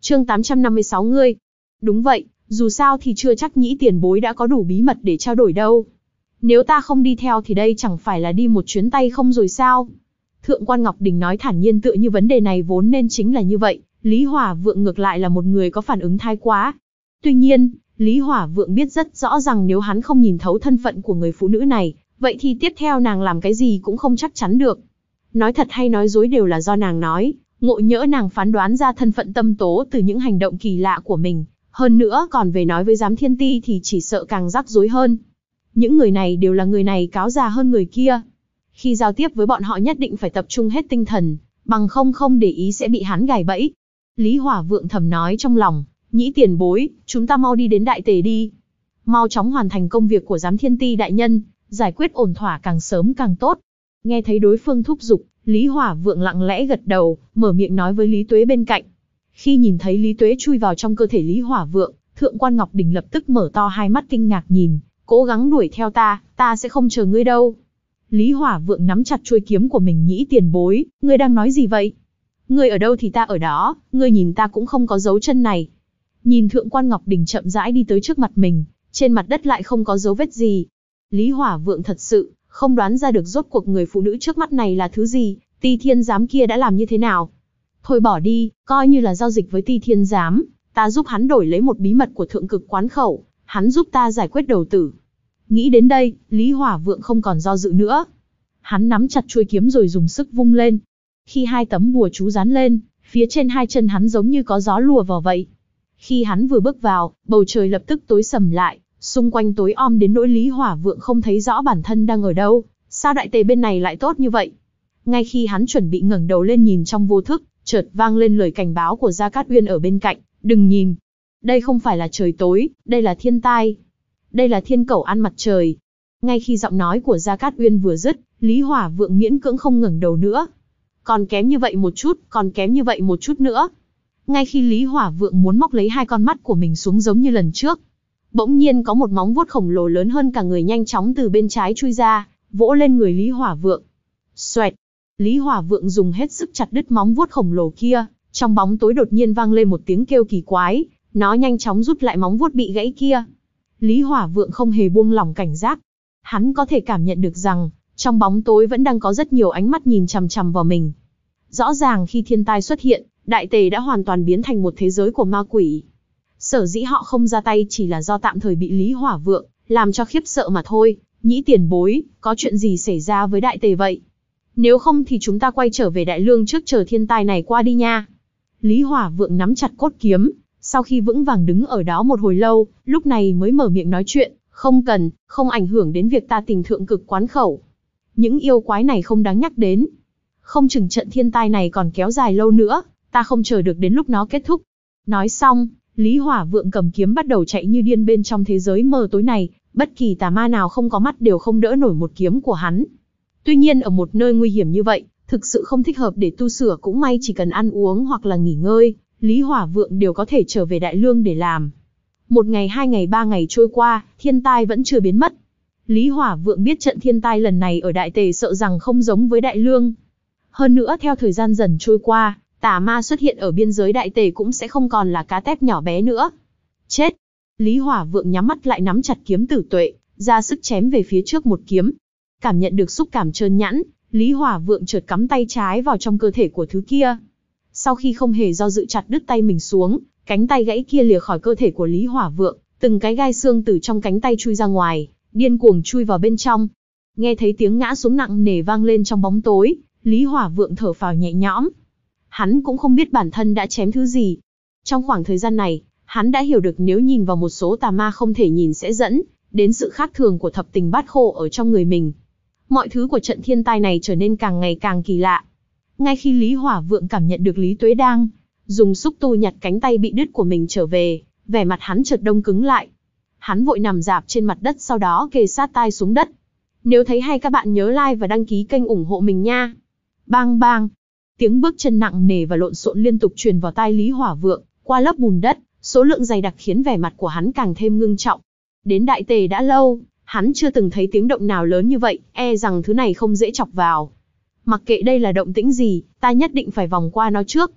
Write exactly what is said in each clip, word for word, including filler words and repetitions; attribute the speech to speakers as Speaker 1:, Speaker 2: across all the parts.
Speaker 1: Chương tám trăm năm mươi sáu ngươi. Đúng vậy, dù sao thì chưa chắc Nhĩ tiền bối đã có đủ bí mật để trao đổi đâu. Nếu ta không đi theo thì đây chẳng phải là đi một chuyến tay không rồi sao? Thượng quan Ngọc Đình nói thản nhiên, tựa như vấn đề này vốn nên chính là như vậy, Lý Hỏa Vượng ngược lại là một người có phản ứng thái quá. Tuy nhiên, Lý Hỏa Vượng biết rất rõ rằng nếu hắn không nhìn thấu thân phận của người phụ nữ này, vậy thì tiếp theo nàng làm cái gì cũng không chắc chắn được. Nói thật hay nói dối đều là do nàng nói, ngộ nhỡ nàng phán đoán ra thân phận Tâm Tố từ những hành động kỳ lạ của mình, hơn nữa còn về nói với Giám Thiên Ti thì chỉ sợ càng rắc rối hơn. Những người này đều là người này cáo già hơn người kia. Khi giao tiếp với bọn họ nhất định phải tập trung hết tinh thần, bằng không không để ý sẽ bị hắn gài bẫy. Lý Hỏa Vượng thầm nói trong lòng, Nhĩ tiền bối, chúng ta mau đi đến Đại Tề đi. Mau chóng hoàn thành công việc của Giám Thiên Ti đại nhân, giải quyết ổn thỏa càng sớm càng tốt. Nghe thấy đối phương thúc giục, Lý Hỏa Vượng lặng lẽ gật đầu, mở miệng nói với Lý Tuế bên cạnh. Khi nhìn thấy Lý Tuế chui vào trong cơ thể Lý Hỏa Vượng, Thượng quan Ngọc Đình lập tức mở to hai mắt kinh ngạc nhìn, cố gắng đuổi theo ta, ta sẽ không chờ ngươi đâu. Lý Hỏa Vượng nắm chặt chuôi kiếm của mình. Nhĩ tiền bối, ngươi đang nói gì vậy? Ngươi ở đâu thì ta ở đó, ngươi nhìn ta cũng không có dấu chân này. Nhìn Thượng quan Ngọc Đình chậm rãi đi tới trước mặt mình, trên mặt đất lại không có dấu vết gì. Lý Hỏa Vượng thật sự không đoán ra được rốt cuộc người phụ nữ trước mắt này là thứ gì, Ti Thiên Giám kia đã làm như thế nào. Thôi bỏ đi, coi như là giao dịch với Ti Thiên Giám, ta giúp hắn đổi lấy một bí mật của Thượng Cực Quán Khẩu, hắn giúp ta giải quyết đầu tử. Nghĩ đến đây, Lý Hỏa Vượng không còn do dự nữa. Hắn nắm chặt chuôi kiếm rồi dùng sức vung lên. Khi hai tấm bùa chú dán lên, phía trên hai chân hắn giống như có gió lùa vào vậy. Khi hắn vừa bước vào, bầu trời lập tức tối sầm lại, xung quanh tối om đến nỗi Lý Hỏa Vượng không thấy rõ bản thân đang ở đâu. Sao Đại Tề bên này lại tốt như vậy? Ngay khi hắn chuẩn bị ngẩng đầu lên nhìn trong vô thức, chợt vang lên lời cảnh báo của Gia Cát Uyên ở bên cạnh, đừng nhìn. Đây không phải là trời tối, đây là thiên tai. Đây là thiên cẩu ăn mặt trời. Ngay khi giọng nói của Gia Cát Uyên vừa dứt, Lý Hỏa Vượng miễn cưỡng không ngẩng đầu nữa. Còn kém như vậy một chút, còn kém như vậy một chút nữa. Ngay khi Lý Hỏa Vượng muốn móc lấy hai con mắt của mình xuống giống như lần trước, bỗng nhiên có một móng vuốt khổng lồ lớn hơn cả người nhanh chóng từ bên trái chui ra, vỗ lên người Lý Hỏa Vượng. Xoẹt! Lý Hỏa Vượng dùng hết sức chặt đứt móng vuốt khổng lồ kia, trong bóng tối đột nhiên vang lên một tiếng kêu kỳ quái, nó nhanh chóng rút lại móng vuốt bị gãy kia. Lý Hỏa Vượng không hề buông lỏng cảnh giác. Hắn có thể cảm nhận được rằng, trong bóng tối vẫn đang có rất nhiều ánh mắt nhìn chằm chằm vào mình. Rõ ràng khi thiên tai xuất hiện, Đại Tề đã hoàn toàn biến thành một thế giới của ma quỷ. Sở dĩ họ không ra tay chỉ là do tạm thời bị Lý Hỏa Vượng làm cho khiếp sợ mà thôi. Nhĩ tiền bối, có chuyện gì xảy ra với Đại Tề vậy? Nếu không thì chúng ta quay trở về Đại Lương trước chờ thiên tai này qua đi nha. Lý Hỏa Vượng nắm chặt cốt kiếm, sau khi vững vàng đứng ở đó một hồi lâu, lúc này mới mở miệng nói chuyện, không cần, không ảnh hưởng đến việc ta tìm Thượng Cực Quán Khẩu. Những yêu quái này không đáng nhắc đến. Không chừng trận thiên tai này còn kéo dài lâu nữa, ta không chờ được đến lúc nó kết thúc. Nói xong, Lý Hỏa Vượng cầm kiếm bắt đầu chạy như điên bên trong thế giới mờ tối này, bất kỳ tà ma nào không có mắt đều không đỡ nổi một kiếm của hắn. Tuy nhiên ở một nơi nguy hiểm như vậy, thực sự không thích hợp để tu sửa, cũng may chỉ cần ăn uống hoặc là nghỉ ngơi, Lý Hỏa Vượng đều có thể trở về Đại Lương để làm. Một ngày, hai ngày, ba ngày trôi qua, thiên tai vẫn chưa biến mất. Lý Hỏa Vượng biết trận thiên tai lần này ở Đại Tề sợ rằng không giống với Đại Lương. Hơn nữa theo thời gian dần trôi qua, tà ma xuất hiện ở biên giới Đại Tề cũng sẽ không còn là cá tép nhỏ bé nữa. Chết! Lý Hỏa Vượng nhắm mắt lại nắm chặt kiếm tử tuệ, ra sức chém về phía trước một kiếm. Cảm nhận được xúc cảm trơn nhẵn, Lý Hỏa Vượng chợt cắm tay trái vào trong cơ thể của thứ kia. Sau khi không hề do dự chặt đứt tay mình xuống, cánh tay gãy kia lìa khỏi cơ thể của Lý Hỏa Vượng, từng cái gai xương từ trong cánh tay chui ra ngoài, điên cuồng chui vào bên trong. Nghe thấy tiếng ngã xuống nặng nề vang lên trong bóng tối, Lý Hỏa Vượng thở phào nhẹ nhõm. Hắn cũng không biết bản thân đã chém thứ gì. Trong khoảng thời gian này, hắn đã hiểu được nếu nhìn vào một số tà ma không thể nhìn sẽ dẫn đến sự khác thường của thập tình bát khổ ở trong người mình. Mọi thứ của trận thiên tai này trở nên càng ngày càng kỳ lạ. Ngay khi Lý Hỏa Vượng cảm nhận được Lý Tuế đang dùng xúc tu nhặt cánh tay bị đứt của mình trở về, vẻ mặt hắn chợt đông cứng lại. Hắn vội nằm rạp trên mặt đất, sau đó kề sát tai xuống đất. Nếu thấy hay các bạn nhớ like và đăng ký kênh ủng hộ mình nha. Bang bang. Tiếng bước chân nặng nề và lộn xộn liên tục truyền vào tai Lý Hỏa Vượng, qua lớp bùn đất, số lượng dày đặc khiến vẻ mặt của hắn càng thêm ngưng trọng. Đến Đại Tề đã lâu, hắn chưa từng thấy tiếng động nào lớn như vậy, e rằng thứ này không dễ chọc vào. Mặc kệ đây là động tĩnh gì, ta nhất định phải vòng qua nó trước.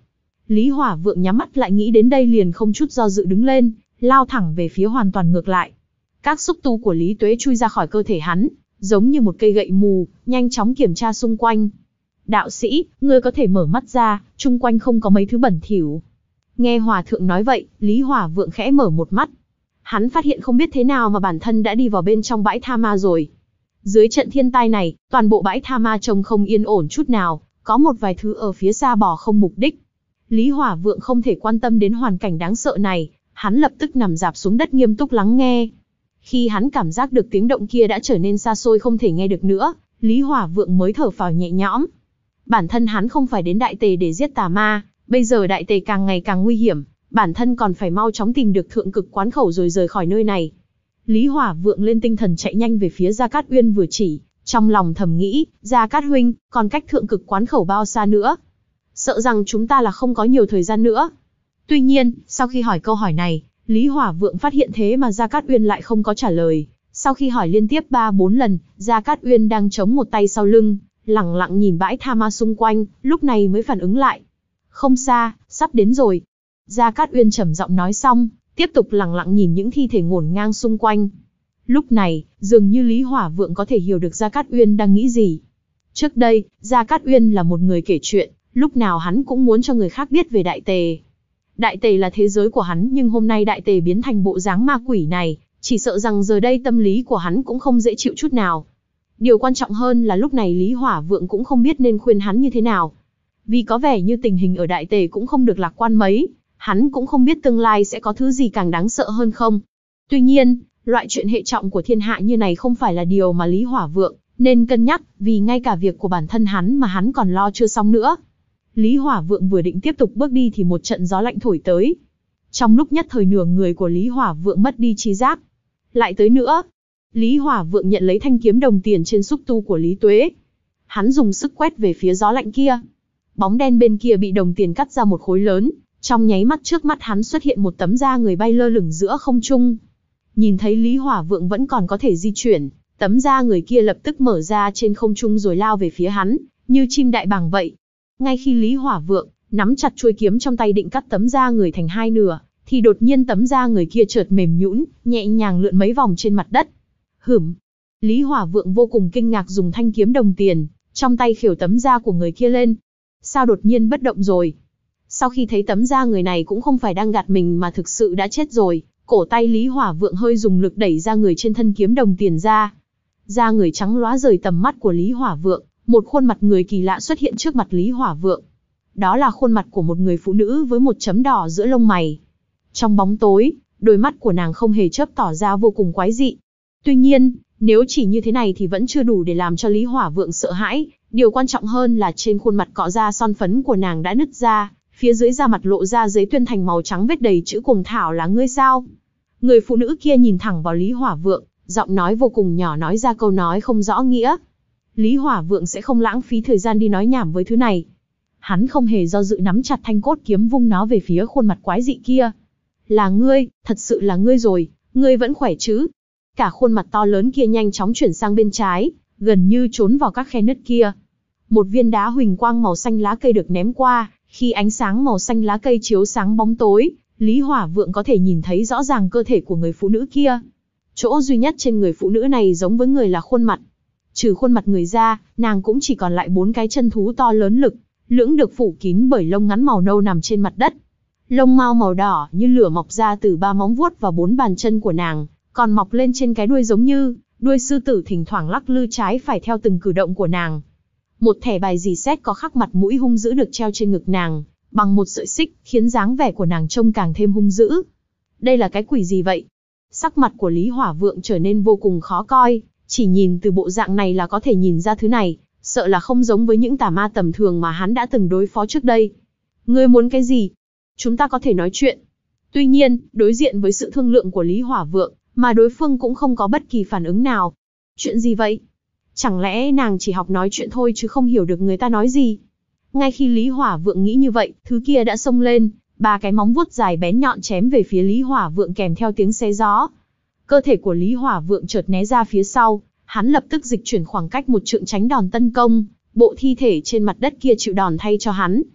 Speaker 1: Lý Hỏa Vượng nhắm mắt lại nghĩ đến đây liền không chút do dự đứng lên, lao thẳng về phía hoàn toàn ngược lại. Các xúc tu của Lý Tuế chui ra khỏi cơ thể hắn, giống như một cây gậy mù, nhanh chóng kiểm tra xung quanh. Đạo sĩ, ngươi có thể mở mắt ra, chung quanh không có mấy thứ bẩn thỉu. Nghe Hòa Thượng nói vậy, Lý Hỏa Vượng khẽ mở một mắt. Hắn phát hiện không biết thế nào mà bản thân đã đi vào bên trong bãi tha ma rồi. Dưới trận thiên tai này, toàn bộ bãi tha ma trông không yên ổn chút nào, có một vài thứ ở phía xa bò không mục đích. Lý Hỏa Vượng không thể quan tâm đến hoàn cảnh đáng sợ này, hắn lập tức nằm rạp xuống đất nghiêm túc lắng nghe. Khi hắn cảm giác được tiếng động kia đã trở nên xa xôi không thể nghe được nữa, Lý Hỏa Vượng mới thở phào nhẹ nhõm. Bản thân hắn không phải đến Đại Tề để giết tà ma, bây giờ Đại Tề càng ngày càng nguy hiểm, bản thân còn phải mau chóng tìm được thượng cực quán khẩu rồi rời khỏi nơi này. Lý Hỏa Vượng lên tinh thần chạy nhanh về phía Gia Cát Uyên vừa chỉ, trong lòng thầm nghĩ, Gia Cát huynh, còn cách thượng cực quán khẩu bao xa nữa? Sợ rằng chúng ta là không có nhiều thời gian nữa. Tuy nhiên, sau khi hỏi câu hỏi này, Lý Hỏa Vượng phát hiện thế mà Gia Cát Uyên lại không có trả lời. Sau khi hỏi liên tiếp ba bốn lần, Gia Cát Uyên đang chống một tay sau lưng, lẳng lặng nhìn bãi tha ma xung quanh, lúc này mới phản ứng lại. Không xa, sắp đến rồi. Gia Cát Uyên trầm giọng nói xong, tiếp tục lẳng lặng nhìn những thi thể ngổn ngang xung quanh. Lúc này, dường như Lý Hỏa Vượng có thể hiểu được Gia Cát Uyên đang nghĩ gì. Trước đây, Gia Cát Uyên là một người kể chuyện, lúc nào hắn cũng muốn cho người khác biết về Đại Tề. Đại Tề là thế giới của hắn, nhưng hôm nay Đại Tề biến thành bộ dáng ma quỷ này, chỉ sợ rằng giờ đây tâm lý của hắn cũng không dễ chịu chút nào. Điều quan trọng hơn là lúc này Lý Hỏa Vượng cũng không biết nên khuyên hắn như thế nào. Vì có vẻ như tình hình ở Đại Tề cũng không được lạc quan mấy, hắn cũng không biết tương lai sẽ có thứ gì càng đáng sợ hơn không. Tuy nhiên, loại chuyện hệ trọng của thiên hạ như này không phải là điều mà Lý Hỏa Vượng nên cân nhắc, vì ngay cả việc của bản thân hắn mà hắn còn lo chưa xong nữa. Lý Hỏa Vượng vừa định tiếp tục bước đi thì một trận gió lạnh thổi tới. Trong lúc nhất thời nửa người của Lý Hỏa Vượng mất đi trí giác. Lại tới nữa. Lý Hỏa Vượng nhận lấy thanh kiếm đồng tiền trên xúc tu của Lý Tuế. Hắn dùng sức quét về phía gió lạnh kia. Bóng đen bên kia bị đồng tiền cắt ra một khối lớn. Trong nháy mắt trước mắt hắn xuất hiện một tấm da người bay lơ lửng giữa không trung. Nhìn thấy Lý Hỏa Vượng vẫn còn có thể di chuyển, tấm da người kia lập tức mở ra trên không trung rồi lao về phía hắn, như chim đại bàng vậy. Ngay khi Lý Hỏa Vượng nắm chặt chuôi kiếm trong tay định cắt tấm da người thành hai nửa, thì đột nhiên tấm da người kia chợt mềm nhũn, nhẹ nhàng lượn mấy vòng trên mặt đất. Hửm. Lý Hỏa Vượng vô cùng kinh ngạc dùng thanh kiếm đồng tiền trong tay khều tấm da của người kia lên. Sao đột nhiên bất động rồi? Sau khi thấy tấm da người này cũng không phải đang gạt mình mà thực sự đã chết rồi, cổ tay Lý Hỏa Vượng hơi dùng lực đẩy ra người trên thân kiếm đồng tiền ra. Da người trắng lóa rời tầm mắt của Lý Hỏa Vượng, một khuôn mặt người kỳ lạ xuất hiện trước mặt Lý Hỏa Vượng. Đó là khuôn mặt của một người phụ nữ với một chấm đỏ giữa lông mày. Trong bóng tối, đôi mắt của nàng không hề chớp tỏ ra vô cùng quái dị. Tuy nhiên, nếu chỉ như thế này thì vẫn chưa đủ để làm cho Lý Hỏa Vượng sợ hãi. Điều quan trọng hơn là trên khuôn mặt cọ da son phấn của nàng đã nứt ra, phía dưới da mặt lộ ra giấy tuyên thành màu trắng vết đầy chữ Cùng Thảo là ngươi sao? Người phụ nữ kia nhìn thẳng vào Lý Hỏa Vượng, giọng nói vô cùng nhỏ nói ra câu nói không rõ nghĩa. Lý Hỏa Vượng sẽ không lãng phí thời gian đi nói nhảm với thứ này. Hắn không hề do dự nắm chặt thanh cốt kiếm vung nó về phía khuôn mặt quái dị kia. Là ngươi, thật sự là ngươi rồi, ngươi vẫn khỏe chứ? Cả khuôn mặt to lớn kia nhanh chóng chuyển sang bên trái, gần như trốn vào các khe nứt kia. Một viên đá huỳnh quang màu xanh lá cây được ném qua, khi ánh sáng màu xanh lá cây chiếu sáng bóng tối, Lý Hỏa Vượng có thể nhìn thấy rõ ràng cơ thể của người phụ nữ kia. Chỗ duy nhất trên người phụ nữ này giống với người là khuôn mặt. Trừ khuôn mặt người ra, nàng cũng chỉ còn lại bốn cái chân thú to lớn lực, lưỡng được phủ kín bởi lông ngắn màu nâu nằm trên mặt đất. Lông mao màu đỏ như lửa mọc ra từ ba móng vuốt và bốn bàn chân của nàng, còn mọc lên trên cái đuôi giống như đuôi sư tử thỉnh thoảng lắc lư trái phải theo từng cử động của nàng. Một thẻ bài dì xét có khắc mặt mũi hung dữ được treo trên ngực nàng, bằng một sợi xích, khiến dáng vẻ của nàng trông càng thêm hung dữ. Đây là cái quỷ gì vậy? Sắc mặt của Lý Hỏa Vượng trở nên vô cùng khó coi, chỉ nhìn từ bộ dạng này là có thể nhìn ra thứ này, sợ là không giống với những tà ma tầm thường mà hắn đã từng đối phó trước đây. Ngươi muốn cái gì? Chúng ta có thể nói chuyện. Tuy nhiên, đối diện với sự thương lượng của Lý Hỏa Vượng, mà đối phương cũng không có bất kỳ phản ứng nào. Chuyện gì vậy? Chẳng lẽ nàng chỉ học nói chuyện thôi chứ không hiểu được người ta nói gì? Ngay khi Lý Hỏa Vượng nghĩ như vậy, thứ kia đã xông lên, ba cái móng vuốt dài bén nhọn chém về phía Lý Hỏa Vượng kèm theo tiếng xé gió. Cơ thể của Lý Hỏa Vượng chợt né ra phía sau, hắn lập tức dịch chuyển khoảng cách một trượng tránh đòn tấn công, bộ thi thể trên mặt đất kia chịu đòn thay cho hắn.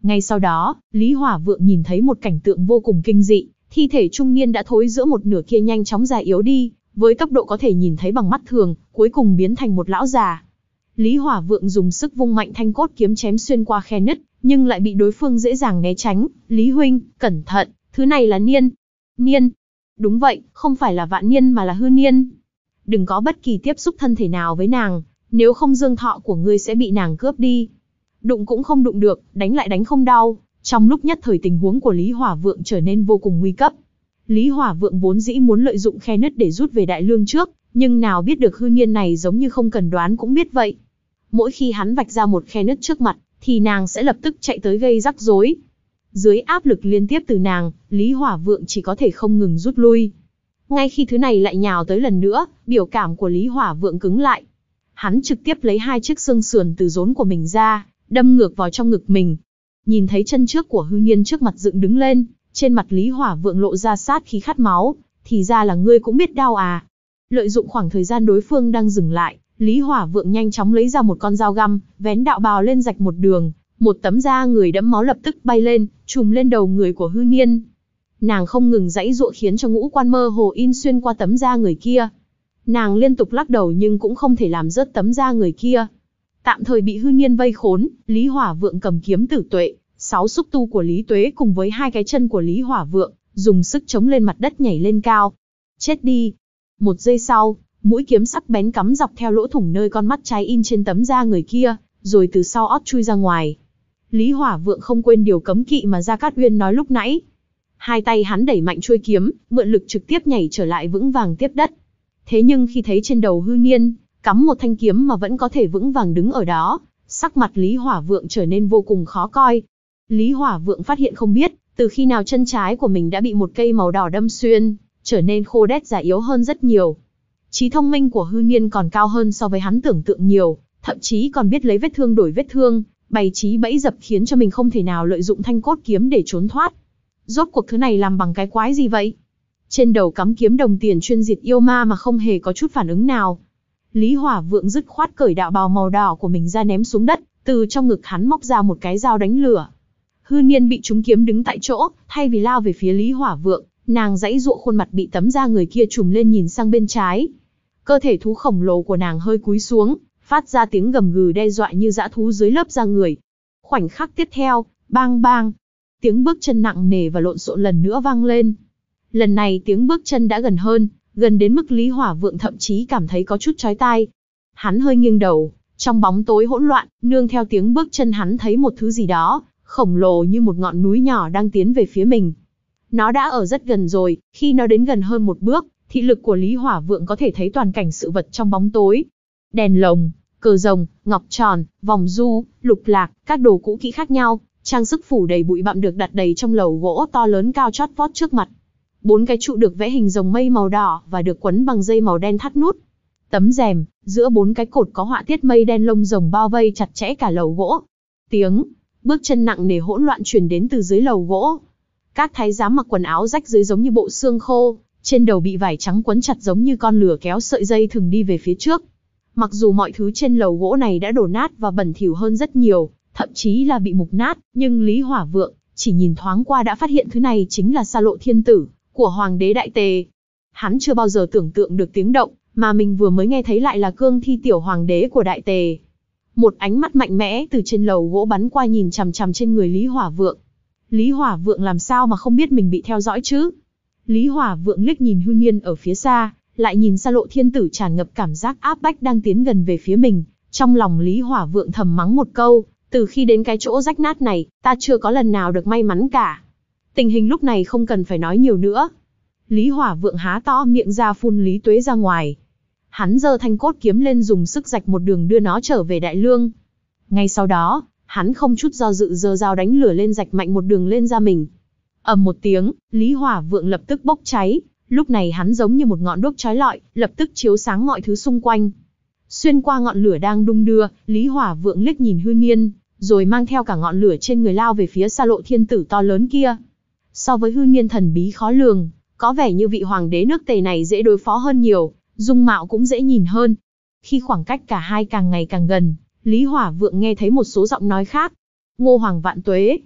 Speaker 1: Ngay sau đó, Lý Hỏa Vượng nhìn thấy một cảnh tượng vô cùng kinh dị, thi thể trung niên đã thối giữa một nửa kia nhanh chóng già yếu đi, với tốc độ có thể nhìn thấy bằng mắt thường, cuối cùng biến thành một lão già. Lý Hỏa Vượng dùng sức vung mạnh thanh cốt kiếm chém xuyên qua khe nứt, nhưng lại bị đối phương dễ dàng né tránh. Lý huynh, cẩn thận, thứ này là niên. Niên. Đúng vậy, không phải là vạn niên mà là hư niên. Đừng có bất kỳ tiếp xúc thân thể nào với nàng, nếu không dương thọ của ngươi sẽ bị nàng cướp đi. Đụng cũng không đụng được, đánh lại đánh không đau. Trong lúc nhất thời tình huống của Lý Hỏa Vượng trở nên vô cùng nguy cấp. Lý Hỏa Vượng vốn dĩ muốn lợi dụng khe nứt để rút về Đại Lương trước, nhưng nào biết được hư niên này giống như không cần đoán cũng biết vậy. Mỗi khi hắn vạch ra một khe nứt trước mặt, thì nàng sẽ lập tức chạy tới gây rắc rối. Dưới áp lực liên tiếp từ nàng, Lý Hỏa Vượng chỉ có thể không ngừng rút lui. Ngay khi thứ này lại nhào tới lần nữa, biểu cảm của Lý Hỏa Vượng cứng lại. Hắn trực tiếp lấy hai chiếc xương sườn từ rốn của mình ra, đâm ngược vào trong ngực mình. Nhìn thấy chân trước của hư niên trước mặt dựng đứng lên, trên mặt Lý Hỏa Vượng lộ ra sát khí khát máu, thì ra là ngươi cũng biết đau à. Lợi dụng khoảng thời gian đối phương đang dừng lại, Lý Hỏa Vượng nhanh chóng lấy ra một con dao găm, vén đạo bào lên rạch một đường, một tấm da người đẫm máu lập tức bay lên, trùm lên đầu người của hư niên. Nàng không ngừng giãy giụa khiến cho ngũ quan mơ hồ in xuyên qua tấm da người kia. Nàng liên tục lắc đầu nhưng cũng không thể làm rớt tấm da người kia. Tạm thời bị hư niên vây khốn, Lý Hỏa Vượng cầm kiếm tử tuệ, sáu xúc tu của Lý Tuế cùng với hai cái chân của Lý Hỏa Vượng, dùng sức chống lên mặt đất nhảy lên cao. Chết đi! Một giây sau, mũi kiếm sắc bén cắm dọc theo lỗ thủng nơi con mắt trái in trên tấm da người kia, rồi từ sau ót chui ra ngoài. Lý Hỏa Vượng không quên điều cấm kỵ mà Gia Cát Uyên nói lúc nãy. Hai tay hắn đẩy mạnh chuôi kiếm, mượn lực trực tiếp nhảy trở lại vững vàng tiếp đất. Thế nhưng khi thấy trên đầu hư niên, cắm một thanh kiếm mà vẫn có thể vững vàng đứng ở đó, sắc mặt Lý Hỏa Vượng trở nên vô cùng khó coi. Lý Hỏa Vượng phát hiện không biết, từ khi nào chân trái của mình đã bị một cây màu đỏ đâm xuyên, trở nên khô đét già yếu hơn rất nhiều. Trí thông minh của hư niên còn cao hơn so với hắn tưởng tượng nhiều, thậm chí còn biết lấy vết thương đổi vết thương, bày trí bẫy dập khiến cho mình không thể nào lợi dụng thanh cốt kiếm để trốn thoát. Rốt cuộc thứ này làm bằng cái quái gì vậy? Trên đầu cắm kiếm đồng tiền chuyên diệt yêu ma mà không hề có chút phản ứng nào. Lý Hỏa Vượng dứt khoát cởi đạo bào màu đỏ của mình ra ném xuống đất, từ trong ngực hắn móc ra một cái dao đánh lửa. Hư niên bị trúng kiếm đứng tại chỗ, thay vì lao về phía Lý Hỏa Vượng, nàng giãy giụa khuôn mặt bị tấm da người kia trùm lên nhìn sang bên trái. Cơ thể thú khổng lồ của nàng hơi cúi xuống, phát ra tiếng gầm gừ đe dọa như dã thú dưới lớp da người. Khoảnh khắc tiếp theo, bang bang, tiếng bước chân nặng nề và lộn xộn lần nữa vang lên. Lần này tiếng bước chân đã gần hơn, gần đến mức Lý Hỏa Vượng thậm chí cảm thấy có chút chói tai. Hắn hơi nghiêng đầu, trong bóng tối hỗn loạn, nương theo tiếng bước chân hắn thấy một thứ gì đó, khổng lồ như một ngọn núi nhỏ đang tiến về phía mình. Nó đã ở rất gần rồi, khi nó đến gần hơn một bước, thị lực của Lý Hỏa Vượng có thể thấy toàn cảnh sự vật trong bóng tối. Đèn lồng, cờ rồng, ngọc tròn, vòng du, lục lạc, các đồ cũ kỹ khác nhau, trang sức phủ đầy bụi bặm được đặt đầy trong lầu gỗ to lớn cao chót vót trước mặt. Bốn cái trụ được vẽ hình rồng mây màu đỏ và được quấn bằng dây màu đen thắt nút. Tấm rèm, giữa bốn cái cột có họa tiết mây đen lông rồng bao vây chặt chẽ cả lầu gỗ. Tiếng bước chân nặng nề hỗn loạn truyền đến từ dưới lầu gỗ. Các thái giám mặc quần áo rách rưới giống như bộ xương khô, trên đầu bị vải trắng quấn chặt giống như con lửa kéo sợi dây thừng đi về phía trước. Mặc dù mọi thứ trên lầu gỗ này đã đổ nát và bẩn thỉu hơn rất nhiều, thậm chí là bị mục nát, nhưng Lý Hỏa Vượng chỉ nhìn thoáng qua đã phát hiện thứ này chính là Sa Lộ Thiên Tử của Hoàng đế Đại Tề. Hắn chưa bao giờ tưởng tượng được tiếng động mà mình vừa mới nghe thấy lại là cương thi tiểu hoàng đế của Đại Tề. Một ánh mắt mạnh mẽ từ trên lầu gỗ bắn qua nhìn chằm chằm trên người Lý Hỏa Vượng. Lý Hỏa Vượng làm sao mà không biết mình bị theo dõi chứ? Lý Hỏa Vượng liếc nhìn hư niên ở phía xa, lại nhìn Sa Lộ Thiên Tử tràn ngập cảm giác áp bách đang tiến gần về phía mình. Trong lòng Lý Hỏa Vượng thầm mắng một câu, từ khi đến cái chỗ rách nát này, ta chưa có lần nào được may mắn cả. Tình hình lúc này không cần phải nói nhiều nữa. Lý Hỏa Vượng há to miệng ra phun Lý Tuế ra ngoài. Hắn giơ thanh cốt kiếm lên dùng sức rạch một đường đưa nó trở về Đại Lương. Ngay sau đó, hắn không chút do dự giơ dao đánh lửa lên rạch mạnh một đường lên da mình. Ầm một tiếng, Lý Hỏa Vượng lập tức bốc cháy, lúc này hắn giống như một ngọn đuốc chói lọi, lập tức chiếu sáng mọi thứ xung quanh. Xuyên qua ngọn lửa đang đung đưa, Lý Hỏa Vượng liếc nhìn hư niên, rồi mang theo cả ngọn lửa trên người lao về phía Sa Lộ Thiên Tử to lớn kia. So với hư niên thần bí khó lường, có vẻ như vị hoàng đế nước Tề này dễ đối phó hơn nhiều, dung mạo cũng dễ nhìn hơn. Khi khoảng cách cả hai càng ngày càng gần, Lý Hỏa Vượng nghe thấy một số giọng nói khác. Ngô Hoàng vạn tuế.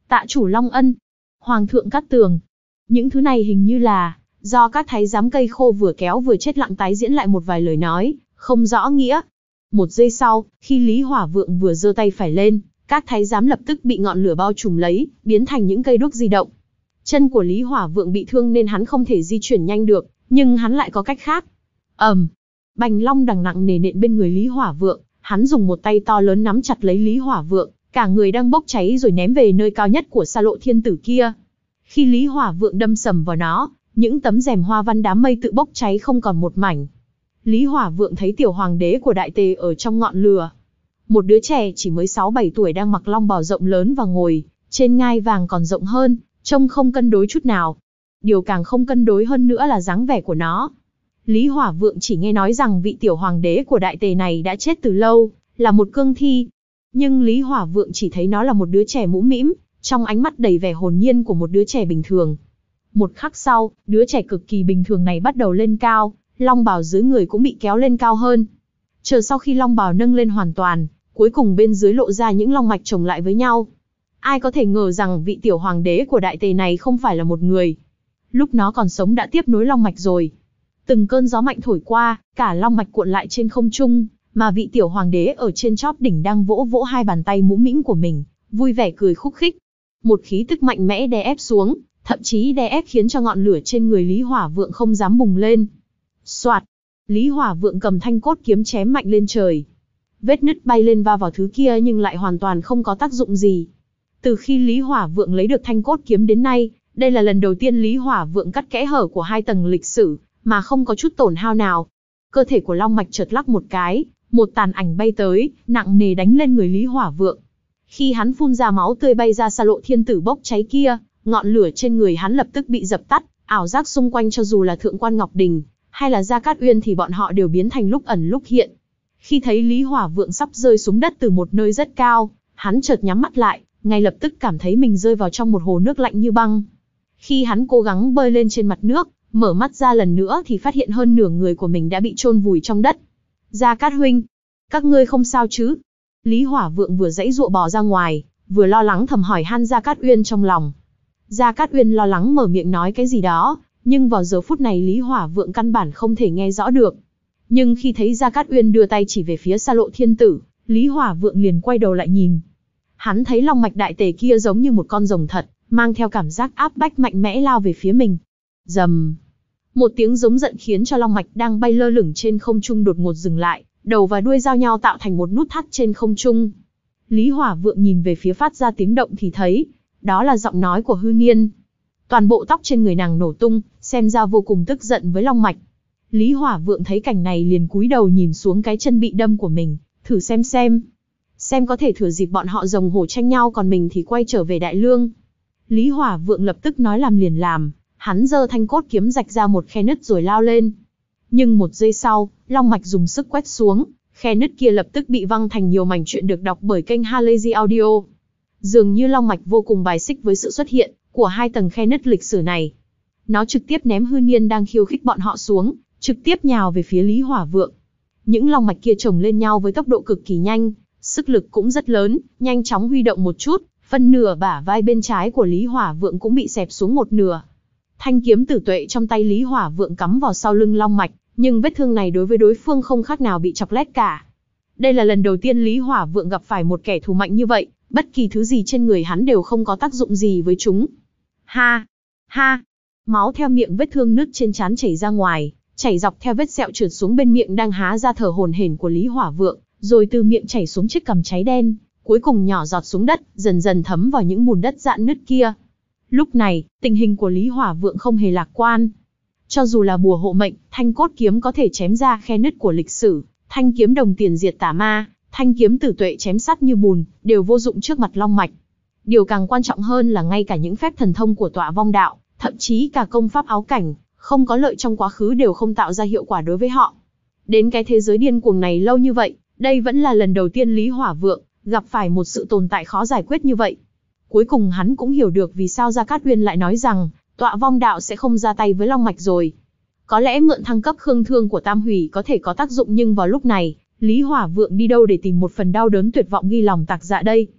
Speaker 1: tạ chủ Long Ân, Hoàng thượng Cát Tường. Những thứ này hình như là do các thái giám cây khô vừa kéo vừa chết lặng tái diễn lại một vài lời nói, không rõ nghĩa. Một giây sau, khi Lý Hỏa Vượng vừa giơ tay phải lên, các thái giám lập tức bị ngọn lửa bao trùm lấy, biến thành những cây đuốc di động. Chân của Lý Hỏa Vượng bị thương nên hắn không thể di chuyển nhanh được, nhưng hắn lại có cách khác. ầm, um, bành long đằng nặng nề nện bên người Lý Hỏa Vượng, hắn dùng một tay to lớn nắm chặt lấy Lý Hỏa Vượng, cả người đang bốc cháy rồi ném về nơi cao nhất của Sa Lộ Thiên Tử kia. Khi Lý Hỏa Vượng đâm sầm vào nó, những tấm rèm hoa văn đám mây tự bốc cháy không còn một mảnh. Lý Hỏa Vượng thấy tiểu hoàng đế của Đại Tề ở trong ngọn lửa. Một đứa trẻ chỉ mới sáu bảy tuổi đang mặc long bào rộng lớn và ngồi trên ngai vàng còn rộng hơn, trông không cân đối chút nào. Điều càng không cân đối hơn nữa là dáng vẻ của nó. Lý Hỏa Vượng chỉ nghe nói rằng vị tiểu hoàng đế của Đại Tề này đã chết từ lâu, là một cương thi. Nhưng Lý Hỏa Vượng chỉ thấy nó là một đứa trẻ mũm mĩm, trong ánh mắt đầy vẻ hồn nhiên của một đứa trẻ bình thường. Một khắc sau, đứa trẻ cực kỳ bình thường này bắt đầu lên cao, long bào dưới người cũng bị kéo lên cao hơn. Chờ sau khi long bào nâng lên hoàn toàn, cuối cùng bên dưới lộ ra những long mạch chồng lại với nhau. Ai có thể ngờ rằng vị tiểu hoàng đế của Đại Tề này không phải là một người. Lúc nó còn sống đã tiếp nối long mạch rồi. Từng cơn gió mạnh thổi qua, cả long mạch cuộn lại trên không trung, mà vị tiểu hoàng đế ở trên chóp đỉnh đang vỗ vỗ hai bàn tay mũm mĩm của mình, vui vẻ cười khúc khích. Một khí tức mạnh mẽ đè ép xuống, thậm chí đè ép khiến cho ngọn lửa trên người Lý Hỏa Vượng không dám bùng lên. Soạt, Lý Hỏa Vượng cầm thanh cốt kiếm chém mạnh lên trời. Vết nứt bay lên va vào thứ kia nhưng lại hoàn toàn không có tác dụng gì. Từ khi Lý Hỏa Vượng lấy được thanh cốt kiếm đến nay, đây là lần đầu tiên Lý Hỏa Vượng cắt kẽ hở của hai tầng lịch sử, mà không có chút tổn hao nào. Cơ thể của long mạch chợt lắc một cái, một tàn ảnh bay tới, nặng nề đánh lên người Lý Hỏa Vượng. Khi hắn phun ra máu tươi bay ra Sa Lộ Thiên Tử bốc cháy kia, ngọn lửa trên người hắn lập tức bị dập tắt, ảo giác xung quanh cho dù là Thượng quan Ngọc Đình, hay là Gia Cát Uyên thì bọn họ đều biến thành lúc ẩn lúc hiện. Khi thấy Lý Hỏa Vượng sắp rơi xuống đất từ một nơi rất cao, hắn chợt nhắm mắt lại, ngay lập tức cảm thấy mình rơi vào trong một hồ nước lạnh như băng. Khi hắn cố gắng bơi lên trên mặt nước, mở mắt ra lần nữa thì phát hiện hơn nửa người của mình đã bị chôn vùi trong đất. Gia Cát huynh, các ngươi không sao chứ? Lý Hỏa Vượng vừa giãy giụa bò ra ngoài, vừa lo lắng thầm hỏi han Gia Cát Uyên trong lòng. Gia Cát Uyên lo lắng mở miệng nói cái gì đó, nhưng vào giờ phút này Lý Hỏa Vượng căn bản không thể nghe rõ được. Nhưng khi thấy Gia Cát Uyên đưa tay chỉ về phía Sa Lộ Thiên Tử, Lý Hỏa Vượng liền quay đầu lại nhìn. Hắn thấy long mạch Đại Tề kia giống như một con rồng thật, mang theo cảm giác áp bách mạnh mẽ lao về phía mình. Rầm. Một tiếng giống giận khiến cho long mạch đang bay lơ lửng trên không trung đột ngột dừng lại, đầu và đuôi giao nhau tạo thành một nút thắt trên không trung. Lý Hỏa Vượng nhìn về phía phát ra tiếng động thì thấy, đó là giọng nói của Hư Niên. Toàn bộ tóc trên người nàng nổ tung, xem ra vô cùng tức giận với long mạch. Lý Hỏa Vượng thấy cảnh này liền cúi đầu nhìn xuống cái chân bị đâm của mình, thử xem xem. Xem có thể thừa dịp bọn họ rồng hổ tranh nhau còn mình thì quay trở về Đại Lương. Lý Hỏa Vượng lập tức nói làm liền làm, hắn giơ thanh cốt kiếm rạch ra một khe nứt rồi lao lên. Nhưng một giây sau, long mạch dùng sức quét xuống, khe nứt kia lập tức bị văng thành nhiều mảnh. Chuyện được đọc bởi kênh Halazy Audio. Dường như long mạch vô cùng bài xích với sự xuất hiện của hai tầng khe nứt lịch sử này. Nó trực tiếp ném Hư Niên đang khiêu khích bọn họ xuống, trực tiếp nhào về phía Lý Hỏa Vượng. Những long mạch kia chồng lên nhau với tốc độ cực kỳ nhanh, sức lực cũng rất lớn, nhanh chóng huy động một chút, phân nửa bả vai bên trái của Lý Hỏa Vượng cũng bị xẹp xuống một nửa. Thanh kiếm tử tuệ trong tay Lý Hỏa Vượng cắm vào sau lưng long mạch, nhưng vết thương này đối với đối phương không khác nào bị chọc lét cả. Đây là lần đầu tiên Lý Hỏa Vượng gặp phải một kẻ thù mạnh như vậy, bất kỳ thứ gì trên người hắn đều không có tác dụng gì với chúng. Ha! Ha! Máu theo miệng vết thương nứt trên trán chảy ra ngoài, chảy dọc theo vết sẹo trượt xuống bên miệng đang há ra thở hổn hển của Lý Hỏa Vượng, rồi từ miệng chảy xuống chiếc cằm cháy đen, cuối cùng nhỏ giọt xuống đất, dần dần thấm vào những bùn đất rạn nứt kia. Lúc này, tình hình của Lý Hỏa Vượng không hề lạc quan. Cho dù là bùa hộ mệnh, thanh cốt kiếm có thể chém ra khe nứt của lịch sử, thanh kiếm đồng tiền diệt tà ma, thanh kiếm tử tuệ chém sắt như bùn, đều vô dụng trước mặt long mạch. Điều càng quan trọng hơn là ngay cả những phép thần thông của Tọa Vong Đạo, thậm chí cả công pháp áo cảnh, không có lợi trong quá khứ đều không tạo ra hiệu quả đối với họ. Đến cái thế giới điên cuồng này lâu như vậy, đây vẫn là lần đầu tiên Lý Hỏa Vượng gặp phải một sự tồn tại khó giải quyết như vậy. Cuối cùng hắn cũng hiểu được vì sao Gia Cát Uyên lại nói rằng Tọa Vong Đạo sẽ không ra tay với long mạch rồi. Có lẽ mượn thăng cấp khương thương của Tam Hủy có thể có tác dụng, nhưng vào lúc này, Lý Hỏa Vượng đi đâu để tìm một phần đau đớn tuyệt vọng ghi lòng tạc dạ đây?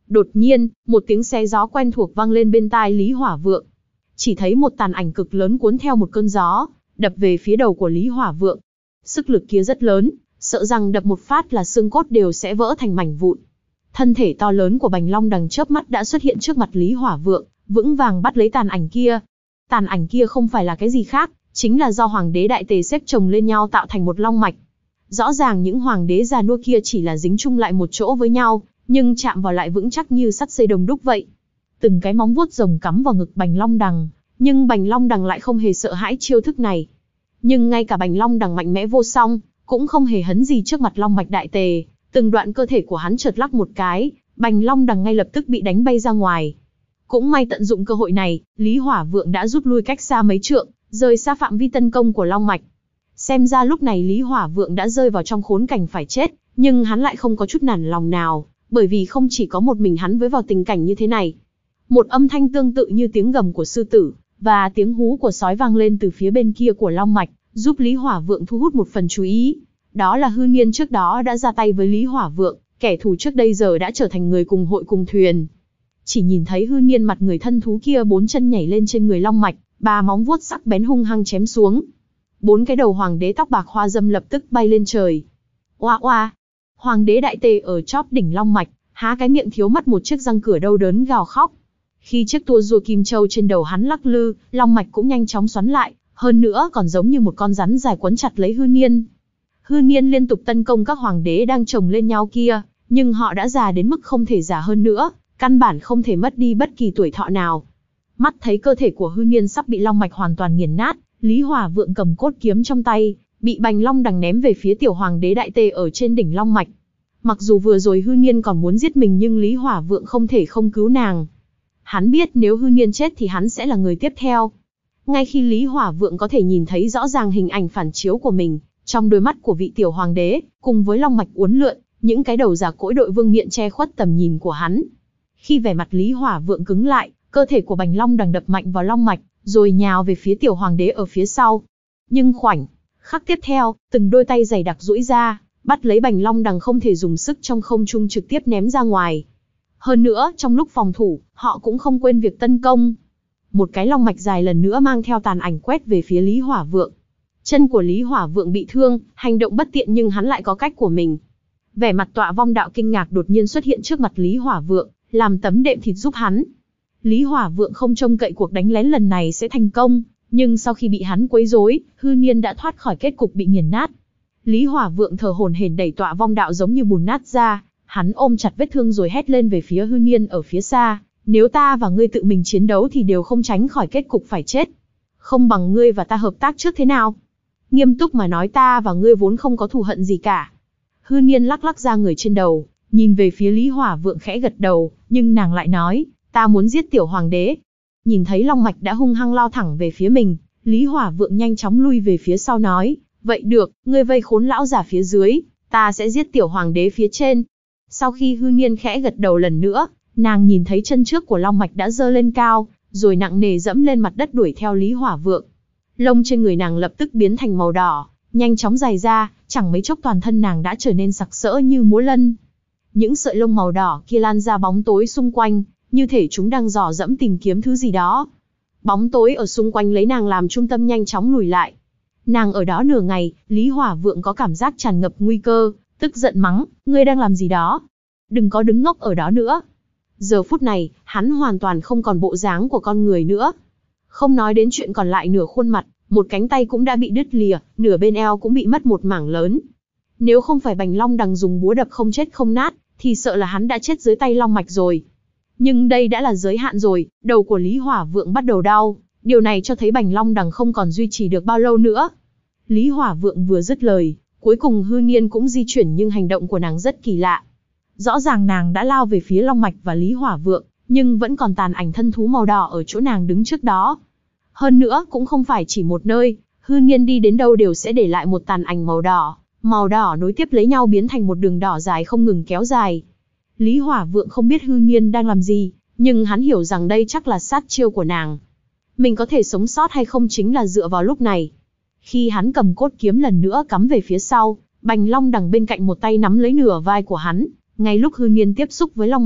Speaker 1: Đột nhiên, một tiếng xé gió quen thuộc vang lên bên tai Lý Hỏa Vượng. Chỉ thấy một tàn ảnh cực lớn cuốn theo một cơn gió, đập về phía đầu của Lý Hỏa Vượng. Sức lực kia rất lớn, sợ rằng đập một phát là xương cốt đều sẽ vỡ thành mảnh vụn. Thân thể to lớn của Bành Long Đằng chớp mắt đã xuất hiện trước mặt Lý Hỏa Vượng, vững vàng bắt lấy tàn ảnh kia. Tàn ảnh kia không phải là cái gì khác, chính là do Hoàng đế Đại Tề xếp chồng lên nhau tạo thành một long mạch. Rõ ràng những hoàng đế già nua kia chỉ là dính chung lại một chỗ với nhau, nhưng chạm vào lại vững chắc như sắt xây đồng đúc vậy. Từng cái móng vuốt rồng cắm vào ngực Bành Long Đằng, nhưng Bành Long Đằng lại không hề sợ hãi chiêu thức này. Nhưng ngay cả Bành Long Đằng mạnh mẽ vô song, cũng không hề hấn gì trước mặt long mạch Đại Tề. Từng đoạn cơ thể của hắn chợt lắc một cái, Bành Long Đằng ngay lập tức bị đánh bay ra ngoài. Cũng may tận dụng cơ hội này, Lý Hỏa Vượng đã rút lui cách xa mấy trượng, rời xa phạm vi tấn công của long mạch. Xem ra lúc này Lý Hỏa Vượng đã rơi vào trong khốn cảnh phải chết, nhưng hắn lại không có chút nản lòng nào, bởi vì không chỉ có một mình hắn với vào tình cảnh như thế này. Một âm thanh tương tự như tiếng gầm của sư tử, và tiếng hú của sói vang lên từ phía bên kia của long mạch, giúp Lý Hỏa Vượng thu hút một phần chú ý. Đó là Hư Niên trước đó đã ra tay với Lý Hỏa Vượng, kẻ thù trước đây giờ đã trở thành người cùng hội cùng thuyền. Chỉ nhìn thấy Hư Niên mặt người thân thú kia bốn chân nhảy lên trên người long mạch, ba móng vuốt sắc bén hung hăng chém xuống. Bốn cái đầu hoàng đế tóc bạc hoa dâm lập tức bay lên trời. Oa oa! Hoàng đế Đại Tề ở chóp đỉnh long mạch, há cái miệng thiếu mất một chiếc răng cửa đau đớn gào khóc. Khi chiếc tua rùa kim châu trên đầu hắn lắc lư, long mạch cũng nhanh chóng xoắn lại, hơn nữa còn giống như một con rắn dài quấn chặt lấy Hư Niên. Hư Niên liên tục tấn công các hoàng đế đang chồng lên nhau kia, nhưng họ đã già đến mức không thể già hơn nữa, căn bản không thể mất đi bất kỳ tuổi thọ nào. Mắt thấy cơ thể của Hư Niên sắp bị long mạch hoàn toàn nghiền nát, Lý Hỏa Vượng cầm cốt kiếm trong tay, bị Bành Long Đằng ném về phía tiểu hoàng đế Đại Tề ở trên đỉnh long mạch. Mặc dù vừa rồi Hư Niên còn muốn giết mình nhưng Lý Hỏa Vượng không thể không cứu nàng. Hắn biết nếu Hư Niên chết thì hắn sẽ là người tiếp theo. Ngay khi Lý Hỏa Vượng có thể nhìn thấy rõ ràng hình ảnh phản chiếu của mình, trong đôi mắt của vị tiểu hoàng đế, cùng với long mạch uốn lượn, những cái đầu già cỗi đội vương miện che khuất tầm nhìn của hắn. Khi vẻ mặt Lý Hỏa Vượng cứng lại, cơ thể của Bành Long Đằng đập mạnh vào long mạch, rồi nhào về phía tiểu hoàng đế ở phía sau. Nhưng khoảnh khắc tiếp theo, từng đôi tay dày đặc duỗi ra, bắt lấy Bành Long Đằng không thể dùng sức trong không trung trực tiếp ném ra ngoài. Hơn nữa, trong lúc phòng thủ, họ cũng không quên việc tấn công. Một cái long mạch dài lần nữa mang theo tàn ảnh quét về phía Lý Hỏa Vượng. Chân của Lý Hỏa Vượng bị thương, hành động bất tiện nhưng hắn lại có cách của mình. Vẻ mặt Tọa Vong Đạo kinh ngạc đột nhiên xuất hiện trước mặt Lý Hỏa Vượng, làm tấm đệm thịt giúp hắn. Lý Hỏa Vượng không trông cậy cuộc đánh lén lần này sẽ thành công, nhưng sau khi bị hắn quấy rối, Hư Niên đã thoát khỏi kết cục bị nghiền nát. Lý Hỏa Vượng thở hổn hển đẩy Tọa Vong Đạo giống như bùn nát ra, hắn ôm chặt vết thương rồi hét lên về phía Hư Niên ở phía xa, nếu ta và ngươi tự mình chiến đấu thì đều không tránh khỏi kết cục phải chết. Không bằng ngươi và ta hợp tác trước thế nào? Nghiêm túc mà nói, ta và ngươi vốn không có thù hận gì cả. Hư Niên lắc lắc ra người trên đầu, nhìn về phía Lý Hỏa Vượng khẽ gật đầu, nhưng nàng lại nói, ta muốn giết tiểu hoàng đế. Nhìn thấy long mạch đã hung hăng lao thẳng về phía mình, Lý Hỏa Vượng nhanh chóng lui về phía sau nói, vậy được, ngươi vây khốn lão già phía dưới, ta sẽ giết tiểu hoàng đế phía trên. Sau khi Hư Niên khẽ gật đầu lần nữa, nàng nhìn thấy chân trước của long mạch đã giơ lên cao, rồi nặng nề dẫm lên mặt đất đuổi theo Lý Hỏa Vượng. Lông trên người nàng lập tức biến thành màu đỏ, nhanh chóng dày ra, chẳng mấy chốc toàn thân nàng đã trở nên sặc sỡ như múa lân. Những sợi lông màu đỏ kia lan ra bóng tối xung quanh, như thể chúng đang dò dẫm tìm kiếm thứ gì đó. Bóng tối ở xung quanh lấy nàng làm trung tâm nhanh chóng lùi lại. Nàng ở đó nửa ngày, Lý Hỏa Vượng có cảm giác tràn ngập nguy cơ, tức giận mắng, ngươi đang làm gì đó? Đừng có đứng ngốc ở đó nữa. Giờ phút này, hắn hoàn toàn không còn bộ dáng của con người nữa. Không nói đến chuyện còn lại, nửa khuôn mặt, một cánh tay cũng đã bị đứt lìa, nửa bên eo cũng bị mất một mảng lớn. Nếu không phải Bành Long Đằng dùng búa đập không chết không nát, thì sợ là hắn đã chết dưới tay long mạch rồi. Nhưng đây đã là giới hạn rồi, đầu của Lý Hỏa Vượng bắt đầu đau, điều này cho thấy Bành Long Đằng không còn duy trì được bao lâu nữa. Lý Hỏa Vượng vừa dứt lời, cuối cùng Hư Niên cũng di chuyển, nhưng hành động của nàng rất kỳ lạ. Rõ ràng nàng đã lao về phía long mạch và Lý Hỏa Vượng, nhưng vẫn còn tàn ảnh thân thú màu đỏ ở chỗ nàng đứng trước đó. Hơn nữa cũng không phải chỉ một nơi, Hư Niên đi đến đâu đều sẽ để lại một tàn ảnh màu đỏ, màu đỏ nối tiếp lấy nhau biến thành một đường đỏ dài không ngừng kéo dài. Lý Hỏa Vượng không biết Hư Niên đang làm gì, nhưng hắn hiểu rằng đây chắc là sát chiêu của nàng. Mình có thể sống sót hay không chính là dựa vào lúc này. Khi hắn cầm cốt kiếm lần nữa cắm về phía sau, Bành Long Đằng bên cạnh một tay nắm lấy nửa vai của hắn. Ngay lúc Hư Niên tiếp xúc với long mạch,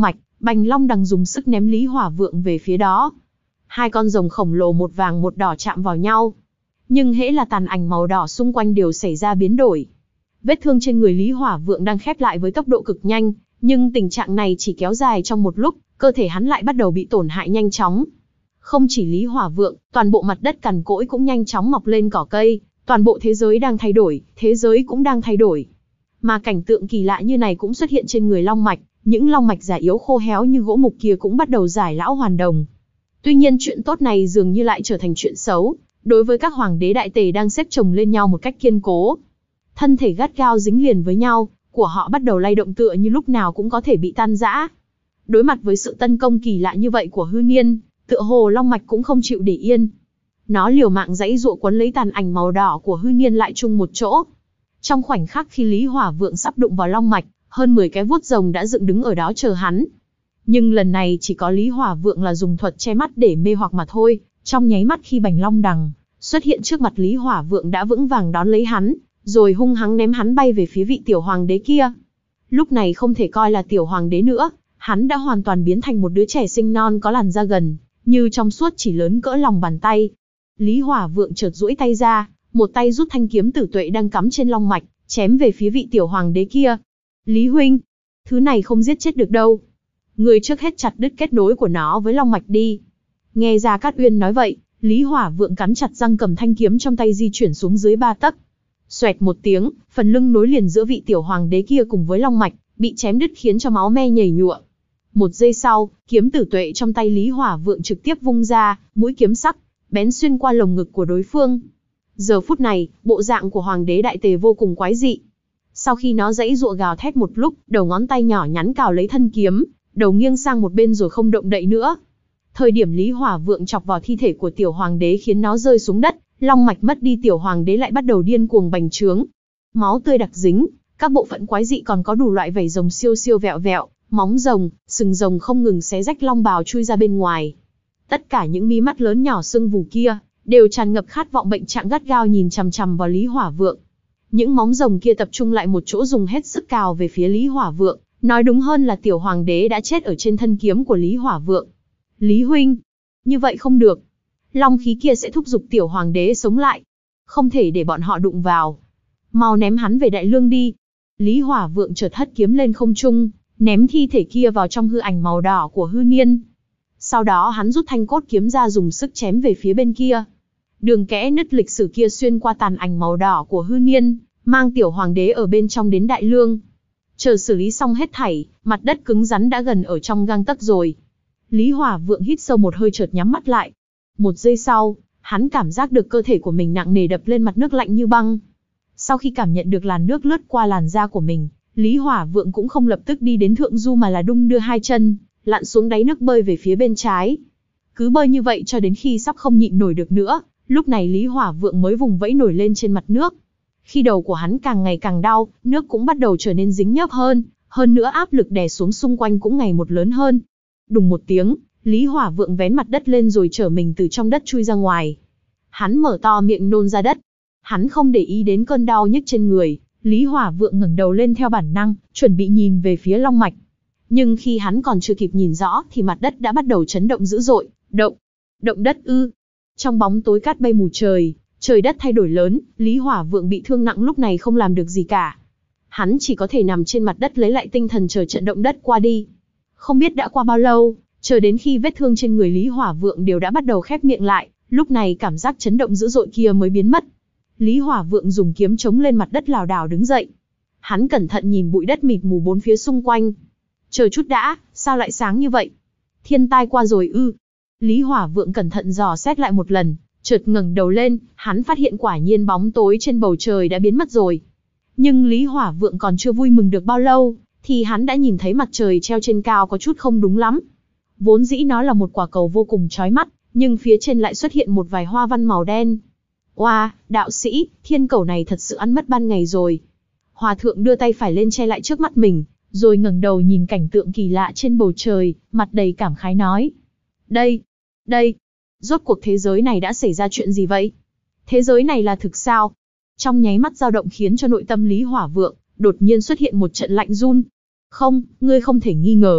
Speaker 1: Bành Long Đằng dùng sức ném Lý Hỏa Vượng về phía đó. Hai con rồng khổng lồ một vàng một đỏ chạm vào nhau. Nhưng hễ là tàn ảnh màu đỏ xung quanh đều xảy ra biến đổi. Vết thương trên người Lý Hỏa Vượng đang khép lại với tốc độ cực nhanh, nhưng tình trạng này chỉ kéo dài trong một lúc, cơ thể hắn lại bắt đầu bị tổn hại nhanh chóng. Không chỉ Lý Hỏa Vượng, toàn bộ mặt đất cằn cỗi cũng nhanh chóng mọc lên cỏ cây, toàn bộ thế giới đang thay đổi, thế giới cũng đang thay đổi. Mà cảnh tượng kỳ lạ như này cũng xuất hiện trên người long mạch, những long mạch già yếu khô héo như gỗ mục kia cũng bắt đầu giải lão hoàn đồng. Tuy nhiên chuyện tốt này dường như lại trở thành chuyện xấu, đối với các hoàng đế đại tề đang xếp chồng lên nhau một cách kiên cố. Thân thể gắt gao dính liền với nhau, của họ bắt đầu lay động tựa như lúc nào cũng có thể bị tan rã. Đối mặt với sự tấn công kỳ lạ như vậy của hư niên, tựa hồ long mạch cũng không chịu để yên. Nó liều mạng giãy giụa quấn lấy tàn ảnh màu đỏ của hư niên lại chung một chỗ. Trong khoảnh khắc khi Lý Hỏa Vượng sắp đụng vào long mạch, hơn mười cái vuốt rồng đã dựng đứng ở đó chờ hắn. Nhưng lần này chỉ có Lý Hỏa Vượng là dùng thuật che mắt để mê hoặc mà thôi. Trong nháy mắt khi Bành Long Đằng xuất hiện trước mặt Lý Hỏa Vượng đã vững vàng đón lấy hắn, rồi hung hăng ném hắn bay về phía vị tiểu hoàng đế kia. Lúc này không thể coi là tiểu hoàng đế nữa, hắn đã hoàn toàn biến thành một đứa trẻ sinh non có làn da gần, như trong suốt chỉ lớn cỡ lòng bàn tay. Lý Hỏa Vượng chợt duỗi tay ra, một tay rút thanh kiếm tử tuệ đang cắm trên long mạch, chém về phía vị tiểu hoàng đế kia. Lý huynh, thứ này không giết chết được đâu. Người trước hết chặt đứt kết nối của nó với long mạch đi. Nghe Gia Cát Uyên nói vậy, Lý Hỏa Vượng cắn chặt răng cầm thanh kiếm trong tay di chuyển xuống dưới ba tấc. Xoẹt một tiếng, phần lưng nối liền giữa vị tiểu hoàng đế kia cùng với long mạch, bị chém đứt khiến cho máu me nhầy nhụa. Một giây sau, kiếm tử tuệ trong tay Lý Hỏa Vượng trực tiếp vung ra, mũi kiếm sắc, bén xuyên qua lồng ngực của đối phương. Giờ phút này, bộ dạng của hoàng đế đại tề vô cùng quái dị. Sau khi nó giãy giụa gào thét một lúc, đầu ngón tay nhỏ nhắn cào lấy thân kiếm, đầu nghiêng sang một bên rồi không động đậy nữa. Thời điểm Lý Hỏa Vượng chọc vào thi thể của tiểu hoàng đế khiến nó rơi xuống đất, long mạch mất đi, tiểu hoàng đế lại bắt đầu điên cuồng bành trướng. Máu tươi đặc dính, các bộ phận quái dị còn có đủ loại vảy rồng siêu siêu vẹo vẹo, móng rồng, sừng rồng không ngừng xé rách long bào chui ra bên ngoài. Tất cả những mí mắt lớn nhỏ sưng vù kia đều tràn ngập khát vọng bệnh trạng gắt gao nhìn chằm chằm vào Lý Hỏa Vượng. Những móng rồng kia tập trung lại một chỗ dùng hết sức cào về phía Lý Hỏa Vượng, nói đúng hơn là tiểu hoàng đế đã chết ở trên thân kiếm của Lý Hỏa Vượng. Lý huynh, như vậy không được. Long khí kia sẽ thúc giục tiểu hoàng đế sống lại. Không thể để bọn họ đụng vào. Mau ném hắn về Đại Lương đi. Lý Hỏa Vượng chợt hất kiếm lên không trung, ném thi thể kia vào trong hư ảnh màu đỏ của hư niên. Sau đó hắn rút thanh cốt kiếm ra dùng sức chém về phía bên kia. Đường kẽ nứt lịch sử kia xuyên qua tàn ảnh màu đỏ của hư niên, mang tiểu hoàng đế ở bên trong đến Đại Lương. Chờ xử lý xong hết thảy, mặt đất cứng rắn đã gần ở trong gang tấc rồi. Lý Hỏa Vượng hít sâu một hơi chợt nhắm mắt lại. Một giây sau, hắn cảm giác được cơ thể của mình nặng nề đập lên mặt nước lạnh như băng. Sau khi cảm nhận được làn nước lướt qua làn da của mình, Lý Hỏa Vượng cũng không lập tức đi đến thượng du mà là đung đưa hai chân, lặn xuống đáy nước bơi về phía bên trái. Cứ bơi như vậy cho đến khi sắp không nhịn nổi được nữa, lúc này Lý Hỏa Vượng mới vùng vẫy nổi lên trên mặt nước. Khi đầu của hắn càng ngày càng đau, nước cũng bắt đầu trở nên dính nhớp hơn, hơn nữa áp lực đè xuống xung quanh cũng ngày một lớn hơn. Đùng một tiếng, Lý Hỏa Vượng vén mặt đất lên rồi trở mình từ trong đất chui ra ngoài. Hắn mở to miệng nôn ra đất. Hắn không để ý đến cơn đau nhức trên người, Lý Hỏa Vượng ngẩng đầu lên theo bản năng, chuẩn bị nhìn về phía long mạch. Nhưng khi hắn còn chưa kịp nhìn rõ thì mặt đất đã bắt đầu chấn động dữ dội. Động, động đất ư? Trong bóng tối cát bay mù trời, trời đất thay đổi lớn, Lý Hỏa Vượng bị thương nặng lúc này không làm được gì cả. Hắn chỉ có thể nằm trên mặt đất lấy lại tinh thần chờ trận động đất qua đi. Không biết đã qua bao lâu, chờ đến khi vết thương trên người Lý Hỏa Vượng đều đã bắt đầu khép miệng lại, lúc này cảm giác chấn động dữ dội kia mới biến mất. Lý Hỏa Vượng dùng kiếm chống lên mặt đất lảo đảo đứng dậy. Hắn cẩn thận nhìn bụi đất mịt mù bốn phía xung quanh. Chờ chút đã, sao lại sáng như vậy? Thiên tai qua rồi ư? Lý Hỏa Vượng cẩn thận dò xét lại một lần, chợt ngẩng đầu lên, hắn phát hiện quả nhiên bóng tối trên bầu trời đã biến mất rồi. Nhưng Lý Hỏa Vượng còn chưa vui mừng được bao lâu, thì hắn đã nhìn thấy mặt trời treo trên cao có chút không đúng lắm. Vốn dĩ nó là một quả cầu vô cùng chói mắt, nhưng phía trên lại xuất hiện một vài hoa văn màu đen. Oa, wow, đạo sĩ, thiên cầu này thật sự ăn mất ban ngày rồi. Hòa thượng đưa tay phải lên che lại trước mắt mình, rồi ngẩng đầu nhìn cảnh tượng kỳ lạ trên bầu trời, mặt đầy cảm khái nói. Đây, đây, rốt cuộc thế giới này đã xảy ra chuyện gì vậy? Thế giới này là thực sao? Trong nháy mắt dao động khiến cho nội tâm Lý Hỏa Vượng đột nhiên xuất hiện một trận lạnh run. Không, ngươi không thể nghi ngờ,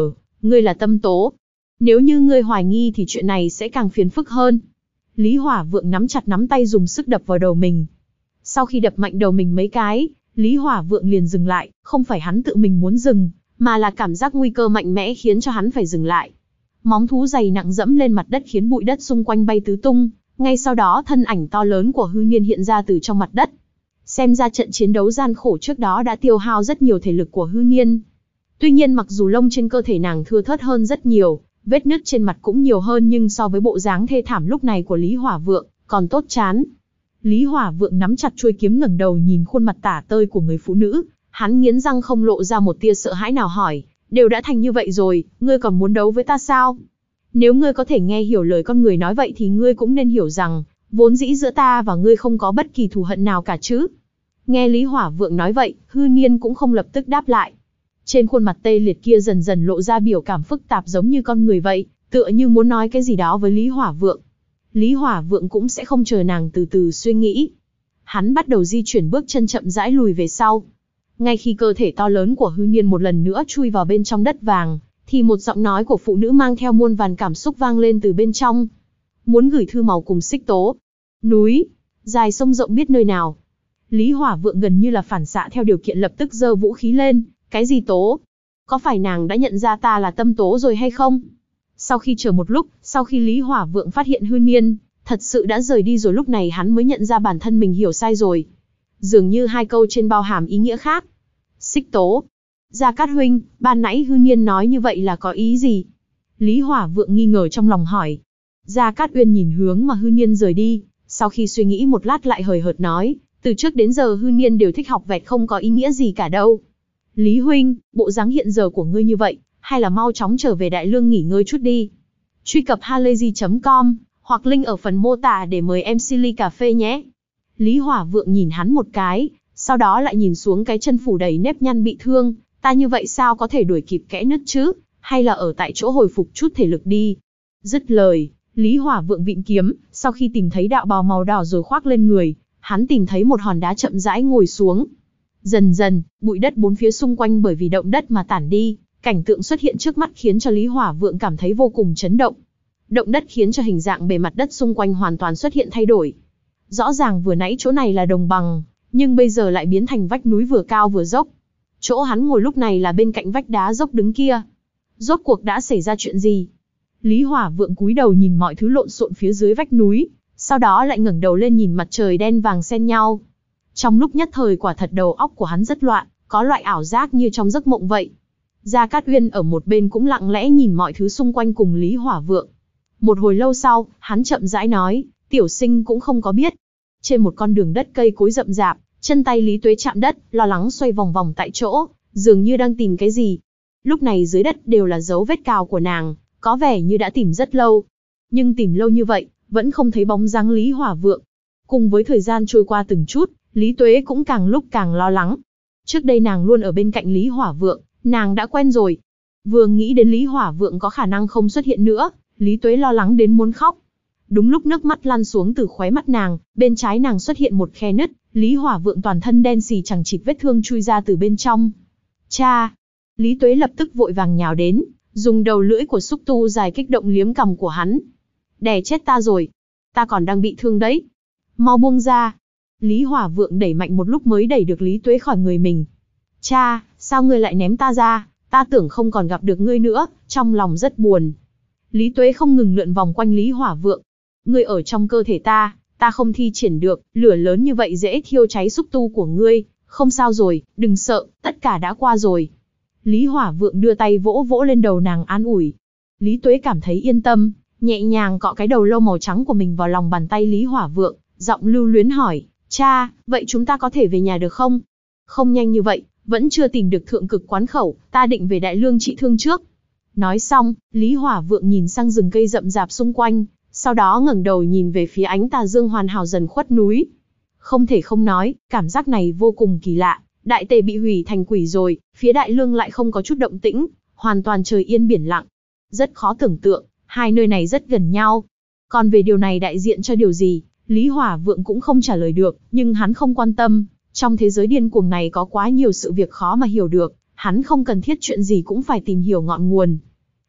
Speaker 1: ngươi là Tâm Tố. Nếu như ngươi hoài nghi thì chuyện này sẽ càng phiền phức hơn. Lý Hỏa Vượng nắm chặt nắm tay dùng sức đập vào đầu mình. Sau khi đập mạnh đầu mình mấy cái, Lý Hỏa Vượng liền dừng lại, không phải hắn tự mình muốn dừng, mà là cảm giác nguy cơ mạnh mẽ khiến cho hắn phải dừng lại. Móng thú dày nặng dẫm lên mặt đất khiến bụi đất xung quanh bay tứ tung, ngay sau đó thân ảnh to lớn của Hư Niên hiện ra từ trong mặt đất. Xem ra trận chiến đấu gian khổ trước đó đã tiêu hao rất nhiều thể lực của Hư Niên. Tuy nhiên mặc dù lông trên cơ thể nàng thưa thớt hơn rất nhiều, vết nứt trên mặt cũng nhiều hơn, nhưng so với bộ dáng thê thảm lúc này của Lý Hỏa Vượng, còn tốt chán. Lý Hỏa Vượng nắm chặt chuôi kiếm ngẩng đầu nhìn khuôn mặt tả tơi của người phụ nữ, hắn nghiến răng không lộ ra một tia sợ hãi nào hỏi, đều đã thành như vậy rồi, ngươi còn muốn đấu với ta sao? Nếu ngươi có thể nghe hiểu lời con người nói vậy thì ngươi cũng nên hiểu rằng, vốn dĩ giữa ta và ngươi không có bất kỳ thù hận nào cả chứ. Nghe Lý Hỏa Vượng nói vậy, Hư Niên cũng không lập tức đáp lại. Trên khuôn mặt tê liệt kia dần dần lộ ra biểu cảm phức tạp giống như con người vậy, tựa như muốn nói cái gì đó với Lý Hỏa Vượng. Lý Hỏa Vượng cũng sẽ không chờ nàng từ từ suy nghĩ. Hắn bắt đầu di chuyển bước chân chậm rãi lùi về sau. Ngay khi cơ thể to lớn của Hư Niên một lần nữa chui vào bên trong đất vàng, thì một giọng nói của phụ nữ mang theo muôn vàn cảm xúc vang lên từ bên trong. Muốn gửi thư màu cùng Xích Tố. Núi, dài sông rộng biết nơi nào. Lý Hỏa Vượng gần như là phản xạ theo điều kiện lập tức giơ vũ khí lên. Cái gì Tố? Có phải nàng đã nhận ra ta là Tâm Tố rồi hay không? Sau khi chờ một lúc, sau khi Lý Hỏa Vượng phát hiện Hư Niên thật sự đã rời đi rồi, lúc này hắn mới nhận ra bản thân mình hiểu sai rồi. Dường như hai câu trên bao hàm ý nghĩa khác. Xích Tố. Gia Cát huynh, ban nãy Hư Niên nói như vậy là có ý gì? Lý Hỏa Vượng nghi ngờ trong lòng hỏi. Gia Cát Uyên nhìn hướng mà Hư Niên rời đi, sau khi suy nghĩ một lát lại hời hợt nói, từ trước đến giờ Hư Niên đều thích học vẹt không có ý nghĩa gì cả đâu. Lý huynh, bộ dáng hiện giờ của ngươi như vậy, hay là mau chóng trở về Đại Lương nghỉ ngơi chút đi. Truy cập halayzi chấm com, hoặc link ở phần mô tả để mời em xê ly cà phê nhé. Lý Hỏa Vượng nhìn hắn một cái, sau đó lại nhìn xuống cái chân phủ đầy nếp nhăn bị thương, ta như vậy sao có thể đuổi kịp kẽ nứt chứ, hay là ở tại chỗ hồi phục chút thể lực đi. Dứt lời, Lý Hỏa Vượng vịn kiếm, sau khi tìm thấy đạo bào màu đỏ rồi khoác lên người, hắn tìm thấy một hòn đá chậm rãi ngồi xuống. Dần dần, bụi đất bốn phía xung quanh bởi vì động đất mà tản đi, cảnh tượng xuất hiện trước mắt khiến cho Lý Hỏa Vượng cảm thấy vô cùng chấn động. Động đất khiến cho hình dạng bề mặt đất xung quanh hoàn toàn xuất hiện thay đổi. Rõ ràng vừa nãy chỗ này là đồng bằng, nhưng bây giờ lại biến thành vách núi vừa cao vừa dốc. Chỗ hắn ngồi lúc này là bên cạnh vách đá dốc đứng kia. Rốt cuộc đã xảy ra chuyện gì? Lý Hỏa Vượng cúi đầu nhìn mọi thứ lộn xộn phía dưới vách núi, sau đó lại ngẩng đầu lên nhìn mặt trời đen vàng xen nhau. Trong lúc nhất thời quả thật đầu óc của hắn rất loạn, có loại ảo giác như trong giấc mộng vậy. Gia Cát Uyên ở một bên cũng lặng lẽ nhìn mọi thứ xung quanh cùng Lý Hỏa Vượng. Một hồi lâu sau, hắn chậm rãi nói, tiểu sinh cũng không có biết. Trên một con đường đất cây cối rậm rạp, chân tay Lý Tuế chạm đất, lo lắng xoay vòng vòng tại chỗ, dường như đang tìm cái gì. Lúc này dưới đất đều là dấu vết cào của nàng, có vẻ như đã tìm rất lâu. Nhưng tìm lâu như vậy, vẫn không thấy bóng dáng Lý Hỏa Vượng. Cùng với thời gian trôi qua từng chút, Lý Tuế cũng càng lúc càng lo lắng. Trước đây nàng luôn ở bên cạnh Lý Hỏa Vượng, nàng đã quen rồi. Vừa nghĩ đến Lý Hỏa Vượng có khả năng không xuất hiện nữa, Lý Tuế lo lắng đến muốn khóc. Đúng lúc nước mắt lăn xuống từ khóe mắt nàng, bên trái nàng xuất hiện một khe nứt, Lý Hỏa Vượng toàn thân đen xì chằng chịt vết thương chui ra từ bên trong. Cha! Lý Tuế lập tức vội vàng nhào đến, dùng đầu lưỡi của xúc tu dài kích động liếm cằm của hắn. Đè chết ta rồi! Ta còn đang bị thương đấy! Mau buông ra! Lý Hỏa Vượng đẩy mạnh một lúc mới đẩy được Lý Tuế khỏi người mình. Cha, sao ngươi lại ném ta ra? Ta tưởng không còn gặp được ngươi nữa, trong lòng rất buồn. Lý Tuế không ngừng lượn vòng quanh Lý Hỏa Vượng. Ngươi ở trong cơ thể ta, ta không thi triển được, lửa lớn như vậy dễ thiêu cháy xúc tu của ngươi. Không sao rồi, đừng sợ, tất cả đã qua rồi. Lý Hỏa Vượng đưa tay vỗ vỗ lên đầu nàng an ủi. Lý Tuế cảm thấy yên tâm, nhẹ nhàng cọ cái đầu lâu màu trắng của mình vào lòng bàn tay Lý Hỏa Vượng, giọng lưu luyến hỏi, cha, vậy chúng ta có thể về nhà được không? Không nhanh như vậy, vẫn chưa tìm được thượng cực quán khẩu, ta định về Đại Lương trị thương trước. Nói xong, Lý Hỏa Vượng nhìn sang rừng cây rậm rạp xung quanh, sau đó ngẩng đầu nhìn về phía ánh tà dương hoàn hảo dần khuất núi. Không thể không nói, cảm giác này vô cùng kỳ lạ. Đại Tề bị hủy thành quỷ rồi, phía Đại Lương lại không có chút động tĩnh, hoàn toàn trời yên biển lặng. Rất khó tưởng tượng, hai nơi này rất gần nhau. Còn về điều này đại diện cho điều gì, Lý Hỏa Vượng cũng không trả lời được, nhưng hắn không quan tâm. Trong thế giới điên cuồng này có quá nhiều sự việc khó mà hiểu được, hắn không cần thiết chuyện gì cũng phải tìm hiểu ngọn nguồn.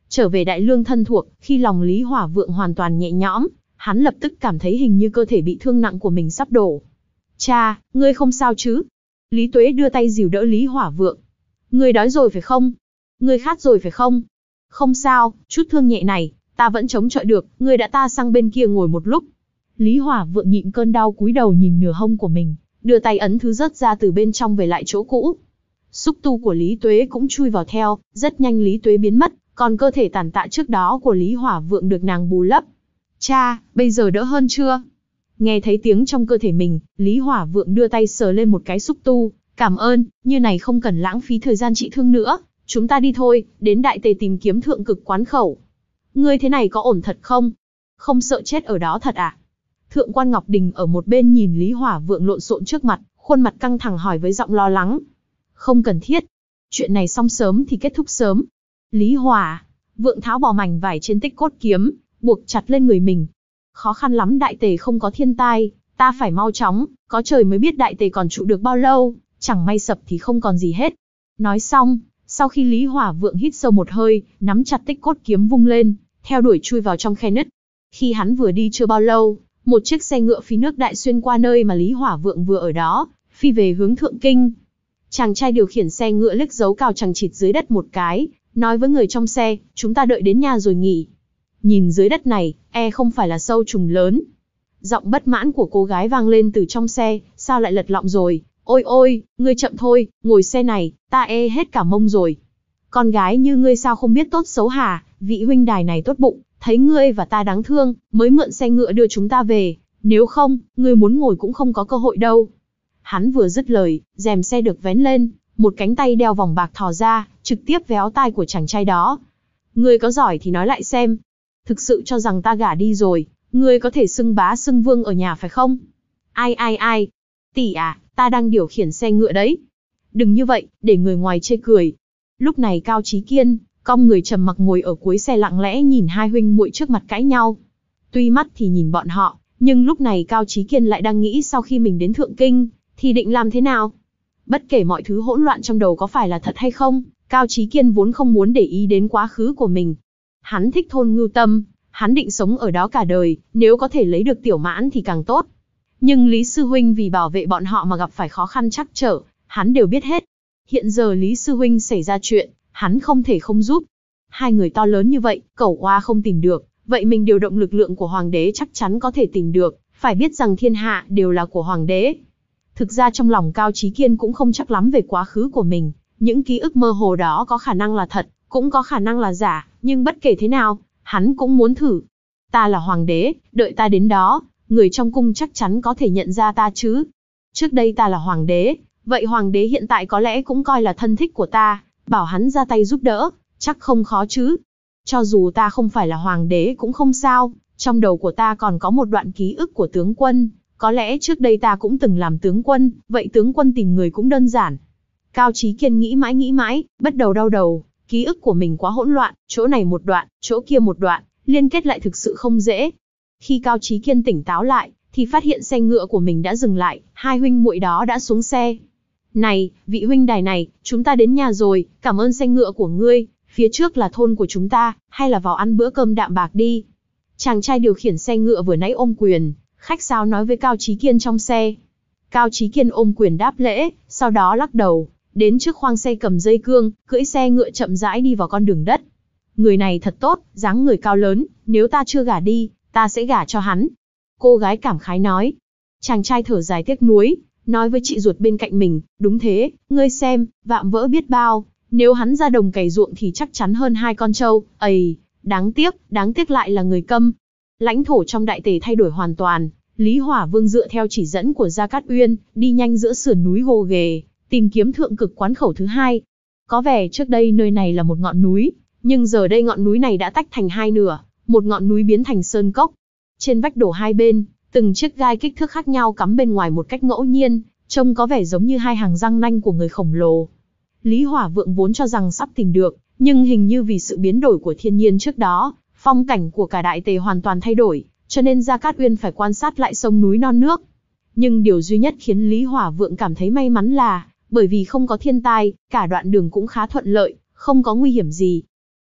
Speaker 1: Trở về đại lương thân thuộc, khi lòng Lý Hỏa Vượng hoàn toàn nhẹ nhõm, hắn lập tức cảm thấy hình như cơ thể bị thương nặng của mình sắp đổ. Cha, ngươi không sao chứ? Lý Tuế đưa tay dìu đỡ Lý Hỏa Vượng. Ngươi đói rồi phải không? Ngươi khát rồi phải không? Không sao, chút thương nhẹ này, ta vẫn chống chọi được, ngươi đã ta sang bên kia ngồi một lúc. Lý Hỏa Vượng nhịn cơn đau cúi đầu nhìn nửa hông của mình, đưa tay ấn thứ rớt ra từ bên trong về lại chỗ cũ. Xúc tu của Lý Tuế cũng chui vào theo, rất nhanh Lý Tuế biến mất, còn cơ thể tàn tạ trước đó của Lý Hỏa Vượng được nàng bù lấp. Cha, bây giờ đỡ hơn chưa? Nghe thấy tiếng trong cơ thể mình, Lý Hỏa Vượng đưa tay sờ lên một cái xúc tu. Cảm ơn, như này không cần lãng phí thời gian trị thương nữa. Chúng ta đi thôi, đến Đại Tề tìm kiếm thượng cực quán khẩu. Ngươi thế này có ổn thật không? Không sợ chết ở đó thật à? Thượng quan Ngọc Đình ở một bên nhìn Lý Hỏa Vượng lộn xộn trước mặt, khuôn mặt căng thẳng hỏi với giọng lo lắng. Không cần thiết. Chuyện này xong sớm thì kết thúc sớm. Lý Hỏa Vượng tháo bỏ mảnh vải trên tích cốt kiếm, buộc chặt lên người mình. Khó khăn lắm Đại Tề không có thiên tai, ta phải mau chóng, có trời mới biết Đại Tề còn trụ được bao lâu, chẳng may sập thì không còn gì hết. Nói xong, sau khi Lý Hỏa Vượng hít sâu một hơi, nắm chặt tích cốt kiếm vung lên, theo đuổi chui vào trong khe nứt. Khi hắn vừa đi chưa bao lâu, một chiếc xe ngựa phi nước đại xuyên qua nơi mà Lý Hỏa Vượng vừa ở đó, phi về hướng Thượng Kinh. Chàng trai điều khiển xe ngựa liếc dấu cao chằng chịt dưới đất một cái, nói với người trong xe, chúng ta đợi đến nhà rồi nghỉ. Nhìn dưới đất này, e không phải là sâu trùng lớn. Giọng bất mãn của cô gái vang lên từ trong xe, sao lại lật lọng rồi, ôi ôi, ngươi chậm thôi, ngồi xe này, ta e hết cả mông rồi. Con gái như ngươi sao không biết tốt xấu hả, vị huynh đài này tốt bụng, thấy ngươi và ta đáng thương, mới mượn xe ngựa đưa chúng ta về, nếu không, ngươi muốn ngồi cũng không có cơ hội đâu. Hắn vừa dứt lời, rèm xe được vén lên, một cánh tay đeo vòng bạc thò ra, trực tiếp véo tai của chàng trai đó. Ngươi có giỏi thì nói lại xem. Thực sự cho rằng ta gả đi rồi, ngươi có thể xưng bá xưng vương ở nhà phải không? Ai ai ai? Tỷ à, ta đang điều khiển xe ngựa đấy. Đừng như vậy, để người ngoài chê cười. Lúc này Cao Chí Kiên, cong người trầm mặc ngồi ở cuối xe lặng lẽ nhìn hai huynh muội trước mặt cãi nhau. Tuy mắt thì nhìn bọn họ, nhưng lúc này Cao Chí Kiên lại đang nghĩ sau khi mình đến Thượng Kinh, thì định làm thế nào? Bất kể mọi thứ hỗn loạn trong đầu có phải là thật hay không, Cao Chí Kiên vốn không muốn để ý đến quá khứ của mình. Hắn thích thôn Ngưu Tâm, hắn định sống ở đó cả đời, nếu có thể lấy được Tiểu Mãn thì càng tốt. Nhưng Lý Sư Huynh vì bảo vệ bọn họ mà gặp phải khó khăn trắc trở, hắn đều biết hết. Hiện giờ Lý Sư Huynh xảy ra chuyện, hắn không thể không giúp. Hai người to lớn như vậy, Cẩu Oa không tìm được, vậy mình điều động lực lượng của Hoàng đế chắc chắn có thể tìm được, phải biết rằng thiên hạ đều là của Hoàng đế. Thực ra trong lòng Cao Chí Kiên cũng không chắc lắm về quá khứ của mình, những ký ức mơ hồ đó có khả năng là thật, cũng có khả năng là giả, nhưng bất kể thế nào, hắn cũng muốn thử. Ta là Hoàng đế, đợi ta đến đó, người trong cung chắc chắn có thể nhận ra ta chứ. Trước đây ta là Hoàng đế, vậy Hoàng đế hiện tại có lẽ cũng coi là thân thích của ta, bảo hắn ra tay giúp đỡ, chắc không khó chứ. Cho dù ta không phải là Hoàng đế cũng không sao, trong đầu của ta còn có một đoạn ký ức của tướng quân, có lẽ trước đây ta cũng từng làm tướng quân, vậy tướng quân tìm người cũng đơn giản. Cao Chí Kiên nghĩ mãi nghĩ mãi, bắt đầu đau đầu, ký ức của mình quá hỗn loạn, chỗ này một đoạn, chỗ kia một đoạn, liên kết lại thực sự không dễ. Khi Cao Chí Kiên tỉnh táo lại, thì phát hiện xe ngựa của mình đã dừng lại, hai huynh muội đó đã xuống xe. Này, vị huynh đài này, chúng ta đến nhà rồi, cảm ơn xe ngựa của ngươi, phía trước là thôn của chúng ta, hay là vào ăn bữa cơm đạm bạc đi. Chàng trai điều khiển xe ngựa vừa nãy ôm quyền, khách sáo nói với Cao Chí Kiên trong xe. Cao Chí Kiên ôm quyền đáp lễ, sau đó lắc đầu, đến trước khoang xe cầm dây cương, cưỡi xe ngựa chậm rãi đi vào con đường đất. Người này thật tốt, dáng người cao lớn, nếu ta chưa gả đi, ta sẽ gả cho hắn. Cô gái cảm khái nói. Chàng trai thở dài tiếc nuối, nói với chị ruột bên cạnh mình, đúng thế, ngươi xem, vạm vỡ biết bao, nếu hắn ra đồng cày ruộng thì chắc chắn hơn hai con trâu, ầy, đáng tiếc, đáng tiếc lại là người câm. Lãnh thổ trong Đại Tề thay đổi hoàn toàn, Lý Hỏa Vương dựa theo chỉ dẫn của Gia Cát Uyên, đi nhanh giữa sườn núi gồ ghề, tìm kiếm thượng cực quán khẩu thứ hai. Có vẻ trước đây nơi này là một ngọn núi, nhưng giờ đây ngọn núi này đã tách thành hai nửa, một ngọn núi biến thành sơn cốc. Trên vách đổ hai bên, từng chiếc gai kích thước khác nhau cắm bên ngoài một cách ngẫu nhiên, trông có vẻ giống như hai hàng răng nanh của người khổng lồ. Lý Hỏa Vượng vốn cho rằng sắp tìm được, nhưng hình như vì sự biến đổi của thiên nhiên trước đó, phong cảnh của cả Đại Tề hoàn toàn thay đổi, cho nên Gia Cát Uyên phải quan sát lại sông núi non nước. Nhưng điều duy nhất khiến Lý Hỏa Vượng cảm thấy may mắn là, bởi vì không có thiên tai, cả đoạn đường cũng khá thuận lợi, không có nguy hiểm gì.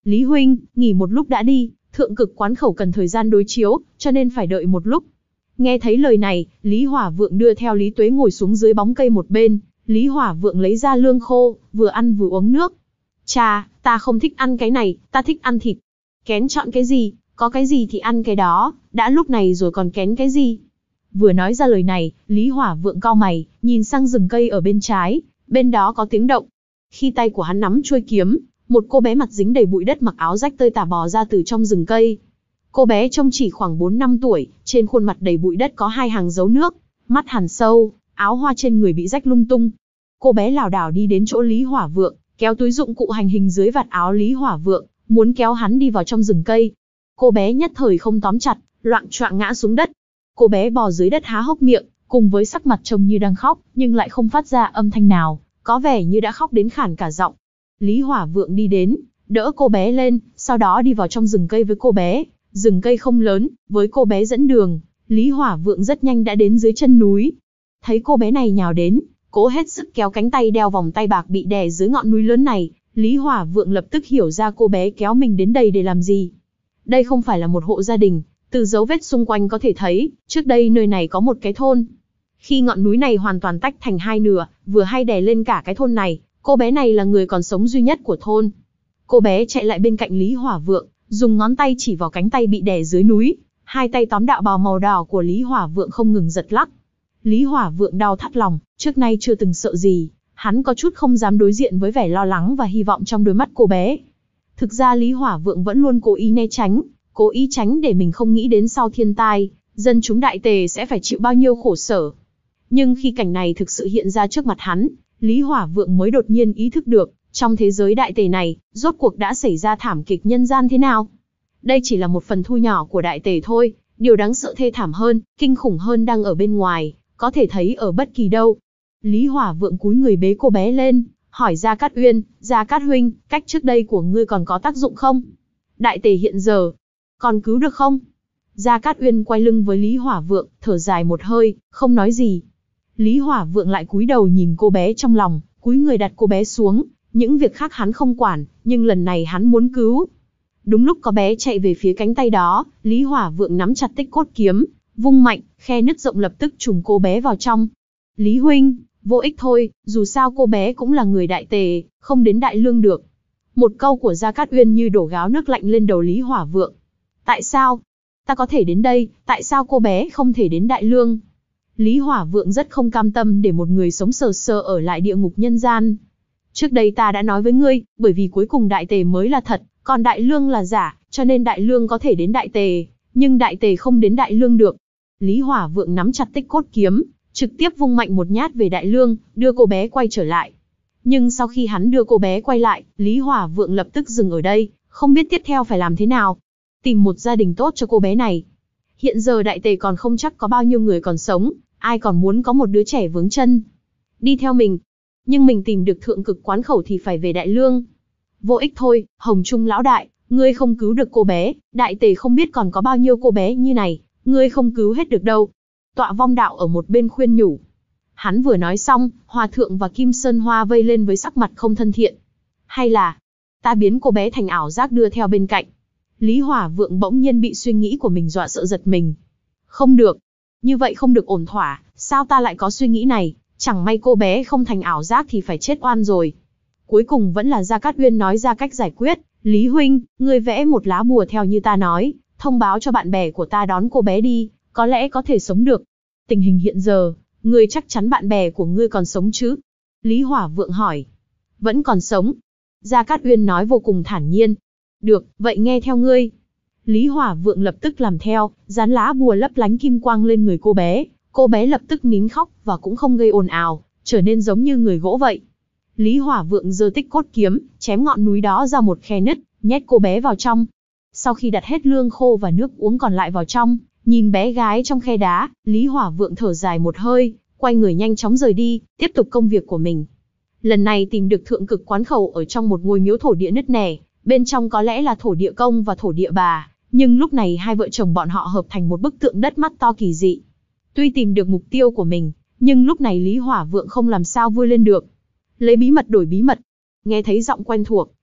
Speaker 1: Lý huynh, nghỉ một lúc đã đi, thượng cực quán khẩu cần thời gian đối chiếu, cho nên phải đợi một lúc. Nghe thấy lời này, Lý Hỏa Vượng đưa theo Lý Tuế ngồi xuống dưới bóng cây một bên, Lý Hỏa Vượng lấy ra lương khô, vừa ăn vừa uống nước. Cha, ta không thích ăn cái này, ta thích ăn thịt. Kén chọn cái gì, có cái gì thì ăn cái đó, đã lúc này rồi còn kén cái gì. Vừa nói ra lời này, Lý Hỏa Vượng cau mày, nhìn sang rừng cây ở bên trái, bên đó có tiếng động. Khi tay của hắn nắm chuôi kiếm, một cô bé mặt dính đầy bụi đất mặc áo rách tơi tả bò ra từ trong rừng cây. Cô bé trông chỉ khoảng bốn năm tuổi, trên khuôn mặt đầy bụi đất có hai hàng dấu nước, mắt hằn sâu, áo hoa trên người bị rách lung tung. Cô bé lảo đảo đi đến chỗ Lý Hỏa Vượng, kéo túi dụng cụ hành hình dưới vạt áo Lý Hỏa Vượng, muốn kéo hắn đi vào trong rừng cây. Cô bé nhất thời không tóm chặt, loạng choạng ngã xuống đất. Cô bé bò dưới đất há hốc miệng, cùng với sắc mặt trông như đang khóc, nhưng lại không phát ra âm thanh nào, có vẻ như đã khóc đến khản cả giọng. Lý Hỏa Vượng đi đến, đỡ cô bé lên, sau đó đi vào trong rừng cây với cô bé. Rừng cây không lớn, với cô bé dẫn đường, Lý Hỏa Vượng rất nhanh đã đến dưới chân núi. Thấy cô bé này nhào đến, cố hết sức kéo cánh tay đeo vòng tay bạc bị đè dưới ngọn núi lớn này, Lý Hỏa Vượng lập tức hiểu ra cô bé kéo mình đến đây để làm gì. Đây không phải là một hộ gia đình, từ dấu vết xung quanh có thể thấy, trước đây nơi này có một cái thôn. Khi ngọn núi này hoàn toàn tách thành hai nửa, vừa hay đè lên cả cái thôn này, cô bé này là người còn sống duy nhất của thôn. Cô bé chạy lại bên cạnh Lý Hỏa Vượng, dùng ngón tay chỉ vào cánh tay bị đè dưới núi, hai tay tóm đạo bào màu đỏ của Lý Hỏa Vượng không ngừng giật lắc. Lý Hỏa Vượng đau thắt lòng, trước nay chưa từng sợ gì, hắn có chút không dám đối diện với vẻ lo lắng và hy vọng trong đôi mắt cô bé. Thực ra Lý Hỏa Vượng vẫn luôn cố ý né tránh, cố ý tránh để mình không nghĩ đến sau thiên tai, dân chúng Đại Tề sẽ phải chịu bao nhiêu khổ sở. Nhưng khi cảnh này thực sự hiện ra trước mặt hắn, Lý Hỏa Vượng mới đột nhiên ý thức được, trong thế giới Đại Tề này, rốt cuộc đã xảy ra thảm kịch nhân gian thế nào. Đây chỉ là một phần thu nhỏ của Đại Tề thôi, điều đáng sợ thê thảm hơn, kinh khủng hơn đang ở bên ngoài, có thể thấy ở bất kỳ đâu. Lý Hỏa Vượng cúi người bế cô bé lên, hỏi Gia Cát Uyên, Gia Cát huynh, cách trước đây của ngươi còn có tác dụng không? Đại Tề hiện giờ, còn cứu được không? Gia Cát Uyên quay lưng với Lý Hỏa Vượng, thở dài một hơi, không nói gì. Lý Hỏa Vượng lại cúi đầu nhìn cô bé trong lòng, cúi người đặt cô bé xuống, những việc khác hắn không quản, nhưng lần này hắn muốn cứu. Đúng lúc có bé chạy về phía cánh tay đó, Lý Hỏa Vượng nắm chặt tích cốt kiếm, vung mạnh, khe nứt rộng lập tức trùm cô bé vào trong. Lý huynh, vô ích thôi, dù sao cô bé cũng là người Đại Tề, không đến Đại Lương được. Một câu của Gia Cát Uyên như đổ gáo nước lạnh lên đầu Lý Hỏa Vượng. Tại sao? Ta có thể đến đây, tại sao cô bé không thể đến Đại Lương? Lý Hỏa Vượng rất không cam tâm để một người sống sờ sờ ở lại địa ngục nhân gian. Trước đây ta đã nói với ngươi, bởi vì cuối cùng Đại Tề mới là thật, còn Đại Lương là giả, cho nên Đại Lương có thể đến Đại Tề, nhưng Đại Tề không đến Đại Lương được. Lý Hỏa Vượng nắm chặt tích cốt kiếm, trực tiếp vung mạnh một nhát về Đại Lương, đưa cô bé quay trở lại. Nhưng sau khi hắn đưa cô bé quay lại, Lý Hỏa Vượng lập tức dừng ở đây, không biết tiếp theo phải làm thế nào. Tìm một gia đình tốt cho cô bé này. Hiện giờ Đại Tề còn không chắc có bao nhiêu người còn sống, ai còn muốn có một đứa trẻ vướng chân. Đi theo mình. Nhưng mình tìm được thượng cực quán khẩu thì phải về Đại Lương. Vô ích thôi, Hồng Trung lão đại, ngươi không cứu được cô bé, Đại Tề không biết còn có bao nhiêu cô bé như này, ngươi không cứu hết được đâu. Tọa Vong Đạo ở một bên khuyên nhủ. Hắn vừa nói xong, Hòa Thượng và Kim Sơn Hoa vây lên với sắc mặt không thân thiện. Hay là, ta biến cô bé thành ảo giác đưa theo bên cạnh. Lý Hỏa Vượng bỗng nhiên bị suy nghĩ của mình dọa sợ giật mình. Không được, như vậy không được ổn thỏa, sao ta lại có suy nghĩ này, chẳng may cô bé không thành ảo giác thì phải chết oan rồi. Cuối cùng vẫn là Gia Cát Uyên nói ra cách giải quyết, Lý huynh, ngươi vẽ một lá bùa theo như ta nói, thông báo cho bạn bè của ta đón cô bé đi, có lẽ có thể sống được. Tình hình hiện giờ, ngươi chắc chắn bạn bè của ngươi còn sống chứ? Lý Hỏa Vượng hỏi. Vẫn còn sống. Gia Cát Uyên nói vô cùng thản nhiên. Được, vậy nghe theo ngươi. Lý Hỏa Vượng lập tức làm theo, dán lá bùa lấp lánh kim quang lên người cô bé. Cô bé lập tức nín khóc và cũng không gây ồn ào, trở nên giống như người gỗ vậy. Lý Hỏa Vượng giơ tích cốt kiếm, chém ngọn núi đó ra một khe nứt, nhét cô bé vào trong. Sau khi đặt hết lương khô và nước uống còn lại vào trong, nhìn bé gái trong khe đá, Lý Hỏa Vượng thở dài một hơi, quay người nhanh chóng rời đi, tiếp tục công việc của mình. Lần này tìm được thượng cực quán khẩu ở trong một ngôi miếu thổ địa nứt nẻ, bên trong có lẽ là thổ địa công và thổ địa bà, nhưng lúc này hai vợ chồng bọn họ hợp thành một bức tượng đất mắt to kỳ dị. Tuy tìm được mục tiêu của mình, nhưng lúc này Lý Hỏa Vượng không làm sao vui lên được. Lấy bí mật đổi bí mật. Nghe thấy giọng quen thuộc,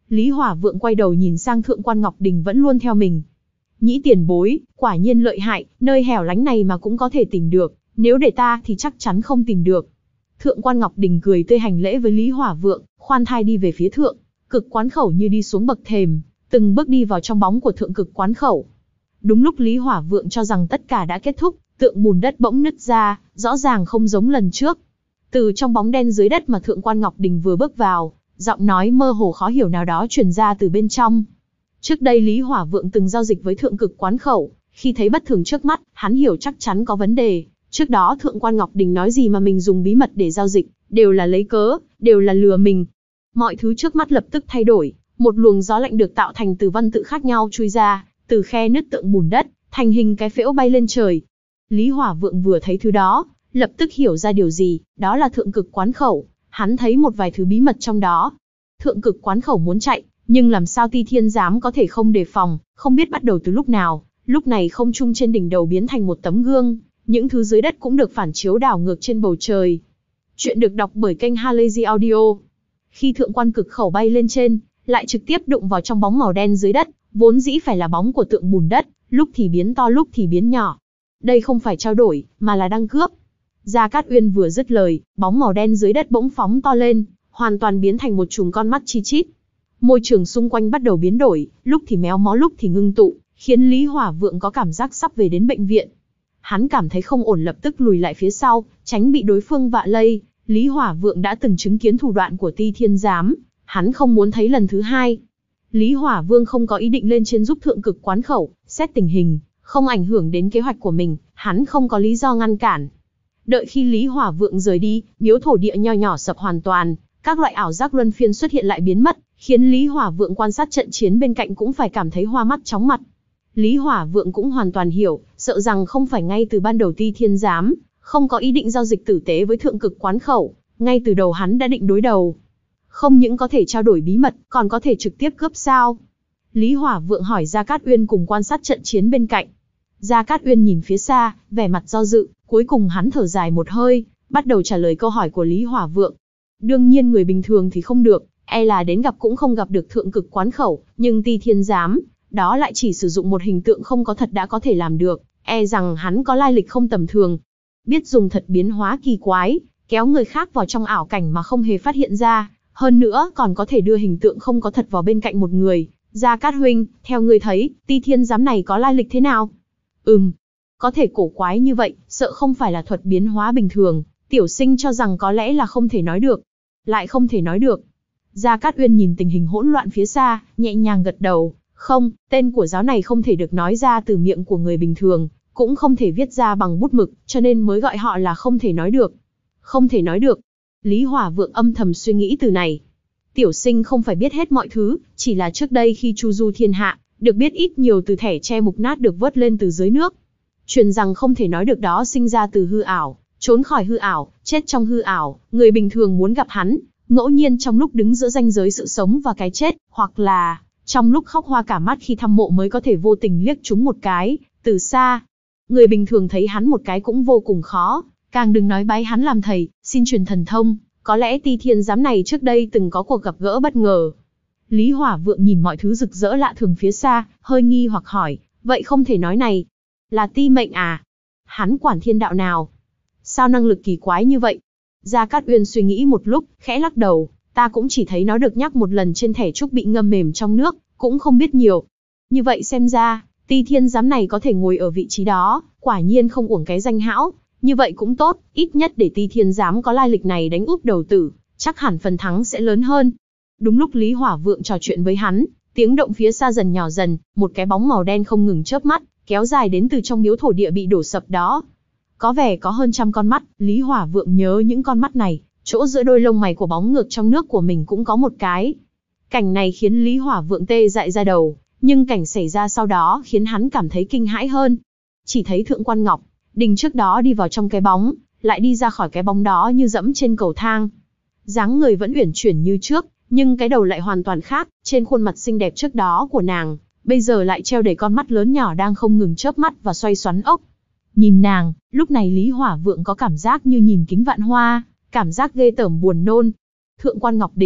Speaker 1: Lý Hỏa Vượng quay đầu nhìn sang Thượng quan Ngọc Đình vẫn luôn theo mình. Nhĩ tiền bối, quả nhiên lợi hại, nơi hẻo lánh này mà cũng có thể tìm được, nếu để ta thì chắc chắn không tìm được. Thượng quan Ngọc Đình cười tươi hành lễ với Lý Hỏa Vượng, khoan thai đi về phía thượng cực quán khẩu như đi xuống bậc thềm, từng bước đi vào trong bóng của thượng cực quán khẩu. Đúng lúc Lý Hỏa Vượng cho rằng tất cả đã kết thúc, tượng bùn đất bỗng nứt ra, rõ ràng không giống lần trước. Từ trong bóng đen dưới đất mà Thượng quan Ngọc Đình vừa bước vào, giọng nói mơ hồ khó hiểu nào đó truyền ra từ bên trong. Trước đây Lý Hỏa Vượng từng giao dịch với thượng cực quán khẩu, khi thấy bất thường trước mắt, hắn hiểu chắc chắn có vấn đề. Trước đó Thượng quan Ngọc Đình nói gì mà mình dùng bí mật để giao dịch, đều là lấy cớ, đều là lừa mình. Mọi thứ trước mắt lập tức thay đổi, một luồng gió lạnh được tạo thành từ văn tự khác nhau chui ra, từ khe nứt tượng bùn đất, thành hình cái phễu bay lên trời. Lý Hỏa Vượng vừa thấy thứ đó, lập tức hiểu ra điều gì, đó là thượng cực quán khẩu, hắn thấy một vài thứ bí mật trong đó. Thượng cực quán khẩu muốn chạy, nhưng làm sao Ti Thiên Giám có thể không đề phòng, không biết bắt đầu từ lúc nào, lúc này không trung trên đỉnh đầu biến thành một tấm gương, những thứ dưới đất cũng được phản chiếu đảo ngược trên bầu trời. Chuyện được đọc bởi kênh Halazy Audio. Khi thượng quan cực khẩu bay lên trên, lại trực tiếp đụng vào trong bóng màu đen dưới đất, vốn dĩ phải là bóng của tượng bùn đất, lúc thì biến to lúc thì biến nhỏ. Đây không phải trao đổi, mà là đang cướp. Gia Cát Uyên vừa dứt lời, bóng màu đen dưới đất bỗng phóng to lên, hoàn toàn biến thành một chùm con mắt chi chít. Môi trường xung quanh bắt đầu biến đổi, lúc thì méo mó lúc thì ngưng tụ, khiến Lý Hỏa Vượng có cảm giác sắp về đến bệnh viện. Hắn cảm thấy không ổn lập tức lùi lại phía sau, tránh bị đối phương vạ lây. Lý Hỏa Vượng đã từng chứng kiến thủ đoạn của Ti Thiên Giám, hắn không muốn thấy lần thứ hai. Lý Hỏa Vương không có ý định lên trên giúp thượng cực quán khẩu, xét tình hình, không ảnh hưởng đến kế hoạch của mình, hắn không có lý do ngăn cản. Đợi khi Lý Hỏa Vượng rời đi, miếu thổ địa nho nhỏ sập hoàn toàn, các loại ảo giác luân phiên xuất hiện lại biến mất, khiến Lý Hỏa Vượng quan sát trận chiến bên cạnh cũng phải cảm thấy hoa mắt chóng mặt. Lý Hỏa Vượng cũng hoàn toàn hiểu, sợ rằng không phải ngay từ ban đầu Ti Thiên Giám không có ý định giao dịch tử tế với thượng cực quán khẩu, ngay từ đầu hắn đã định đối đầu. Không những có thể trao đổi bí mật, còn có thể trực tiếp cướp sao? Lý Hỏa Vượng hỏi Gia Cát Uyên cùng quan sát trận chiến bên cạnh. Gia Cát Uyên nhìn phía xa, vẻ mặt do dự, cuối cùng hắn thở dài một hơi, bắt đầu trả lời câu hỏi của Lý Hỏa Vượng. Đương nhiên người bình thường thì không được, e là đến gặp cũng không gặp được thượng cực quán khẩu, nhưng Ti Thiên Giám, đó lại chỉ sử dụng một hình tượng không có thật đã có thể làm được, e rằng hắn có lai lịch không tầm thường. Biết dùng thật biến hóa kỳ quái, kéo người khác vào trong ảo cảnh mà không hề phát hiện ra, hơn nữa còn có thể đưa hình tượng không có thật vào bên cạnh một người. Gia Cát huynh, theo người thấy, Ti Thiên Giám này có lai lịch thế nào? Ừm, có thể cổ quái như vậy, sợ không phải là thuật biến hóa bình thường, tiểu sinh cho rằng có lẽ là không thể nói được. Lại không thể nói được. Gia Cát Uyên nhìn tình hình hỗn loạn phía xa, nhẹ nhàng gật đầu, không, tên của giáo này không thể được nói ra từ miệng của người bình thường, cũng không thể viết ra bằng bút mực, cho nên mới gọi họ là không thể nói được. Không thể nói được. Lý Hỏa Vượng âm thầm suy nghĩ từ này. Tiểu sinh không phải biết hết mọi thứ, chỉ là trước đây khi chu du thiên hạ, được biết ít nhiều từ thẻ tre mục nát được vớt lên từ dưới nước. Truyền rằng không thể nói được đó sinh ra từ hư ảo, trốn khỏi hư ảo, chết trong hư ảo, người bình thường muốn gặp hắn, ngẫu nhiên trong lúc đứng giữa ranh giới sự sống và cái chết, hoặc là trong lúc khóc hoa cả mắt khi thăm mộ mới có thể vô tình liếc trúng một cái, từ xa. Người bình thường thấy hắn một cái cũng vô cùng khó, càng đừng nói bái hắn làm thầy, xin truyền thần thông, có lẽ Ti Thiên Giám này trước đây từng có cuộc gặp gỡ bất ngờ. Lý Hỏa Vượng nhìn mọi thứ rực rỡ lạ thường phía xa, hơi nghi hoặc hỏi, vậy không thể nói này, là ti mệnh à? Hắn quản thiên đạo nào? Sao năng lực kỳ quái như vậy? Gia Cát Uyên suy nghĩ một lúc, khẽ lắc đầu, ta cũng chỉ thấy nó được nhắc một lần trên thẻ trúc bị ngâm mềm trong nước, cũng không biết nhiều. Như vậy xem ra, Ti Thiên Giám này có thể ngồi ở vị trí đó, quả nhiên không uổng cái danh hão, như vậy cũng tốt, ít nhất để Ti Thiên Giám có lai lịch này đánh úp đầu tử, chắc hẳn phần thắng sẽ lớn hơn. Đúng lúc Lý Hỏa Vượng trò chuyện với hắn, tiếng động phía xa dần nhỏ dần, một cái bóng màu đen không ngừng chớp mắt, kéo dài đến từ trong miếu thổ địa bị đổ sập đó. Có vẻ có hơn trăm con mắt, Lý Hỏa Vượng nhớ những con mắt này, chỗ giữa đôi lông mày của bóng ngược trong nước của mình cũng có một cái. Cảnh này khiến Lý Hỏa Vượng tê dại ra đầu, nhưng cảnh xảy ra sau đó khiến hắn cảm thấy kinh hãi hơn. Chỉ thấy Thượng quan Ngọc Đình trước đó đi vào trong cái bóng, lại đi ra khỏi cái bóng đó như dẫm trên cầu thang. Dáng người vẫn uyển chuyển như trước, nhưng cái đầu lại hoàn toàn khác, trên khuôn mặt xinh đẹp trước đó của nàng, bây giờ lại treo đầy con mắt lớn nhỏ đang không ngừng chớp mắt và xoay xoắn ốc. Nhìn nàng, lúc này Lý Hỏa Vượng có cảm giác như nhìn kính vạn hoa, cảm giác ghê tởm buồn nôn. Thượng quan Ngọc Đình,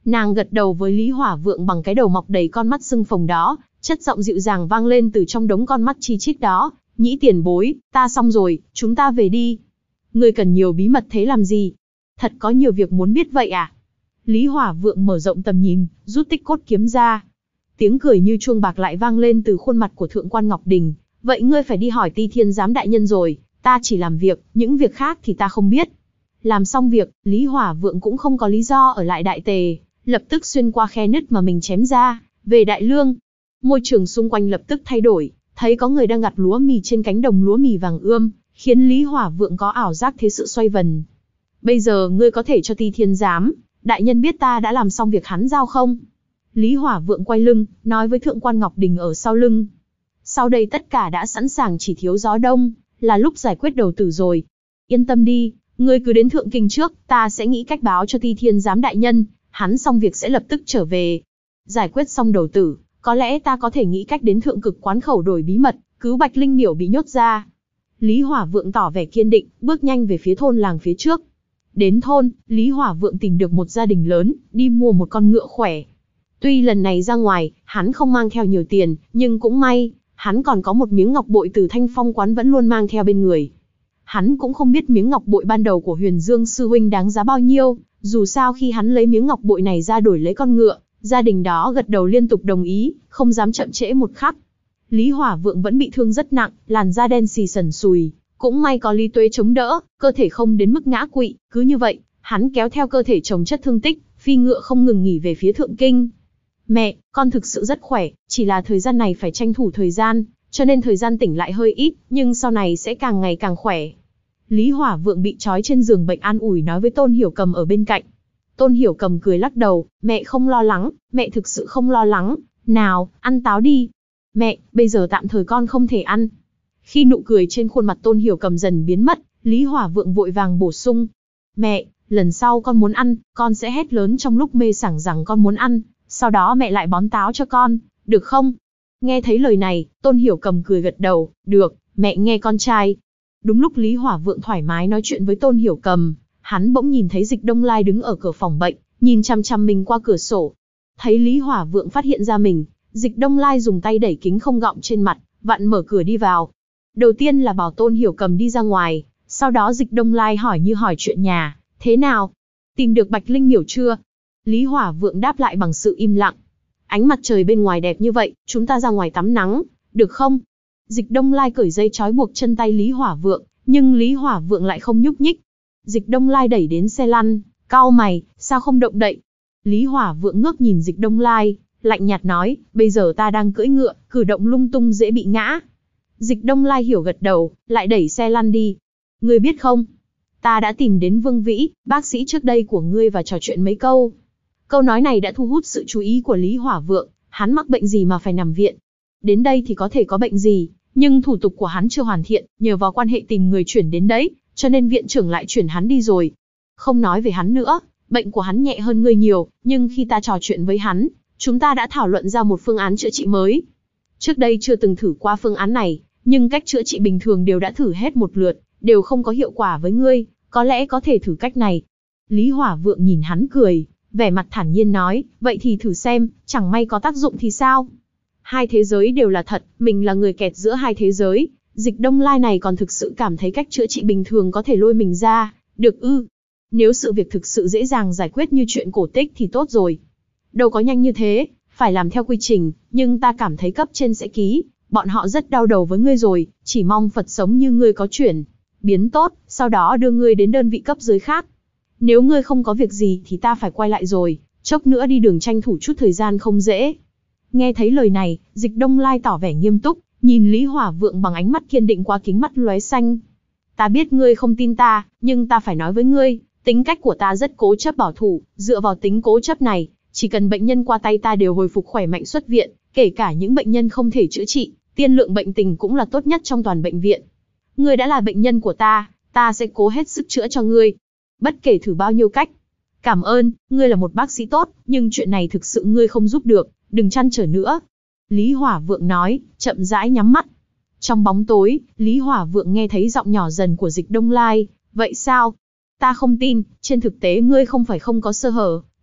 Speaker 1: Nàng gật đầu với Lý Hỏa Vượng bằng cái đầu mọc đầy con mắt sưng phồng đó, chất giọng dịu dàng vang lên từ trong đống con mắt chi chít đó. Nhĩ tiền bối, ta xong rồi, chúng ta về đi. Ngươi cần nhiều bí mật thế làm gì? Thật có nhiều việc muốn biết vậy à? Lý Hỏa Vượng mở rộng tầm nhìn, rút tích cốt kiếm ra. Tiếng cười như chuông bạc lại vang lên từ khuôn mặt của Thượng quan Ngọc Đình. Vậy ngươi phải đi hỏi Ti Thiên Giám đại nhân rồi, ta chỉ làm việc, những việc khác thì ta không biết. Làm xong việc, Lý Hỏa Vượng cũng không có lý do ở lại Đại Tề, lập tức xuyên qua khe nứt mà mình chém ra, về Đại Lương. Môi trường xung quanh lập tức thay đổi, thấy có người đang gặt lúa mì trên cánh đồng lúa mì vàng ươm, khiến Lý Hỏa Vượng có ảo giác thế sự xoay vần. Bây giờ ngươi có thể cho Ti Thiên Giám đại nhân biết ta đã làm xong việc hắn giao không? Lý Hỏa Vượng quay lưng, nói với Thượng quan Ngọc Đình ở sau lưng. Sau đây tất cả đã sẵn sàng, chỉ thiếu gió đông, là lúc giải quyết đầu tử rồi. Yên tâm đi, ngươi cứ đến Thượng Kinh trước, ta sẽ nghĩ cách báo cho Ti Thiên Giám đại nhân, hắn xong việc sẽ lập tức trở về. Giải quyết xong đầu tử, có lẽ ta có thể nghĩ cách đến Thượng Cực quán khẩu đổi bí mật, cứu Bạch Linh Miểu bị nhốt ra. Lý Hỏa Vượng tỏ vẻ kiên định, bước nhanh về phía thôn làng phía trước. Đến thôn, Lý Hỏa Vượng tìm được một gia đình lớn, đi mua một con ngựa khỏe. Tuy lần này ra ngoài, hắn không mang theo nhiều tiền, nhưng cũng may, hắn còn có một miếng ngọc bội từ Thanh Phong quán vẫn luôn mang theo bên người. Hắn cũng không biết miếng ngọc bội ban đầu của Huyền Dương sư huynh đáng giá bao nhiêu, dù sao khi hắn lấy miếng ngọc bội này ra đổi lấy con ngựa, gia đình đó gật đầu liên tục đồng ý, không dám chậm trễ một khắc. Lý Hỏa Vượng vẫn bị thương rất nặng, làn da đen xì sần sùi, cũng may có Lý Tuế chống đỡ, cơ thể không đến mức ngã quỵ, cứ như vậy, hắn kéo theo cơ thể chồng chất thương tích, phi ngựa không ngừng nghỉ về phía Thượng Kinh. Mẹ, con thực sự rất khỏe, chỉ là thời gian này phải tranh thủ thời gian, cho nên thời gian tỉnh lại hơi ít, nhưng sau này sẽ càng ngày càng khỏe. Lý Hỏa Vượng bị trói trên giường bệnh an ủi nói với Tôn Hiểu Cầm ở bên cạnh. Tôn Hiểu Cầm cười lắc đầu, mẹ không lo lắng, mẹ thực sự không lo lắng, nào, ăn táo đi. Mẹ, bây giờ tạm thời con không thể ăn. Khi nụ cười trên khuôn mặt Tôn Hiểu Cầm dần biến mất, Lý Hỏa Vượng vội vàng bổ sung. Mẹ, lần sau con muốn ăn, con sẽ hét lớn trong lúc mê sảng rằng con muốn ăn, sau đó mẹ lại bón táo cho con, được không? Nghe thấy lời này, Tôn Hiểu Cầm cười gật đầu, được, mẹ nghe con trai. Đúng lúc Lý Hỏa Vượng thoải mái nói chuyện với Tôn Hiểu Cầm, hắn bỗng nhìn thấy Dịch Đông Lai đứng ở cửa phòng bệnh, nhìn chăm chăm mình qua cửa sổ. Thấy Lý Hỏa Vượng phát hiện ra mình, Dịch Đông Lai dùng tay đẩy kính không gọng trên mặt, vặn mở cửa đi vào. Đầu tiên là bảo Tôn Hiểu Cầm đi ra ngoài, sau đó Dịch Đông Lai hỏi như hỏi chuyện nhà, thế nào? Tìm được Bạch Linh Miểu chưa? Lý Hỏa Vượng đáp lại bằng sự im lặng. Ánh mặt trời bên ngoài đẹp như vậy, chúng ta ra ngoài tắm nắng, được không? Dịch Đông Lai cởi dây trói buộc chân tay Lý Hỏa Vượng, nhưng Lý Hỏa Vượng lại không nhúc nhích. Dịch Đông Lai đẩy đến xe lăn, cau mày, sao không động đậy? Lý Hỏa Vượng ngước nhìn Dịch Đông Lai, lạnh nhạt nói, bây giờ ta đang cưỡi ngựa, cử động lung tung dễ bị ngã. Dịch Đông Lai hiểu gật đầu, lại đẩy xe lăn đi. Ngươi biết không? Ta đã tìm đến Vương Vĩ, bác sĩ trước đây của ngươi và trò chuyện mấy câu. Câu nói này đã thu hút sự chú ý của Lý Hỏa Vượng, hắn mắc bệnh gì mà phải nằm viện? Đến đây thì có thể có bệnh gì, nhưng thủ tục của hắn chưa hoàn thiện, nhờ vào quan hệ tìm người chuyển đến đấy, cho nên viện trưởng lại chuyển hắn đi rồi. Không nói về hắn nữa, bệnh của hắn nhẹ hơn ngươi nhiều, nhưng khi ta trò chuyện với hắn, chúng ta đã thảo luận ra một phương án chữa trị mới. Trước đây chưa từng thử qua phương án này, nhưng cách chữa trị bình thường đều đã thử hết một lượt, đều không có hiệu quả với ngươi, có lẽ có thể thử cách này. Lý Hỏa Vượng nhìn hắn cười, vẻ mặt thản nhiên nói, vậy thì thử xem, chẳng may có tác dụng thì sao? Hai thế giới đều là thật, mình là người kẹt giữa hai thế giới, Dịch Đông Lai này còn thực sự cảm thấy cách chữa trị bình thường có thể lôi mình ra, được ư? Nếu sự việc thực sự dễ dàng giải quyết như chuyện cổ tích thì tốt rồi. Đâu có nhanh như thế, phải làm theo quy trình, nhưng ta cảm thấy cấp trên sẽ ký, bọn họ rất đau đầu với ngươi rồi, chỉ mong Phật sống như ngươi có chuyển biến tốt, sau đó đưa ngươi đến đơn vị cấp dưới khác. Nếu ngươi không có việc gì thì ta phải quay lại rồi, chốc nữa đi đường tranh thủ chút thời gian không dễ. Nghe thấy lời này, Dịch Đông Lai tỏ vẻ nghiêm túc, nhìn Lý Hỏa Vượng bằng ánh mắt kiên định qua kính mắt lóe xanh. Ta biết ngươi không tin ta, nhưng ta phải nói với ngươi, tính cách của ta rất cố chấp bảo thủ, dựa vào tính cố chấp này, chỉ cần bệnh nhân qua tay ta đều hồi phục khỏe mạnh xuất viện, kể cả những bệnh nhân không thể chữa trị, tiên lượng bệnh tình cũng là tốt nhất trong toàn bệnh viện. Ngươi đã là bệnh nhân của ta, ta sẽ cố hết sức chữa cho ngươi. Bất kể thử bao nhiêu cách. Cảm ơn, ngươi là một bác sĩ tốt, nhưng chuyện này thực sự ngươi không giúp được, đừng trăn trở nữa. Lý Hỏa Vượng nói, chậm rãi nhắm mắt. Trong bóng tối, Lý Hỏa Vượng nghe thấy giọng nhỏ dần của Dịch Đông Lai, vậy sao? Ta không tin, trên thực tế ngươi không phải không có sơ hở,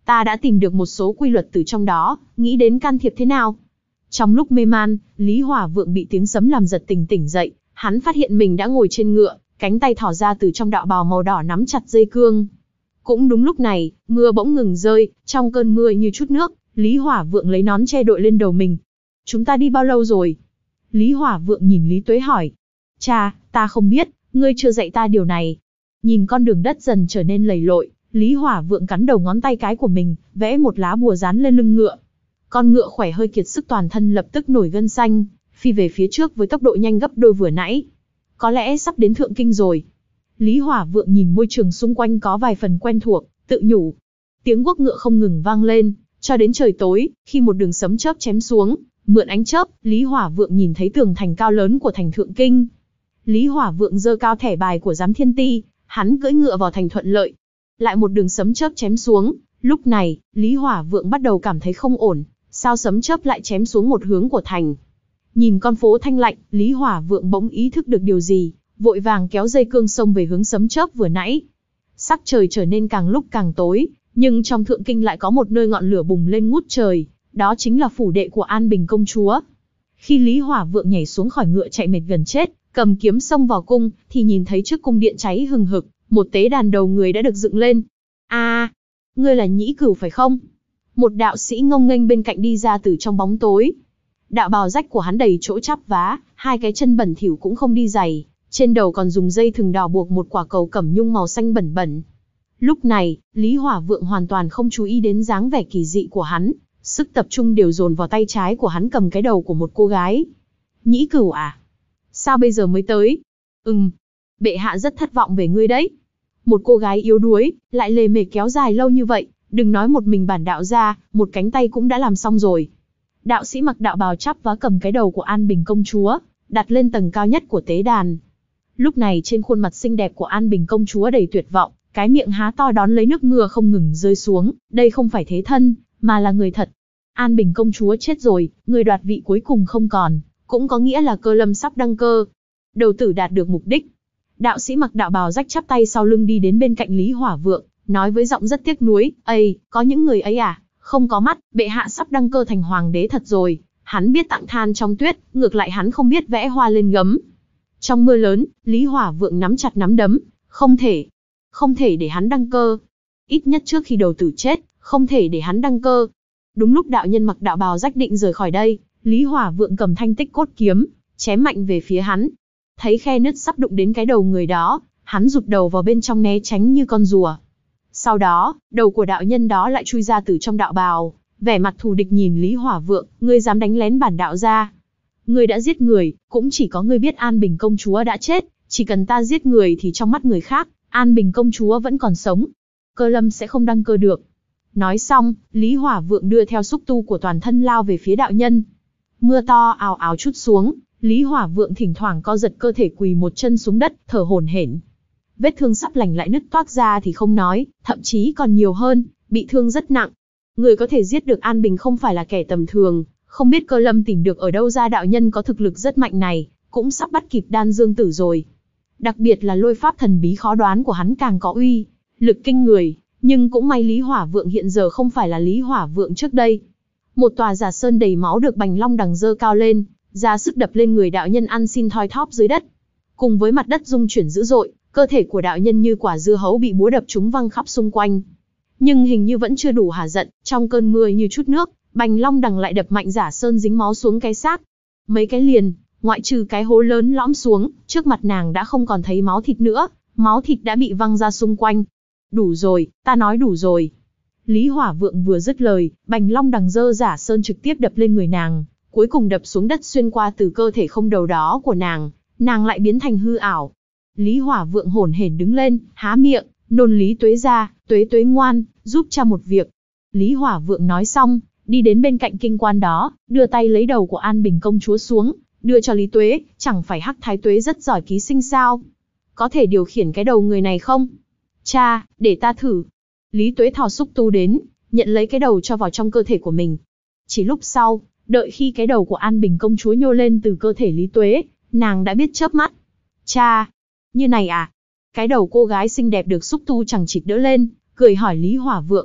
Speaker 1: Ta đã tìm được một số quy luật từ trong đó, nghĩ đến can thiệp thế nào? Trong lúc mê man, Lý Hỏa Vượng bị tiếng sấm làm giật tỉnh tỉnh dậy, hắn phát hiện mình đã ngồi trên ngựa, cánh tay thỏ ra từ trong đạo bào màu đỏ nắm chặt dây cương. Cũng đúng lúc này, mưa bỗng ngừng rơi, trong cơn mưa như chút nước, Lý Hỏa Vượng lấy nón che đội lên đầu mình. Chúng ta đi bao lâu rồi? Lý Hỏa Vượng nhìn Lý Tuế hỏi. Cha, ta không biết, ngươi chưa dạy ta điều này. Nhìn con đường đất dần trở nên lầy lội, Lý Hỏa Vượng cắn đầu ngón tay cái của mình, vẽ một lá bùa dán lên lưng ngựa. Con ngựa khỏe hơi kiệt sức toàn thân lập tức nổi gân xanh, phi về phía trước với tốc độ nhanh gấp đôi vừa nãy. Có lẽ sắp đến Thượng Kinh rồi. Lý Hỏa Vượng nhìn môi trường xung quanh có vài phần quen thuộc, tự nhủ. Tiếng guốc ngựa không ngừng vang lên, cho đến trời tối, khi một đường sấm chớp chém xuống, mượn ánh chớp, Lý Hỏa Vượng nhìn thấy tường thành cao lớn của thành Thượng Kinh. Lý Hỏa Vượng giơ cao thẻ bài của giám thiên ti, hắn cưỡi ngựa vào thành thuận lợi. Lại một đường sấm chớp chém xuống, lúc này, Lý Hỏa Vượng bắt đầu cảm thấy không ổn, sao sấm chớp lại chém xuống một hướng của thành. Nhìn con phố thanh lạnh, Lý Hỏa Vượng bỗng ý thức được điều gì, vội vàng kéo dây cương xông về hướng sấm chớp vừa nãy. Sắc trời trở nên càng lúc càng tối, nhưng trong Thượng Kinh lại có một nơi ngọn lửa bùng lên ngút trời, đó chính là phủ đệ của An Bình công chúa. Khi Lý Hỏa Vượng nhảy xuống khỏi ngựa chạy mệt gần chết, cầm kiếm xông vào cung, thì nhìn thấy trước cung điện cháy hừng hực, một tế đàn đầu người đã được dựng lên. A, à, ngươi là Nhĩ Cửu phải không? Một đạo sĩ ngông nghênh bên cạnh đi ra từ trong bóng tối. Đạo bào rách của hắn đầy chỗ chắp vá, hai cái chân bẩn thỉu cũng không đi giày, trên đầu còn dùng dây thừng đỏ buộc một quả cầu cẩm nhung màu xanh bẩn bẩn. Lúc này, Lý Hỏa Vượng hoàn toàn không chú ý đến dáng vẻ kỳ dị của hắn, sức tập trung đều dồn vào tay trái của hắn cầm cái đầu của một cô gái. Nhĩ Cửu à? Sao bây giờ mới tới? Ừm, bệ hạ rất thất vọng về ngươi đấy. Một cô gái yếu đuối, lại lề mề kéo dài lâu như vậy, đừng nói một mình bản đạo gia, một cánh tay cũng đã làm xong rồi. Đạo sĩ mặc đạo bào chắp vá cầm cái đầu của An Bình công chúa, đặt lên tầng cao nhất của tế đàn. Lúc này trên khuôn mặt xinh đẹp của An Bình công chúa đầy tuyệt vọng, cái miệng há to đón lấy nước mưa không ngừng rơi xuống, đây không phải thế thân, mà là người thật. An Bình công chúa chết rồi, người đoạt vị cuối cùng không còn, cũng có nghĩa là Cơ Lâm sắp đăng cơ. Đầu tử đạt được mục đích. Đạo sĩ mặc đạo bào rách chắp tay sau lưng đi đến bên cạnh Lý Hỏa Vượng, nói với giọng rất tiếc nuối, "Ây, có những người ấy à, không có mắt, bệ hạ sắp đăng cơ thành hoàng đế thật rồi, hắn biết tặng than trong tuyết, ngược lại hắn không biết vẽ hoa lên gấm." Trong mưa lớn, Lý Hỏa Vượng nắm chặt nắm đấm, không thể, không thể để hắn đăng cơ. Ít nhất trước khi đầu tử chết, không thể để hắn đăng cơ. Đúng lúc đạo nhân mặc đạo bào rách định rời khỏi đây, Lý Hỏa Vượng cầm thanh tích cốt kiếm, chém mạnh về phía hắn. Thấy khe nứt sắp đụng đến cái đầu người đó, hắn rụt đầu vào bên trong né tránh như con rùa. Sau đó, đầu của đạo nhân đó lại chui ra từ trong đạo bào, vẻ mặt thù địch nhìn Lý Hỏa Vượng, ngươi dám đánh lén bản đạo gia. Ngươi đã giết người, cũng chỉ có ngươi biết An Bình công chúa đã chết, chỉ cần ta giết người thì trong mắt người khác, An Bình công chúa vẫn còn sống. Cơ Lâm sẽ không đăng cơ được. Nói xong, Lý Hỏa Vượng đưa theo xúc tu của toàn thân lao về phía đạo nhân. Mưa to ào ào trút xuống, Lý Hỏa Vượng thỉnh thoảng co giật cơ thể quỳ một chân xuống đất, thở hổn hển. Vết thương sắp lành lại nứt toác ra thì không nói, thậm chí còn nhiều hơn, bị thương rất nặng. Người có thể giết được An Bình không phải là kẻ tầm thường, không biết Cơ Lâm tìm được ở đâu ra đạo nhân có thực lực rất mạnh này, cũng sắp bắt kịp Đan Dương Tử rồi. Đặc biệt là lôi pháp thần bí khó đoán của hắn càng có uy lực kinh người, nhưng cũng may Lý Hỏa Vượng hiện giờ không phải là Lý Hỏa Vượng trước đây. Một tòa giả sơn đầy máu được Bành Long đằng dơ cao lên, ra sức đập lên người đạo nhân ăn xin thoi thóp dưới đất. Cùng với mặt đất rung chuyển dữ dội, cơ thể của đạo nhân như quả dưa hấu bị búa đập trúng văng khắp xung quanh. Nhưng hình như vẫn chưa đủ hả giận, trong cơn mưa như chút nước, Bành Long đằng lại đập mạnh giả sơn dính máu xuống cái xác. Mấy cái liền, ngoại trừ cái hố lớn lõm xuống, trước mặt nàng đã không còn thấy máu thịt nữa, máu thịt đã bị văng ra xung quanh. Đủ rồi, ta nói đủ rồi. Lý Hỏa Vượng vừa dứt lời, Bành Long đằng dơ giả sơn trực tiếp đập lên người nàng, cuối cùng đập xuống đất xuyên qua từ cơ thể không đầu đó của nàng, nàng lại biến thành hư ảo. Lý Hỏa Vượng hổn hển đứng lên, há miệng, nôn Lý Tuế ra, Tuế Tuế ngoan, giúp cha một việc. Lý Hỏa Vượng nói xong, đi đến bên cạnh kinh quan đó, đưa tay lấy đầu của An Bình công chúa xuống, đưa cho Lý Tuế, chẳng phải Hắc Thái Tuế rất giỏi ký sinh sao? Có thể điều khiển cái đầu người này không? Cha, để ta thử. Lý Tuế thò xúc tu đến, nhận lấy cái đầu cho vào trong cơ thể của mình. Chỉ lúc sau, đợi khi cái đầu của An Bình công chúa nhô lên từ cơ thể Lý Tuế, nàng đã biết chớp mắt. Cha, như này à? Cái đầu cô gái xinh đẹp được xúc tu chẳng chịt đỡ lên, cười hỏi Lý Hỏa Vượng.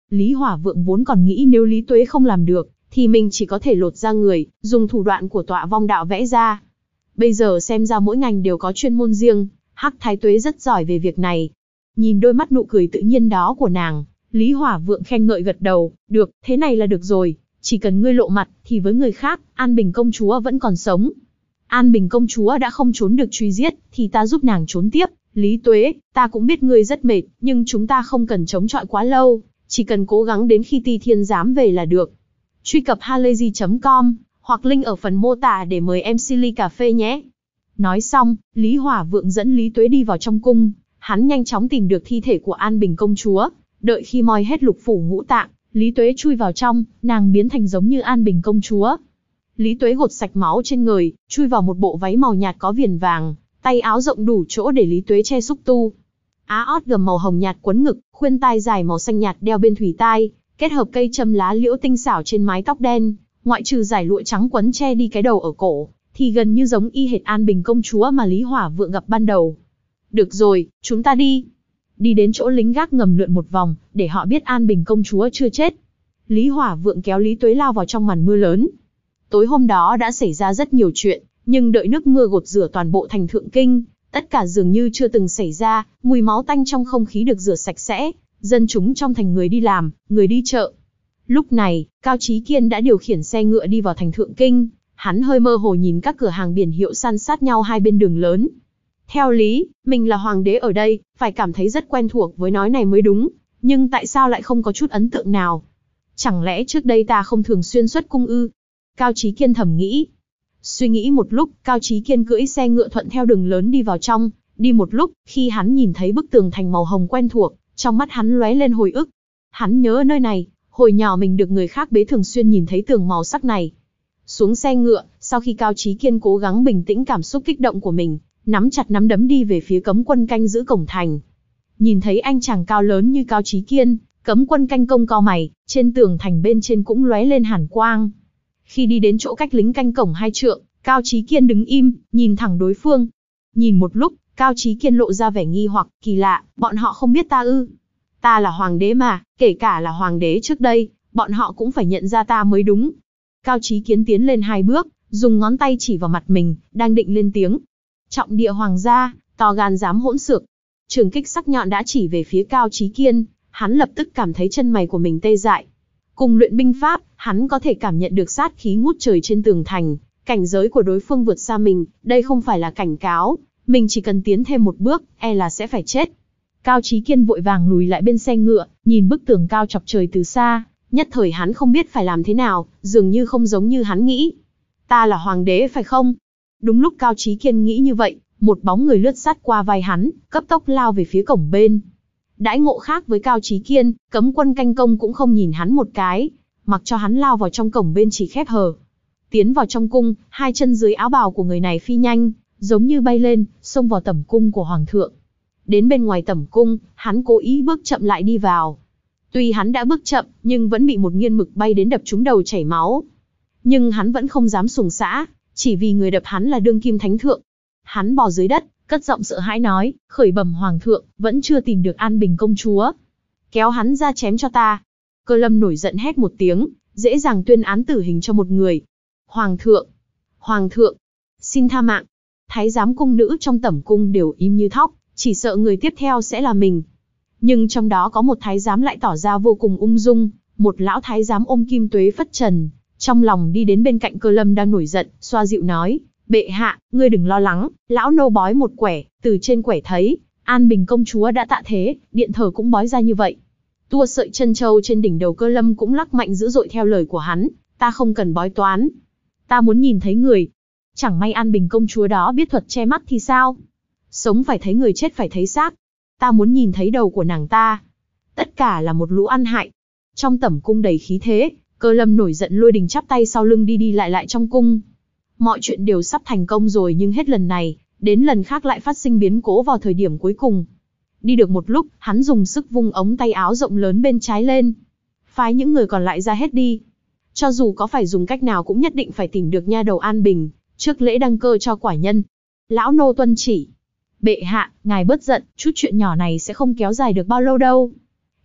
Speaker 1: Lý Hỏa Vượng vốn còn nghĩ nếu Lý Tuế không làm được, thì mình chỉ có thể lột ra người, dùng thủ đoạn của Tọa Vong đạo vẽ ra. Bây giờ xem ra mỗi ngành đều có chuyên môn riêng, Hắc Thái Tuế rất giỏi về việc này. Nhìn đôi mắt nụ cười tự nhiên đó của nàng, Lý Hỏa Vượng khen ngợi gật đầu, được, thế này là được rồi, chỉ cần ngươi lộ mặt, thì với người khác, An Bình công chúa vẫn còn sống. An Bình công chúa đã không trốn được truy giết, thì ta giúp nàng trốn tiếp. Lý Tuế, ta cũng biết ngươi rất mệt, nhưng chúng ta không cần chống chọi quá lâu, chỉ cần cố gắng đến khi Ti Thiên Giám về là được. Truy cập halayzi chấm com, hoặc link ở phần mô tả để mời em xê ly cà phê nhé. Nói xong, Lý Hỏa Vượng dẫn Lý Tuế đi vào trong cung, hắn nhanh chóng tìm được thi thể của An Bình công chúa, đợi khi moi hết lục phủ ngũ tạng, Lý Tuế chui vào trong, nàng biến thành giống như An Bình công chúa. Lý Tuế gột sạch máu trên người, chui vào một bộ váy màu nhạt có viền vàng, tay áo rộng đủ chỗ để Lý Tuế che xúc tu. Á ót gầm màu hồng nhạt quấn ngực, khuyên tai dài màu xanh nhạt đeo bên thùy tai, kết hợp cây châm lá liễu tinh xảo trên mái tóc đen, ngoại trừ dải lụa trắng quấn che đi cái đầu ở cổ, thì gần như giống y hệt An Bình công chúa mà Lý Hỏa Vượng gặp ban đầu. Được rồi, chúng ta đi. Đi đến chỗ lính gác ngầm lượn một vòng, để họ biết An Bình công chúa chưa chết. Lý Hỏa Vượng kéo Lý Tuế lao vào trong màn mưa lớn. Tối hôm đó đã xảy ra rất nhiều chuyện, nhưng đợi nước mưa gột rửa toàn bộ thành Thượng Kinh, tất cả dường như chưa từng xảy ra, mùi máu tanh trong không khí được rửa sạch sẽ, dân chúng trong thành người đi làm, người đi chợ. Lúc này, Cao Chí Kiên đã điều khiển xe ngựa đi vào thành Thượng Kinh, hắn hơi mơ hồ nhìn các cửa hàng biển hiệu san sát nhau hai bên đường lớn. Theo lý, mình là hoàng đế ở đây, phải cảm thấy rất quen thuộc với nói này mới đúng, nhưng tại sao lại không có chút ấn tượng nào? Chẳng lẽ trước đây ta không thường xuyên xuất cung ư? Cao Chí Kiên thầm nghĩ. Suy nghĩ một lúc, Cao Chí Kiên cưỡi xe ngựa thuận theo đường lớn đi vào trong, đi một lúc, khi hắn nhìn thấy bức tường thành màu hồng quen thuộc, trong mắt hắn lóe lên hồi ức. Hắn nhớ nơi này, hồi nhỏ mình được người khác bế thường xuyên nhìn thấy tường màu sắc này. Xuống xe ngựa, sau khi Cao Chí Kiên cố gắng bình tĩnh cảm xúc kích động của mình, nắm chặt nắm đấm đi về phía cấm quân canh giữ cổng thành. Nhìn thấy anh chàng cao lớn như Cao Chí Kiên, cấm quân canh công cau mày, trên tường thành bên trên cũng lóe lên hàn quang. Khi đi đến chỗ cách lính canh cổng hai trượng, Cao Chí Kiên đứng im, nhìn thẳng đối phương. Nhìn một lúc, Cao Chí Kiên lộ ra vẻ nghi hoặc, kỳ lạ, bọn họ không biết ta ư? Ta là hoàng đế mà, kể cả là hoàng đế trước đây, bọn họ cũng phải nhận ra ta mới đúng. Cao Chí Kiến tiến lên hai bước, dùng ngón tay chỉ vào mặt mình, đang định lên tiếng. Trọng địa hoàng gia, to gan dám hỗn xược. Trường kích sắc nhọn đã chỉ về phía Cao Chí Kiên, hắn lập tức cảm thấy chân mày của mình tê dại. Cùng luyện binh pháp, hắn có thể cảm nhận được sát khí ngút trời trên tường thành, cảnh giới của đối phương vượt xa mình, đây không phải là cảnh cáo, mình chỉ cần tiến thêm một bước, e là sẽ phải chết. Cao Chí Kiên vội vàng lùi lại bên xe ngựa, nhìn bức tường cao chọc trời từ xa, nhất thời hắn không biết phải làm thế nào, dường như không giống như hắn nghĩ. Ta là hoàng đế phải không? Đúng lúc Cao Chí Kiên nghĩ như vậy, một bóng người lướt sát qua vai hắn, cấp tốc lao về phía cổng bên. Đãi ngộ khác với Cao Chí Kiên, cấm quân canh công cũng không nhìn hắn một cái, mặc cho hắn lao vào trong cổng bên chỉ khép hờ. Tiến vào trong cung, hai chân dưới áo bào của người này phi nhanh, giống như bay lên, xông vào tẩm cung của hoàng thượng. Đến bên ngoài tẩm cung, hắn cố ý bước chậm lại đi vào. Tuy hắn đã bước chậm, nhưng vẫn bị một nghiên mực bay đến đập trúng đầu chảy máu. Nhưng hắn vẫn không dám xuồng xã, chỉ vì người đập hắn là đương kim thánh thượng. Hắn bò dưới đất, cất giọng sợ hãi nói, khởi bẩm hoàng thượng, vẫn chưa tìm được An Bình công chúa. Kéo hắn ra chém cho ta. Cơ Lâm nổi giận hét một tiếng, dễ dàng tuyên án tử hình cho một người. Hoàng thượng, hoàng thượng, xin tha mạng. Thái giám cung nữ trong tẩm cung đều im như thóc, chỉ sợ người tiếp theo sẽ là mình. Nhưng trong đó có một thái giám lại tỏ ra vô cùng ung dung, một lão thái giám ôm kim tuế phất trần, trong lòng đi đến bên cạnh Cơ Lâm đang nổi giận, xoa dịu nói, bệ hạ, ngươi đừng lo lắng, lão nô bói một quẻ, từ trên quẻ thấy, An Bình công chúa đã tạ thế, điện thờ cũng bói ra như vậy. Tua sợi chân châu trên đỉnh đầu Cơ Lâm cũng lắc mạnh dữ dội theo lời của hắn, ta không cần bói toán, ta muốn nhìn thấy người. Chẳng may An Bình công chúa đó biết thuật che mắt thì sao? Sống phải thấy người, chết phải thấy xác. Ta muốn nhìn thấy đầu của nàng ta. Tất cả là một lũ ăn hại. Trong tẩm cung đầy khí thế, Cơ Lâm nổi giận lôi đình chắp tay sau lưng đi đi lại lại trong cung. Mọi chuyện đều sắp thành công rồi nhưng hết lần này, đến lần khác lại phát sinh biến cố vào thời điểm cuối cùng. Đi được một lúc, hắn dùng sức vung ống tay áo rộng lớn bên trái lên. Phái những người còn lại ra hết đi. Cho dù có phải dùng cách nào cũng nhất định phải tìm được nha đầu An Bình, trước lễ đăng cơ cho quả nhân. Lão nô tuân chỉ. Bệ hạ, ngài bớt giận, chút chuyện nhỏ này sẽ không kéo dài được bao lâu đâu.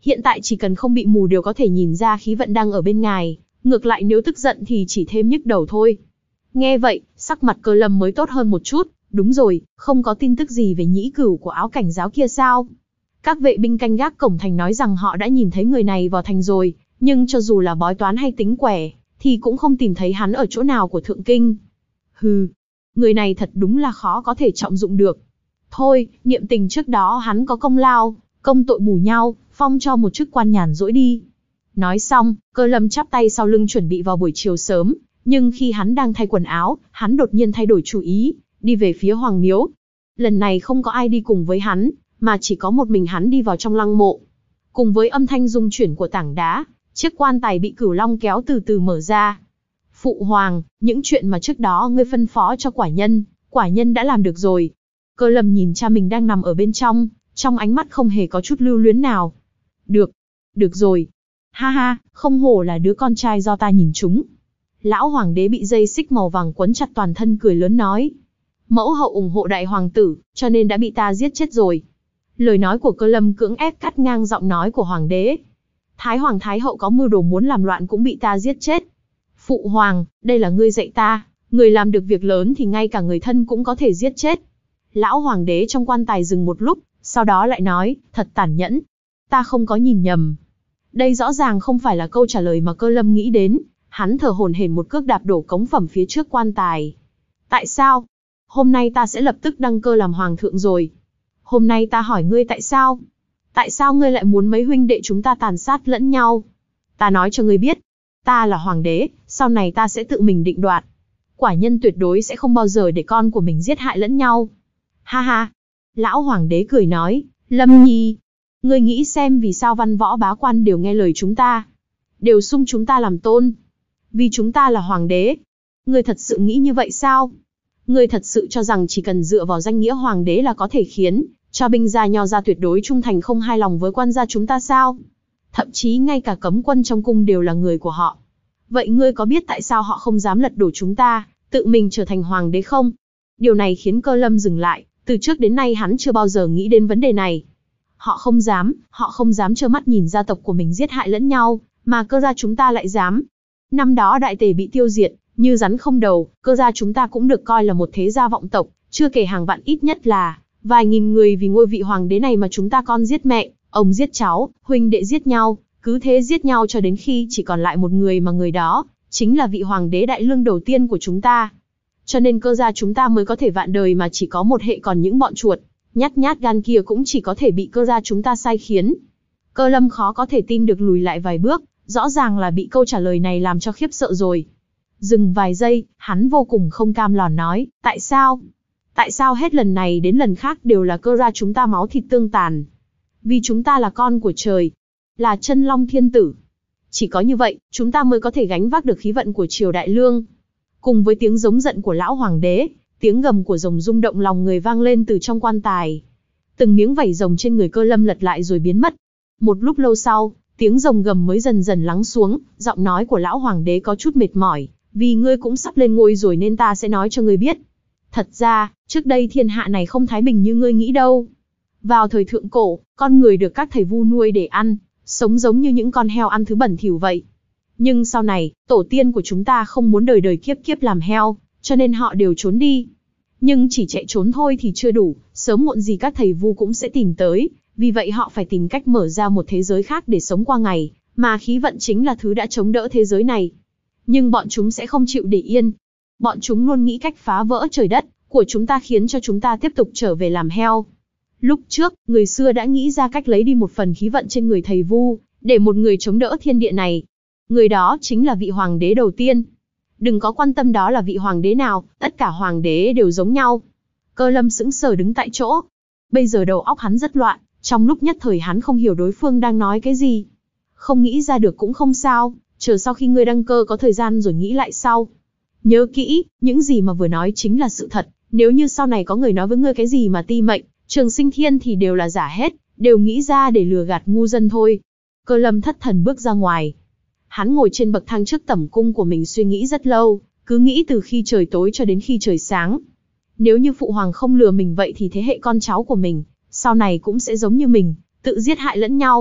Speaker 1: Hiện tại chỉ cần không bị mù đều có thể nhìn ra khí vận đang ở bên ngài, ngược lại nếu tức giận thì chỉ thêm nhức đầu thôi. Nghe vậy, sắc mặt Cơ Lâm mới tốt hơn một chút. Đúng rồi, không có tin tức gì về nhĩ cửu của áo cảnh giáo kia sao? Các vệ binh canh gác cổng thành nói rằng họ đã nhìn thấy người này vào thành rồi, nhưng cho dù là bói toán hay tính quẻ, thì cũng không tìm thấy hắn ở chỗ nào của Thượng Kinh. Hừ, người này thật đúng là khó có thể trọng dụng được. Thôi, niệm tình trước đó hắn có công lao, công tội bù nhau, phong cho một chức quan nhàn rỗi đi. Nói xong, Cơ Lâm chắp tay sau lưng chuẩn bị vào buổi chiều sớm, nhưng khi hắn đang thay quần áo, hắn đột nhiên thay đổi chủ ý, đi về phía Hoàng Miếu. Lần này không có ai đi cùng với hắn, mà chỉ có một mình hắn đi vào trong lăng mộ. Cùng với âm thanh rung chuyển của tảng đá, chiếc quan tài bị Cửu Long kéo từ từ mở ra. Phụ hoàng, những chuyện mà trước đó ngươi phân phó cho quả nhân, quả nhân đã làm được rồi. Cơ Lâm nhìn cha mình đang nằm ở bên trong, trong ánh mắt không hề có chút lưu luyến nào. Được, được rồi. Ha ha, không hổ là đứa con trai do ta nhìn trúng. Lão hoàng đế bị dây xích màu vàng quấn chặt toàn thân cười lớn nói. Mẫu hậu ủng hộ đại hoàng tử, cho nên đã bị ta giết chết rồi. Lời nói của Cơ Lâm cưỡng ép cắt ngang giọng nói của hoàng đế. Thái hoàng thái hậu có mưu đồ muốn làm loạn cũng bị ta giết chết. Phụ hoàng, đây là ngươi dạy ta, người làm được việc lớn thì ngay cả người thân cũng có thể giết chết. Lão hoàng đế trong quan tài dừng một lúc, sau đó lại nói, thật tàn nhẫn. Ta không có nhìn nhầm. Đây rõ ràng không phải là câu trả lời mà Cơ Lâm nghĩ đến. Hắn thở hổn hển một cước đạp đổ cống phẩm phía trước quan tài. Tại sao? Hôm nay ta sẽ lập tức đăng cơ làm hoàng thượng rồi. Hôm nay ta hỏi ngươi tại sao? Tại sao ngươi lại muốn mấy huynh đệ chúng ta tàn sát lẫn nhau? Ta nói cho ngươi biết. Ta là hoàng đế, sau này ta sẽ tự mình định đoạt. Quả nhân tuyệt đối sẽ không bao giờ để con của mình giết hại lẫn nhau. Ha ha. Lão hoàng đế cười nói, Lâm Nhi. Ngươi nghĩ xem vì sao văn võ bá quan đều nghe lời chúng ta. Đều xung chúng ta làm tôn. Vì chúng ta là hoàng đế. Ngươi thật sự nghĩ như vậy sao? Ngươi thật sự cho rằng chỉ cần dựa vào danh nghĩa hoàng đế là có thể khiến cho binh gia nho gia tuyệt đối trung thành không hài lòng với quan gia chúng ta sao? Thậm chí ngay cả cấm quân trong cung đều là người của họ. Vậy ngươi có biết tại sao họ không dám lật đổ chúng ta, tự mình trở thành hoàng đế không? Điều này khiến Cơ Lâm dừng lại, từ trước đến nay hắn chưa bao giờ nghĩ đến vấn đề này. Họ không dám, họ không dám trơ mắt nhìn gia tộc của mình giết hại lẫn nhau, mà Cơ gia chúng ta lại dám. Năm đó Đại Tề bị tiêu diệt, như rắn không đầu, Cơ gia chúng ta cũng được coi là một thế gia vọng tộc, chưa kể hàng vạn ít nhất là vài nghìn người vì ngôi vị hoàng đế này mà chúng ta con giết mẹ, ông giết cháu, huynh đệ giết nhau, cứ thế giết nhau cho đến khi chỉ còn lại một người mà người đó chính là vị hoàng đế đại lương đầu tiên của chúng ta. Cho nên Cơ gia chúng ta mới có thể vạn đời mà chỉ có một hệ, còn những bọn chuột nhát nhát gan kia cũng chỉ có thể bị Cơ gia chúng ta sai khiến. Cơ Lâm khó có thể tin được lùi lại vài bước, rõ ràng là bị câu trả lời này làm cho khiếp sợ rồi. Dừng vài giây, hắn vô cùng không cam lòng nói, tại sao? Tại sao hết lần này đến lần khác đều là Cơ gia chúng ta máu thịt tương tàn? Vì chúng ta là con của trời, là chân long thiên tử. Chỉ có như vậy, chúng ta mới có thể gánh vác được khí vận của triều đại lương. Cùng với tiếng giống giận của lão hoàng đế, tiếng gầm của rồng rung động lòng người vang lên từ trong quan tài. Từng miếng vảy rồng trên người Cơ Lâm lật lại rồi biến mất. Một lúc lâu sau, tiếng rồng gầm mới dần dần lắng xuống, giọng nói của lão hoàng đế có chút mệt mỏi, vì ngươi cũng sắp lên ngôi rồi nên ta sẽ nói cho ngươi biết. Thật ra, trước đây thiên hạ này không thái bình như ngươi nghĩ đâu. Vào thời thượng cổ, con người được các thầy vu nuôi để ăn, sống giống như những con heo ăn thứ bẩn thỉu vậy. Nhưng sau này, tổ tiên của chúng ta không muốn đời đời kiếp kiếp làm heo, cho nên họ đều trốn đi. Nhưng chỉ chạy trốn thôi thì chưa đủ, sớm muộn gì các thầy vu cũng sẽ tìm tới, vì vậy họ phải tìm cách mở ra một thế giới khác để sống qua ngày, mà khí vận chính là thứ đã chống đỡ thế giới này. Nhưng bọn chúng sẽ không chịu để yên. Bọn chúng luôn nghĩ cách phá vỡ trời đất của chúng ta khiến cho chúng ta tiếp tục trở về làm heo. Lúc trước, người xưa đã nghĩ ra cách lấy đi một phần khí vận trên người thầy vu, để một người chống đỡ thiên địa này. Người đó chính là vị hoàng đế đầu tiên. Đừng có quan tâm đó là vị hoàng đế nào, tất cả hoàng đế đều giống nhau. Cơ Lâm sững sờ đứng tại chỗ. Bây giờ đầu óc hắn rất loạn, trong lúc nhất thời hắn không hiểu đối phương đang nói cái gì. Không nghĩ ra được cũng không sao, chờ sau khi ngươi đăng cơ có thời gian rồi nghĩ lại sau. Nhớ kỹ, những gì mà vừa nói chính là sự thật, nếu như sau này có người nói với ngươi cái gì mà ti mệnh, Trường Sinh Thiên thì đều là giả hết, đều nghĩ ra để lừa gạt ngu dân thôi. Cơ Lâm thất thần bước ra ngoài. Hắn ngồi trên bậc thang trước tẩm cung của mình suy nghĩ rất lâu, cứ nghĩ từ khi trời tối cho đến khi trời sáng. Nếu như phụ hoàng không lừa mình vậy thì thế hệ con cháu của mình, sau này cũng sẽ giống như mình, tự giết hại lẫn nhau.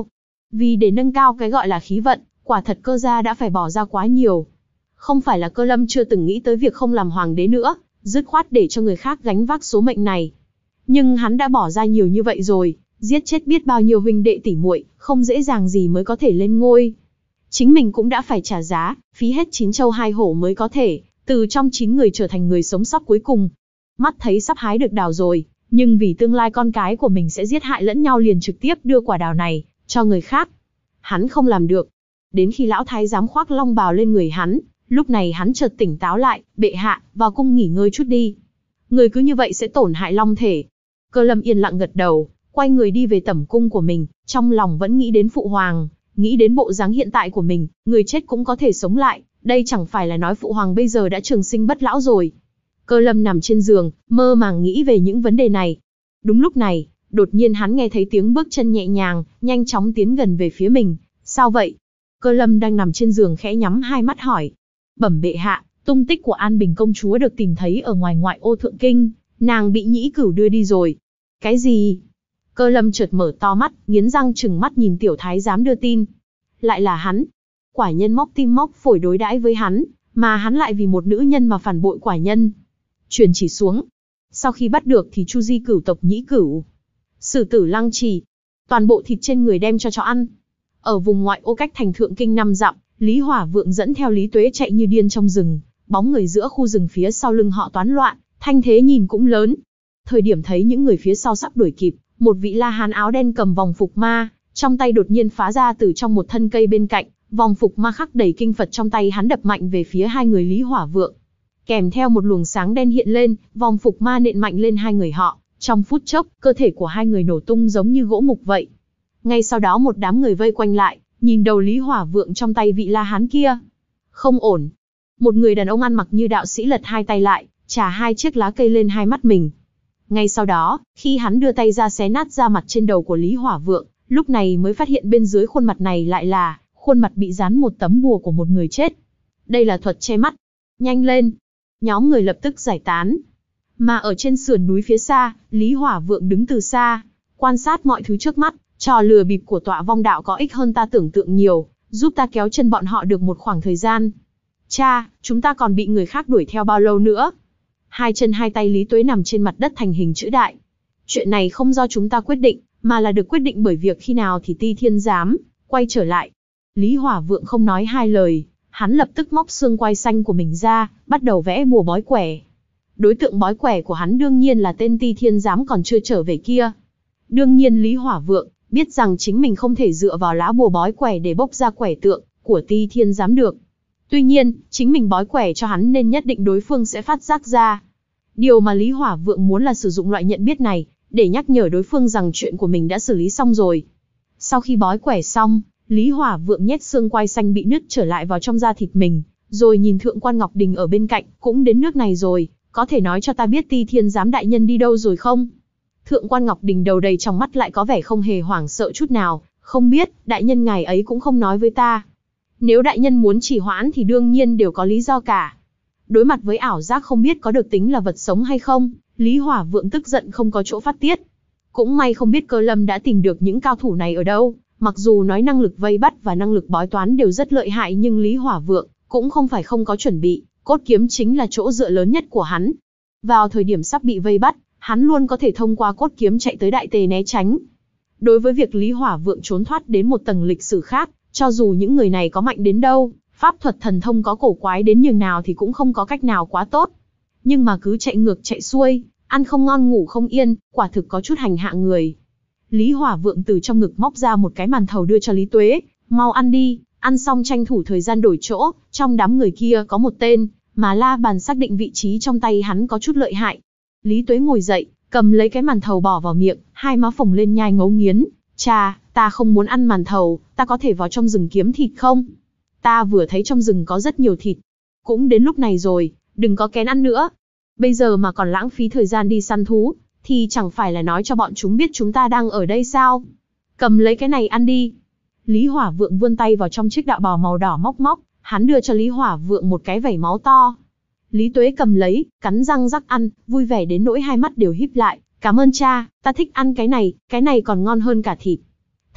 Speaker 1: Vì để nâng cao cái gọi là khí vận, quả thật Cơ gia đã phải bỏ ra quá nhiều. Không phải là Cơ Lâm chưa từng nghĩ tới việc không làm hoàng đế nữa, dứt khoát để cho người khác gánh vác số mệnh này. Nhưng hắn đã bỏ ra nhiều như vậy rồi, giết chết biết bao nhiêu huynh đệ tỷ muội, không dễ dàng gì mới có thể lên ngôi. Chính mình cũng đã phải trả giá, phí hết chín châu hai hổ mới có thể, từ trong chín người trở thành người sống sót cuối cùng. Mắt thấy sắp hái được đào rồi, nhưng vì tương lai con cái của mình sẽ giết hại lẫn nhau liền trực tiếp đưa quả đào này cho người khác. Hắn không làm được. Đến khi lão thái giám khoác long bào lên người hắn, lúc này hắn chợt tỉnh táo lại, bệ hạ, vào cung nghỉ ngơi chút đi. Người cứ như vậy sẽ tổn hại long thể. Cơ Lâm yên lặng gật đầu, quay người đi về tẩm cung của mình, trong lòng vẫn nghĩ đến phụ hoàng, nghĩ đến bộ dáng hiện tại của mình, người chết cũng có thể sống lại, đây chẳng phải là nói phụ hoàng bây giờ đã trường sinh bất lão rồi. Cơ Lâm nằm trên giường, mơ màng nghĩ về những vấn đề này. Đúng lúc này, đột nhiên hắn nghe thấy tiếng bước chân nhẹ nhàng, nhanh chóng tiến gần về phía mình. Sao vậy? Cơ Lâm đang nằm trên giường khẽ nhắm hai mắt hỏi. Bẩm bệ hạ, tung tích của An Bình công chúa được tìm thấy ở ngoài ngoại ô Thượng Kinh, nàng bị Nhĩ Cửu đưa đi rồi. Cái gì? Cơ Lâm chợt mở to mắt, nghiến răng trừng mắt nhìn tiểu thái giám đưa tin. Lại là hắn. Quả nhân móc tim móc phổi đối đãi với hắn, mà hắn lại vì một nữ nhân mà phản bội quả nhân. Truyền chỉ xuống. Sau khi bắt được thì chu di cửu tộc Nhĩ Cửu, xử tử lăng trì, toàn bộ thịt trên người đem cho chó ăn. Ở vùng ngoại ô cách thành Thượng Kinh năm dặm, Lý Hỏa Vượng dẫn theo Lý Tuế chạy như điên trong rừng, bóng người giữa khu rừng phía sau lưng họ toán loạn, thanh thế nhìn cũng lớn. Thời điểm thấy những người phía sau sắp đuổi kịp, một vị la hán áo đen cầm vòng phục ma, trong tay đột nhiên phá ra từ trong một thân cây bên cạnh, vòng phục ma khắc đầy kinh Phật trong tay hắn đập mạnh về phía hai người Lý Hỏa Vượng. Kèm theo một luồng sáng đen hiện lên, vòng phục ma nện mạnh lên hai người họ, trong phút chốc, cơ thể của hai người nổ tung giống như gỗ mục vậy. Ngay sau đó một đám người vây quanh lại, nhìn đầu Lý Hỏa Vượng trong tay vị la hán kia. Không ổn. Một người đàn ông ăn mặc như đạo sĩ lật hai tay lại, chà hai chiếc lá cây lên hai mắt mình. Ngay sau đó, khi hắn đưa tay ra xé nát da mặt trên đầu của Lý Hỏa Vượng, lúc này mới phát hiện bên dưới khuôn mặt này lại là khuôn mặt bị dán một tấm bùa của một người chết. Đây là thuật che mắt. Nhanh lên. Nhóm người lập tức giải tán. Mà ở trên sườn núi phía xa, Lý Hỏa Vượng đứng từ xa, quan sát mọi thứ trước mắt. Trò lừa bịp của tọa vong đạo có ích hơn ta tưởng tượng nhiều, giúp ta kéo chân bọn họ được một khoảng thời gian. Cha, chúng ta còn bị người khác đuổi theo bao lâu nữa? Hai chân hai tay Lý Tuế nằm trên mặt đất thành hình chữ đại. Chuyện này không do chúng ta quyết định, mà là được quyết định bởi việc khi nào thì Ti Thiên Giám quay trở lại. Lý Hỏa Vượng không nói hai lời, hắn lập tức móc xương quai xanh của mình ra, bắt đầu vẽ bùa bói quẻ. Đối tượng bói quẻ của hắn đương nhiên là tên Ti Thiên Giám còn chưa trở về kia. Đương nhiên Lý Hỏa Vượng biết rằng chính mình không thể dựa vào lá bùa bói quẻ để bốc ra quẻ tượng của Ti Thiên Giám được. Tuy nhiên, chính mình bói quẻ cho hắn nên nhất định đối phương sẽ phát giác ra. Điều mà Lý Hỏa Vượng muốn là sử dụng loại nhận biết này, để nhắc nhở đối phương rằng chuyện của mình đã xử lý xong rồi. Sau khi bói quẻ xong, Lý Hỏa Vượng nhét xương quai xanh bị nứt trở lại vào trong da thịt mình, rồi nhìn Thượng quan Ngọc Đình ở bên cạnh, cũng đến nước này rồi, có thể nói cho ta biết Ti Thiên Giám đại nhân đi đâu rồi không? Thượng quan Ngọc Đình đầu đầy trong mắt lại có vẻ không hề hoảng sợ chút nào, không biết, đại nhân ngài ấy cũng không nói với ta. Nếu đại nhân muốn trì hoãn thì đương nhiên đều có lý do cả. Đối mặt với ảo giác không biết có được tính là vật sống hay không, Lý Hỏa Vượng tức giận không có chỗ phát tiết. Cũng may không biết Cơ Lâm đã tìm được những cao thủ này ở đâu, mặc dù nói năng lực vây bắt và năng lực bói toán đều rất lợi hại nhưng Lý Hỏa Vượng cũng không phải không có chuẩn bị, cốt kiếm chính là chỗ dựa lớn nhất của hắn. Vào thời điểm sắp bị vây bắt, hắn luôn có thể thông qua cốt kiếm chạy tới đại tề né tránh. Đối với việc Lý Hỏa Vượng trốn thoát đến một tầng lịch sử khác, cho dù những người này có mạnh đến đâu, pháp thuật thần thông có cổ quái đến nhường nào thì cũng không có cách nào quá tốt. Nhưng mà cứ chạy ngược chạy xuôi, ăn không ngon ngủ không yên, quả thực có chút hành hạ người. Lý Hỏa Vượng từ trong ngực móc ra một cái màn thầu đưa cho Lý Tuế, mau ăn đi, ăn xong tranh thủ thời gian đổi chỗ, trong đám người kia có một tên, mà La Bàn xác định vị trí trong tay hắn có chút lợi hại. Lý Tuế ngồi dậy, cầm lấy cái màn thầu bỏ vào miệng, hai má phồng lên nhai ngấu nghiến. Cha, ta không muốn ăn màn thầu, ta có thể vào trong rừng kiếm thịt không? Ta vừa thấy trong rừng có rất nhiều thịt. Cũng đến lúc này rồi, đừng có kén ăn nữa. Bây giờ mà còn lãng phí thời gian đi săn thú, thì chẳng phải là nói cho bọn chúng biết chúng ta đang ở đây sao? Cầm lấy cái này ăn đi. Lý Hỏa Vượng vươn tay vào trong chiếc đạo bào màu đỏ móc móc, hắn đưa cho Lý Hỏa Vượng một cái vảy máu to. Lý Tuế cầm lấy, cắn răng rắc ăn, vui vẻ đến nỗi hai mắt đều híp lại. Cảm ơn cha, ta thích ăn cái này, cái này còn ngon hơn cả thịt.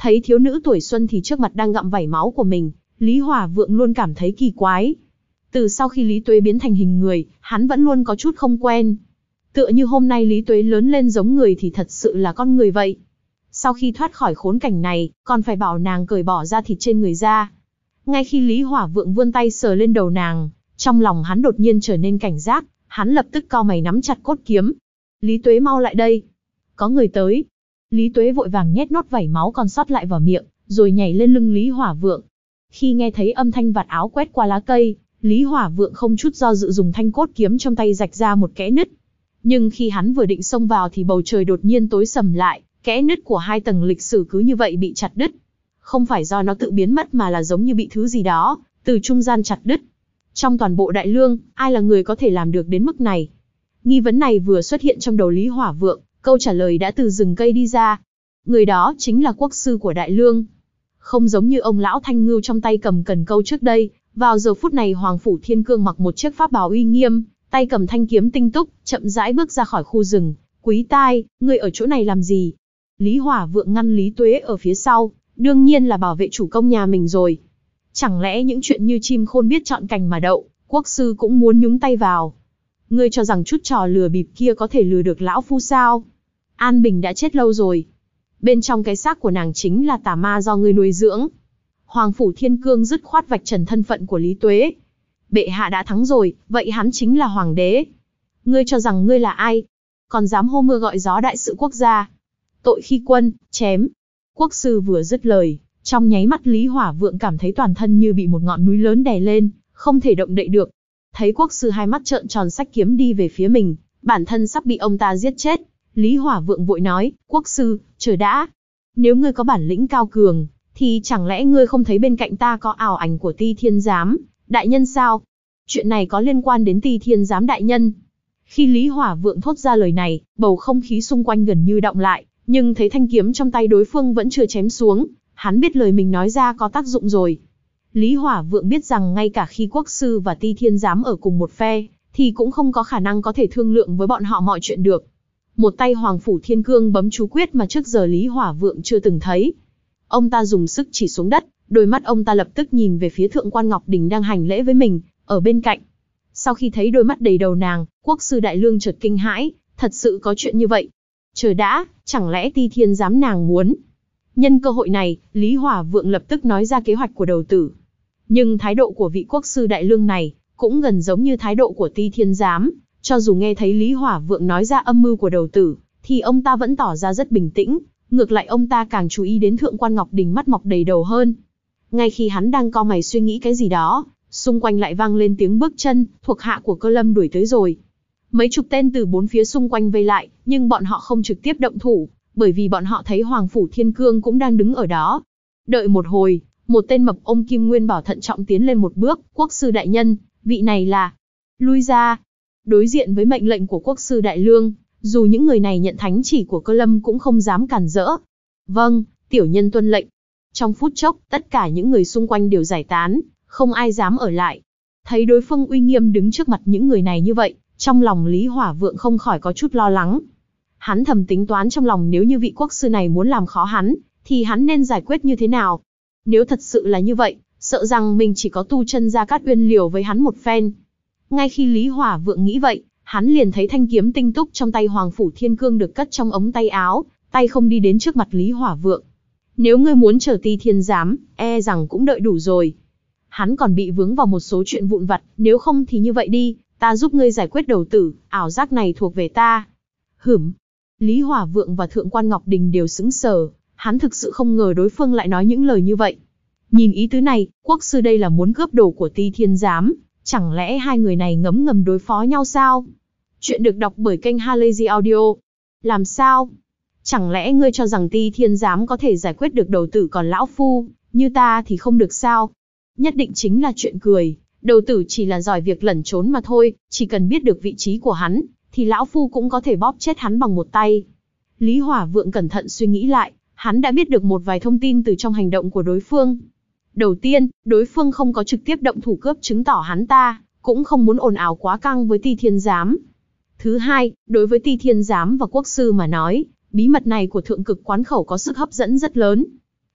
Speaker 1: Thấy thiếu nữ tuổi xuân thì trước mặt đang gặm vảy máu của mình, Lý Hỏa Vượng luôn cảm thấy kỳ quái. Từ sau khi Lý Tuế biến thành hình người, hắn vẫn luôn có chút không quen. Tựa như hôm nay Lý Tuế lớn lên giống người thì thật sự là con người vậy. Sau khi thoát khỏi khốn cảnh này, còn phải bảo nàng cởi bỏ da thịt trên người ra. Ngay khi Lý Hỏa Vượng vươn tay sờ lên đầu nàng, trong lòng hắn đột nhiên trở nên cảnh giác, hắn lập tức cau mày nắm chặt cốt kiếm. Lý Tuế mau lại đây. Có người tới. Lý Tuế vội vàng nhét nốt vảy máu còn sót lại vào miệng, rồi nhảy lên lưng Lý Hỏa Vượng. Khi nghe thấy âm thanh vạt áo quét qua lá cây, Lý Hỏa Vượng không chút do dự dùng thanh cốt kiếm trong tay rạch ra một kẽ nứt. Nhưng khi hắn vừa định xông vào thì bầu trời đột nhiên tối sầm lại, kẽ nứt của hai tầng lịch sử cứ như vậy bị chặt đứt. Không phải do nó tự biến mất mà là giống như bị thứ gì đó từ trung gian chặt đứt. Trong toàn bộ Đại Lương, ai là người có thể làm được đến mức này? Nghi vấn này vừa xuất hiện trong đầu Lý Hỏa Vượng, câu trả lời đã từ rừng cây đi ra. Người đó chính là quốc sư của Đại Lương. Không giống như ông lão Thanh Ngưu trong tay cầm cần câu trước đây, vào giờ phút này Hoàng Phủ Thiên Cương mặc một chiếc pháp bào uy nghiêm, tay cầm thanh kiếm tinh túc, chậm rãi bước ra khỏi khu rừng. Quý tai, ngươi ở chỗ này làm gì? Lý Hỏa Vượng ngăn Lý Tuế ở phía sau, đương nhiên là bảo vệ chủ công nhà mình rồi. Chẳng lẽ những chuyện như chim khôn biết chọn cành mà đậu, quốc sư cũng muốn nhúng tay vào? Ngươi cho rằng chút trò lừa bịp kia có thể lừa được lão phu sao? An Bình đã chết lâu rồi. Bên trong cái xác của nàng chính là tà ma do ngươi nuôi dưỡng. Hoàng Phủ Thiên Cương dứt khoát vạch trần thân phận của Lý Tuế. Bệ hạ đã thắng rồi, vậy hắn chính là hoàng đế. Ngươi cho rằng ngươi là ai? Còn dám hô mưa gọi gió đại sự quốc gia? Tội khi quân, chém. Quốc sư vừa dứt lời, trong nháy mắt Lý Hỏa Vượng cảm thấy toàn thân như bị một ngọn núi lớn đè lên, không thể động đậy được. Thấy quốc sư hai mắt trợn tròn xách kiếm đi về phía mình, bản thân sắp bị ông ta giết chết. Lý Hỏa Vượng vội nói, quốc sư, chờ đã. Nếu ngươi có bản lĩnh cao cường, thì chẳng lẽ ngươi không thấy bên cạnh ta có ảo ảnh của Ti Thiên Giám đại nhân sao? Chuyện này có liên quan đến Ti Thiên Giám đại nhân. Khi Lý Hỏa Vượng thốt ra lời này, bầu không khí xung quanh gần như đọng lại, nhưng thấy thanh kiếm trong tay đối phương vẫn chưa chém xuống, hắn biết lời mình nói ra có tác dụng rồi. Lý Hỏa Vượng biết rằng ngay cả khi quốc sư và Ti Thiên Giám ở cùng một phe, thì cũng không có khả năng có thể thương lượng với bọn họ mọi chuyện được. Một tay Hoàng Phủ Thiên Cương bấm chú quyết mà trước giờ Lý Hỏa Vượng chưa từng thấy. Ông ta dùng sức chỉ xuống đất, đôi mắt ông ta lập tức nhìn về phía Thượng quan Ngọc Đình đang hành lễ với mình, ở bên cạnh. Sau khi thấy đôi mắt đầy đầu nàng, quốc sư Đại Lương chợt kinh hãi, thật sự có chuyện như vậy. Chờ đã, chẳng lẽ Ti Thiên Giám nàng muốn? Nhân cơ hội này, Lý Hỏa Vượng lập tức nói ra kế hoạch của đầu tử. Nhưng thái độ của vị quốc sư Đại Lương này, cũng gần giống như thái độ của Ti Thiên Giám. Cho dù nghe thấy Lý Hỏa Vượng nói ra âm mưu của đầu tử, thì ông ta vẫn tỏ ra rất bình tĩnh, ngược lại ông ta càng chú ý đến Thượng quan Ngọc Đình mắt mọc đầy đầu hơn. Ngay khi hắn đang cau mày suy nghĩ cái gì đó, xung quanh lại vang lên tiếng bước chân, thuộc hạ của Cơ Lâm đuổi tới rồi. Mấy chục tên từ bốn phía xung quanh vây lại, nhưng bọn họ không trực tiếp động thủ, bởi vì bọn họ thấy Hoàng Phủ Thiên Cương cũng đang đứng ở đó. Đợi một hồi, một tên mập ôm Kim Nguyên Bảo thận trọng tiến lên một bước, quốc sư đại nhân, vị này là... Lui ra. Đối diện với mệnh lệnh của quốc sư Đại Lương, dù những người này nhận thánh chỉ của Cơ Lâm cũng không dám cản rỡ. Vâng, tiểu nhân tuân lệnh. Trong phút chốc, tất cả những người xung quanh đều giải tán, không ai dám ở lại. Thấy đối phương uy nghiêm đứng trước mặt những người này như vậy, trong lòng Lý Hỏa Vượng không khỏi có chút lo lắng. Hắn thầm tính toán trong lòng nếu như vị quốc sư này muốn làm khó hắn, thì hắn nên giải quyết như thế nào. Nếu thật sự là như vậy, sợ rằng mình chỉ có tu chân Gia Cát Uyên liều với hắn một phen. Ngay khi Lý Hỏa Vượng nghĩ vậy, hắn liền thấy thanh kiếm tinh túc trong tay Hoàng Phủ Thiên Cương được cất trong ống tay áo, tay không đi đến trước mặt Lý Hỏa Vượng. Nếu ngươi muốn chờ Ti Thiên Giám, e rằng cũng đợi đủ rồi. Hắn còn bị vướng vào một số chuyện vụn vặt, nếu không thì như vậy đi, ta giúp ngươi giải quyết đầu tử, ảo giác này thuộc về ta. Hửm. Lý Hỏa Vượng và Thượng quan Ngọc Đình đều sững sờ, hắn thực sự không ngờ đối phương lại nói những lời như vậy. Nhìn ý tứ này, quốc sư đây là muốn cướp đồ của Ti Thiên Giám. Chẳng lẽ hai người này ngấm ngầm đối phó nhau sao? Chuyện được đọc bởi kênh Halazy Audio. Làm sao? Chẳng lẽ ngươi cho rằng Ti Thiên Giám có thể giải quyết được đầu tử còn lão phu, như ta thì không được sao? Nhất định chính là chuyện cười, đầu tử chỉ là giỏi việc lẩn trốn mà thôi, chỉ cần biết được vị trí của hắn, thì lão phu cũng có thể bóp chết hắn bằng một tay. Lý Hỏa Vượng cẩn thận suy nghĩ lại, hắn đã biết được một vài thông tin từ trong hành động của đối phương. Đầu tiên, đối phương không có trực tiếp động thủ cướp chứng tỏ hắn ta cũng không muốn ồn ào quá căng với Ti Thiên Giám. Thứ hai, đối với Ti Thiên Giám và quốc sư mà nói, bí mật này của Thượng Cực Quán Khẩu có sức hấp dẫn rất lớn.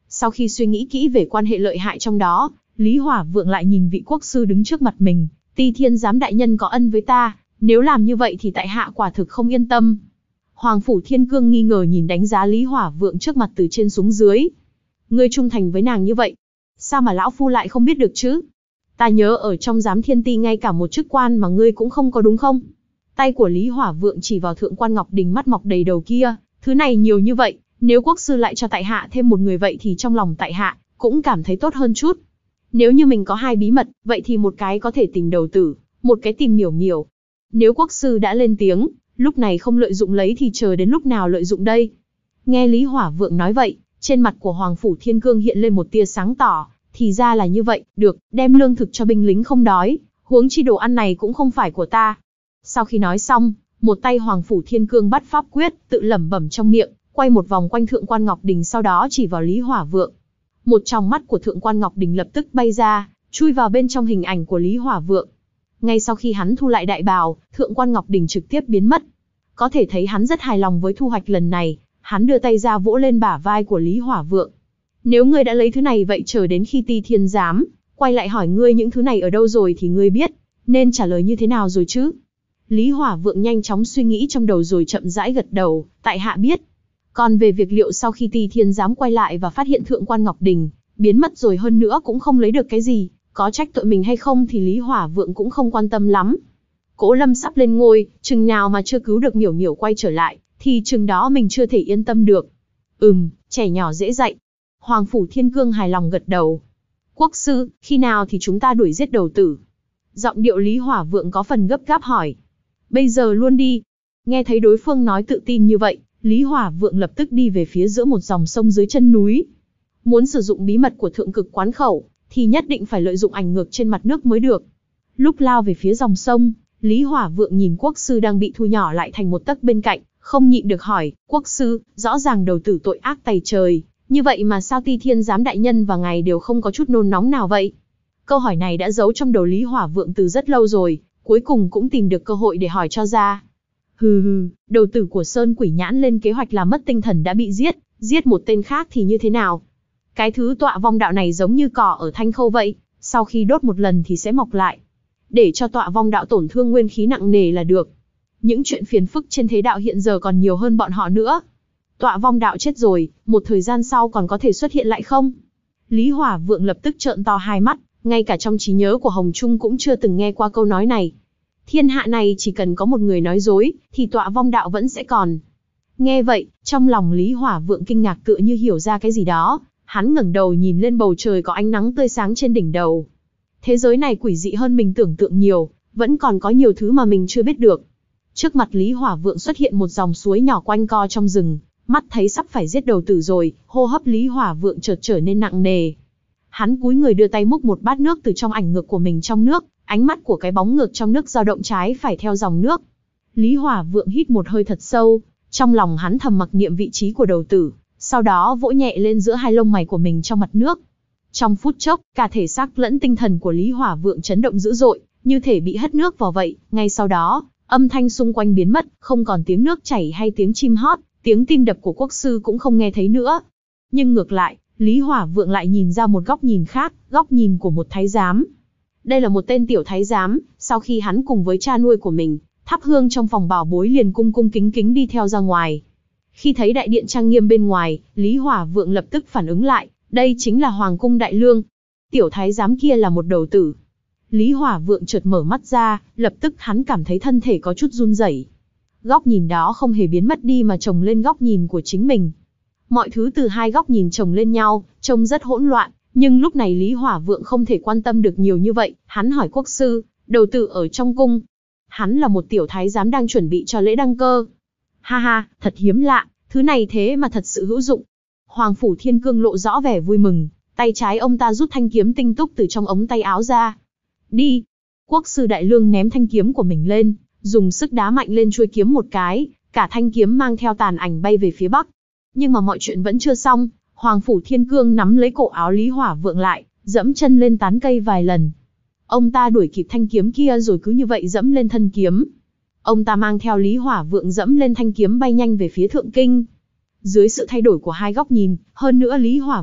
Speaker 1: Sau khi suy nghĩ kỹ về quan hệ lợi hại trong đó, Lý Hỏa Vượng lại nhìn vị quốc sư đứng trước mặt mình, Ti Thiên Giám đại nhân có ân với ta, nếu làm như vậy thì tại hạ quả thực không yên tâm. Hoàng Phủ Thiên Cương nghi ngờ nhìn đánh giá Lý Hỏa Vượng trước mặt từ trên xuống dưới. Ngươi trung thành với nàng như vậy, sao mà lão phu lại không biết được chứ? Ta nhớ ở trong Giám Thiên Ti ngay cả một chức quan mà ngươi cũng không có đúng không? Tay của Lý Hỏa Vượng chỉ vào thượng quan Ngọc Đình mắt mọc đầy đầu kia, thứ này nhiều như vậy, nếu quốc sư lại cho tại hạ thêm một người vậy thì trong lòng tại hạ cũng cảm thấy tốt hơn chút. Nếu như mình có hai bí mật, vậy thì một cái có thể tìm đầu tử, một cái tìm miểu miểu. Nếu quốc sư đã lên tiếng, lúc này không lợi dụng lấy thì chờ đến lúc nào lợi dụng đây? Nghe Lý Hỏa Vượng nói vậy, trên mặt của Hoàng Phủ Thiên Cương hiện lên một tia sáng tỏ, thì ra là như vậy, được, đem lương thực cho binh lính không đói, huống chi đồ ăn này cũng không phải của ta. Sau khi nói xong, một tay Hoàng Phủ Thiên Cương bắt pháp quyết, tự lẩm bẩm trong miệng, quay một vòng quanh thượng quan Ngọc Đình sau đó chỉ vào Lý Hỏa Vượng. Một tròng mắt của thượng quan Ngọc Đình lập tức bay ra, chui vào bên trong hình ảnh của Lý Hỏa Vượng. Ngay sau khi hắn thu lại đại bào, thượng quan Ngọc Đình trực tiếp biến mất. Có thể thấy hắn rất hài lòng với thu hoạch lần này, hắn đưa tay ra vỗ lên bả vai của Lý Hỏa Vượng. Nếu ngươi đã lấy thứ này vậy chờ đến khi Ti Thiên Giám quay lại hỏi ngươi những thứ này ở đâu rồi thì ngươi biết nên trả lời như thế nào rồi chứ? Lý Hỏa Vượng nhanh chóng suy nghĩ trong đầu rồi chậm rãi gật đầu, tại hạ biết. Còn về việc liệu sau khi Ti Thiên Giám quay lại và phát hiện thượng quan Ngọc Đình biến mất rồi hơn nữa cũng không lấy được cái gì, có trách tội mình hay không thì Lý Hỏa Vượng cũng không quan tâm lắm. Cố Lâm sắp lên ngôi, chừng nào mà chưa cứu được miểu miểu quay trở lại, thì chừng đó mình chưa thể yên tâm được. Ừm, trẻ nhỏ dễ dạy. Hoàng Phủ Thiên Cương hài lòng gật đầu. Quốc sư, khi nào thì chúng ta đuổi giết đầu tử? Giọng điệu Lý Hỏa Vượng có phần gấp gáp hỏi. Bây giờ luôn đi. Nghe thấy đối phương nói tự tin như vậy, Lý Hỏa Vượng lập tức đi về phía giữa một dòng sông dưới chân núi. Muốn sử dụng bí mật của thượng cực quán khẩu, thì nhất định phải lợi dụng ảnh ngược trên mặt nước mới được. Lúc lao về phía dòng sông, Lý Hỏa Vượng nhìn quốc sư đang bị thu nhỏ lại thành một tấc bên cạnh, không nhịn được hỏi, quốc sư, rõ ràng đầu tử tội ác tày trời, như vậy mà sao Ti Thiên Giám đại nhân và ngài đều không có chút nôn nóng nào vậy? Câu hỏi này đã giấu trong đầu Lý Hỏa Vượng từ rất lâu rồi, cuối cùng cũng tìm được cơ hội để hỏi cho ra. Hừ hừ, đầu tử của Sơn Quỷ Nhãn lên kế hoạch làm mất tinh thần đã bị giết, giết một tên khác thì như thế nào? Cái thứ tọa vong đạo này giống như cỏ ở thanh khâu vậy, sau khi đốt một lần thì sẽ mọc lại. Để cho tọa vong đạo tổn thương nguyên khí nặng nề là được. Những chuyện phiền phức trên thế đạo hiện giờ còn nhiều hơn bọn họ nữa. Tọa vong đạo chết rồi, một thời gian sau còn có thể xuất hiện lại không? Lý Hỏa Vượng lập tức trợn to hai mắt, ngay cả trong trí nhớ của Hồng Trung cũng chưa từng nghe qua câu nói này. Thiên hạ này chỉ cần có một người nói dối, thì tọa vong đạo vẫn sẽ còn. Nghe vậy, trong lòng Lý Hỏa Vượng kinh ngạc tựa như hiểu ra cái gì đó, hắn ngẩng đầu nhìn lên bầu trời có ánh nắng tươi sáng trên đỉnh đầu. Thế giới này quỷ dị hơn mình tưởng tượng nhiều, vẫn còn có nhiều thứ mà mình chưa biết được. Trước mặt Lý Hỏa Vượng xuất hiện một dòng suối nhỏ quanh co trong rừng, mắt thấy sắp phải giết đầu tử rồi, hô hấp Lý Hỏa Vượng chợt trở nên nặng nề. Hắn cúi người đưa tay múc một bát nước từ trong ảnh ngược của mình trong nước, ánh mắt của cái bóng ngược trong nước dao động trái phải theo dòng nước. Lý Hỏa Vượng hít một hơi thật sâu, trong lòng hắn thầm mặc niệm vị trí của đầu tử, sau đó vỗ nhẹ lên giữa hai lông mày của mình trong mặt nước. Trong phút chốc, cả thể xác lẫn tinh thần của Lý Hỏa Vượng chấn động dữ dội, như thể bị hất nước vào vậy. Ngay sau đó, âm thanh xung quanh biến mất, không còn tiếng nước chảy hay tiếng chim hót, tiếng tim đập của quốc sư cũng không nghe thấy nữa. Nhưng ngược lại, Lý Hỏa Vượng lại nhìn ra một góc nhìn khác, góc nhìn của một thái giám. Đây là một tên tiểu thái giám, sau khi hắn cùng với cha nuôi của mình thắp hương trong phòng bảo bối liền cung cung kính kính đi theo ra ngoài. Khi thấy đại điện trang nghiêm bên ngoài, Lý Hỏa Vượng lập tức phản ứng lại, đây chính là Hoàng cung Đại Lương. Tiểu thái giám kia là một đầu tử. Lý Hỏa Vượng chợt mở mắt ra, lập tức hắn cảm thấy thân thể có chút run rẩy. Góc nhìn đó không hề biến mất đi mà chồng lên góc nhìn của chính mình. Mọi thứ từ hai góc nhìn chồng lên nhau, trông rất hỗn loạn, nhưng lúc này Lý Hỏa Vượng không thể quan tâm được nhiều như vậy, hắn hỏi quốc sư, đầu tử ở trong cung. Hắn là một tiểu thái giám đang chuẩn bị cho lễ đăng cơ. Ha ha, thật hiếm lạ, thứ này thế mà thật sự hữu dụng. Hoàng Phủ Thiên Cương lộ rõ vẻ vui mừng, tay trái ông ta rút thanh kiếm tinh túc từ trong ống tay áo ra. Đi! Quốc sư Đại Lương ném thanh kiếm của mình lên, dùng sức đá mạnh lên chuôi kiếm một cái, cả thanh kiếm mang theo tàn ảnh bay về phía bắc. Nhưng mà mọi chuyện vẫn chưa xong, Hoàng Phủ Thiên Cương nắm lấy cổ áo Lý Hỏa Vượng lại, dẫm chân lên tán cây vài lần. Ông ta đuổi kịp thanh kiếm kia rồi cứ như vậy dẫm lên thân kiếm. Ông ta mang theo Lý Hỏa Vượng dẫm lên thanh kiếm bay nhanh về phía thượng kinh. Dưới sự thay đổi của hai góc nhìn, hơn nữa Lý Hỏa Vượng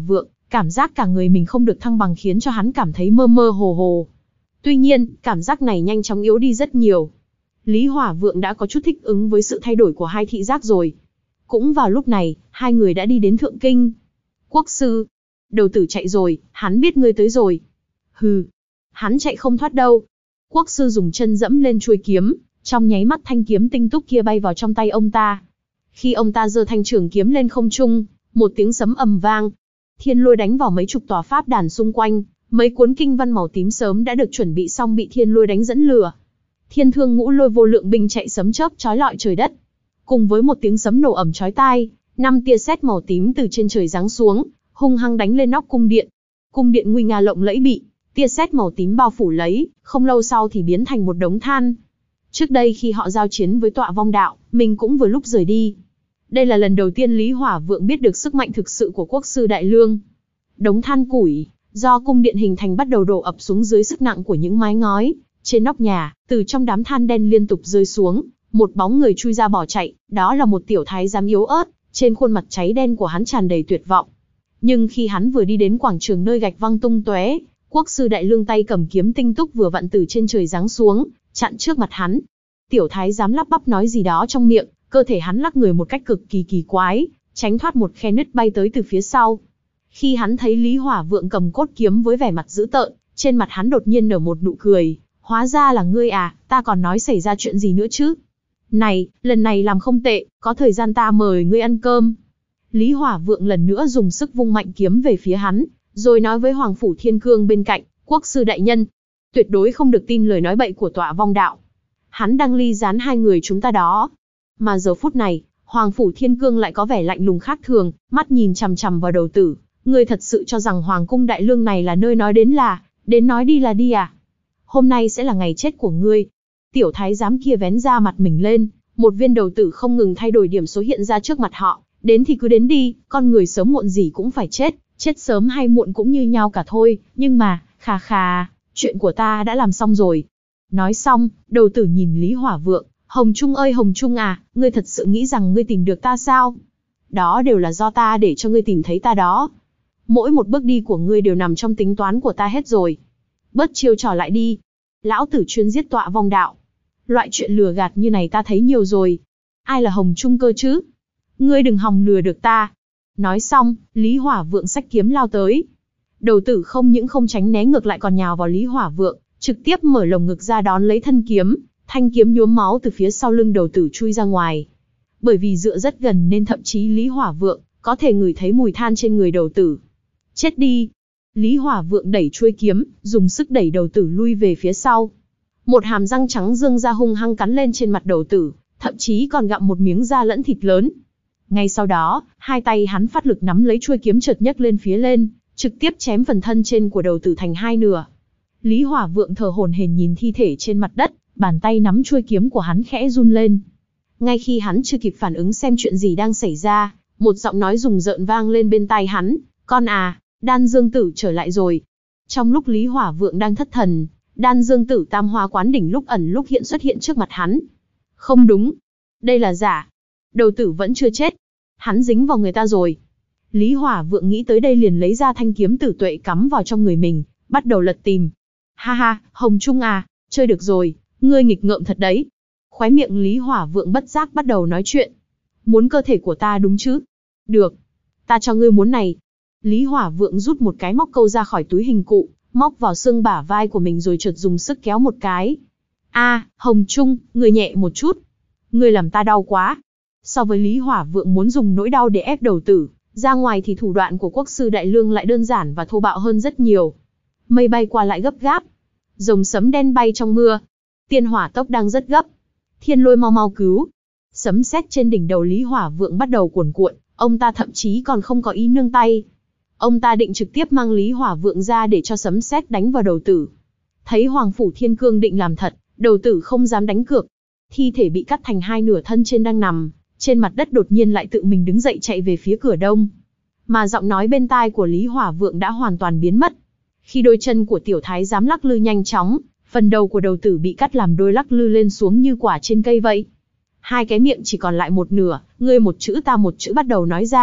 Speaker 1: Cảm giác cả người mình không được thăng bằng khiến cho hắn cảm thấy mơ mơ hồ hồ. Tuy nhiên, cảm giác này nhanh chóng yếu đi rất nhiều. Lý Hỏa Vượng đã có chút thích ứng với sự thay đổi của hai thị giác rồi. Cũng vào lúc này, hai người đã đi đến Thượng Kinh. Quốc sư, đầu tử chạy rồi, hắn biết ngươi tới rồi. Hừ, hắn chạy không thoát đâu. Quốc sư dùng chân dẫm lên chuôi kiếm, trong nháy mắt thanh kiếm tinh túc kia bay vào trong tay ông ta. Khi ông ta giơ thanh trường kiếm lên không trung, một tiếng sấm ầm vang. Thiên lôi đánh vào mấy chục tòa pháp đàn xung quanh, mấy cuốn kinh văn màu tím sớm đã được chuẩn bị xong bị thiên lôi đánh dẫn lửa. Thiên thương ngũ lôi vô lượng binh chạy sấm chớp chói lọi trời đất. Cùng với một tiếng sấm nổ ầm chói tai, năm tia sét màu tím từ trên trời giáng xuống, hung hăng đánh lên nóc cung điện. Cung điện nguy nga lộng lẫy bị tia sét màu tím bao phủ lấy, không lâu sau thì biến thành một đống than. Trước đây khi họ giao chiến với Tọa Vong Đạo, mình cũng vừa lúc rời đi. Đây là lần đầu tiên Lý Hỏa Vượng biết được sức mạnh thực sự của quốc sư Đại Lương. Đống than củi, do cung điện hình thành bắt đầu đổ ập xuống dưới sức nặng của những mái ngói. Trên nóc nhà, từ trong đám than đen liên tục rơi xuống, một bóng người chui ra bỏ chạy, đó là một tiểu thái giám yếu ớt, trên khuôn mặt cháy đen của hắn tràn đầy tuyệt vọng. Nhưng khi hắn vừa đi đến quảng trường nơi gạch văng tung tóe, quốc sư Đại Lương tay cầm kiếm tinh túc vừa vặn từ trên trời giáng xuống, chặn trước mặt hắn. Tiểu thái giám lắp bắp nói gì đó trong miệng, cơ thể hắn lắc người một cách cực kỳ kỳ quái, tránh thoát một khe nứt bay tới từ phía sau. Khi hắn thấy Lý Hỏa Vượng cầm cốt kiếm với vẻ mặt dữ tợn, trên mặt hắn đột nhiên nở một nụ cười. Hóa ra là ngươi à, ta còn nói xảy ra chuyện gì nữa chứ. Này, lần này làm không tệ, có thời gian ta mời ngươi ăn cơm. Lý Hỏa Vượng lần nữa dùng sức vung mạnh kiếm về phía hắn, rồi nói với Hoàng Phủ Thiên Cương bên cạnh, quốc sư đại nhân, tuyệt đối không được tin lời nói bậy của Tọa Vong Đạo. Hắn đang ly gián hai người chúng ta đó. Mà giờ phút này, Hoàng Phủ Thiên Cương lại có vẻ lạnh lùng khác thường, mắt nhìn chằm chằm vào đầu tử. Ngươi thật sự cho rằng Hoàng cung Đại Lương này là nơi nói đến là, đến nói đi là đi à? Hôm nay sẽ là ngày chết của ngươi. Tiểu thái giám kia vén ra mặt mình lên, một viên đầu tử không ngừng thay đổi điểm số hiện ra trước mặt họ. Đến thì cứ đến đi, con người sớm muộn gì cũng phải chết, chết sớm hay muộn cũng như nhau cả thôi, nhưng mà, khà khà, chuyện của ta đã làm xong rồi. Nói xong, đầu tử nhìn Lý Hỏa Vượng, Hồng Trung ơi Hồng Trung à, ngươi thật sự nghĩ rằng ngươi tìm được ta sao? Đó đều là do ta để cho ngươi tìm thấy ta đó. Mỗi một bước đi của ngươi đều nằm trong tính toán của ta hết rồi. Bớt chiêu trò lại đi. Lão tử chuyên giết Tọa Vong Đạo. Loại chuyện lừa gạt như này ta thấy nhiều rồi. Ai là Hồng Trung cơ chứ? Ngươi đừng hòng lừa được ta. Nói xong, Lý Hỏa Vượng xách kiếm lao tới. Đầu tử không những không tránh né ngược lại còn nhào vào Lý Hỏa Vượng, trực tiếp mở lồng ngực ra đón lấy thân kiếm. Thanh kiếm nhuốm máu từ phía sau lưng đầu tử chui ra ngoài. Bởi vì dựa rất gần nên thậm chí Lý Hỏa Vượng có thể ngửi thấy mùi than trên người đầu tử. Chết đi! Lý Hỏa Vượng đẩy chuôi kiếm, dùng sức đẩy đầu tử lui về phía sau. Một hàm răng trắng dương ra hung hăng cắn lên trên mặt đầu tử, thậm chí còn gặm một miếng da lẫn thịt lớn. Ngay sau đó, hai tay hắn phát lực nắm lấy chuôi kiếm chợt nhấc lên phía lên, trực tiếp chém phần thân trên của đầu tử thành hai nửa. Lý Hỏa Vượng thở hổn hển nhìn thi thể trên mặt đất, bàn tay nắm chuôi kiếm của hắn khẽ run lên. Ngay khi hắn chưa kịp phản ứng xem chuyện gì đang xảy ra, một giọng nói rùng rợn vang lên bên tai hắn, "Con à, Đan Dương Tử trở lại rồi." Trong lúc Lý Hỏa Vượng đang thất thần, Đan Dương Tử Tam Hoa Quán Đỉnh lúc ẩn lúc hiện xuất hiện trước mặt hắn. Không đúng, đây là giả. Đầu tử vẫn chưa chết, hắn dính vào người ta rồi. Lý Hỏa Vượng nghĩ tới đây liền lấy ra thanh kiếm tử tuệ cắm vào trong người mình, bắt đầu lật tìm. Ha ha, Hồng Trung à, chơi được rồi, ngươi nghịch ngợm thật đấy. Khóe miệng Lý Hỏa Vượng bất giác bắt đầu nói chuyện. Muốn cơ thể của ta đúng chứ? Được, ta cho ngươi muốn này. Lý Hỏa Vượng rút một cái móc câu ra khỏi túi hình cụ, móc vào xương bả vai của mình rồi chợt dùng sức kéo một cái. A, Hồng Trung, ngươi nhẹ một chút. Ngươi làm ta đau quá. So với Lý Hỏa Vượng muốn dùng nỗi đau để ép đầu tử, ra ngoài thì thủ đoạn của quốc sư Đại Lương lại đơn giản và thô bạo hơn rất nhiều. Mây bay qua lại gấp gáp, rồng sấm đen bay trong mưa. Tiên hỏa tốc đang rất gấp. Thiên lôi mau mau cứu. Sấm sét trên đỉnh đầu Lý Hỏa Vượng bắt đầu cuồn cuộn, ông ta thậm chí còn không có ý nương tay. Ông ta định trực tiếp mang Lý Hỏa Vượng ra để cho sấm sét đánh vào đầu tử. Thấy Hoàng Phủ Thiên Cương định làm thật, đầu tử không dám đánh cược. Thi thể bị cắt thành hai nửa thân trên đang nằm trên mặt đất đột nhiên lại tự mình đứng dậy chạy về phía cửa đông. Mà giọng nói bên tai của Lý Hỏa Vượng đã hoàn toàn biến mất. Khi đôi chân của tiểu thái giám lắc lư nhanh chóng, phần đầu của đầu tử bị cắt làm đôi lắc lư lên xuống như quả trên cây vậy. Hai cái miệng chỉ còn lại một nửa, ngươi một chữ ta một chữ bắt đầu nói ra,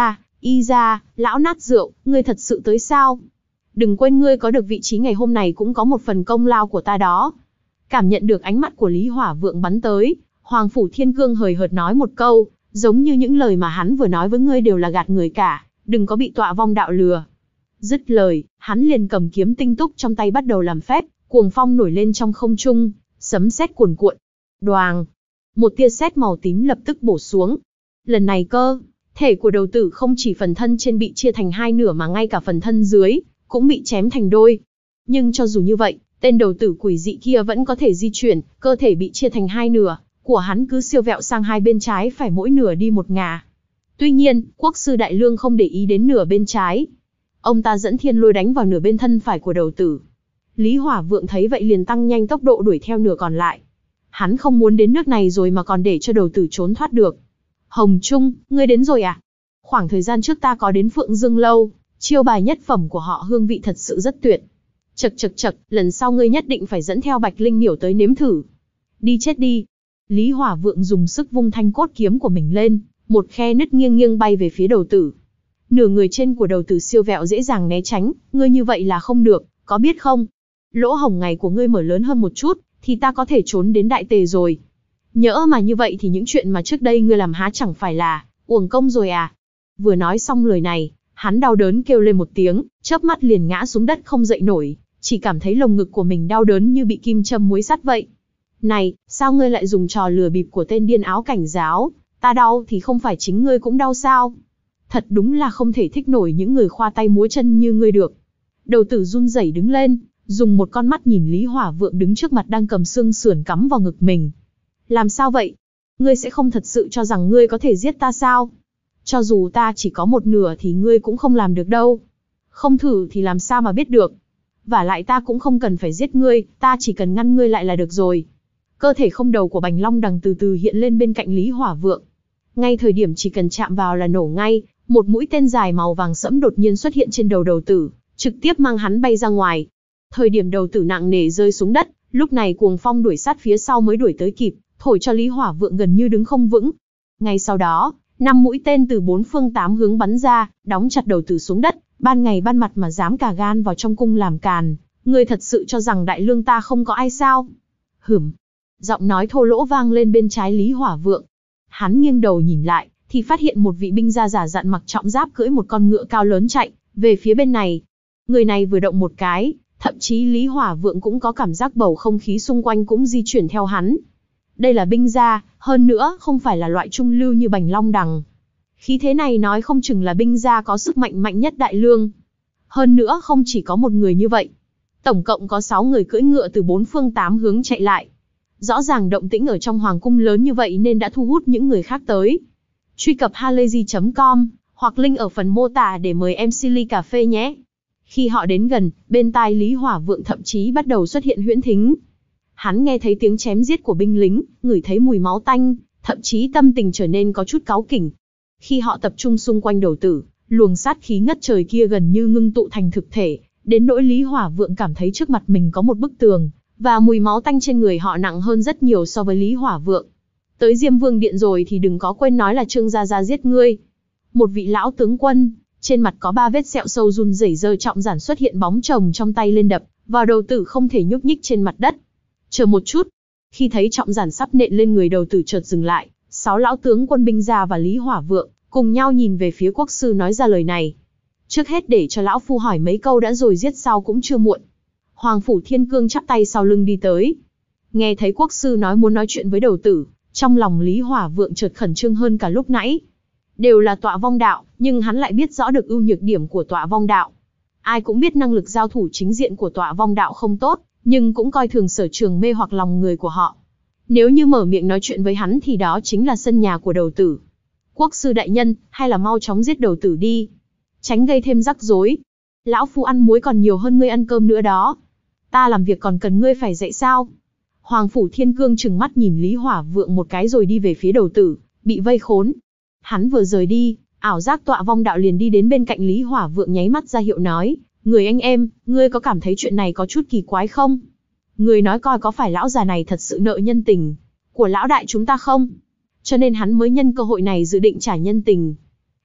Speaker 1: Y ra, lão nát rượu, ngươi thật sự tới sao? Đừng quên ngươi có được vị trí ngày hôm này cũng có một phần công lao của ta đó. Cảm nhận được ánh mắt của Lý Hỏa Vượng bắn tới, Hoàng Phủ Thiên Cương hời hợt nói một câu, giống như những lời mà hắn vừa nói với ngươi đều là gạt người cả, đừng có bị Tọa Vong Đạo lừa. Dứt lời, hắn liền cầm kiếm tinh túc trong tay bắt đầu làm phép, cuồng phong nổi lên trong không trung, sấm sét cuồn cuộn. Đoàng, một tia sét màu tím lập tức bổ xuống. Lần này cơ, thể của đầu tử không chỉ phần thân trên bị chia thành hai nửa mà ngay cả phần thân dưới cũng bị chém thành đôi. Nhưng cho dù như vậy, tên đầu tử quỷ dị kia vẫn có thể di chuyển, cơ thể bị chia thành hai nửa, của hắn cứ siêu vẹo sang hai bên trái phải mỗi nửa đi một ngả. Tuy nhiên, Quốc sư Đại Lương không để ý đến nửa bên trái. Ông ta dẫn thiên lôi đánh vào nửa bên thân phải của đầu tử. Lý Hỏa Vượng thấy vậy liền tăng nhanh tốc độ đuổi theo nửa còn lại. Hắn không muốn đến nước này rồi mà còn để cho đầu tử trốn thoát được. Hồng Trung, ngươi đến rồi à? Khoảng thời gian trước ta có đến Phượng Dương Lâu, chiêu bài nhất phẩm của họ hương vị thật sự rất tuyệt. Chật chật chật, lần sau ngươi nhất định phải dẫn theo Bạch Linh Miểu tới nếm thử. Đi chết đi. Lý Hỏa Vượng dùng sức vung thanh cốt kiếm của mình lên, một khe nứt nghiêng nghiêng bay về phía đầu tử. Nửa người trên của đầu tử siêu vẹo dễ dàng né tránh, ngươi như vậy là không được, có biết không? Lỗ hổng ngày của ngươi mở lớn hơn một chút, thì ta có thể trốn đến Đại Tề rồi. Nhỡ mà như vậy thì những chuyện mà trước đây ngươi làm há chẳng phải là uổng công rồi à? Vừa nói xong lời này, hắn đau đớn kêu lên một tiếng, chớp mắt liền ngã xuống đất không dậy nổi, chỉ cảm thấy lồng ngực của mình đau đớn như bị kim châm muối sắt vậy. Này, sao ngươi lại dùng trò lừa bịp của tên điên áo cảnh giáo? Ta đau thì không phải chính ngươi cũng đau sao? Thật đúng là không thể thích nổi những người khoa tay múa chân như ngươi được. Đầu tử run rẩy đứng lên, dùng một con mắt nhìn Lý Hỏa Vượng đứng trước mặt đang cầm xương sườn cắm vào ngực mình. Làm sao vậy? Ngươi sẽ không thật sự cho rằng ngươi có thể giết ta sao? Cho dù ta chỉ có một nửa thì ngươi cũng không làm được đâu. Không thử thì làm sao mà biết được. Vả lại ta cũng không cần phải giết ngươi, ta chỉ cần ngăn ngươi lại là được rồi. Cơ thể không đầu của Bành Long Đằng từ từ hiện lên bên cạnh Lý Hỏa Vượng. Ngay thời điểm chỉ cần chạm vào là nổ ngay, một mũi tên dài màu vàng sẫm đột nhiên xuất hiện trên đầu đầu tử, trực tiếp mang hắn bay ra ngoài. Thời điểm đầu tử nặng nề rơi xuống đất, lúc này cuồng phong đuổi sát phía sau mới đuổi tới kịp, thổi cho Lý Hỏa Vượng gần như đứng không vững. Ngay sau đó, năm mũi tên từ bốn phương tám hướng bắn ra, đóng chặt đầu tử xuống đất. Ban ngày ban mặt mà dám cả gan vào trong cung làm càn, ngươi thật sự cho rằng Đại Lương ta không có ai sao? Hửm. Giọng nói thô lỗ vang lên bên trái Lý Hỏa Vượng. Hắn nghiêng đầu nhìn lại, thì phát hiện một vị binh gia giả dặn mặc trọng giáp cưỡi một con ngựa cao lớn chạy về phía bên này. Người này vừa động một cái, thậm chí Lý Hỏa Vượng cũng có cảm giác bầu không khí xung quanh cũng di chuyển theo hắn. Đây là binh gia, hơn nữa không phải là loại trung lưu như Bành Long Đằng. Khí thế này nói không chừng là binh gia có sức mạnh mạnh nhất Đại Lương. Hơn nữa không chỉ có một người như vậy. Tổng cộng có sáu người cưỡi ngựa từ bốn phương tám hướng chạy lại. Rõ ràng động tĩnh ở trong hoàng cung lớn như vậy nên đã thu hút những người khác tới. Truy cập halayzi chấm com hoặc link ở phần mô tả để mời em xê ly cà phê nhé. Khi họ đến gần, bên tai Lý Hỏa Vượng thậm chí bắt đầu xuất hiện huyễn thính. Hắn nghe thấy tiếng chém giết của binh lính, ngửi thấy mùi máu tanh, thậm chí tâm tình trở nên có chút cáu kỉnh. Khi họ tập trung xung quanh đầu tử, luồng sát khí ngất trời kia gần như ngưng tụ thành thực thể, đến nỗi Lý Hỏa Vượng cảm thấy trước mặt mình có một bức tường, và mùi máu tanh trên người họ nặng hơn rất nhiều so với Lý Hỏa Vượng. Tới Diêm Vương Điện rồi thì đừng có quên nói là Trương Gia Gia giết ngươi. Một vị lão tướng quân, trên mặt có ba vết sẹo sâu run rẩy rơi trọng giản xuất hiện bóng chồng trong tay lên đập, vào đầu tử không thể nhúc nhích trên mặt đất. Chờ một chút, khi thấy trọng giản sắp nện lên người đầu tử chợt dừng lại, sáu lão tướng quân binh gia và Lý Hỏa Vượng cùng nhau nhìn về phía quốc sư nói ra lời này. Trước hết để cho lão phu hỏi mấy câu đã rồi giết sau cũng chưa muộn. Hoàng Phủ Thiên Cương chắp tay sau lưng đi tới. Nghe thấy quốc sư nói muốn nói chuyện với đầu tử, trong lòng Lý Hỏa Vượng chợt khẩn trương hơn cả lúc nãy. Đều là Tọa Vong Đạo, nhưng hắn lại biết rõ được ưu nhược điểm của Tọa Vong Đạo. Ai cũng biết năng lực giao thủ chính diện của Tọa Vong Đạo không tốt, nhưng cũng coi thường sở trường mê hoặc lòng người của họ. Nếu như mở miệng nói chuyện với hắn thì đó chính là sân nhà của đầu tử. Quốc sư đại nhân, hay là mau chóng giết đầu tử đi, tránh gây thêm rắc rối. Lão phu ăn muối còn nhiều hơn ngươi ăn cơm nữa đó. Ta làm việc còn cần ngươi phải dạy sao? Hoàng Phủ Thiên Cương trừng mắt nhìn Lý Hỏa Vượng một cái rồi đi về phía đầu tử, bị vây khốn. Hắn vừa rời đi, ảo giác Tọa Vong Đạo liền đi đến bên cạnh Lý Hỏa Vượng nháy mắt ra hiệu nói, người anh em, ngươi có cảm thấy chuyện này có chút kỳ quái không? Ngươi nói coi có phải lão già này thật sự nợ nhân tình của lão đại chúng ta không? Cho nên hắn mới nhân cơ hội này dự định trả nhân tình.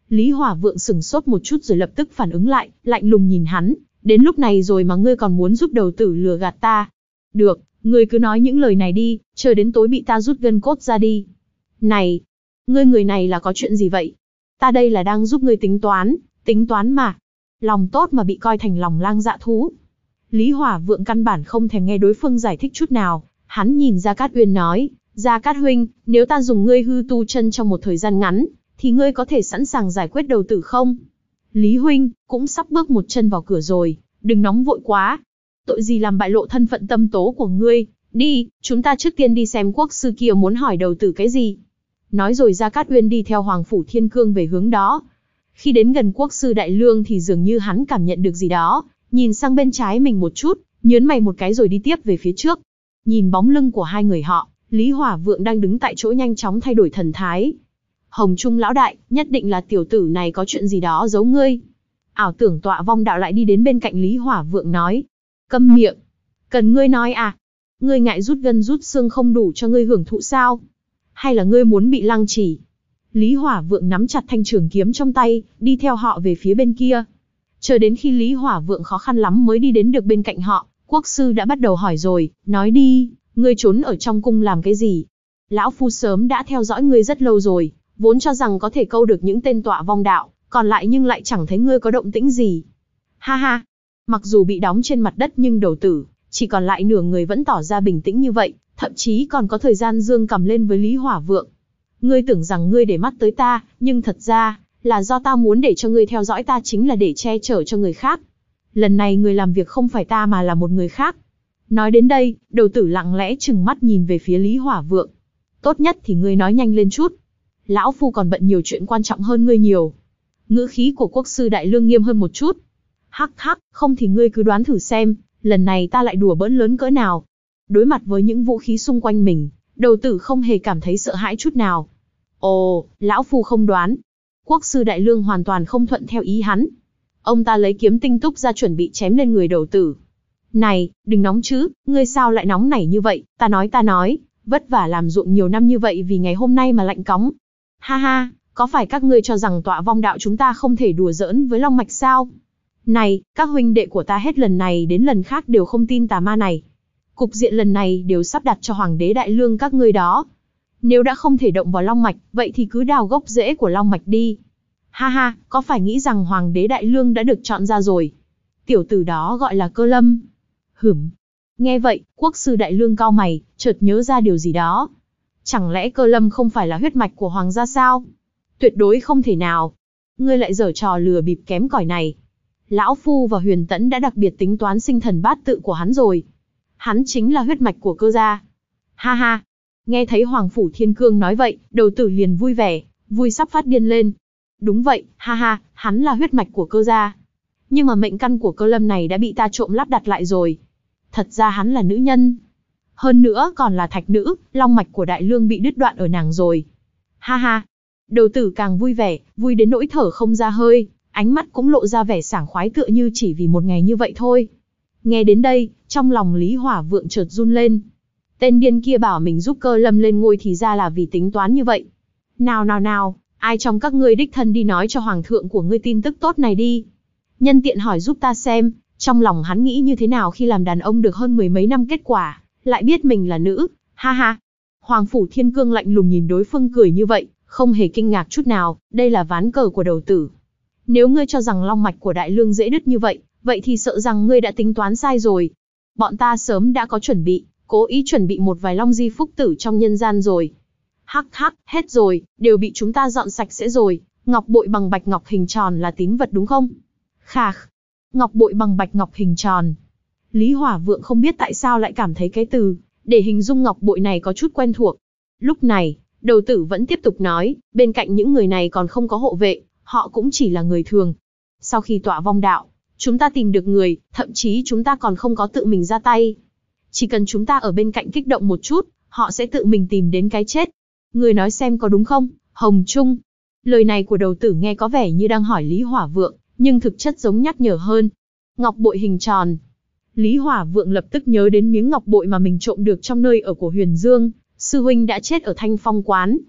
Speaker 1: Lý Hỏa Vượng sửng sốt một chút rồi lập tức phản ứng lại, lạnh lùng nhìn hắn, đến lúc này rồi mà ngươi còn muốn giúp đầu tử lừa gạt ta. Được, ngươi cứ nói những lời này đi, chờ đến tối bị ta rút gân cốt ra đi. Này, ngươi người này là có chuyện gì vậy? Ta đây là đang giúp ngươi tính toán, tính toán mà. Lòng tốt mà bị coi thành lòng lang dạ thú. Lý Hỏa Vượng căn bản không thèm nghe đối phương giải thích chút nào, hắn nhìn Gia Cát Uyên nói, Gia Cát huynh, nếu ta dùng ngươi hư tu chân trong một thời gian ngắn, thì ngươi có thể sẵn sàng giải quyết đầu tử không? Lý huynh, cũng sắp bước một chân vào cửa rồi, đừng nóng vội quá. Tội gì làm bại lộ thân phận tâm tố của ngươi, đi, chúng ta trước tiên đi xem quốc sư kia muốn hỏi đầu tử cái gì. Nói rồi Gia Cát Uyên đi theo Hoàng Phủ Thiên Cương về hướng đó. Khi đến gần quốc sư Đại Lương thì dường như hắn cảm nhận được gì đó, nhìn sang bên trái mình một chút, nhớn mày một cái rồi đi tiếp về phía trước. Nhìn bóng lưng của hai người họ, Lý Hỏa Vượng đang đứng tại chỗ nhanh chóng thay đổi thần thái. Hồng Trung lão đại, nhất định là tiểu tử này có chuyện gì đó giấu ngươi. Ảo tưởng Tọa Vong Đạo lại đi đến bên cạnh Lý Hỏa Vượng nói. Câm miệng. Cần ngươi nói à? Ngươi ngại rút gân rút xương không đủ cho ngươi hưởng thụ sao? Hay là ngươi muốn bị lăng trì? Lý Hỏa Vượng nắm chặt thanh trường kiếm trong tay, đi theo họ về phía bên kia. Chờ đến khi Lý Hỏa Vượng khó khăn lắm mới đi đến được bên cạnh họ, quốc sư đã bắt đầu hỏi rồi, nói đi, ngươi trốn ở trong cung làm cái gì? Lão phu sớm đã theo dõi ngươi rất lâu rồi, vốn cho rằng có thể câu được những tên Tọa Vong Đạo, còn lại nhưng lại chẳng thấy ngươi có động tĩnh gì. Ha ha, mặc dù bị đóng trên mặt đất nhưng đầu tử, chỉ còn lại nửa người vẫn tỏ ra bình tĩnh như vậy, thậm chí còn có thời gian dương cầm lên với Lý Hỏa Vượng. Ngươi tưởng rằng ngươi để mắt tới ta, nhưng thật ra, là do ta muốn để cho ngươi theo dõi ta chính là để che chở cho người khác. Lần này ngươi làm việc không phải ta mà là một người khác. Nói đến đây, đầu tử lặng lẽ trừng mắt nhìn về phía Lý Hỏa Vượng. Tốt nhất thì ngươi nói nhanh lên chút. Lão phu còn bận nhiều chuyện quan trọng hơn ngươi nhiều. Ngữ khí của quốc sư Đại Lương nghiêm hơn một chút. Hắc hắc, không thì ngươi cứ đoán thử xem, lần này ta lại đùa bỡn lớn cỡ nào. Đối mặt với những vũ khí xung quanh mình, đầu tử không hề cảm thấy sợ hãi chút nào. Ồ, lão phu không đoán. Quốc sư Đại Lương hoàn toàn không thuận theo ý hắn. Ông ta lấy kiếm tinh túc ra chuẩn bị chém lên người đầu tử. Này, đừng nóng chứ, ngươi sao lại nóng nảy như vậy, ta nói ta nói, vất vả làm ruộng nhiều năm như vậy vì ngày hôm nay mà lạnh cóng. Ha ha, có phải các ngươi cho rằng Tọa Vong Đạo chúng ta không thể đùa giỡn với Long Mạch sao? Này, các huynh đệ của ta hết lần này đến lần khác đều không tin tà ma này. Cục diện lần này đều sắp đặt cho Hoàng đế Đại Lương các ngươi đó. Nếu đã không thể động vào Long Mạch, vậy thì cứ đào gốc rễ của Long Mạch đi. Ha ha, có phải nghĩ rằng Hoàng đế Đại Lương đã được chọn ra rồi? Tiểu tử đó gọi là Cơ Lâm. Hửm. Nghe vậy, quốc sư Đại Lương cau mày, chợt nhớ ra điều gì đó. Chẳng lẽ Cơ Lâm không phải là huyết mạch của Hoàng gia sao? Tuyệt đối không thể nào. Ngươi lại giở trò lừa bịp kém cỏi này. Lão Phu và Huyền Tẫn đã đặc biệt tính toán sinh thần bát tự của hắn rồi. Hắn chính là huyết mạch của Cơ gia. Ha ha. Nghe thấy Hoàng Phủ Thiên Cương nói vậy, đầu tử liền vui vẻ, vui sắp phát điên lên. Đúng vậy, ha ha, hắn là huyết mạch của Cơ gia. Nhưng mà mệnh căn của Cơ Lâm này đã bị ta trộm lắp đặt lại rồi. Thật ra hắn là nữ nhân. Hơn nữa còn là thạch nữ, long mạch của Đại Lương bị đứt đoạn ở nàng rồi. Ha ha. Đầu tử càng vui vẻ, vui đến nỗi thở không ra hơi, ánh mắt cũng lộ ra vẻ sảng khoái tựa như chỉ vì một ngày như vậy thôi. Nghe đến đây, trong lòng Lý Hỏa Vượng chợt run lên. Tên điên kia bảo mình giúp Cơ Lâm lên ngôi thì ra là vì tính toán như vậy. Nào nào nào, ai trong các ngươi đích thân đi nói cho Hoàng thượng của ngươi tin tức tốt này đi. Nhân tiện hỏi giúp ta xem, trong lòng hắn nghĩ như thế nào khi làm đàn ông được hơn mười mấy năm kết quả, lại biết mình là nữ, ha ha. Hoàng Phủ Thiên Cương lạnh lùng nhìn đối phương cười như vậy, không hề kinh ngạc chút nào, đây là ván cờ của đầu tử. Nếu ngươi cho rằng long mạch của Đại Lương dễ đứt như vậy, vậy thì sợ rằng ngươi đã tính toán sai rồi. Bọn ta sớm đã có chuẩn bị, cố ý chuẩn bị một vài long di phúc tử trong nhân gian rồi. Hắc hắc, hết rồi, đều bị chúng ta dọn sạch sẽ rồi, ngọc bội bằng bạch ngọc hình tròn là tín vật đúng không? Khạc, ngọc bội bằng bạch ngọc hình tròn. Lý Hỏa Vượng không biết tại sao lại cảm thấy cái từ, để hình dung ngọc bội này có chút quen thuộc. Lúc này, đầu tử vẫn tiếp tục nói, bên cạnh những người này còn không có hộ vệ, họ cũng chỉ là người thường. Sau khi Tọa Vong Đạo, chúng ta tìm được người, thậm chí chúng ta còn không có tự mình ra tay. Chỉ cần chúng ta ở bên cạnh kích động một chút, họ sẽ tự mình tìm đến cái chết. Người nói xem có đúng không, Hồng Trung? Lời này của đầu tử nghe có vẻ như đang hỏi Lý Hỏa Vượng, nhưng thực chất giống nhắc nhở hơn. Ngọc bội hình tròn. Lý Hỏa Vượng lập tức nhớ đến miếng ngọc bội mà mình trộm được trong nơi ở của Huyền Dương, sư huynh đã chết ở Thanh Phong quán.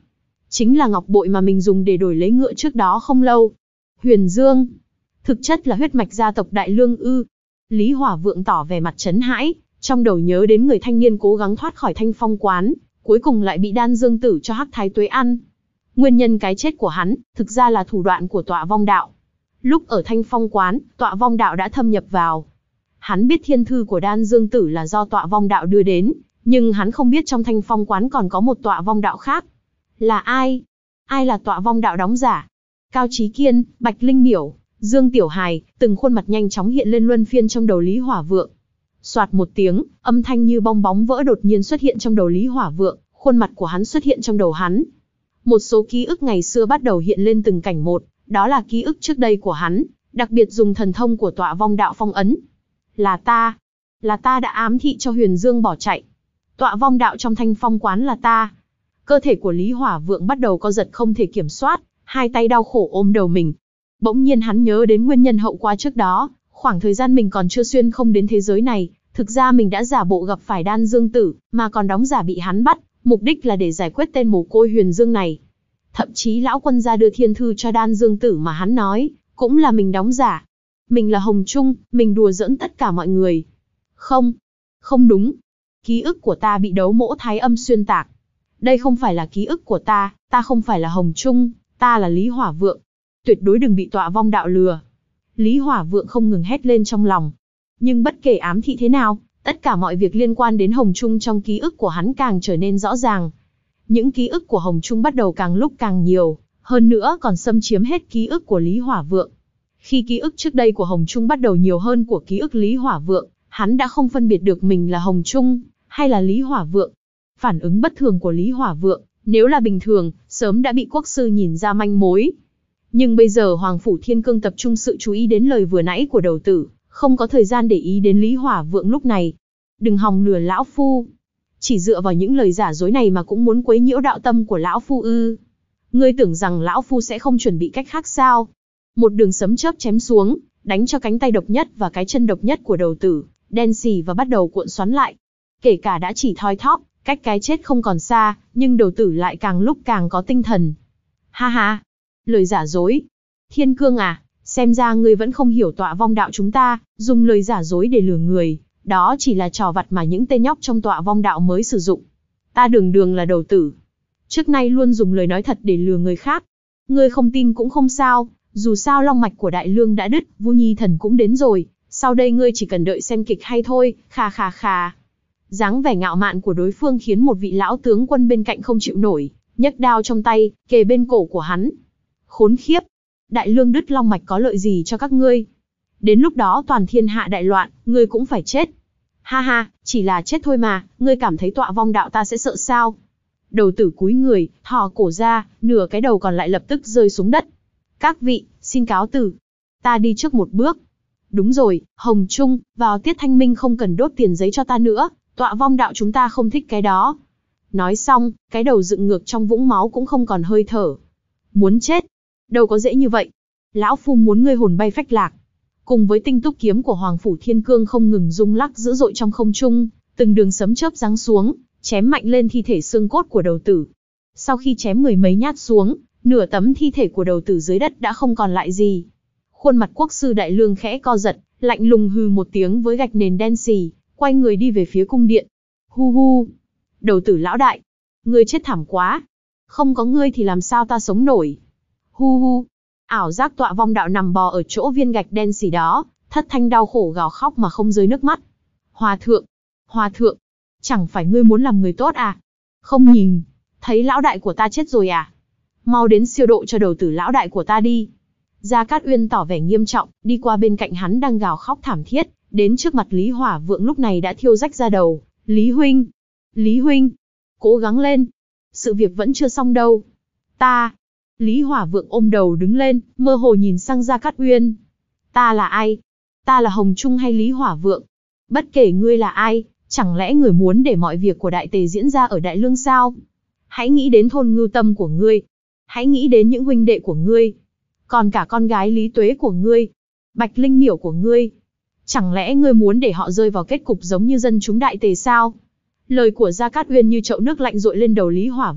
Speaker 1: Chính là ngọc bội mà mình dùng để đổi lấy ngựa trước đó không lâu. Huyền Dương, thực chất là huyết mạch gia tộc Đại Lương ư? Lý Hỏa Vượng tỏ vẻ mặt chấn hãi, trong đầu nhớ đến người thanh niên cố gắng thoát khỏi Thanh Phong quán, cuối cùng lại bị Đan Dương Tử cho Hắc Thái Tuế ăn. Nguyên nhân cái chết của hắn, thực ra là thủ đoạn của Tọa Vong Đạo. Lúc ở Thanh Phong quán, Tọa Vong Đạo đã thâm nhập vào. Hắn biết thiên thư của Đan Dương Tử là do Tọa Vong Đạo đưa đến, nhưng hắn không biết trong Thanh Phong quán còn có một Tọa Vong Đạo khác. Là ai? Ai là Tọa Vong Đạo đóng giả? Cao Chí Kiên, Bạch Linh Miểu, Dương Tiểu Hài, từng khuôn mặt nhanh chóng hiện lên luân phiên trong đầu Lý Hỏa Vượng. Soạt một tiếng, âm thanh như bong bóng vỡ đột nhiên xuất hiện trong đầu Lý Hỏa Vượng, khuôn mặt của hắn xuất hiện trong đầu hắn. Một số ký ức ngày xưa bắt đầu hiện lên từng cảnh một, đó là ký ức trước đây của hắn, đặc biệt dùng thần thông của Tọa Vong Đạo phong ấn. Là ta, là ta đã ám thị cho Huyền Dương bỏ chạy. Tọa Vong Đạo trong Thanh Phong quán là ta. Cơ thể của Lý Hỏa Vượng bắt đầu co giật không thể kiểm soát, hai tay đau khổ ôm đầu mình. Bỗng nhiên hắn nhớ đến nguyên nhân hậu quả trước đó, khoảng thời gian mình còn chưa xuyên không đến thế giới này, thực ra mình đã giả bộ gặp phải Đan Dương Tử, mà còn đóng giả bị hắn bắt, mục đích là để giải quyết tên mồ côi Huyền Dương này. Thậm chí lão quân gia đưa thiên thư cho Đan Dương Tử mà hắn nói, cũng là mình đóng giả. Mình là Hồng Trung, mình đùa giỡn tất cả mọi người. Không, không đúng. Ký ức của ta bị đấu mỗ thái âm xuyên tạc. Đây không phải là ký ức của ta, ta không phải là Hồng Trung, ta là Lý Hỏa Vượng. Tuyệt đối đừng bị Tọa Vong Đạo lừa. Lý Hỏa Vượng không ngừng hét lên trong lòng. Nhưng bất kể ám thị thế nào, tất cả mọi việc liên quan đến Hồng Trung trong ký ức của hắn càng trở nên rõ ràng. Những ký ức của Hồng Trung bắt đầu càng lúc càng nhiều, hơn nữa còn xâm chiếm hết ký ức của Lý Hỏa Vượng. Khi ký ức trước đây của Hồng Trung bắt đầu nhiều hơn của ký ức Lý Hỏa Vượng, hắn đã không phân biệt được mình là Hồng Trung, hay là Lý Hỏa Vượng. Phản ứng bất thường của Lý Hỏa Vượng, nếu là bình thường, sớm đã bị quốc sư nhìn ra manh mối. Nhưng bây giờ Hoàng Phủ Thiên Cương tập trung sự chú ý đến lời vừa nãy của đầu tử, không có thời gian để ý đến Lý Hỏa Vượng lúc này. Đừng hòng lừa lão phu. Chỉ dựa vào những lời giả dối này mà cũng muốn quấy nhiễu đạo tâm của lão phu ư? Ngươi tưởng rằng lão phu sẽ không chuẩn bị cách khác sao? Một đường sấm chớp chém xuống, đánh cho cánh tay độc nhất và cái chân độc nhất của đầu tử, đen xì và bắt đầu cuộn xoắn lại. Kể cả đã chỉ thoi thóp, cách cái chết không còn xa, nhưng đầu tử lại càng lúc càng có tinh thần. Ha ha, lời giả dối. Thiên Cương à, xem ra ngươi vẫn không hiểu Tọa Vong Đạo chúng ta, dùng lời giả dối để lừa người, đó chỉ là trò vặt mà những tên nhóc trong Tọa Vong Đạo mới sử dụng. Ta đường đường là đầu tử, trước nay luôn dùng lời nói thật để lừa người khác. Ngươi không tin cũng không sao, dù sao long mạch của Đại Lương đã đứt, Vu Nhi Thần cũng đến rồi, sau đây ngươi chỉ cần đợi xem kịch hay thôi, khà khà khà. Dáng vẻ ngạo mạn của đối phương khiến một vị lão tướng quân bên cạnh không chịu nổi, nhấc đao trong tay, kề bên cổ của hắn. Khốn khiếp! Đại Lương đứt long mạch có lợi gì cho các ngươi? Đến lúc đó toàn thiên hạ đại loạn, ngươi cũng phải chết. Ha ha, chỉ là chết thôi mà, ngươi cảm thấy Tọa Vong Đạo ta sẽ sợ sao? Đầu tử cúi người, thò cổ ra, nửa cái đầu còn lại lập tức rơi xuống đất. Các vị, xin cáo từ. Ta đi trước một bước. Đúng rồi, Hồng Trung, vào tiết thanh minh không cần đốt tiền giấy cho ta nữa, Tọa Vong Đạo chúng ta không thích cái đó. Nói xong, cái đầu dựng ngược trong vũng máu cũng không còn hơi thở. Muốn chết? Đâu có dễ như vậy. Lão phu muốn ngươi hồn bay phách lạc. Cùng với tinh túc kiếm của Hoàng Phủ Thiên Cương không ngừng rung lắc dữ dội trong không trung, từng đường sấm chớp giáng xuống, chém mạnh lên thi thể xương cốt của đầu tử. Sau khi chém mười mấy nhát xuống, nửa tấm thi thể của đầu tử dưới đất đã không còn lại gì. Khuôn mặt quốc sư Đại Lương khẽ co giật, lạnh lùng hừ một tiếng với gạch nền đen xì, quay người đi về phía cung điện. Hu hu, đầu tử lão đại, ngươi chết thảm quá. Không có ngươi thì làm sao ta sống nổi. Hu hu, ảo giác Tọa Vong Đạo nằm bò ở chỗ viên gạch đen xì đó, thất thanh đau khổ gào khóc mà không rơi nước mắt. Hòa thượng, hòa thượng, chẳng phải ngươi muốn làm người tốt à? Không nhìn, thấy lão đại của ta chết rồi à? Mau đến siêu độ cho đầu tử lão đại của ta đi. Gia Cát Uyên tỏ vẻ nghiêm trọng, đi qua bên cạnh hắn đang gào khóc thảm thiết, đến trước mặt Lý Hỏa Vượng lúc này đã thiêu rách ra đầu. Lý huynh, Lý huynh, cố gắng lên. Sự việc vẫn chưa xong đâu. Ta, Lý Hỏa Vượng ôm đầu đứng lên, mơ hồ nhìn sang Gia Cát Uyên. Ta là ai? Ta là Hồng Trung hay Lý Hỏa Vượng? Bất kể ngươi là ai, chẳng lẽ người muốn để mọi việc của Đại Tề diễn ra ở Đại Lương sao? Hãy nghĩ đến thôn Ngưu Tâm của ngươi. Hãy nghĩ đến những huynh đệ của ngươi. Còn cả con gái Lý Tuế của ngươi. Bạch Linh Miểu của ngươi. Chẳng lẽ ngươi muốn để họ rơi vào kết cục giống như dân chúng Đại Tề sao? Lời của Gia Cát Uyên như chậu nước lạnh dội lên đầu Lý Hỏa Vượng,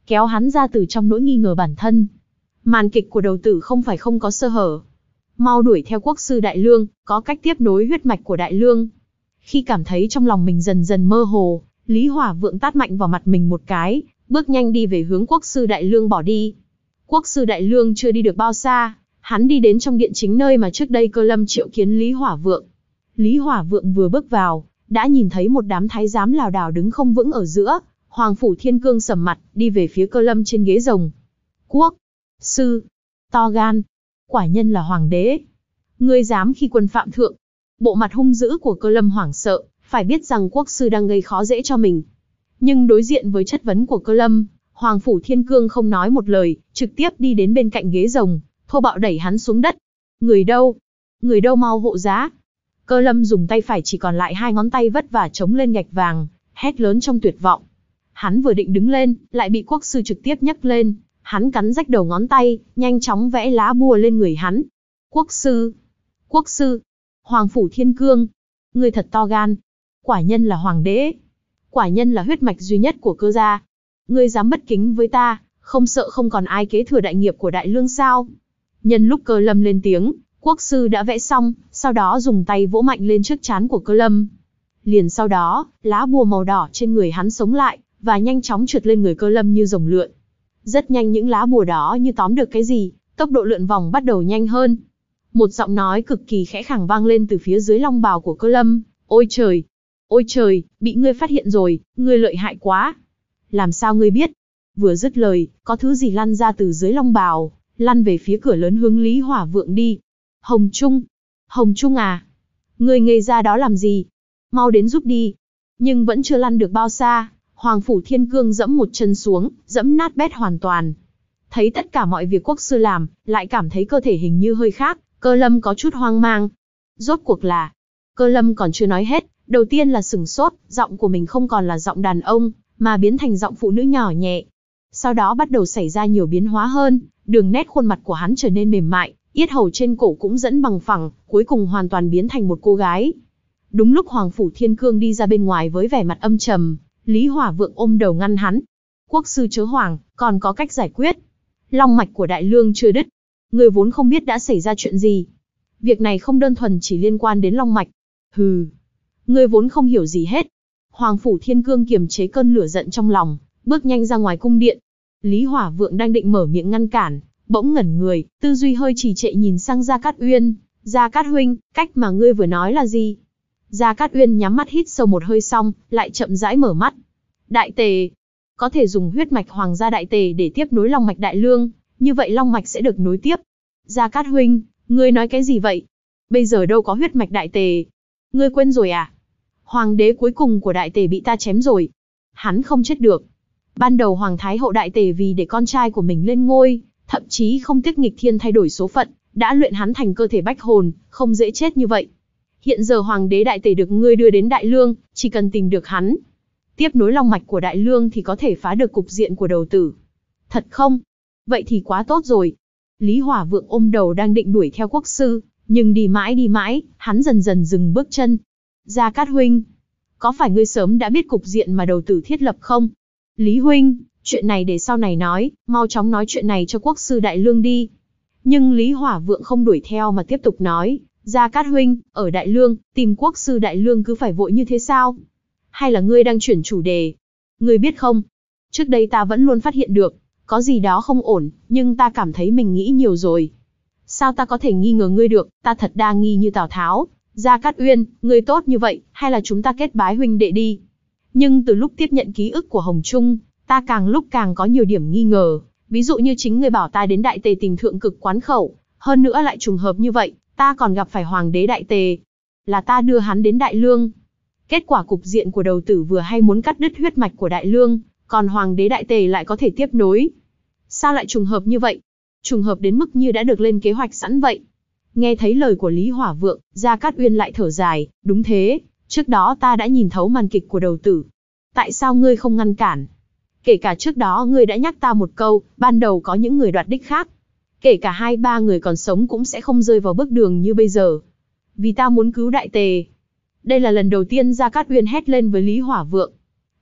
Speaker 1: kéo hắn ra từ trong nỗi nghi ngờ bản thân. Màn kịch của đầu tử không phải không có sơ hở. Mau đuổi theo quốc sư Đại Lương, có cách tiếp nối huyết mạch của Đại Lương. Khi cảm thấy trong lòng mình dần dần mơ hồ, Lý Hỏa Vượng tát mạnh vào mặt mình một cái, bước nhanh đi về hướng quốc sư Đại Lương bỏ đi. Quốc sư Đại Lương chưa đi được bao xa, hắn đi đến trong điện chính nơi mà trước đây Cơ Lâm triệu kiến Lý Hỏa Vượng. Lý Hỏa Vượng vừa bước vào, đã nhìn thấy một đám thái giám lảo đảo đứng không vững ở giữa. Hoàng Phủ Thiên Cương sầm mặt, đi về phía Cơ Lâm trên ghế rồng. Quốc sư, to gan, quả nhân là hoàng đế. Ngươi dám khi quân phạm thượng. Bộ mặt hung dữ của Cơ Lâm hoảng sợ, phải biết rằng quốc sư đang gây khó dễ cho mình. Nhưng đối diện với chất vấn của Cơ Lâm, Hoàng Phủ Thiên Cương không nói một lời, trực tiếp đi đến bên cạnh ghế rồng, thô bạo đẩy hắn xuống đất. Người đâu? Người đâu mau hộ giá. Cơ Lâm dùng tay phải chỉ còn lại hai ngón tay vất vả chống lên gạch vàng, hét lớn trong tuyệt vọng. Hắn vừa định đứng lên, lại bị quốc sư trực tiếp nhấc lên. Hắn cắn rách đầu ngón tay, nhanh chóng vẽ lá bùa lên người hắn. Quốc sư! Quốc sư! Hoàng Phủ Thiên Cương! Ngươi thật to gan! Quả nhân là hoàng đế! Quả nhân là huyết mạch duy nhất của Cơ gia! Ngươi dám bất kính với ta, không sợ không còn ai kế thừa đại nghiệp của Đại Lương sao? Nhân lúc Cơ Lâm lên tiếng, quốc sư đã vẽ xong, sau đó dùng tay vỗ mạnh lên trước trán của Cơ Lâm. Liền sau đó, lá bùa màu đỏ trên người hắn sống lại, và nhanh chóng trượt lên người Cơ Lâm như rồng lượn. Rất nhanh những lá bùa đó như tóm được cái gì, tốc độ lượn vòng bắt đầu nhanh hơn. Một giọng nói cực kỳ khẽ khàng vang lên từ phía dưới long bào của Cơ Lâm. Ôi trời! Ôi trời! Bị ngươi phát hiện rồi, ngươi lợi hại quá! Làm sao ngươi biết? Vừa dứt lời, có thứ gì lăn ra từ dưới long bào, lăn về phía cửa lớn hướng Lý Hỏa Vượng đi. Hồng Trung! Hồng Trung à! Ngươi ngây ra đó làm gì? Mau đến giúp đi! Nhưng vẫn chưa lăn được bao xa, Hoàng Phủ Thiên Cương dẫm một chân xuống, dẫm nát bét hoàn toàn. Thấy tất cả mọi việc quốc sư làm, lại cảm thấy cơ thể hình như hơi khác, Cơ Lâm có chút hoang mang. Rốt cuộc là... Cơ Lâm còn chưa nói hết, đầu tiên là sửng sốt, giọng của mình không còn là giọng đàn ông, mà biến thành giọng phụ nữ nhỏ nhẹ. Sau đó bắt đầu xảy ra nhiều biến hóa hơn, đường nét khuôn mặt của hắn trở nên mềm mại, yết hầu trên cổ cũng dẫn bằng phẳng, cuối cùng hoàn toàn biến thành một cô gái. Đúng lúc Hoàng Phủ Thiên Cương đi ra bên ngoài với vẻ mặt âm trầm, Lý Hỏa Vượng ôm đầu ngăn hắn. Quốc sư chớ hoảng, còn có cách giải quyết. Long mạch của Đại Lương chưa đứt. Người vốn không biết đã xảy ra chuyện gì. Việc này không đơn thuần chỉ liên quan đến long mạch. Hừ, người vốn không hiểu gì hết. Hoàng Phủ Thiên Cương kiềm chế cơn lửa giận trong lòng, bước nhanh ra ngoài cung điện. Lý Hỏa Vượng đang định mở miệng ngăn cản, bỗng ngẩn người, tư duy hơi trì trệ nhìn sang Gia Cát Uyên. Gia Cát huynh, cách mà ngươi vừa nói là gì? Gia Cát Uyên nhắm mắt hít sâu một hơi xong, lại chậm rãi mở mắt. Đại tề, có thể dùng huyết mạch hoàng gia đại tề để tiếp nối long mạch Đại Lương, như vậy long mạch sẽ được nối tiếp. Gia Cát huynh, ngươi nói cái gì vậy? Bây giờ đâu có huyết mạch đại tề? Ngươi quên rồi à? Hoàng đế cuối cùng của đại tề bị ta chém rồi. Hắn không chết được. Ban đầu Hoàng Thái hậu đại tề vì để con trai của mình lên ngôi, thậm chí không tiếc nghịch thiên thay đổi số phận, đã luyện hắn thành cơ thể bách hồn, không dễ chết như vậy. Hiện giờ Hoàng đế đại tề được ngươi đưa đến Đại Lương, chỉ cần tìm được hắn, tiếp nối long mạch của Đại Lương thì có thể phá được cục diện của đầu tử. Thật không? Vậy thì quá tốt rồi. Lý Hỏa Vượng ôm đầu đang định đuổi theo quốc sư, nhưng đi mãi đi mãi, hắn dần dần dừng bước chân. Gia Cát huynh, có phải ngươi sớm đã biết cục diện mà đầu tử thiết lập không? Lý huynh, chuyện này để sau này nói, mau chóng nói chuyện này cho quốc sư Đại Lương đi. Nhưng Lý Hỏa Vượng không đuổi theo mà tiếp tục nói, Gia Cát huynh, ở Đại Lương, tìm quốc sư Đại Lương cứ phải vội như thế sao? Hay là ngươi đang chuyển chủ đề? Ngươi biết không, trước đây ta vẫn luôn phát hiện được, có gì đó không ổn, nhưng ta cảm thấy mình nghĩ nhiều rồi. Sao ta có thể nghi ngờ ngươi được, ta thật đa nghi như Tào Tháo. Gia Cát Uyên, ngươi tốt như vậy, hay là chúng ta kết bái huynh đệ đi? Nhưng từ lúc tiếp nhận ký ức của Hồng Trung, ta càng lúc càng có nhiều điểm nghi ngờ. Ví dụ như chính ngươi bảo ta đến Đại Tề tìm thượng cực quán khẩu, hơn nữa lại trùng hợp như vậy, ta còn gặp phải Hoàng đế Đại Tề. Là ta đưa hắn đến Đại Lương. Kết quả cục diện của đầu tử vừa hay muốn cắt đứt huyết mạch của Đại Lương, còn Hoàng đế Đại Tề lại có thể tiếp nối. Sao lại trùng hợp như vậy? Trùng hợp đến mức như đã được lên kế hoạch sẵn vậy. Nghe thấy lời của Lý Hỏa Vượng, Gia Cát Uyên lại thở dài, đúng thế, trước đó ta đã nhìn thấu màn kịch của đầu tử. Tại sao ngươi không ngăn cản? Kể cả trước đó ngươi đã nhắc ta một câu, ban đầu có những người đoạt đích khác. Kể cả hai ba người còn sống cũng sẽ không rơi vào bước đường như bây giờ. Vì ta muốn cứu Đại Tề. Đây là lần đầu tiên Gia Cát Uyên hét lên với Lý Hỏa Vượng.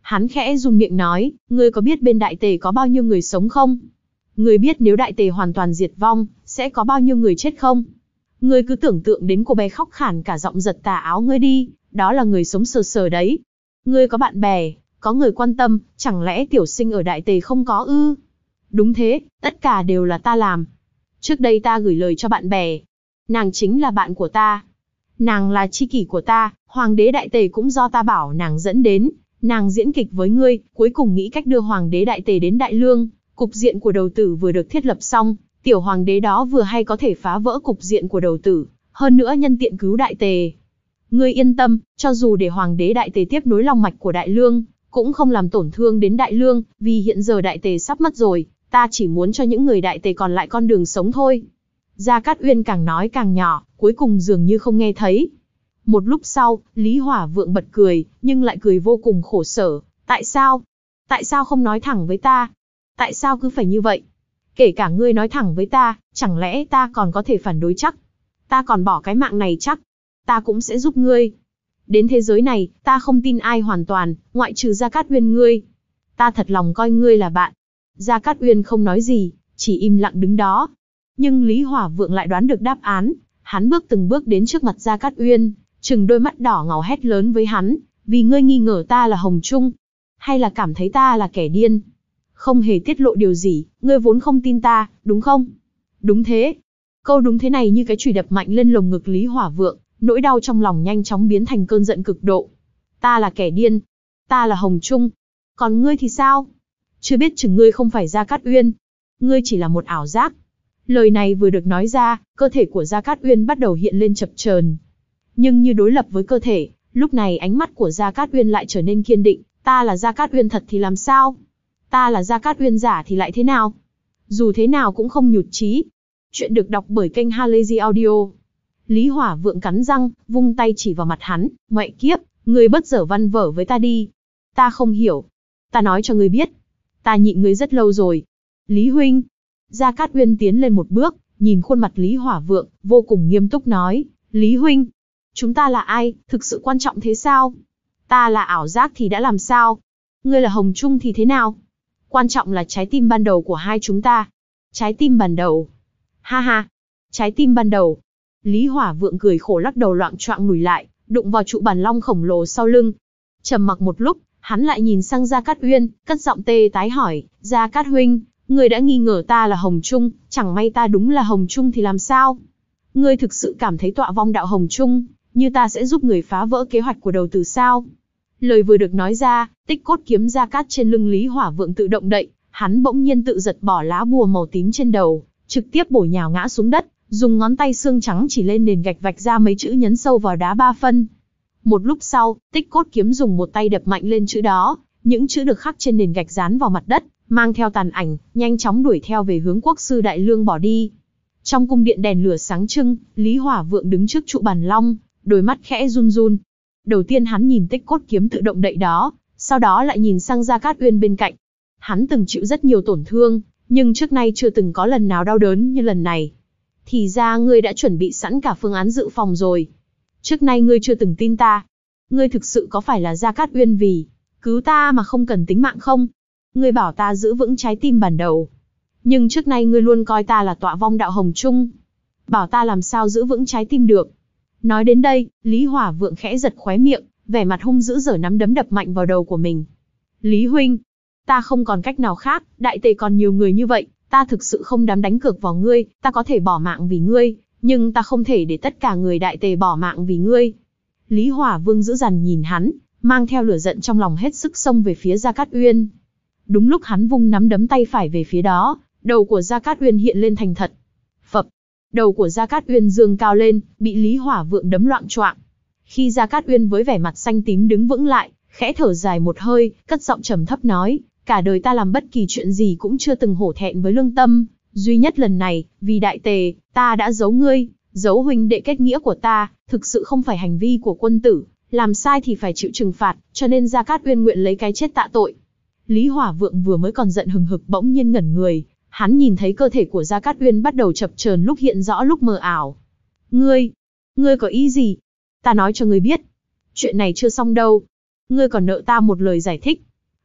Speaker 1: Hắn khẽ run miệng nói, ngươi có biết bên Đại Tề có bao nhiêu người sống không? Ngươi biết nếu Đại Tề hoàn toàn diệt vong, sẽ có bao nhiêu người chết không? Ngươi cứ tưởng tượng đến cô bé khóc khản cả giọng giật tà áo ngươi đi, đó là người sống sờ sờ đấy. Ngươi có bạn bè, có người quan tâm, chẳng lẽ tiểu sinh ở Đại Tề không có ư? Đúng thế, tất cả đều là ta làm. Trước đây ta gửi lời cho bạn bè. Nàng chính là bạn của ta. Nàng là tri kỷ của ta, Hoàng đế Đại Tề cũng do ta bảo nàng dẫn đến. Nàng diễn kịch với ngươi, cuối cùng nghĩ cách đưa Hoàng đế Đại Tề đến Đại Lương. Cục diện của đầu tử vừa được thiết lập xong, tiểu hoàng đế đó vừa hay có thể phá vỡ cục diện của đầu tử, hơn nữa nhân tiện cứu Đại Tề. Ngươi yên tâm, cho dù để Hoàng đế Đại Tề tiếp nối long mạch của Đại Lương, cũng không làm tổn thương đến Đại Lương, vì hiện giờ Đại Tề sắp mất rồi, ta chỉ muốn cho những người Đại Tề còn lại con đường sống thôi. Gia Cát Uyên càng nói càng nhỏ, cuối cùng dường như không nghe thấy. Một lúc sau, Lý Hỏa Vượng bật cười, nhưng lại cười vô cùng khổ sở. Tại sao? Tại sao không nói thẳng với ta? Tại sao cứ phải như vậy? Kể cả ngươi nói thẳng với ta, chẳng lẽ ta còn có thể phản đối chắc? Ta còn bỏ cái mạng này chắc? Ta cũng sẽ giúp ngươi. Đến thế giới này, ta không tin ai hoàn toàn, ngoại trừ Gia Cát Uyên ngươi. Ta thật lòng coi ngươi là bạn. Gia Cát Uyên không nói gì, chỉ im lặng đứng đó. Nhưng Lý Hỏa Vượng lại đoán được đáp án, hắn bước từng bước đến trước mặt Gia Cát Uyên, trừng đôi mắt đỏ ngầu hét lớn với hắn, vì ngươi nghi ngờ ta là Hồng Trung, hay là cảm thấy ta là kẻ điên? Không hề tiết lộ điều gì, ngươi vốn không tin ta, đúng không? Đúng thế. Câu đúng thế này như cái chùy đập mạnh lên lồng ngực Lý Hỏa Vượng, nỗi đau trong lòng nhanh chóng biến thành cơn giận cực độ. Ta là kẻ điên, ta là Hồng Trung, còn ngươi thì sao? Chưa biết chừng ngươi không phải Gia Cát Uyên, ngươi chỉ là một ảo giác. Lời này vừa được nói ra, cơ thể của Gia Cát Uyên bắt đầu hiện lên chập chờn. Nhưng như đối lập với cơ thể, lúc này ánh mắt của Gia Cát Uyên lại trở nên kiên định, ta là Gia Cát Uyên thật thì làm sao? Ta là Gia Cát Uyên giả thì lại thế nào? Dù thế nào cũng không nhụt chí. Chuyện được đọc bởi kênh Halazy Audio. Lý Hỏa Vượng cắn răng, vung tay chỉ vào mặt hắn, mẹ kiếp, ngươi bất dở văn vở với ta đi. Ta không hiểu. Ta nói cho ngươi biết. Ta nhịn ngươi rất lâu rồi. Lý huynh. Gia Cát Uyên tiến lên một bước, nhìn khuôn mặt Lý Hỏa Vượng, vô cùng nghiêm túc nói, Lý huynh, chúng ta là ai, thực sự quan trọng thế sao? Ta là ảo giác thì đã làm sao? Ngươi là Hồng Trung thì thế nào? Quan trọng là trái tim ban đầu của hai chúng ta. Trái tim ban đầu. Ha ha. Trái tim ban đầu. Lý Hỏa Vượng cười khổ lắc đầu loạng choạng lùi lại, đụng vào trụ bàn long khổng lồ sau lưng. Trầm mặc một lúc, hắn lại nhìn sang Gia Cát Uyên, cất giọng tê tái hỏi, Gia Cát huynh, ngươi đã nghi ngờ ta là Hồng Trung, chẳng may ta đúng là Hồng Trung thì làm sao? Ngươi thực sự cảm thấy tọa vong đạo Hồng Trung, như ta sẽ giúp người phá vỡ kế hoạch của đầu tử sao? Lời vừa được nói ra, tích cốt kiếm Gia Cát trên lưng Lý Hỏa Vượng tự động đậy, hắn bỗng nhiên tự giật bỏ lá bùa màu tím trên đầu, trực tiếp bổ nhào ngã xuống đất, dùng ngón tay xương trắng chỉ lên nền gạch vạch ra mấy chữ nhấn sâu vào đá ba phân. Một lúc sau, tích cốt kiếm dùng một tay đập mạnh lên chữ đó, những chữ được khắc trên nền gạch dán vào mặt đất, mang theo tàn ảnh, nhanh chóng đuổi theo về hướng quốc sư Đại Lương bỏ đi. Trong cung điện đèn lửa sáng trưng, Lý Hỏa Vượng đứng trước trụ bàn long, đôi mắt khẽ run run. Đầu tiên hắn nhìn tích cốt kiếm tự động đậy đó, sau đó lại nhìn sang Gia Cát Uyên bên cạnh. Hắn từng chịu rất nhiều tổn thương, nhưng trước nay chưa từng có lần nào đau đớn như lần này. Thì ra ngươi đã chuẩn bị sẵn cả phương án dự phòng rồi. Trước nay ngươi chưa từng tin ta. Ngươi thực sự có phải là Gia Cát Uyên vì cứu ta mà không cần tính mạng không? Ngươi bảo ta giữ vững trái tim ban đầu. Nhưng trước nay ngươi luôn coi ta là tọa vong đạo Hồng Trung. Bảo ta làm sao giữ vững trái tim được. Nói đến đây, Lý Hỏa Vượng khẽ giật khóe miệng, vẻ mặt hung dữ giở nắm đấm đập mạnh vào đầu của mình. Lý huynh, ta không còn cách nào khác, Đại Tề còn nhiều người như vậy, ta thực sự không dám đánh cược vào ngươi, ta có thể bỏ mạng vì ngươi, nhưng ta không thể để tất cả người Đại Tề bỏ mạng vì ngươi. Lý Hỏa Vương dữ dằn nhìn hắn, mang theo lửa giận trong lòng hết sức xông về phía Gia Cát Uyên. Đúng lúc hắn vung nắm đấm tay phải về phía đó, đầu của Gia Cát Uyên hiện lên thành thật. Phập, đầu của Gia Cát Uyên dương cao lên, bị Lý Hỏa Vượng đấm loạng choạng. Khi Gia Cát Uyên với vẻ mặt xanh tím đứng vững lại, khẽ thở dài một hơi, cất giọng trầm thấp nói, cả đời ta làm bất kỳ chuyện gì cũng chưa từng hổ thẹn với lương tâm, duy nhất lần này, vì Đại Tề, ta đã giấu ngươi, giấu huynh đệ kết nghĩa của ta, thực sự không phải hành vi của quân tử, làm sai thì phải chịu trừng phạt, cho nên Gia Cát Uyên nguyện lấy cái chết tạ tội. Lý Hỏa Vượng vừa mới còn giận hừng hực bỗng nhiên ngẩn người, hắn nhìn thấy cơ thể của Gia Cát Uyên bắt đầu chập chờn lúc hiện rõ lúc mờ ảo. Ngươi, ngươi có ý gì? Ta nói cho ngươi biết, chuyện này chưa xong đâu. Ngươi còn nợ ta một lời giải thích.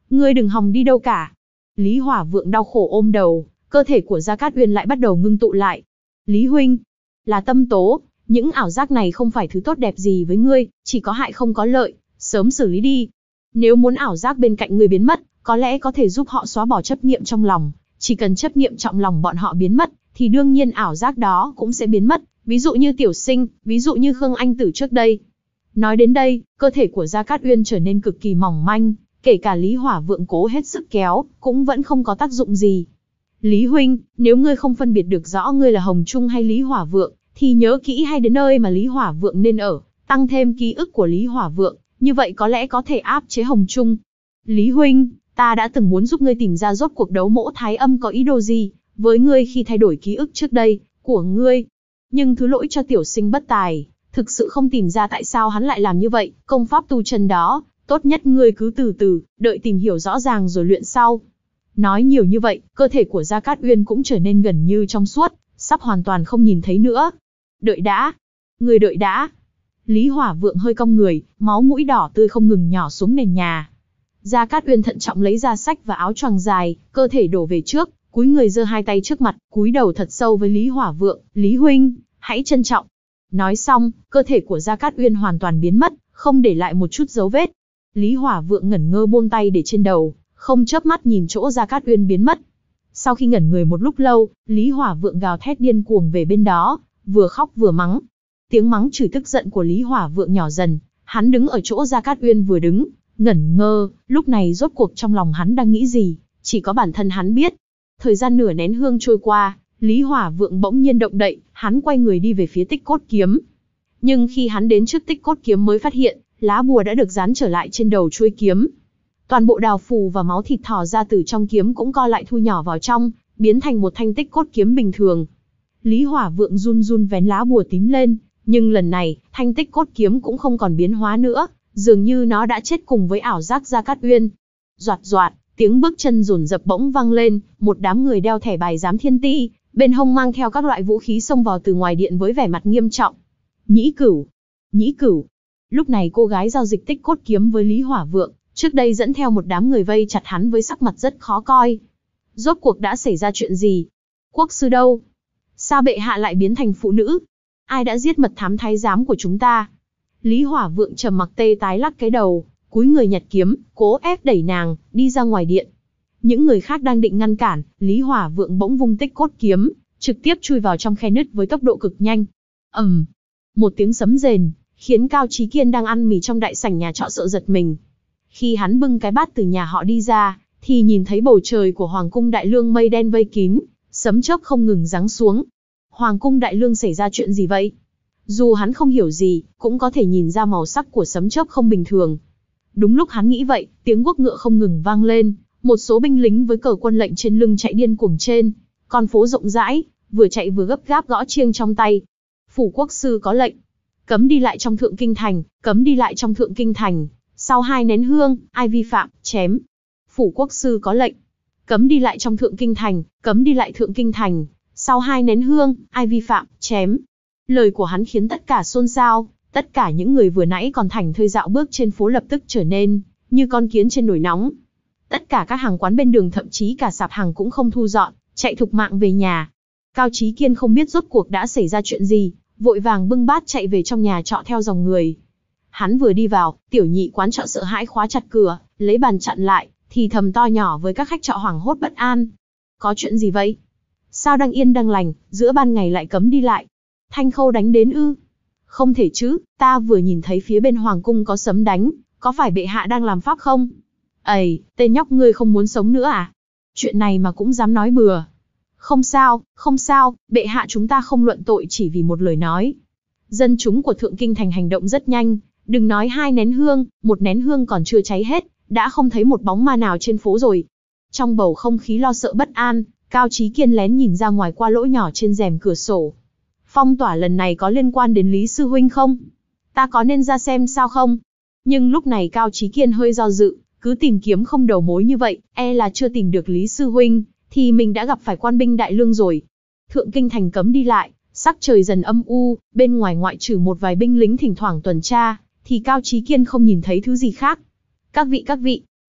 Speaker 1: Ngươi đừng hòng đi đâu cả. Lý Hỏa Vượng đau khổ ôm đầu, cơ thể của Gia Cát Uyên lại bắt đầu ngưng tụ lại. Lý huynh, là tâm tố, những ảo giác này không phải thứ tốt đẹp gì với ngươi, chỉ có hại không có lợi, sớm xử lý đi. Nếu muốn ảo giác bên cạnh ngươi biến mất, có lẽ có thể giúp họ xóa bỏ chấp niệm trong lòng, chỉ cần chấp niệm trong lòng bọn họ biến mất, thì đương nhiên ảo giác đó cũng sẽ biến mất, ví dụ như Tiểu Sinh, ví dụ như Khương Anh Tử trước đây. Nói đến đây, cơ thể của Gia Cát Uyên trở nên cực kỳ mỏng manh, kể cả Lý Hỏa Vượng cố hết sức kéo, cũng vẫn không có tác dụng gì. Lý huynh, nếu ngươi không phân biệt được rõ ngươi là Hồng Trung hay Lý Hỏa Vượng, thì nhớ kỹ hay đến nơi mà Lý Hỏa Vượng nên ở, tăng thêm ký ức của Lý Hỏa Vượng, như vậy có lẽ có thể áp chế Hồng Trung. Lý huynh, ta đã từng muốn giúp ngươi tìm ra rốt cuộc đấu mỗ Thái Âm có ý đồ gì với ngươi khi thay đổi ký ức trước đây của ngươi. Nhưng thứ lỗi cho Tiểu Sinh bất tài, thực sự không tìm ra tại sao hắn lại làm như vậy, công pháp tu chân đó, tốt nhất ngươi cứ từ từ, đợi tìm hiểu rõ ràng rồi luyện sau. Nói nhiều như vậy, cơ thể của Gia Cát Uyên cũng trở nên gần như trong suốt, sắp hoàn toàn không nhìn thấy nữa. Đợi đã, ngươi đợi đã. Lý Hỏa Vượng hơi cong người, máu mũi đỏ tươi không ngừng nhỏ xuống nền nhà. Gia Cát Uyên thận trọng lấy ra sách và áo choàng dài, cơ thể đổ về trước, cúi người giơ hai tay trước mặt, cúi đầu thật sâu với Lý Hỏa Vượng, Lý huynh, hãy trân trọng. Nói xong, cơ thể của Gia Cát Uyên hoàn toàn biến mất, không để lại một chút dấu vết. Lý Hỏa Vượng ngẩn ngơ buông tay để trên đầu, không chớp mắt nhìn chỗ Gia Cát Uyên biến mất. Sau khi ngẩn người một lúc lâu, Lý Hỏa Vượng gào thét điên cuồng về bên đó, vừa khóc vừa mắng. Tiếng mắng chửi tức giận của Lý Hỏa Vượng nhỏ dần, hắn đứng ở chỗ Gia Cát Uyên vừa đứng, ngẩn ngơ, lúc này rốt cuộc trong lòng hắn đang nghĩ gì, chỉ có bản thân hắn biết. Thời gian nửa nén hương trôi qua, Lý Hỏa Vượng bỗng nhiên động đậy, hắn quay người đi về phía Tích Cốt Kiếm. Nhưng khi hắn đến trước Tích Cốt Kiếm mới phát hiện, lá bùa đã được dán trở lại trên đầu chuôi kiếm. Toàn bộ đào phù và máu thịt thò ra từ trong kiếm cũng co lại thu nhỏ vào trong, biến thành một thanh tích cốt kiếm bình thường. Lý Hỏa Vượng run run vén lá bùa tím lên, nhưng lần này, thanh tích cốt kiếm cũng không còn biến hóa nữa, dường như nó đã chết cùng với ảo giác Gia Cát Uyên. Doạt doạt, tiếng bước chân dồn dập bỗng vang lên, một đám người đeo thẻ bài giám thiên ti, bên hông mang theo các loại vũ khí xông vào từ ngoài điện với vẻ mặt nghiêm trọng. Nhĩ Cửu, Nhĩ Cửu. Lúc này cô gái giao dịch tích cốt kiếm với Lý Hỏa Vượng, trước đây dẫn theo một đám người vây chặt hắn với sắc mặt rất khó coi. Rốt cuộc đã xảy ra chuyện gì? Quốc sư đâu? Sao bệ hạ lại biến thành phụ nữ? Ai đã giết mật thám thái giám của chúng ta? Lý Hỏa Vượng trầm mặc tê tái lắc cái đầu, cúi người nhặt kiếm, cố ép đẩy nàng đi ra ngoài điện. Những người khác đang định ngăn cản, Lý Hỏa Vượng bỗng vung tích cốt kiếm, trực tiếp chui vào trong khe nứt với tốc độ cực nhanh. ầm, um, một tiếng sấm rền, khiến Cao Chí Kiên đang ăn mì trong đại sảnh nhà trọ sợ giật mình. Khi hắn bưng cái bát từ nhà họ đi ra, thì nhìn thấy bầu trời của Hoàng cung Đại Lương mây đen vây kín, sấm chớp không ngừng giáng xuống. Hoàng cung Đại Lương xảy ra chuyện gì vậy? Dù hắn không hiểu gì, cũng có thể nhìn ra màu sắc của sấm chớp không bình thường. Đúng lúc hắn nghĩ vậy, tiếng guốc ngựa không ngừng vang lên, một số binh lính với cờ quân lệnh trên lưng chạy điên cuồng trên con phố rộng rãi, vừa chạy vừa gấp gáp gõ chiêng trong tay. Phủ quốc sư có lệnh, cấm đi lại trong Thượng Kinh Thành, cấm đi lại trong Thượng Kinh Thành. Sau hai nén hương, ai vi phạm, chém. Phủ quốc sư có lệnh, cấm đi lại trong Thượng Kinh Thành, cấm đi lại Thượng Kinh Thành. Sau hai nén hương, ai vi phạm, chém. Lời của hắn khiến tất cả xôn xao, tất cả những người vừa nãy còn thảnh thơi dạo bước trên phố lập tức trở nên như con kiến trên nồi nóng. Tất cả các hàng quán bên đường, thậm chí cả sạp hàng cũng không thu dọn, chạy thục mạng về nhà. Cao Chí Kiên không biết rốt cuộc đã xảy ra chuyện gì, vội vàng bưng bát chạy về trong nhà trọ theo dòng người. Hắn vừa đi vào, tiểu nhị quán trọ sợ hãi khóa chặt cửa, lấy bàn chặn lại, thì thầm to nhỏ với các khách trọ hoảng hốt bất an. Có chuyện gì vậy? Sao đang yên đang lành, giữa ban ngày lại cấm đi lại? Thanh Khâu đánh đến ư? Không thể chứ, ta vừa nhìn thấy phía bên hoàng cung có sấm đánh, có phải bệ hạ đang làm pháp không? Ầy, tên nhóc ngươi không muốn sống nữa à? Chuyện này mà cũng dám nói bừa. Không sao, không sao, bệ hạ chúng ta không luận tội chỉ vì một lời nói. Dân chúng của Thượng Kinh Thành hành động rất nhanh, đừng nói hai nén hương, một nén hương còn chưa cháy hết, đã không thấy một bóng ma nào trên phố rồi. Trong bầu không khí lo sợ bất an, Cao Chí Kiên lén nhìn ra ngoài qua lỗ nhỏ trên rèm cửa sổ. Phong tỏa lần này có liên quan đến Lý Sư Huynh không? Ta có nên ra xem sao không? Nhưng lúc này Cao Chí Kiên hơi do dự, cứ tìm kiếm không đầu mối như vậy, e là chưa tìm được Lý Sư Huynh, thì mình đã gặp phải quan binh Đại Lương rồi. Thượng Kinh Thành cấm đi lại, sắc trời dần âm u, bên ngoài ngoại trừ một vài binh lính thỉnh thoảng tuần tra, thì Cao Chí Kiên không nhìn thấy thứ gì khác. Các vị các vị,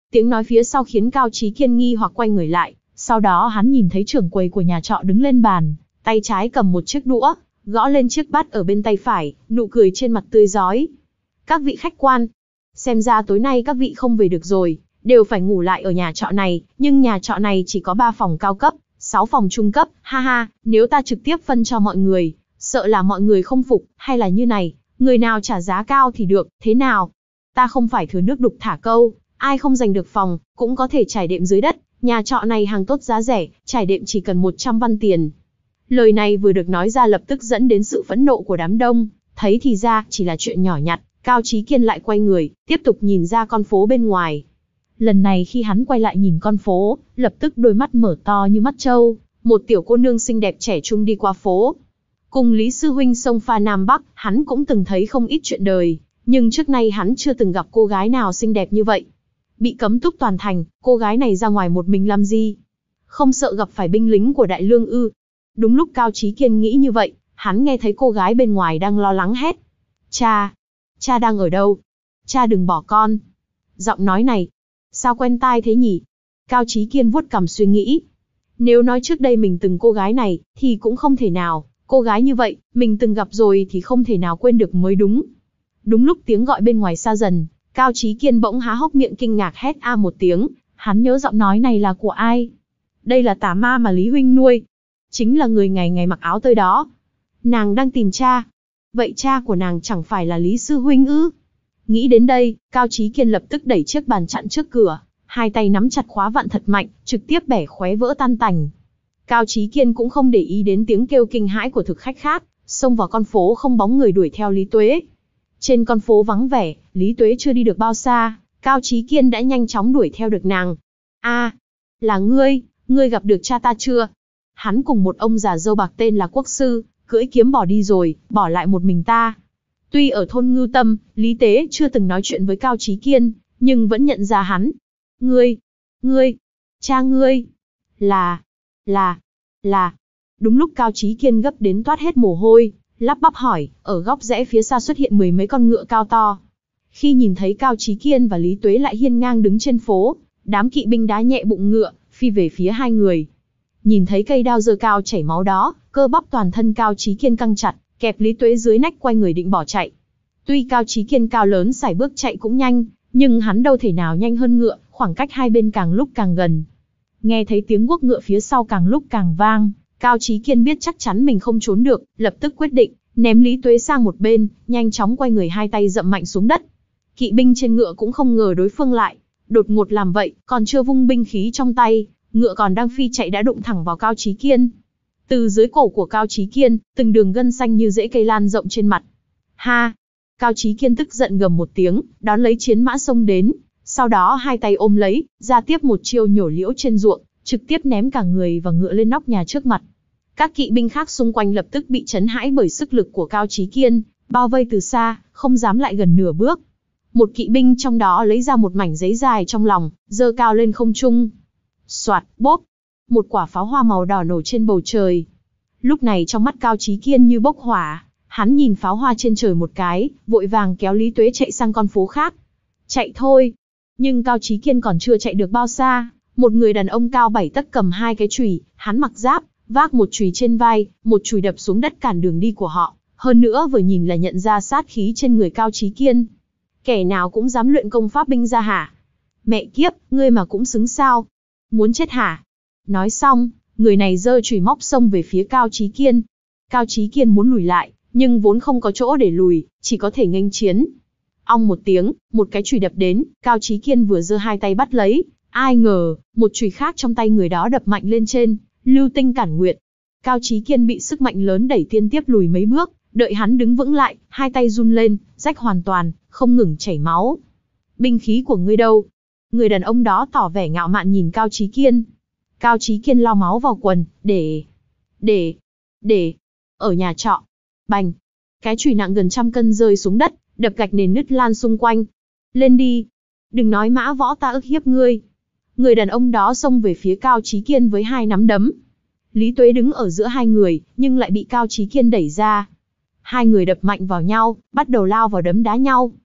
Speaker 1: Tiếng nói phía sau khiến Cao Chí Kiên nghi hoặc quay người lại, sau đó hắn nhìn thấy trưởng quầy của nhà trọ đứng lên bàn, tay trái cầm một chiếc đũa, gõ lên chiếc bát ở bên tay phải, nụ cười trên mặt tươi rói. Các vị khách quan, xem ra tối nay các vị không về được rồi, đều phải ngủ lại ở nhà trọ này, nhưng nhà trọ này chỉ có ba phòng cao cấp, sáu phòng trung cấp, ha ha, nếu ta trực tiếp phân cho mọi người, sợ là mọi người không phục, hay là như này, người nào trả giá cao thì được, thế nào? Ta không phải thừa nước đục thả câu, ai không giành được phòng, cũng có thể trải đệm dưới đất, nhà trọ này hàng tốt giá rẻ, trải đệm chỉ cần một trăm văn tiền. Lời này vừa được nói ra lập tức dẫn đến sự phẫn nộ của đám đông, thấy thì ra chỉ là chuyện nhỏ nhặt, Cao Chí Kiên lại quay người, tiếp tục nhìn ra con phố bên ngoài. Lần này khi hắn quay lại nhìn con phố, lập tức đôi mắt mở to như mắt trâu, một tiểu cô nương xinh đẹp trẻ trung đi qua phố. Cùng Lý Sư Huynh sông pha Nam Bắc, hắn cũng từng thấy không ít chuyện đời, nhưng trước nay hắn chưa từng gặp cô gái nào xinh đẹp như vậy. Bị cấm túc toàn thành, cô gái này ra ngoài một mình làm gì? Không sợ gặp phải binh lính của Đại Lương ư? Đúng lúc Cao Chí Kiên nghĩ như vậy, hắn nghe thấy cô gái bên ngoài đang lo lắng hét. Cha! Cha đang ở đâu? Cha đừng bỏ con! Giọng nói này, sao quen tai thế nhỉ? Cao Chí Kiên vuốt cằm suy nghĩ. Nếu nói trước đây mình từng cô gái này, thì cũng không thể nào. Cô gái như vậy, mình từng gặp rồi thì không thể nào quên được mới đúng. Đúng lúc tiếng gọi bên ngoài xa dần, Cao Chí Kiên bỗng há hốc miệng kinh ngạc hét a một tiếng, hắn nhớ giọng nói này là của ai? Đây là tà ma mà Lý Huynh nuôi. Chính là người ngày ngày mặc áo tơi đó. Nàng đang tìm cha. Vậy cha của nàng chẳng phải là Lý Sư Huynh ư? Nghĩ đến đây, Cao Chí Kiên lập tức đẩy chiếc bàn chặn trước cửa, hai tay nắm chặt khóa vặn thật mạnh, trực tiếp bẻ khóe vỡ tan tành. Cao Chí Kiên cũng không để ý đến tiếng kêu kinh hãi của thực khách khác, xông vào con phố không bóng người đuổi theo Lý Tuế. Trên con phố vắng vẻ, Lý Tuế chưa đi được bao xa, Cao Chí Kiên đã nhanh chóng đuổi theo được nàng. A, là ngươi, ngươi gặp được cha ta chưa? Hắn cùng một ông già râu bạc tên là Quốc Sư, cưỡi kiếm bỏ đi rồi, bỏ lại một mình ta. Tuy ở thôn Ngưu Tâm, Lý Tế chưa từng nói chuyện với Cao Chí Kiên, nhưng vẫn nhận ra hắn. Ngươi, ngươi, cha ngươi, là, là, là. Đúng lúc Cao Chí Kiên gấp đến toát hết mồ hôi, lắp bắp hỏi, ở góc rẽ phía xa xuất hiện mười mấy con ngựa cao to. Khi nhìn thấy Cao Chí Kiên và Lý Tuế lại hiên ngang đứng trên phố, đám kỵ binh đá nhẹ bụng ngựa, phi về phía hai người. Nhìn thấy cây đao giơ cao chảy máu đó, cơ bắp toàn thân Cao Chí Kiên căng chặt, kẹp Lý Tuế dưới nách quay người định bỏ chạy. Tuy Cao Chí Kiên cao lớn sải bước chạy cũng nhanh, nhưng hắn đâu thể nào nhanh hơn ngựa, khoảng cách hai bên càng lúc càng gần. Nghe thấy tiếng guốc ngựa phía sau càng lúc càng vang, Cao Chí Kiên biết chắc chắn mình không trốn được, lập tức quyết định, ném Lý Tuế sang một bên, nhanh chóng quay người hai tay dậm mạnh xuống đất. Kỵ binh trên ngựa cũng không ngờ đối phương lại đột ngột làm vậy, còn chưa vung binh khí trong tay, ngựa còn đang phi chạy đã đụng thẳng vào Cao Chí Kiên. Từ dưới cổ của Cao Chí Kiên, từng đường gân xanh như rễ cây lan rộng trên mặt. Ha! Cao Chí Kiên tức giận gầm một tiếng, đón lấy chiến mã xông đến, sau đó hai tay ôm lấy, ra tiếp một chiêu nhổ liễu trên ruộng, trực tiếp ném cả người và ngựa lên nóc nhà trước mặt. Các kỵ binh khác xung quanh lập tức bị chấn hãi bởi sức lực của Cao Chí Kiên, bao vây từ xa, không dám lại gần nửa bước. Một kỵ binh trong đó lấy ra một mảnh giấy dài trong lòng, giơ cao lên không trung. Soạt, bốp, một quả pháo hoa màu đỏ nổ trên bầu trời. Lúc này trong mắt Cao Chí Kiên như bốc hỏa, hắn nhìn pháo hoa trên trời một cái, vội vàng kéo Lý Tuế chạy sang con phố khác. Chạy thôi. Nhưng Cao Chí Kiên còn chưa chạy được bao xa, một người đàn ông cao bảy tấc cầm hai cái chùy, hắn mặc giáp, vác một chùy trên vai, một chùy đập xuống đất cản đường đi của họ, hơn nữa vừa nhìn là nhận ra sát khí trên người Cao Chí Kiên. Kẻ nào cũng dám luyện công pháp binh ra hả? Mẹ kiếp, ngươi mà cũng xứng sao? Muốn chết hả? Nói xong, người này giơ chùy móc xông về phía Cao Chí Kiên. Cao Chí Kiên muốn lùi lại, nhưng vốn không có chỗ để lùi, chỉ có thể nghênh chiến. Ong một tiếng, một cái chùy đập đến, Cao Chí Kiên vừa giơ hai tay bắt lấy, ai ngờ, một chùy khác trong tay người đó đập mạnh lên trên, lưu tinh cản nguyệt. Cao Chí Kiên bị sức mạnh lớn đẩy tiên tiếp lùi mấy bước, đợi hắn đứng vững lại, hai tay run lên, rách hoàn toàn, không ngừng chảy máu. Binh khí của ngươi đâu? Người đàn ông đó tỏ vẻ ngạo mạn nhìn Cao Chí Kiên. Cao Chí Kiên lau máu vào quần, để, để, để, ở nhà trọ. Bành, cái chùy nặng gần trăm cân rơi xuống đất, đập gạch nền nứt lan xung quanh. Lên đi, đừng nói mã võ ta ức hiếp ngươi. Người đàn ông đó xông về phía Cao Chí Kiên với hai nắm đấm. Lý Tuế đứng ở giữa hai người, nhưng lại bị Cao Chí Kiên đẩy ra. Hai người đập mạnh vào nhau, bắt đầu lao vào đấm đá nhau.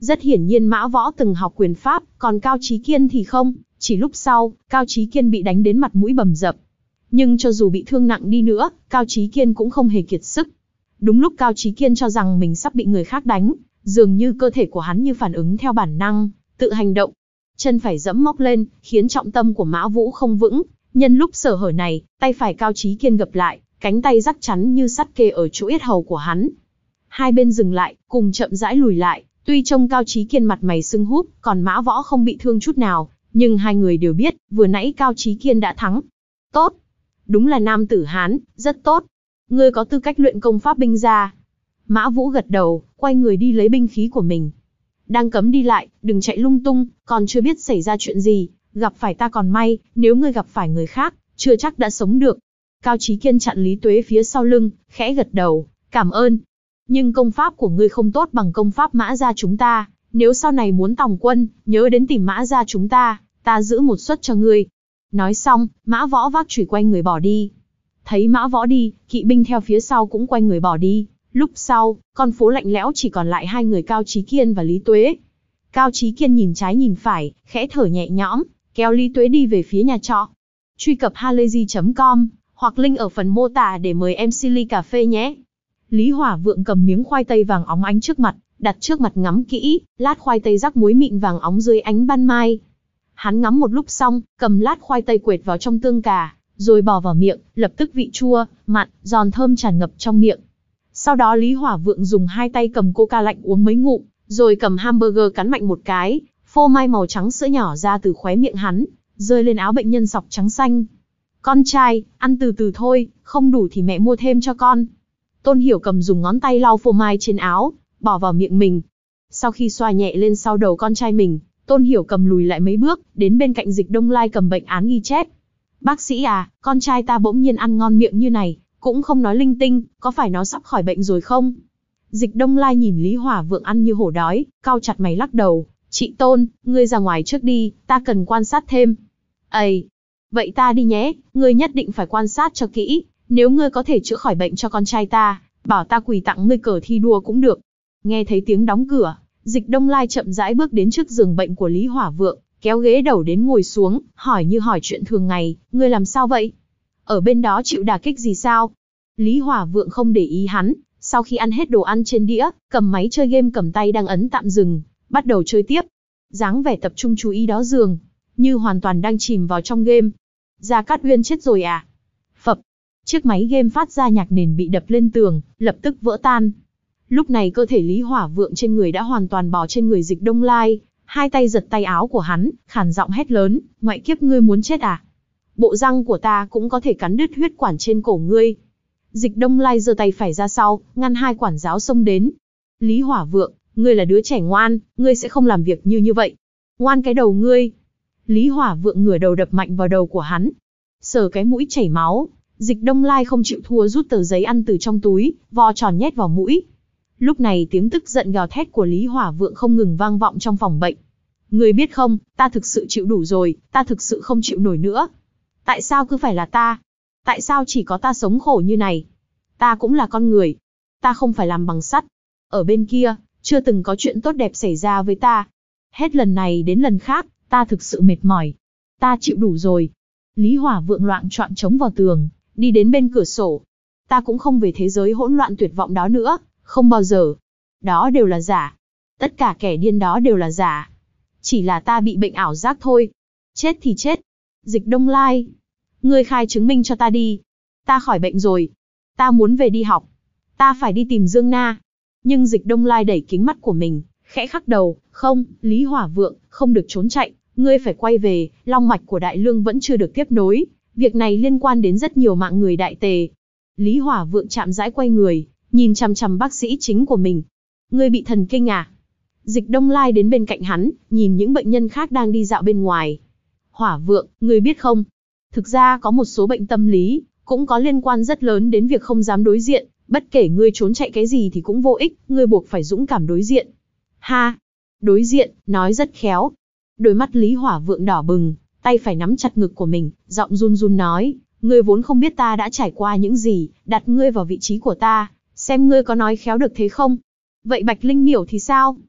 Speaker 1: Rất hiển nhiên Mã Võ từng học quyền pháp, còn Cao Chí Kiên thì không, chỉ lúc sau, Cao Chí Kiên bị đánh đến mặt mũi bầm dập. Nhưng cho dù bị thương nặng đi nữa, Cao Chí Kiên cũng không hề kiệt sức. Đúng lúc Cao Chí Kiên cho rằng mình sắp bị người khác đánh, dường như cơ thể của hắn như phản ứng theo bản năng, tự hành động. Chân phải giẫm móc lên, khiến trọng tâm của Mã Vũ không vững. Nhân lúc sở hở này, tay phải Cao Chí Kiên gập lại, cánh tay rắc chắn như sắt kê ở chỗ yết hầu của hắn. Hai bên dừng lại, cùng chậm rãi lùi lại. Tuy trông Cao Chí Kiên mặt mày sưng húp, còn Mã Võ không bị thương chút nào, nhưng hai người đều biết, vừa nãy Cao Chí Kiên đã thắng. Tốt. Đúng là nam tử Hán, rất tốt. Ngươi có tư cách luyện công pháp binh ra. Mã Vũ gật đầu, quay người đi lấy binh khí của mình. Đang cấm đi lại, đừng chạy lung tung, còn chưa biết xảy ra chuyện gì. Gặp phải ta còn may, nếu ngươi gặp phải người khác, chưa chắc đã sống được. Cao Chí Kiên chặn Lý Tuế phía sau lưng, khẽ gật đầu, cảm ơn. Nhưng công pháp của ngươi không tốt bằng công pháp Mã gia chúng ta. Nếu sau này muốn tòng quân, nhớ đến tìm Mã gia chúng ta, ta giữ một suất cho ngươi. Nói xong, Mã Võ vác chùy quay người bỏ đi. Thấy Mã Võ đi, kỵ binh theo phía sau cũng quay người bỏ đi. Lúc sau, con phố lạnh lẽo chỉ còn lại hai người Cao Chí Kiên và Lý Tuế. Cao Chí Kiên nhìn trái nhìn phải, khẽ thở nhẹ nhõm, kéo Lý Tuế đi về phía nhà trọ. Truy cập halayzi chấm com, hoặc link ở phần mô tả để mời em xê ly cà phê nhé. Lý Hỏa Vượng cầm miếng khoai tây vàng óng ánh trước mặt, đặt trước mặt ngắm kỹ, lát khoai tây rắc muối mịn vàng óng dưới ánh ban mai. Hắn ngắm một lúc xong, cầm lát khoai tây quệt vào trong tương cà, rồi bỏ vào miệng, lập tức vị chua, mặn, giòn thơm tràn ngập trong miệng. Sau đó Lý Hỏa Vượng dùng hai tay cầm coca lạnh uống mấy ngụm, rồi cầm hamburger cắn mạnh một cái, phô mai màu trắng sữa nhỏ ra từ khóe miệng hắn, rơi lên áo bệnh nhân sọc trắng xanh. Con trai, ăn từ từ thôi, không đủ thì mẹ mua thêm cho con. Tôn Hiểu Cầm dùng ngón tay lau phô mai trên áo, bỏ vào miệng mình. Sau khi xoa nhẹ lên sau đầu con trai mình, Tôn Hiểu Cầm lùi lại mấy bước, đến bên cạnh Dịch Đông Lai cầm bệnh án ghi chép. Bác sĩ à, con trai ta bỗng nhiên ăn ngon miệng như này, cũng không nói linh tinh, có phải nó sắp khỏi bệnh rồi không? Dịch Đông Lai nhìn Lý Hỏa Vượng ăn như hổ đói, cau chặt mày lắc đầu. Chị Tôn, ngươi ra ngoài trước đi, ta cần quan sát thêm. Ây, vậy ta đi nhé, ngươi nhất định phải quan sát cho kỹ, nếu ngươi có thể chữa khỏi bệnh cho con trai ta, bảo ta quỳ tặng ngươi cờ thi đua cũng được. Nghe thấy tiếng đóng cửa, Dịch Đông Lai chậm rãi bước đến trước giường bệnh của Lý Hỏa Vượng, kéo ghế đầu đến ngồi xuống, hỏi như hỏi chuyện thường ngày, ngươi làm sao vậy? Ở bên đó chịu đả kích gì sao? Lý Hỏa Vượng không để ý hắn, sau khi ăn hết đồ ăn trên đĩa, cầm máy chơi game cầm tay đang ấn tạm dừng, bắt đầu chơi tiếp. Dáng vẻ tập trung chú ý đó dường như hoàn toàn đang chìm vào trong game. Gia Cát Uyên chết rồi à? Phập, chiếc máy game phát ra nhạc nền bị đập lên tường, lập tức vỡ tan. Lúc này cơ thể Lý Hỏa Vượng trên người đã hoàn toàn bò trên người Dịch Đông Lai, hai tay giật tay áo của hắn, khàn giọng hét lớn, ngoại kiếp ngươi muốn chết à? Bộ răng của ta cũng có thể cắn đứt huyết quản trên cổ ngươi. Dịch Đông Lai giơ tay phải ra sau, ngăn hai quản giáo xông đến. Lý Hỏa Vượng, ngươi là đứa trẻ ngoan, ngươi sẽ không làm việc như như vậy. Ngoan cái đầu ngươi. Lý Hỏa Vượng ngửa đầu đập mạnh vào đầu của hắn. Sờ cái mũi chảy máu, Dịch Đông Lai không chịu thua rút tờ giấy ăn từ trong túi, vo tròn nhét vào mũi. Lúc này tiếng tức giận gào thét của Lý Hỏa Vượng không ngừng vang vọng trong phòng bệnh. Ngươi biết không, ta thực sự chịu đủ rồi, ta thực sự không chịu nổi nữa. Tại sao cứ phải là ta? Tại sao chỉ có ta sống khổ như này? Ta cũng là con người. Ta không phải làm bằng sắt. Ở bên kia, chưa từng có chuyện tốt đẹp xảy ra với ta. Hết lần này đến lần khác, ta thực sự mệt mỏi. Ta chịu đủ rồi. Lý Hỏa Vượng loạng choạng chống vào tường, đi đến bên cửa sổ. Ta cũng không về thế giới hỗn loạn tuyệt vọng đó nữa, không bao giờ. Đó đều là giả. Tất cả kẻ điên đó đều là giả. Chỉ là ta bị bệnh ảo giác thôi. Chết thì chết. Dịch Đông Lai, ngươi khai chứng minh cho ta đi. Ta khỏi bệnh rồi. Ta muốn về đi học. Ta phải đi tìm Dương Na. Nhưng Dịch Đông Lai đẩy kính mắt của mình, khẽ khắc đầu, không, Lý Hỏa Vượng, không được trốn chạy, ngươi phải quay về, long mạch của Đại Lương vẫn chưa được tiếp nối, việc này liên quan đến rất nhiều mạng người Đại Tề. Lý Hỏa Vượng chạm rãi quay người, nhìn chằm chằm bác sĩ chính của mình. Ngươi bị thần kinh à? Dịch Đông Lai đến bên cạnh hắn, nhìn những bệnh nhân khác đang đi dạo bên ngoài. Hỏa Vượng, ngươi biết không? Thực ra có một số bệnh tâm lý, cũng có liên quan rất lớn đến việc không dám đối diện, bất kể ngươi trốn chạy cái gì thì cũng vô ích, ngươi buộc phải dũng cảm đối diện. Ha! Đối diện, nói rất khéo. Đôi mắt Lý Hỏa Vượng đỏ bừng, tay phải nắm chặt ngực của mình, giọng run run nói, ngươi vốn không biết ta đã trải qua những gì, đặt ngươi vào vị trí của ta, xem ngươi có nói khéo được thế không? Vậy Bạch Linh Miểu thì sao?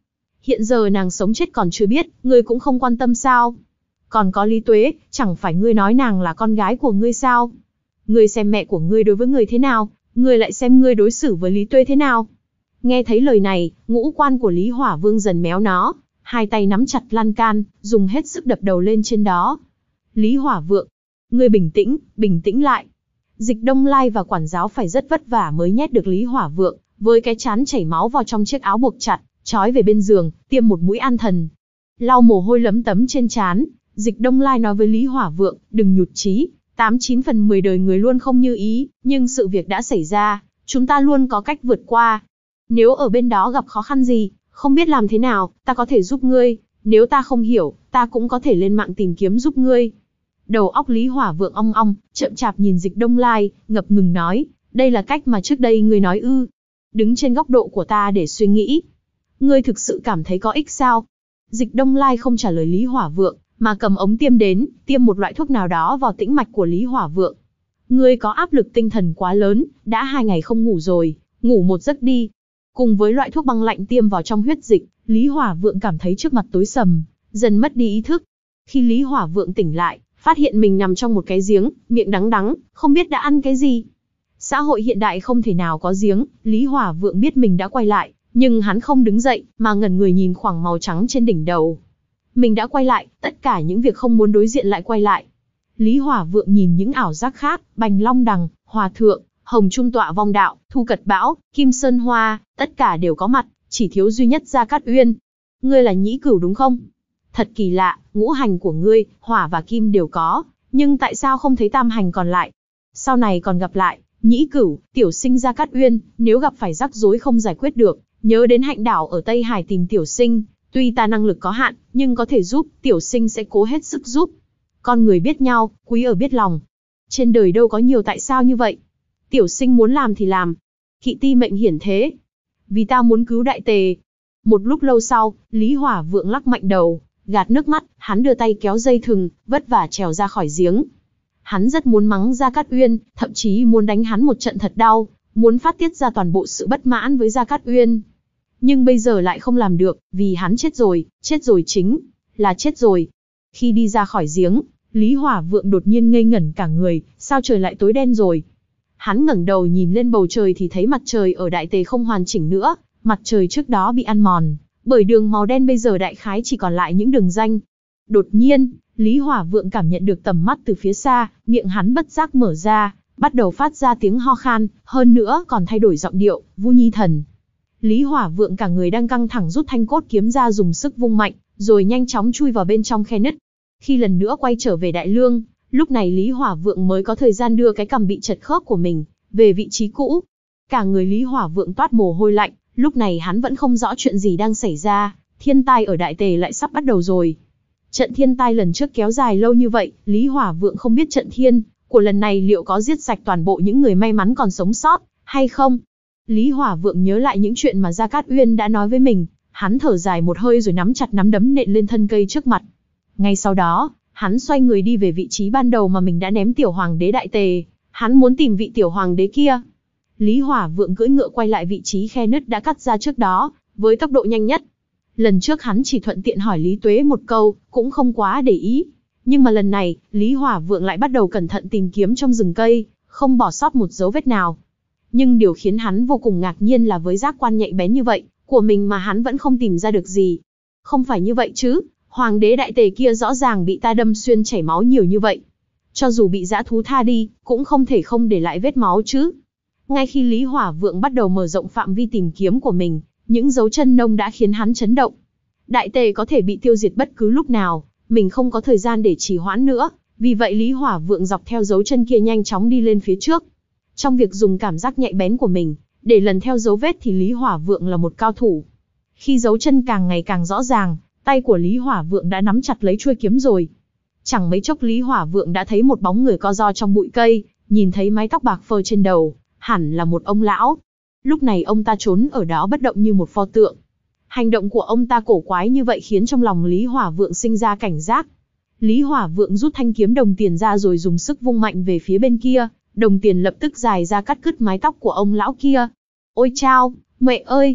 Speaker 1: Hiện giờ nàng sống chết còn chưa biết, ngươi cũng không quan tâm sao? Còn có Lý Tuế, chẳng phải ngươi nói nàng là con gái của ngươi sao? Ngươi xem mẹ của ngươi đối với ngươi thế nào, ngươi lại xem ngươi đối xử với Lý Tuế thế nào? Nghe thấy lời này, ngũ quan của Lý Hỏa Vương dần méo nó, hai tay nắm chặt lan can, dùng hết sức đập đầu lên trên đó. Lý Hỏa Vượng, ngươi bình tĩnh, bình tĩnh lại. Dịch Đông Lai và quản giáo phải rất vất vả mới nhét được Lý Hỏa Vượng, với cái trán chảy máu vào trong chiếc áo buộc chặt, trói về bên giường, tiêm một mũi an thần. Lau mồ hôi lấm tấm trên trán, Dịch Đông Lai nói với Lý Hỏa Vượng, đừng nhụt chí, tám chín phần mười đời người luôn không như ý, nhưng sự việc đã xảy ra, chúng ta luôn có cách vượt qua. Nếu ở bên đó gặp khó khăn gì, không biết làm thế nào, ta có thể giúp ngươi, nếu ta không hiểu, ta cũng có thể lên mạng tìm kiếm giúp ngươi. Đầu óc Lý Hỏa Vượng ong ong, chậm chạp nhìn Dịch Đông Lai, ngập ngừng nói, đây là cách mà trước đây ngươi nói ư? Đứng trên góc độ của ta để suy nghĩ. Ngươi thực sự cảm thấy có ích sao? Dịch Đông Lai không trả lời Lý Hỏa Vượng, mà cầm ống tiêm đến, tiêm một loại thuốc nào đó vào tĩnh mạch của Lý Hỏa Vượng. Ngươi có áp lực tinh thần quá lớn, đã hai ngày không ngủ rồi, ngủ một giấc đi. Cùng với loại thuốc băng lạnh tiêm vào trong huyết dịch, Lý Hỏa Vượng cảm thấy trước mặt tối sầm, dần mất đi ý thức. Khi Lý Hỏa Vượng tỉnh lại, phát hiện mình nằm trong một cái giếng, miệng đắng đắng, không biết đã ăn cái gì. Xã hội hiện đại không thể nào có giếng, Lý Hỏa Vượng biết mình đã quay lại, nhưng hắn không đứng dậy, mà ngẩn người nhìn khoảng màu trắng trên đỉnh đầu. Mình đã quay lại, tất cả những việc không muốn đối diện lại quay lại. Lý Hỏa Vượng nhìn những ảo giác khác, Bành Long Đằng, Hòa Thượng, Hồng Trung Tọa Vong Đạo, Thu Cật Bão, Kim Sơn Hoa, tất cả đều có mặt, chỉ thiếu duy nhất Gia Cát Uyên. Ngươi là Nhĩ Cửu đúng không? Thật kỳ lạ, ngũ hành của ngươi, hỏa và kim đều có, nhưng tại sao không thấy tam hành còn lại? Sau này còn gặp lại, Nhĩ Cửu, tiểu sinh Gia Cát Uyên, nếu gặp phải rắc rối không giải quyết được, nhớ đến Hạnh Đảo ở Tây Hải tìm tiểu sinh, tuy ta năng lực có hạn, nhưng có thể giúp, tiểu sinh sẽ cố hết sức giúp. Con người biết nhau, quý ở biết lòng. Trên đời đâu có nhiều tại sao như vậy. Tiểu sinh muốn làm thì làm. Kỵ ti mệnh hiển thế. Vì ta muốn cứu đại tề. Một lúc lâu sau, Lý Hỏa Vượng lắc mạnh đầu, gạt nước mắt, hắn đưa tay kéo dây thừng, vất vả trèo ra khỏi giếng. Hắn rất muốn mắng Gia Cát Uyên, thậm chí muốn đánh hắn một trận thật đau, muốn phát tiết ra toàn bộ sự bất mãn với Gia Cát Uyên. Nhưng bây giờ lại không làm được, vì hắn chết rồi, chết rồi chính là chết rồi. Khi đi ra khỏi giếng, Lý Hỏa Vượng đột nhiên ngây ngẩn cả người, sao trời lại tối đen rồi? Hắn ngẩng đầu nhìn lên bầu trời thì thấy mặt trời ở Đại Tề không hoàn chỉnh nữa, mặt trời trước đó bị ăn mòn, bởi đường màu đen bây giờ đại khái chỉ còn lại những đường ranh. Đột nhiên, Lý Hỏa Vượng cảm nhận được tầm mắt từ phía xa, miệng hắn bất giác mở ra, bắt đầu phát ra tiếng ho khan, hơn nữa còn thay đổi giọng điệu, Vu Nhi Thần. Lý Hỏa Vượng cả người đang căng thẳng rút thanh cốt kiếm ra dùng sức vung mạnh, rồi nhanh chóng chui vào bên trong khe nứt. Khi lần nữa quay trở về Đại Lương, lúc này Lý Hỏa Vượng mới có thời gian đưa cái cằm bị chật khớp của mình về vị trí cũ. Cả người Lý Hỏa Vượng toát mồ hôi lạnh, lúc này hắn vẫn không rõ chuyện gì đang xảy ra, thiên tai ở Đại Tề lại sắp bắt đầu rồi. Trận thiên tai lần trước kéo dài lâu như vậy, Lý Hỏa Vượng không biết trận thiên của lần này liệu có giết sạch toàn bộ những người may mắn còn sống sót hay không. Lý Hỏa Vượng nhớ lại những chuyện mà Gia Cát Uyên đã nói với mình, hắn thở dài một hơi rồi nắm chặt nắm đấm nện lên thân cây trước mặt. Ngay sau đó, hắn xoay người đi về vị trí ban đầu mà mình đã ném tiểu hoàng đế Đại Tề, hắn muốn tìm vị tiểu hoàng đế kia. Lý Hỏa Vượng cưỡi ngựa quay lại vị trí khe nứt đã cắt ra trước đó, với tốc độ nhanh nhất. Lần trước hắn chỉ thuận tiện hỏi Lý Tuế một câu, cũng không quá để ý. Nhưng mà lần này, Lý Hỏa Vượng lại bắt đầu cẩn thận tìm kiếm trong rừng cây, không bỏ sót một dấu vết nào. Nhưng điều khiến hắn vô cùng ngạc nhiên là với giác quan nhạy bén như vậy, của mình mà hắn vẫn không tìm ra được gì. Không phải như vậy chứ, hoàng đế Đại Tề kia rõ ràng bị ta đâm xuyên chảy máu nhiều như vậy. Cho dù bị dã thú tha đi, cũng không thể không để lại vết máu chứ. Ngay khi Lý Hỏa Vượng bắt đầu mở rộng phạm vi tìm kiếm của mình, những dấu chân nông đã khiến hắn chấn động. Đại Tề có thể bị tiêu diệt bất cứ lúc nào, mình không có thời gian để trì hoãn nữa, vì vậy Lý Hỏa Vượng dọc theo dấu chân kia nhanh chóng đi lên phía trước. Trong việc dùng cảm giác nhạy bén của mình, để lần theo dấu vết thì Lý Hỏa Vượng là một cao thủ. Khi dấu chân càng ngày càng rõ ràng, tay của Lý Hỏa Vượng đã nắm chặt lấy chuôi kiếm rồi. Chẳng mấy chốc Lý Hỏa Vượng đã thấy một bóng người co ro trong bụi cây, nhìn thấy mái tóc bạc phơ trên đầu, hẳn là một ông lão. Lúc này ông ta trốn ở đó bất động như một pho tượng. Hành động của ông ta cổ quái như vậy khiến trong lòng Lý Hỏa Vượng sinh ra cảnh giác. Lý Hỏa Vượng rút thanh kiếm đồng tiền ra rồi dùng sức vung mạnh về phía bên kia, đồng tiền lập tức dài ra cắt đứt mái tóc của ông lão kia. Ôi chao, mẹ ơi!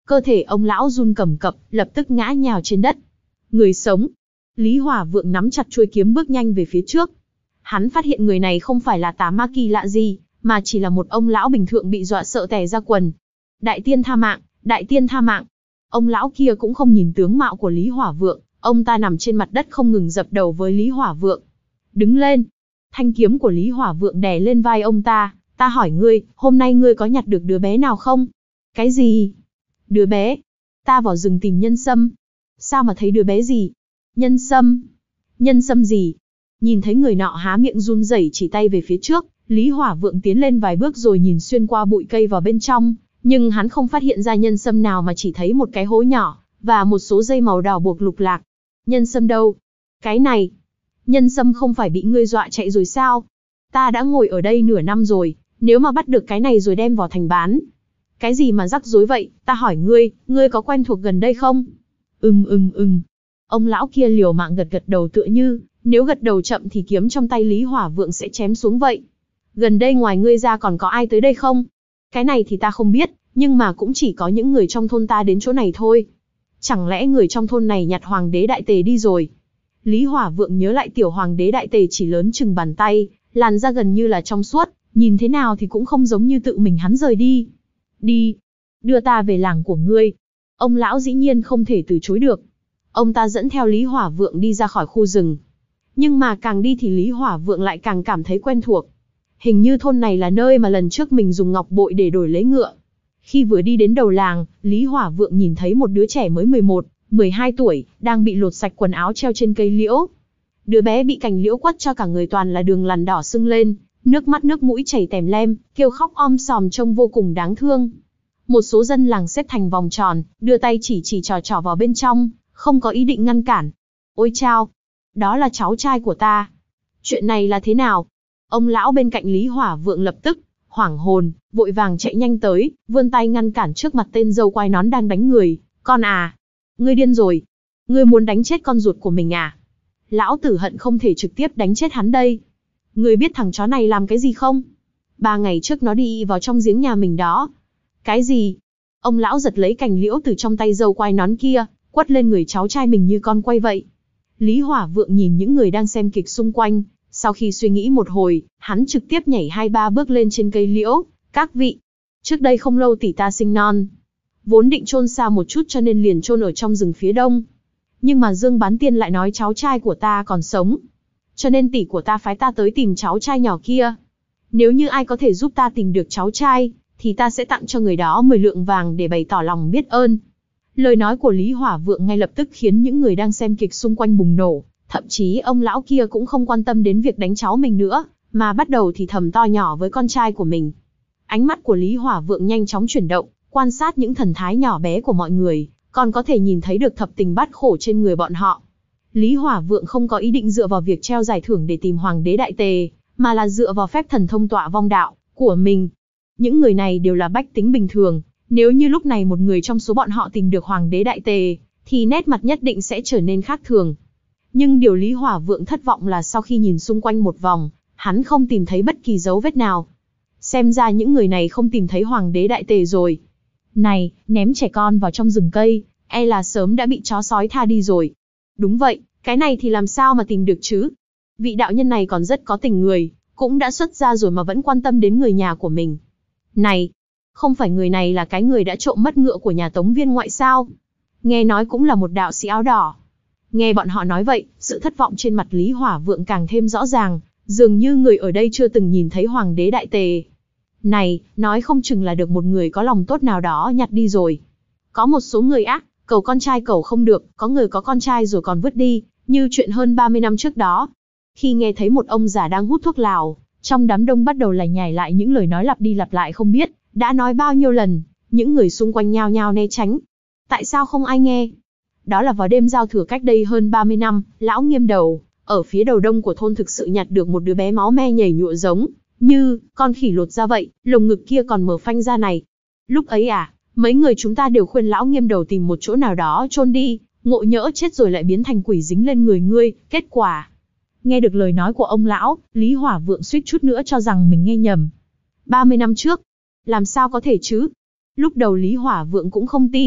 Speaker 1: Cơ thể ông lão run cầm cập, lập tức ngã nhào trên đất. Người sống. Lý Hỏa Vượng nắm chặt chuôi kiếm bước nhanh về phía trước. Hắn phát hiện người này không phải là tà ma kỳ lạ gì, mà chỉ là một ông lão bình thường bị dọa sợ tè ra quần. Đại tiên tha mạng, đại tiên tha mạng. Ông lão kia cũng không nhìn tướng mạo của Lý Hỏa Vượng, ông ta nằm trên mặt đất không ngừng dập đầu với Lý Hỏa Vượng. Đứng lên. Thanh kiếm của Lý Hỏa Vượng đè lên vai ông ta. Ta hỏi ngươi, hôm nay ngươi có nhặt được đứa bé nào không? Cái gì? Đứa bé? Ta vào rừng tìm nhân sâm. Sao mà thấy đứa bé gì? Nhân sâm? Nhân sâm gì? Nhìn thấy người nọ há miệng run rẩy chỉ tay về phía trước, Lý Hỏa Vượng tiến lên vài bước rồi nhìn xuyên qua bụi cây vào bên trong, nhưng hắn không phát hiện ra nhân sâm nào mà chỉ thấy một cái hố nhỏ, và một số dây màu đỏ buộc lục lạc. Nhân sâm đâu? Cái này? Nhân sâm không phải bị ngươi dọa chạy rồi sao? Ta đã ngồi ở đây nửa năm rồi, nếu mà bắt được cái này rồi đem vào thành bán. Cái gì mà rắc rối vậy, ta hỏi ngươi, ngươi có quen thuộc gần đây không? Ừm ừm ừm. Ông lão kia liều mạng gật gật đầu tựa như, nếu gật đầu chậm thì kiếm trong tay Lý Hỏa Vượng sẽ chém xuống vậy. Gần đây ngoài ngươi ra còn có ai tới đây không? Cái này thì ta không biết, nhưng mà cũng chỉ có những người trong thôn ta đến chỗ này thôi. Chẳng lẽ người trong thôn này nhặt hoàng đế đại tề đi rồi? Lý Hỏa Vượng nhớ lại tiểu hoàng đế đại tề chỉ lớn chừng bàn tay, làn da gần như là trong suốt, nhìn thế nào thì cũng không giống như tự mình hắn rời đi. Đi, đưa ta về làng của ngươi. Ông lão dĩ nhiên không thể từ chối được. Ông ta dẫn theo Lý Hỏa Vượng đi ra khỏi khu rừng. Nhưng mà càng đi thì Lý Hỏa Vượng lại càng cảm thấy quen thuộc. Hình như thôn này là nơi mà lần trước mình dùng ngọc bội để đổi lấy ngựa. Khi vừa đi đến đầu làng, Lý Hỏa Vượng nhìn thấy một đứa trẻ mới mười một, mười hai tuổi, đang bị lột sạch quần áo treo trên cây liễu. Đứa bé bị cành liễu quất cho cả người toàn là đường lằn đỏ sưng lên, nước mắt nước mũi chảy tèm lem, kêu khóc om sòm trông vô cùng đáng thương. Một số dân làng xếp thành vòng tròn, đưa tay chỉ chỉ trò trò vào bên trong, không có ý định ngăn cản. Ôi chao! Đó là cháu trai của ta. Chuyện này là thế nào? Ông lão bên cạnh Lý Hỏa Vượng lập tức hoảng hồn, vội vàng chạy nhanh tới, vươn tay ngăn cản trước mặt tên dâu quai nón đang đánh người. Con à! Ngươi điên rồi! Ngươi muốn đánh chết con ruột của mình à? Lão tử hận không thể trực tiếp đánh chết hắn đây. Ngươi biết thằng chó này làm cái gì không? Ba ngày trước nó đi vào trong giếng nhà mình đó. Cái gì? Ông lão giật lấy cành liễu từ trong tay dâu quai nón kia, quất lên người cháu trai mình như con quay vậy. Lý Hỏa Vượng nhìn những người đang xem kịch xung quanh, sau khi suy nghĩ một hồi, hắn trực tiếp nhảy hai ba bước lên trên cây liễu. Các vị, trước đây không lâu tỷ ta sinh non. Vốn định chôn xa một chút cho nên liền chôn ở trong rừng phía đông. Nhưng mà Dương Bán Tiên lại nói cháu trai của ta còn sống. Cho nên tỷ của ta phái ta tới tìm cháu trai nhỏ kia. Nếu như ai có thể giúp ta tìm được cháu trai, thì ta sẽ tặng cho người đó mười lượng vàng để bày tỏ lòng biết ơn. Lời nói của Lý Hỏa Vượng ngay lập tức khiến những người đang xem kịch xung quanh bùng nổ. Thậm chí ông lão kia cũng không quan tâm đến việc đánh cháu mình nữa, mà bắt đầu thì thầm to nhỏ với con trai của mình. Ánh mắt của Lý Hỏa Vượng nhanh chóng chuyển động, quan sát những thần thái nhỏ bé của mọi người, còn có thể nhìn thấy được thập tình bát khổ trên người bọn họ. Lý Hỏa Vượng không có ý định dựa vào việc treo giải thưởng để tìm hoàng đế đại tề, mà là dựa vào phép thần thông tọa vong đạo của mình. Những người này đều là bách tính bình thường, nếu như lúc này một người trong số bọn họ tìm được hoàng đế đại tề, thì nét mặt nhất định sẽ trở nên khác thường. Nhưng điều Lý Hỏa Vượng thất vọng là sau khi nhìn xung quanh một vòng, hắn không tìm thấy bất kỳ dấu vết nào. Xem ra những người này không tìm thấy hoàng đế đại tề rồi. Này, ném trẻ con vào trong rừng cây, e là sớm đã bị chó sói tha đi rồi. Đúng vậy, cái này thì làm sao mà tìm được chứ? Vị đạo nhân này còn rất có tình người, cũng đã xuất gia rồi mà vẫn quan tâm đến người nhà của mình. Này, không phải người này là cái người đã trộm mất ngựa của nhà Tống viên ngoại sao? Nghe nói cũng là một đạo sĩ áo đỏ. Nghe bọn họ nói vậy, sự thất vọng trên mặt Lý Hỏa Vượng càng thêm rõ ràng, dường như người ở đây chưa từng nhìn thấy hoàng đế đại tề. Này, nói không chừng là được một người có lòng tốt nào đó nhặt đi rồi. Có một số người ác, cầu con trai cầu không được, có người có con trai rồi còn vứt đi, như chuyện hơn ba mươi năm trước đó. Khi nghe thấy một ông già đang hút thuốc lào, trong đám đông bắt đầu lải nhải lại những lời nói lặp đi lặp lại không biết, đã nói bao nhiêu lần, những người xung quanh nhao nhao né tránh. Tại sao không ai nghe? Đó là vào đêm giao thừa cách đây hơn ba mươi năm, lão Nghiêm Đầu, ở phía đầu đông của thôn thực sự nhặt được một đứa bé máu me nhảy nhụa giống như con khỉ lột ra vậy, lồng ngực kia còn mở phanh ra này. Lúc ấy à, mấy người chúng ta đều khuyên lão Nghiêm Đầu tìm một chỗ nào đó chôn đi, ngộ nhỡ chết rồi lại biến thành quỷ dính lên người ngươi, kết quả. Nghe được lời nói của ông lão, Lý Hỏa Vượng suýt chút nữa cho rằng mình nghe nhầm. ba mươi năm trước, làm sao có thể chứ? Lúc đầu Lý Hỏa Vượng cũng không tin,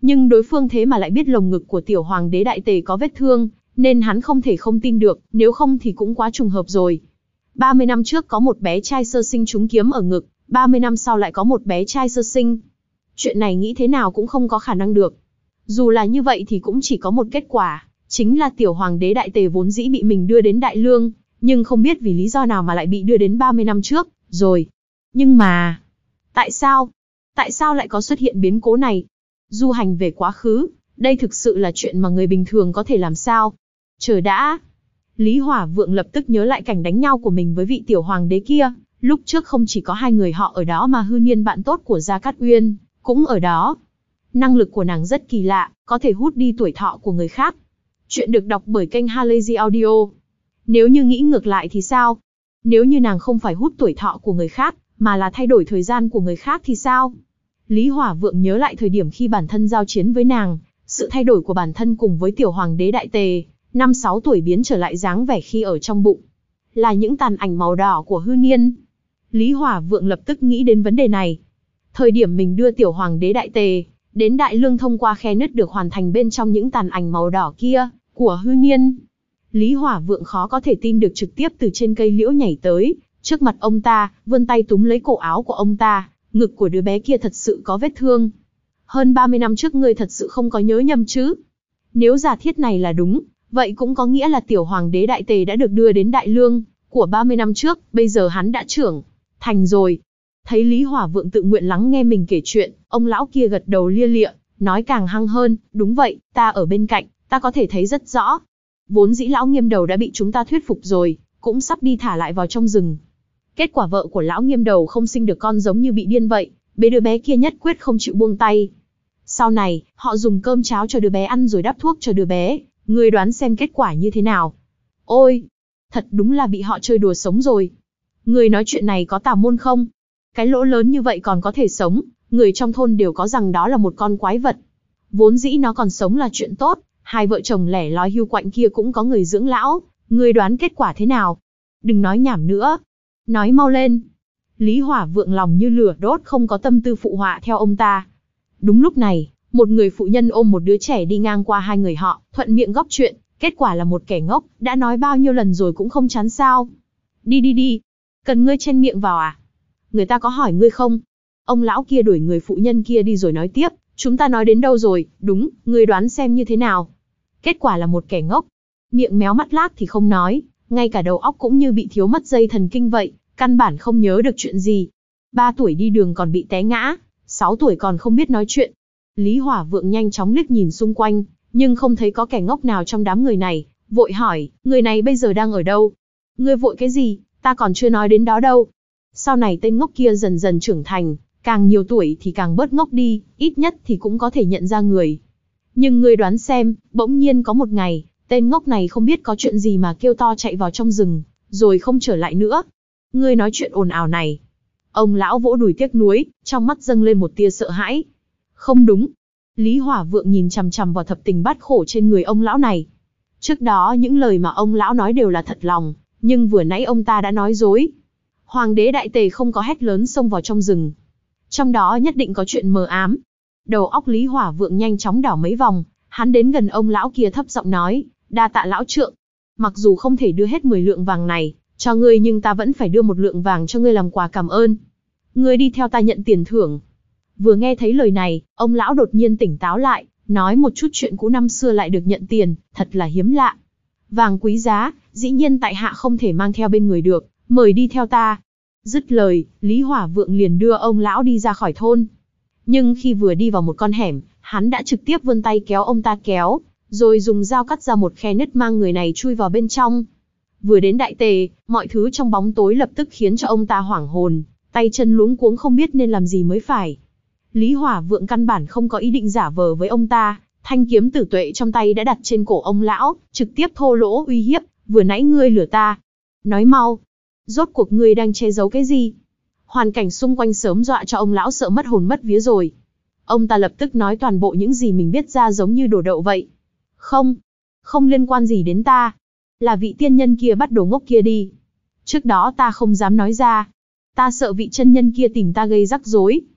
Speaker 1: Nhưng đối phương thế mà lại biết lồng ngực của tiểu hoàng đế đại tề có vết thương, nên hắn không thể không tin được, nếu không thì cũng quá trùng hợp rồi. ba mươi năm trước có một bé trai sơ sinh trúng kiếm ở ngực, ba mươi năm sau lại có một bé trai sơ sinh. Chuyện này nghĩ thế nào cũng không có khả năng được. Dù là như vậy thì cũng chỉ có một kết quả, chính là tiểu hoàng đế đại tề vốn dĩ bị mình đưa đến Đại Lương, nhưng không biết vì lý do nào mà lại bị đưa đến ba mươi năm trước, rồi. Nhưng mà, tại sao? Tại sao lại có xuất hiện biến cố này? Du hành về quá khứ, đây thực sự là chuyện mà người bình thường có thể làm sao? Chờ đã. Lý Hỏa Vượng lập tức nhớ lại cảnh đánh nhau của mình với vị tiểu hoàng đế kia, lúc trước không chỉ có hai người họ ở đó mà Hư Niên bạn tốt của Gia Cát Uyên cũng ở đó. Năng lực của nàng rất kỳ lạ, có thể hút đi tuổi thọ của người khác. Chuyện được đọc bởi kênh Halazy Audio. Nếu như nghĩ ngược lại thì sao? Nếu như nàng không phải hút tuổi thọ của người khác, mà là thay đổi thời gian của người khác thì sao? Lý Hỏa Vượng nhớ lại thời điểm khi bản thân giao chiến với nàng, sự thay đổi của bản thân cùng với tiểu hoàng đế đại tề, năm sáu tuổi biến trở lại dáng vẻ khi ở trong bụng. Là những tàn ảnh màu đỏ của Hư Niên. Lý Hỏa Vượng lập tức nghĩ đến vấn đề này. Thời điểm mình đưa tiểu hoàng đế đại tề đến Đại Lương thông qua khe nứt được hoàn thành bên trong những tàn ảnh màu đỏ kia của Hư Niên. Lý Hỏa Vượng khó có thể tin được trực tiếp từ trên cây liễu nhảy tới, trước mặt ông ta, vươn tay túm lấy cổ áo của ông ta, ngực của đứa bé kia thật sự có vết thương. Hơn ba mươi năm trước ngươi thật sự không có nhớ nhầm chứ? Nếu giả thiết này là đúng, vậy cũng có nghĩa là tiểu hoàng đế đại tề đã được đưa đến Đại Lương của ba mươi năm trước, bây giờ hắn đã trưởng thành rồi. Thấy Lý Hỏa Vượng tự nguyện lắng nghe mình kể chuyện, ông lão kia gật đầu lia lịa, nói càng hăng hơn, đúng vậy, ta ở bên cạnh, ta có thể thấy rất rõ. Vốn dĩ lão Nghiêm Đầu đã bị chúng ta thuyết phục rồi, cũng sắp đi thả lại vào trong rừng. Kết quả vợ của lão Nghiêm Đầu không sinh được con giống như bị điên vậy, bế đứa bé kia nhất quyết không chịu buông tay. Sau này, họ dùng cơm cháo cho đứa bé ăn rồi đắp thuốc cho đứa bé, ngươi đoán xem kết quả như thế nào? Ôi, thật đúng là bị họ chơi đùa sống rồi. Ngươi nói chuyện này có tà môn không? Cái lỗ lớn như vậy còn có thể sống, người trong thôn đều có rằng đó là một con quái vật. Vốn dĩ nó còn sống là chuyện tốt, hai vợ chồng lẻ loi hưu quạnh kia cũng có người dưỡng lão, ngươi đoán kết quả thế nào? Đừng nói nhảm nữa, nói mau lên. Lý Hỏa Vượng lòng như lửa đốt không có tâm tư phụ họa theo ông ta. Đúng lúc này, một người phụ nhân ôm một đứa trẻ đi ngang qua hai người họ, thuận miệng góp chuyện, kết quả là một kẻ ngốc, đã nói bao nhiêu lần rồi cũng không chán sao. Đi đi đi, cần ngươi chen miệng vào à? Người ta có hỏi ngươi không? Ông lão kia đuổi người phụ nhân kia đi rồi nói tiếp, chúng ta nói đến đâu rồi, đúng, ngươi đoán xem như thế nào? Kết quả là một kẻ ngốc, miệng méo mắt lác thì không nói, ngay cả đầu óc cũng như bị thiếu mất dây thần kinh vậy, căn bản không nhớ được chuyện gì. Ba tuổi đi đường còn bị té ngã, sáu tuổi còn không biết nói chuyện. Lý Hỏa Vượng nhanh chóng liếc nhìn xung quanh, nhưng không thấy có kẻ ngốc nào trong đám người này, vội hỏi, người này bây giờ đang ở đâu? Ngươi vội cái gì, ta còn chưa nói đến đó đâu. Sau này tên ngốc kia dần dần trưởng thành, càng nhiều tuổi thì càng bớt ngốc đi, ít nhất thì cũng có thể nhận ra người. Nhưng ngươi đoán xem, bỗng nhiên có một ngày, tên ngốc này không biết có chuyện gì mà kêu to chạy vào trong rừng, rồi không trở lại nữa. Ngươi nói chuyện ồn ào này. Ông lão vỗ đùi tiếc nuối, trong mắt dâng lên một tia sợ hãi. Không đúng. Lý Hỏa Vượng nhìn chằm chằm vào thập tình bát khổ trên người ông lão này. Trước đó những lời mà ông lão nói đều là thật lòng, nhưng vừa nãy ông ta đã nói dối. Hoàng đế đại tề không có hét lớn xông vào trong rừng. Trong đó nhất định có chuyện mờ ám. Đầu óc Lý Hỏa Vượng nhanh chóng đảo mấy vòng, hắn đến gần ông lão kia thấp giọng nói, đa tạ lão trượng. Mặc dù không thể đưa hết mười lượng vàng này cho ngươi, nhưng ta vẫn phải đưa một lượng vàng cho ngươi làm quà cảm ơn. Ngươi đi theo ta nhận tiền thưởng. Vừa nghe thấy lời này, ông lão đột nhiên tỉnh táo lại, nói một chút chuyện cũ năm xưa lại được nhận tiền, thật là hiếm lạ. Vàng quý giá, dĩ nhiên tại hạ không thể mang theo bên người được, mời đi theo ta. Dứt lời, Lý Hỏa Vượng liền đưa ông lão đi ra khỏi thôn. Nhưng khi vừa đi vào một con hẻm, hắn đã trực tiếp vươn tay kéo ông ta kéo, rồi dùng dao cắt ra một khe nứt mang người này chui vào bên trong. Vừa đến đại tề, mọi thứ trong bóng tối lập tức khiến cho ông ta hoảng hồn, tay chân luống cuống không biết nên làm gì mới phải. Lý Hỏa Vượng căn bản không có ý định giả vờ với ông ta, thanh kiếm tử tuệ trong tay đã đặt trên cổ ông lão, trực tiếp thô lỗ uy hiếp, vừa nãy ngươi lừa ta. Nói mau, rốt cuộc ngươi đang che giấu cái gì? Hoàn cảnh xung quanh sớm dọa cho ông lão sợ mất hồn mất vía rồi. Ông ta lập tức nói toàn bộ những gì mình biết ra giống như đổ đậu vậy. Không, không liên quan gì đến ta. Là vị tiên nhân kia bắt đồ ngốc kia đi. Trước đó ta không dám nói ra. Ta sợ vị chân nhân kia tìm ta gây rắc rối.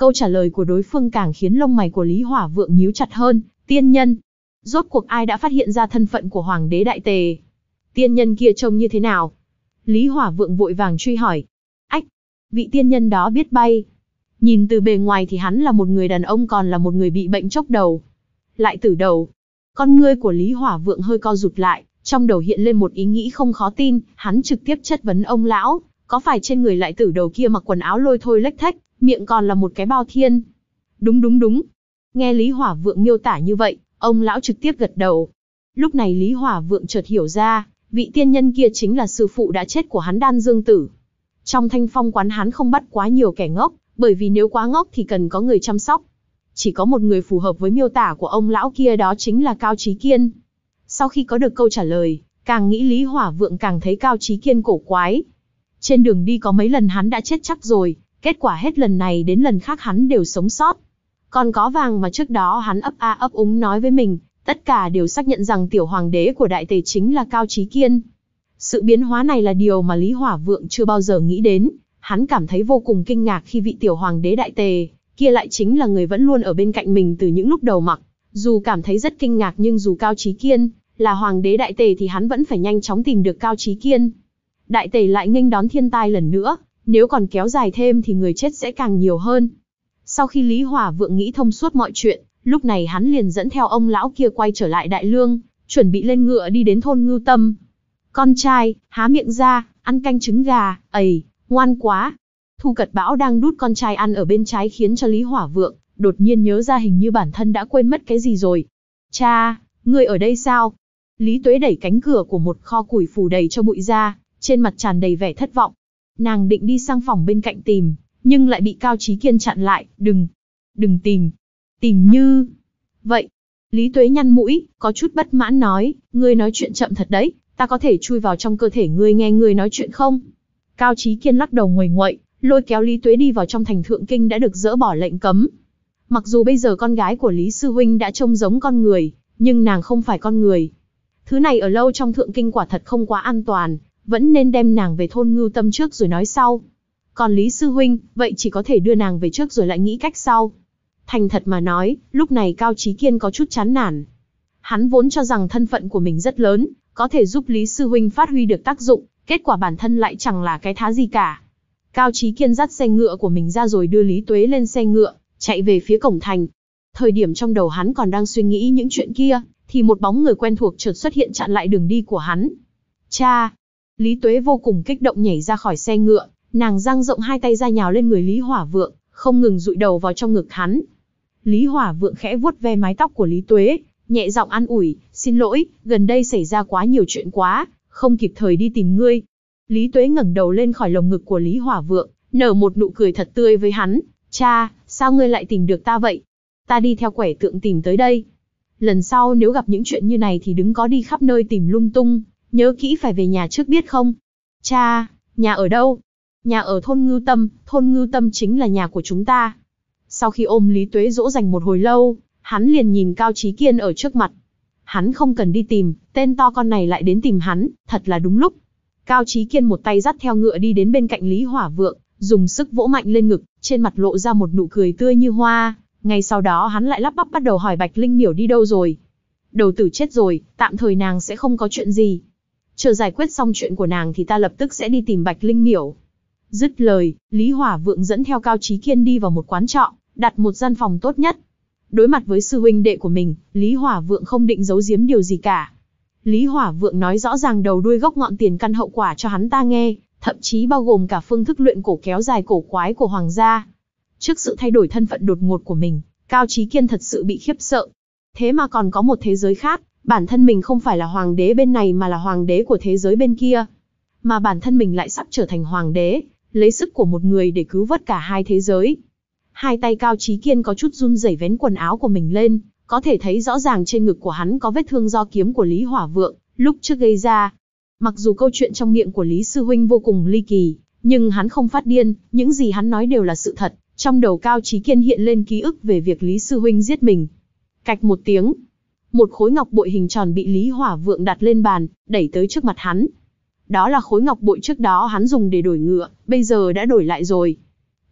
Speaker 1: Câu trả lời của đối phương càng khiến lông mày của Lý Hỏa Vượng nhíu chặt hơn. Tiên nhân. Rốt cuộc ai đã phát hiện ra thân phận của Hoàng đế Đại Tề? Tiên nhân kia trông như thế nào? Lý Hỏa Vượng vội vàng truy hỏi. Ách, vị tiên nhân đó biết bay. Nhìn từ bề ngoài thì hắn là một người đàn ông, còn là một người bị bệnh chốc đầu. Lại tử đầu. Con ngươi của Lý Hỏa Vượng hơi co rụt lại, trong đầu hiện lên một ý nghĩ không khó tin, hắn trực tiếp chất vấn ông lão, có phải trên người lại tử đầu kia mặc quần áo lôi thôi lếch thếch, miệng còn là một cái bao thiên? Đúng đúng đúng. Nghe Lý Hỏa Vượng miêu tả như vậy, ông lão trực tiếp gật đầu. Lúc này Lý Hỏa Vượng chợt hiểu ra, vị tiên nhân kia chính là sư phụ đã chết của hắn Đan Dương Tử. Trong Thanh Phong quán hắn không bắt quá nhiều kẻ ngốc, bởi vì nếu quá ngốc thì cần có người chăm sóc. Chỉ có một người phù hợp với miêu tả của ông lão kia, đó chính là Cao Chí Kiên. Sau khi có được câu trả lời, càng nghĩ Lý Hỏa Vượng càng thấy Cao Chí Kiên cổ quái. Trên đường đi có mấy lần hắn đã chết chắc rồi, kết quả hết lần này đến lần khác hắn đều sống sót. Còn có vàng mà trước đó hắn ấp a ấp úng nói với mình, tất cả đều xác nhận rằng tiểu hoàng đế của Đại Tề chính là Cao Chí Kiên. Sự biến hóa này là điều mà Lý Hỏa Vượng chưa bao giờ nghĩ đến, hắn cảm thấy vô cùng kinh ngạc khi vị tiểu hoàng đế Đại Tề kia lại chính là người vẫn luôn ở bên cạnh mình từ những lúc đầu mặc. Dù cảm thấy rất kinh ngạc nhưng dù Cao Chí Kiên là hoàng đế Đại Tề thì hắn vẫn phải nhanh chóng tìm được Cao Chí Kiên. Đại Tề lại nghênh đón thiên tai lần nữa, nếu còn kéo dài thêm thì người chết sẽ càng nhiều hơn. Sau khi Lý Hỏa Vượng nghĩ thông suốt mọi chuyện, lúc này hắn liền dẫn theo ông lão kia quay trở lại Đại Lương, chuẩn bị lên ngựa đi đến thôn Ngưu Tâm. Con trai, há miệng ra, ăn canh trứng gà, ầy, ngoan quá. Thu Cật Bão đang đút con trai ăn ở bên trái khiến cho Lý Hỏa Vượng đột nhiên nhớ ra hình như bản thân đã quên mất cái gì rồi. Cha, ngươi ở đây sao? Lý Tuế đẩy cánh cửa của một kho củi phủ đầy cho bụi ra, trên mặt tràn đầy vẻ thất vọng. Nàng định đi sang phòng bên cạnh tìm, nhưng lại bị Cao Chí Kiên chặn lại. Đừng, đừng tìm. Tìm như... Vậy. Lý Tuế nhăn mũi, có chút bất mãn nói, ngươi nói chuyện chậm thật đấy, ta có thể chui vào trong cơ thể ngươi nghe ngươi nói chuyện không? Cao Chí Kiên lắc đầu nguầy nguậy, lôi kéo Lý Tuế đi vào trong thành Thượng Kinh đã được dỡ bỏ lệnh cấm. Mặc dù bây giờ con gái của Lý Sư Huynh đã trông giống con người, nhưng nàng không phải con người. Thứ này ở lâu trong Thượng Kinh quả thật không quá an toàn, vẫn nên đem nàng về thôn Ngưu Tâm trước rồi nói sau. Còn Lý Sư Huynh, vậy chỉ có thể đưa nàng về trước rồi lại nghĩ cách sau. Thành thật mà nói, lúc này Cao Chí Kiên có chút chán nản. Hắn vốn cho rằng thân phận của mình rất lớn, có thể giúp Lý Sư Huynh phát huy được tác dụng, kết quả bản thân lại chẳng là cái thá gì cả. Cao Chí Kiên dắt xe ngựa của mình ra rồi đưa Lý Tuế lên xe ngựa, chạy về phía cổng thành. Thời điểm trong đầu hắn còn đang suy nghĩ những chuyện kia, thì một bóng người quen thuộc chợt xuất hiện chặn lại đường đi của hắn. Cha! Lý Tuế vô cùng kích động nhảy ra khỏi xe ngựa, nàng dang rộng hai tay ra nhào lên người Lý Hỏa Vượng, không ngừng dụi đầu vào trong ngực hắn. Lý Hỏa Vượng khẽ vuốt ve mái tóc của Lý Tuế, nhẹ giọng an ủi, xin lỗi, gần đây xảy ra quá nhiều chuyện quá, không kịp thời đi tìm ngươi. Lý Tuế ngẩng đầu lên khỏi lồng ngực của Lý Hỏa Vượng, nở một nụ cười thật tươi với hắn. Cha, sao ngươi lại tìm được ta vậy? Ta đi theo quẻ tượng tìm tới đây. Lần sau nếu gặp những chuyện như này thì đừng có đi khắp nơi tìm lung tung, nhớ kỹ phải về nhà trước biết không? Cha, nhà ở đâu? Nhà ở thôn Ngưu Tâm, thôn Ngưu Tâm chính là nhà của chúng ta. Sau khi ôm Lý Tuế dỗ dành một hồi lâu, hắn liền nhìn Cao Chí Kiên ở trước mặt. Hắn không cần đi tìm, tên to con này lại đến tìm hắn, thật là đúng lúc. Cao Chí Kiên một tay dắt theo ngựa đi đến bên cạnh Lý Hỏa Vượng, dùng sức vỗ mạnh lên ngực, trên mặt lộ ra một nụ cười tươi như hoa. Ngay sau đó hắn lại lắp bắp bắt đầu hỏi Bạch Linh Miểu đi đâu rồi. Đầu tử chết rồi, tạm thời nàng sẽ không có chuyện gì. Chờ giải quyết xong chuyện của nàng thì ta lập tức sẽ đi tìm Bạch Linh Miểu. Dứt lời, Lý Hỏa Vượng dẫn theo Cao Chí Kiên đi vào một quán trọ, đặt một gian phòng tốt nhất. Đối mặt với sư huynh đệ của mình, Lý Hỏa Vượng không định giấu giếm điều gì cả. Lý Hỏa Vượng nói rõ ràng đầu đuôi gốc ngọn tiền căn hậu quả cho hắn ta nghe, thậm chí bao gồm cả phương thức luyện cổ kéo dài cổ quái của hoàng gia. Trước sự thay đổi thân phận đột ngột của mình, Cao Chí Kiên thật sự bị khiếp sợ. Thế mà còn có một thế giới khác, bản thân mình không phải là hoàng đế bên này mà là hoàng đế của thế giới bên kia. Mà bản thân mình lại sắp trở thành hoàng đế, lấy sức của một người để cứu vớt cả hai thế giới. Hai tay Cao Chí Kiên có chút run rẩy vén quần áo của mình lên, có thể thấy rõ ràng trên ngực của hắn có vết thương do kiếm của Lý Hỏa Vượng lúc trước gây ra. Mặc dù câu chuyện trong miệng của Lý Sư Huynh vô cùng ly kỳ, nhưng hắn không phát điên, những gì hắn nói đều là sự thật. Trong đầu Cao Chí Kiên hiện lên ký ức về việc Lý Sư Huynh giết mình. Cạch một tiếng, một khối ngọc bội hình tròn bị Lý Hỏa Vượng đặt lên bàn, đẩy tới trước mặt hắn. Đó là khối ngọc bội trước đó hắn dùng để đổi ngựa, bây giờ đã đổi lại rồi.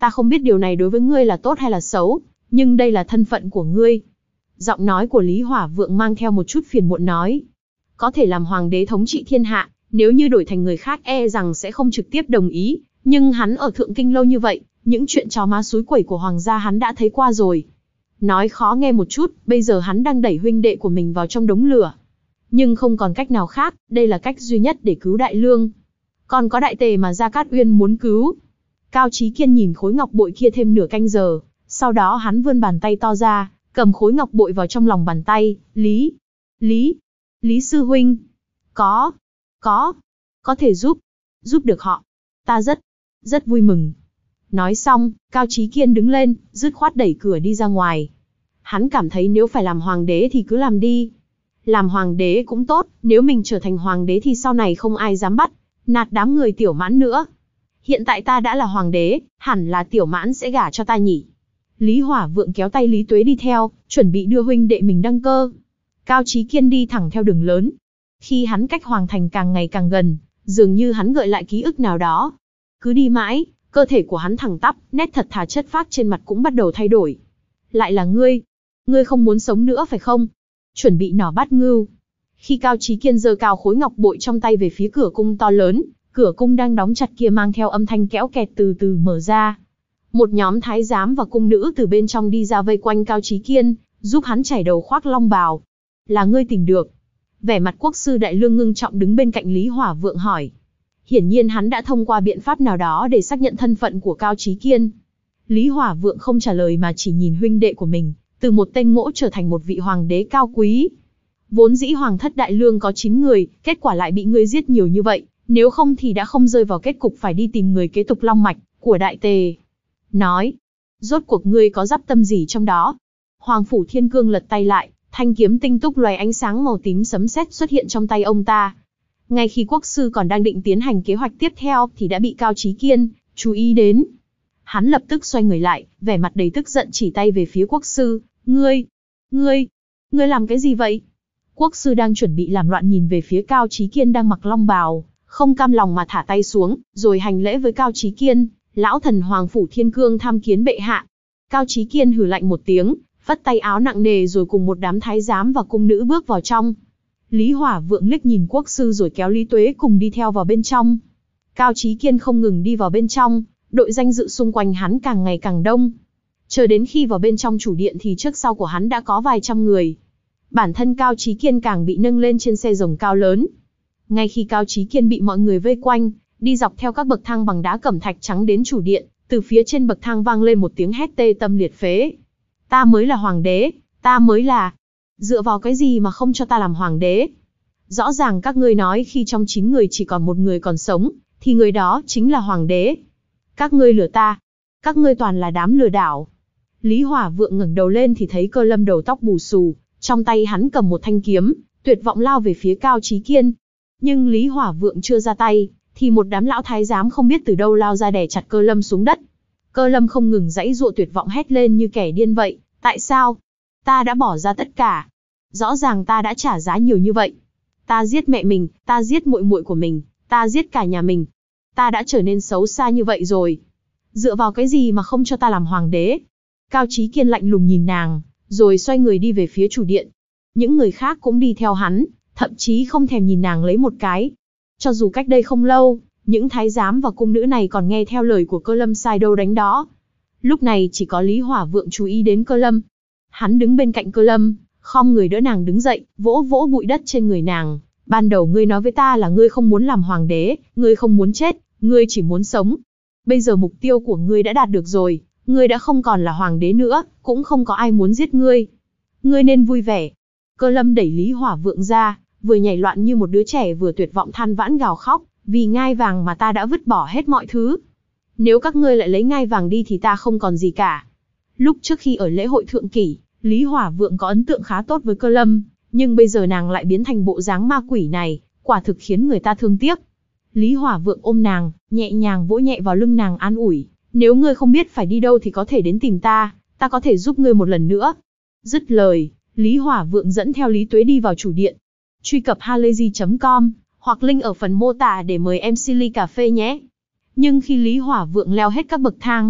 Speaker 1: Ta không biết điều này đối với ngươi là tốt hay là xấu, nhưng đây là thân phận của ngươi. Giọng nói của Lý Hỏa Vượng mang theo một chút phiền muộn nói. Có thể làm hoàng đế thống trị thiên hạ, nếu như đổi thành người khác e rằng sẽ không trực tiếp đồng ý, nhưng hắn ở Thượng Kinh lâu như vậy, những chuyện chó má xúi quẩy của hoàng gia hắn đã thấy qua rồi. Nói khó nghe một chút, bây giờ hắn đang đẩy huynh đệ của mình vào trong đống lửa. Nhưng không còn cách nào khác, đây là cách duy nhất để cứu Đại Lương. Còn có Đại Tề mà Gia Cát Uyên muốn cứu. Cao Chí Kiên nhìn khối ngọc bội kia thêm nửa canh giờ, sau đó hắn vươn bàn tay to ra, cầm khối ngọc bội vào trong lòng bàn tay. Lý, Lý, Lý sư huynh, có, có, có thể giúp, giúp được họ. Ta rất, rất vui mừng. Nói xong, Cao Chí Kiên đứng lên, dứt khoát đẩy cửa đi ra ngoài. Hắn cảm thấy nếu phải làm hoàng đế thì cứ làm đi. Làm hoàng đế cũng tốt, nếu mình trở thành hoàng đế thì sau này không ai dám bắt, nạt đám người Tiểu Mãn nữa. Hiện tại ta đã là hoàng đế, hẳn là Tiểu Mãn sẽ gả cho ta nhỉ. Lý Hỏa Vượng kéo tay Lý Tuế đi theo, chuẩn bị đưa huynh đệ mình đăng cơ. Cao Chí Kiên đi thẳng theo đường lớn. Khi hắn cách hoàng thành càng ngày càng gần, dường như hắn gợi lại ký ức nào đó. Cứ đi mãi, cơ thể của hắn thẳng tắp, nét thật thà chất phác trên mặt cũng bắt đầu thay đổi. Lại là ngươi. Ngươi không muốn sống nữa phải không? Chuẩn bị nỏ bát ngưu. Khi Cao Chí Kiên giơ cao khối ngọc bội trong tay về phía cửa cung to lớn, cửa cung đang đóng chặt kia mang theo âm thanh kéo kẹt từ từ mở ra. Một nhóm thái giám và cung nữ từ bên trong đi ra vây quanh Cao Chí Kiên, giúp hắn chải đầu khoác long bào. Là ngươi tìm được. Vẻ mặt quốc sư Đại Lương ngưng trọng đứng bên cạnh Lý Hỏa Vượng hỏi. Hiển nhiên hắn đã thông qua biện pháp nào đó để xác nhận thân phận của Cao Chí Kiên. Lý Hỏa Vượng không trả lời mà chỉ nhìn huynh đệ của mình, từ một tên ngỗ trở thành một vị hoàng đế cao quý. Vốn dĩ hoàng thất Đại Lương có chín người, kết quả lại bị ngươi giết nhiều như vậy, nếu không thì đã không rơi vào kết cục phải đi tìm người kế tục long mạch của Đại Tề. Nói, rốt cuộc ngươi có dắp tâm gì trong đó? Hoàng Phủ Thiên Cương lật tay lại, thanh kiếm tinh túc loài ánh sáng màu tím sấm sét xuất hiện trong tay ông ta. Ngay khi quốc sư còn đang định tiến hành kế hoạch tiếp theo thì đã bị Cao Chí Kiên chú ý đến. Hắn lập tức xoay người lại, vẻ mặt đầy tức giận chỉ tay về phía quốc sư. Ngươi, ngươi, ngươi làm cái gì vậy? Quốc sư đang chuẩn bị làm loạn nhìn về phía Cao Chí Kiên đang mặc long bào, không cam lòng mà thả tay xuống, rồi hành lễ với Cao Chí Kiên. Lão thần Hoàng Phủ Thiên Cương tham kiến bệ hạ. Cao Chí Kiên hừ lạnh một tiếng, phất tay áo nặng nề rồi cùng một đám thái giám và cung nữ bước vào trong. Lý Hỏa Vượng liếc nhìn quốc sư rồi kéo Lý Tuế cùng đi theo vào bên trong. Cao Chí Kiên không ngừng đi vào bên trong, đội danh dự xung quanh hắn càng ngày càng đông. Chờ đến khi vào bên trong chủ điện thì trước sau của hắn đã có vài trăm người. Bản thân Cao Chí Kiên càng bị nâng lên trên xe rồng cao lớn. Ngay khi Cao Chí Kiên bị mọi người vây quanh, đi dọc theo các bậc thang bằng đá cẩm thạch trắng đến chủ điện, từ phía trên bậc thang vang lên một tiếng hét tê tâm liệt phế. Ta mới là hoàng đế, ta mới là... Dựa vào cái gì mà không cho ta làm hoàng đế? Rõ ràng các ngươi nói khi trong chín người chỉ còn một người còn sống, thì người đó chính là hoàng đế. Các ngươi lừa ta. Các ngươi toàn là đám lừa đảo. Lý Hỏa Vượng ngẩng đầu lên thì thấy Cơ Lâm đầu tóc bù xù, trong tay hắn cầm một thanh kiếm, tuyệt vọng lao về phía Cao Chí Kiên. Nhưng Lý Hỏa Vượng chưa ra tay, thì một đám lão thái giám không biết từ đâu lao ra đè chặt Cơ Lâm xuống đất. Cơ Lâm không ngừng giãy giụa tuyệt vọng hét lên như kẻ điên vậy. Tại sao? Ta đã bỏ ra tất cả. Rõ ràng ta đã trả giá nhiều như vậy. Ta giết mẹ mình, ta giết muội muội của mình, ta giết cả nhà mình. Ta đã trở nên xấu xa như vậy rồi. Dựa vào cái gì mà không cho ta làm hoàng đế? Cao Chí Kiên lạnh lùng nhìn nàng, rồi xoay người đi về phía chủ điện. Những người khác cũng đi theo hắn, thậm chí không thèm nhìn nàng lấy một cái. Cho dù cách đây không lâu, những thái giám và cung nữ này còn nghe theo lời của Cơ Lâm sai đâu đánh đó. Lúc này chỉ có Lý Hỏa Vượng chú ý đến Cơ Lâm. Hắn đứng bên cạnh Cơ Lâm, khom người đỡ nàng đứng dậy, vỗ vỗ bụi đất trên người nàng. Ban đầu ngươi nói với ta là ngươi không muốn làm hoàng đế, ngươi không muốn chết, ngươi chỉ muốn sống. Bây giờ mục tiêu của ngươi đã đạt được rồi, ngươi đã không còn là hoàng đế nữa, cũng không có ai muốn giết ngươi. Ngươi nên vui vẻ. Cơ Lâm đẩy Lý Hỏa Vượng ra, vừa nhảy loạn như một đứa trẻ vừa tuyệt vọng than vãn gào khóc, vì ngai vàng mà ta đã vứt bỏ hết mọi thứ. Nếu các ngươi lại lấy ngai vàng đi thì ta không còn gì cả. Lúc trước khi ở lễ hội thượng kỷ, Lý Hỏa Vượng có ấn tượng khá tốt với Cơ Lâm, nhưng bây giờ nàng lại biến thành bộ dáng ma quỷ này, quả thực khiến người ta thương tiếc. Lý Hỏa Vượng ôm nàng, nhẹ nhàng vỗ nhẹ vào lưng nàng an ủi, nếu ngươi không biết phải đi đâu thì có thể đến tìm ta, ta có thể giúp ngươi một lần nữa. Dứt lời, Lý Hỏa Vượng dẫn theo Lý Tuế đi vào chủ điện. Truy cập halayzi chấm com hoặc link ở phần mô tả để mời em xê ly cà phê nhé. Nhưng khi Lý Hỏa Vượng leo hết các bậc thang,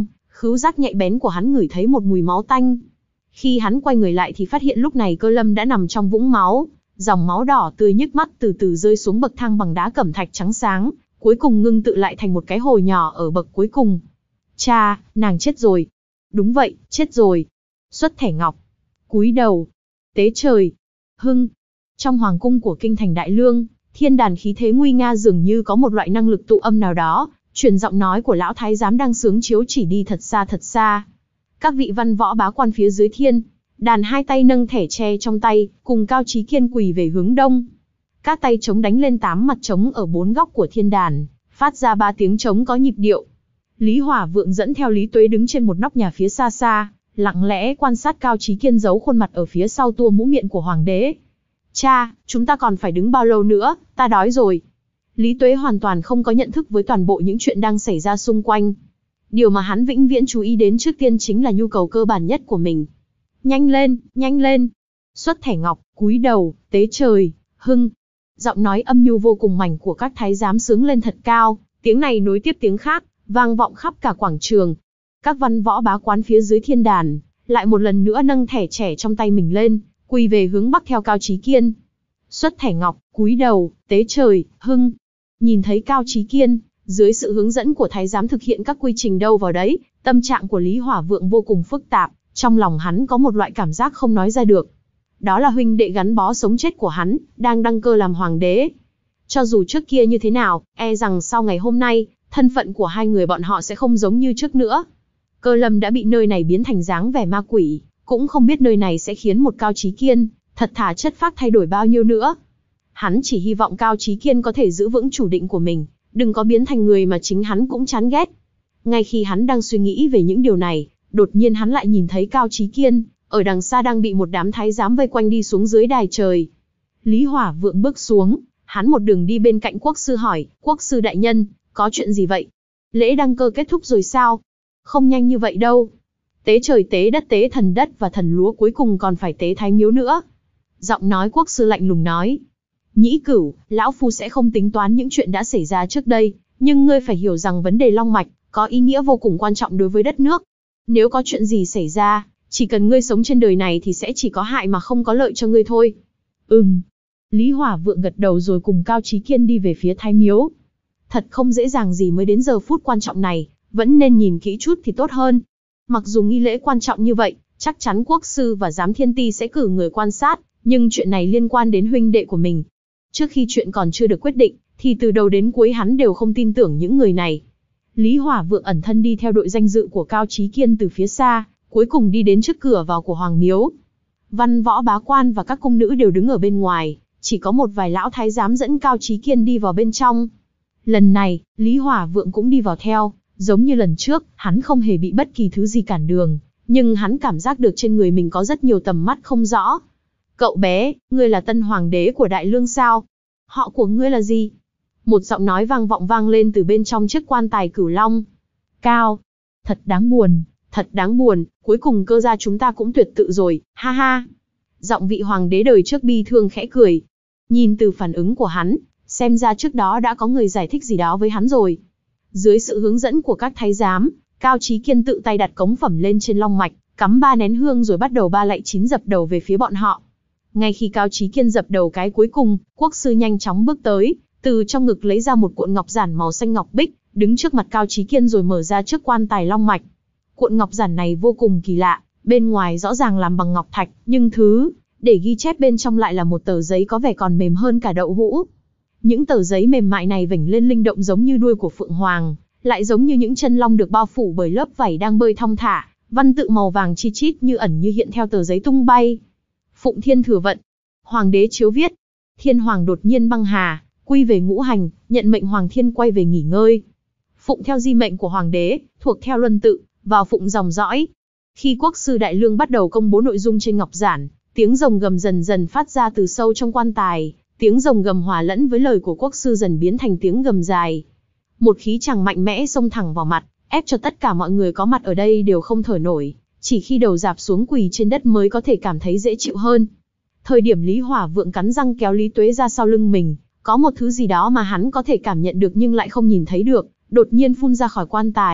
Speaker 1: Khứu giác nhạy bén của hắn ngửi thấy một mùi máu tanh. Khi hắn quay người lại thì phát hiện lúc này Cơ Lâm đã nằm trong vũng máu, dòng máu đỏ tươi nhức mắt từ từ rơi xuống bậc thang bằng đá cẩm thạch trắng sáng, cuối cùng ngưng tụ lại thành một cái hồ nhỏ ở bậc cuối cùng. Cha, nàng chết rồi. Đúng vậy, chết rồi. Xuất thẻ ngọc. Cúi đầu. Tế trời. Hưng. Trong hoàng cung của kinh thành Đại Lương, thiên đàn khí thế nguy nga dường như có một loại năng lực tụ âm nào đó, truyền giọng nói của lão thái giám đang sướng chiếu chỉ đi thật xa thật xa. Các vị văn võ bá quan phía dưới thiên đàn hai tay nâng thẻ tre trong tay, cùng Cao Chí Kiên quỳ về hướng đông. Các tay trống đánh lên tám mặt trống ở bốn góc của thiên đàn, phát ra ba tiếng trống có nhịp điệu. Lý Hỏa Vượng dẫn theo Lý Tuế đứng trên một nóc nhà phía xa xa, lặng lẽ quan sát Cao Chí Kiên giấu khuôn mặt ở phía sau tua mũ miệng của hoàng đế. Cha, chúng ta còn phải đứng bao lâu nữa, ta đói rồi. Lý Tuế hoàn toàn không có nhận thức với toàn bộ những chuyện đang xảy ra xung quanh. Điều mà hắn vĩnh viễn chú ý đến trước tiên chính là nhu cầu cơ bản nhất của mình. Nhanh lên, nhanh lên. Xuất thẻ ngọc, cúi đầu, tế trời, hưng. Giọng nói âm nhu vô cùng mảnh của các thái giám sướng lên thật cao, tiếng này nối tiếp tiếng khác, vang vọng khắp cả quảng trường. Các văn võ bá quán phía dưới thiên đàn, lại một lần nữa nâng thẻ trẻ trong tay mình lên, quỳ về hướng bắc theo Cao Chí Kiên. Xuất thẻ ngọc, cúi đầu, tế trời, hưng. Nhìn thấy Cao Chí Kiên, dưới sự hướng dẫn của thái giám thực hiện các quy trình đâu vào đấy, tâm trạng của Lý Hỏa Vượng vô cùng phức tạp, trong lòng hắn có một loại cảm giác không nói ra được. Đó là huynh đệ gắn bó sống chết của hắn, đang đăng cơ làm hoàng đế. Cho dù trước kia như thế nào, e rằng sau ngày hôm nay, thân phận của hai người bọn họ sẽ không giống như trước nữa. Cơ Lâm đã bị nơi này biến thành dáng vẻ ma quỷ, cũng không biết nơi này sẽ khiến một Cao Chí Kiên, thật thà chất phác thay đổi bao nhiêu nữa. Hắn chỉ hy vọng Cao Chí Kiên có thể giữ vững chủ định của mình, đừng có biến thành người mà chính hắn cũng chán ghét. Ngay khi hắn đang suy nghĩ về những điều này, đột nhiên hắn lại nhìn thấy Cao Chí Kiên, ở đằng xa đang bị một đám thái giám vây quanh đi xuống dưới đài trời. Lý Hỏa Vượng bước xuống, hắn một đường đi bên cạnh quốc sư hỏi, quốc sư đại nhân, có chuyện gì vậy? Lễ đăng cơ kết thúc rồi sao? Không nhanh như vậy đâu. Tế trời tế đất tế thần đất và thần lúa cuối cùng còn phải tế thái miếu nữa. Giọng nói quốc sư lạnh lùng nói. Nhĩ Cửu, lão phu sẽ không tính toán những chuyện đã xảy ra trước đây, nhưng ngươi phải hiểu rằng vấn đề long mạch có ý nghĩa vô cùng quan trọng đối với đất nước. Nếu có chuyện gì xảy ra, chỉ cần ngươi sống trên đời này thì sẽ chỉ có hại mà không có lợi cho ngươi thôi. Ừm. Lý Hỏa Vượng gật đầu rồi cùng Cao Chí Kiên đi về phía thái miếu. Thật không dễ dàng gì mới đến giờ phút quan trọng này, vẫn nên nhìn kỹ chút thì tốt hơn. Mặc dù nghi lễ quan trọng như vậy, chắc chắn quốc sư và giám thiên ti sẽ cử người quan sát, nhưng chuyện này liên quan đến huynh đệ của mình. Trước khi chuyện còn chưa được quyết định, thì từ đầu đến cuối hắn đều không tin tưởng những người này. Lý Hỏa Vượng ẩn thân đi theo đội danh dự của Cao Chí Kiên từ phía xa, cuối cùng đi đến trước cửa vào của Hoàng Miếu. Văn võ bá quan và các cung nữ đều đứng ở bên ngoài, chỉ có một vài lão thái giám dẫn Cao Chí Kiên đi vào bên trong. Lần này, Lý Hỏa Vượng cũng đi vào theo, giống như lần trước, hắn không hề bị bất kỳ thứ gì cản đường, nhưng hắn cảm giác được trên người mình có rất nhiều tầm mắt không rõ. Cậu bé, ngươi là tân hoàng đế của Đại Lương sao? Họ của ngươi là gì? Một giọng nói vang vọng vang lên từ bên trong chiếc quan tài cửu long. Cao, thật đáng buồn, thật đáng buồn, cuối cùng Cơ gia chúng ta cũng tuyệt tự rồi, ha ha. Giọng vị hoàng đế đời trước bi thương khẽ cười. Nhìn từ phản ứng của hắn, xem ra trước đó đã có người giải thích gì đó với hắn rồi. Dưới sự hướng dẫn của các thái giám, Cao Chí Kiên tự tay đặt cống phẩm lên trên long mạch, cắm ba nén hương rồi bắt đầu ba lạy chín dập đầu về phía bọn họ. Ngay khi Cao Chí Kiên dập đầu cái cuối cùng, quốc sư nhanh chóng bước tới, từ trong ngực lấy ra một cuộn ngọc giản màu xanh ngọc bích, đứng trước mặt Cao Chí Kiên rồi mở ra trước quan tài long mạch. Cuộn ngọc giản này vô cùng kỳ lạ, bên ngoài rõ ràng làm bằng ngọc thạch, nhưng thứ để ghi chép bên trong lại là một tờ giấy có vẻ còn mềm hơn cả đậu hũ. Những tờ giấy mềm mại này vểnh lên linh động giống như đuôi của phượng hoàng, lại giống như những chân long được bao phủ bởi lớp vảy đang bơi thong thả, văn tự màu vàng chi chít như ẩn như hiện theo tờ giấy tung bay. Phụng Thiên Thừa Vận, Hoàng đế chiếu viết. Thiên Hoàng đột nhiên băng hà, quy về ngũ hành, nhận mệnh Hoàng Thiên quay về nghỉ ngơi. Phụng theo di mệnh của Hoàng đế, thuộc theo luân tự, vào phụng dòng dõi. Khi quốc sư Đại Lương bắt đầu công bố nội dung trên ngọc giản, tiếng rồng gầm dần dần phát ra từ sâu trong quan tài, tiếng rồng gầm hòa lẫn với lời của quốc sư dần biến thành tiếng gầm dài. Một khí chàng mạnh mẽ xông thẳng vào mặt, ép cho tất cả mọi người có mặt ở đây đều không thở nổi, chỉ khi đầu dạp xuống quỳ trên đất mới có thể cảm thấy dễ chịu hơn. Thời điểm Lý Hỏa Vượng cắn răng kéo Lý Tuế ra sau lưng mình, có một thứ gì đó mà hắn có thể cảm nhận được nhưng lại không nhìn thấy được, đột nhiên phun ra khỏi quan tài,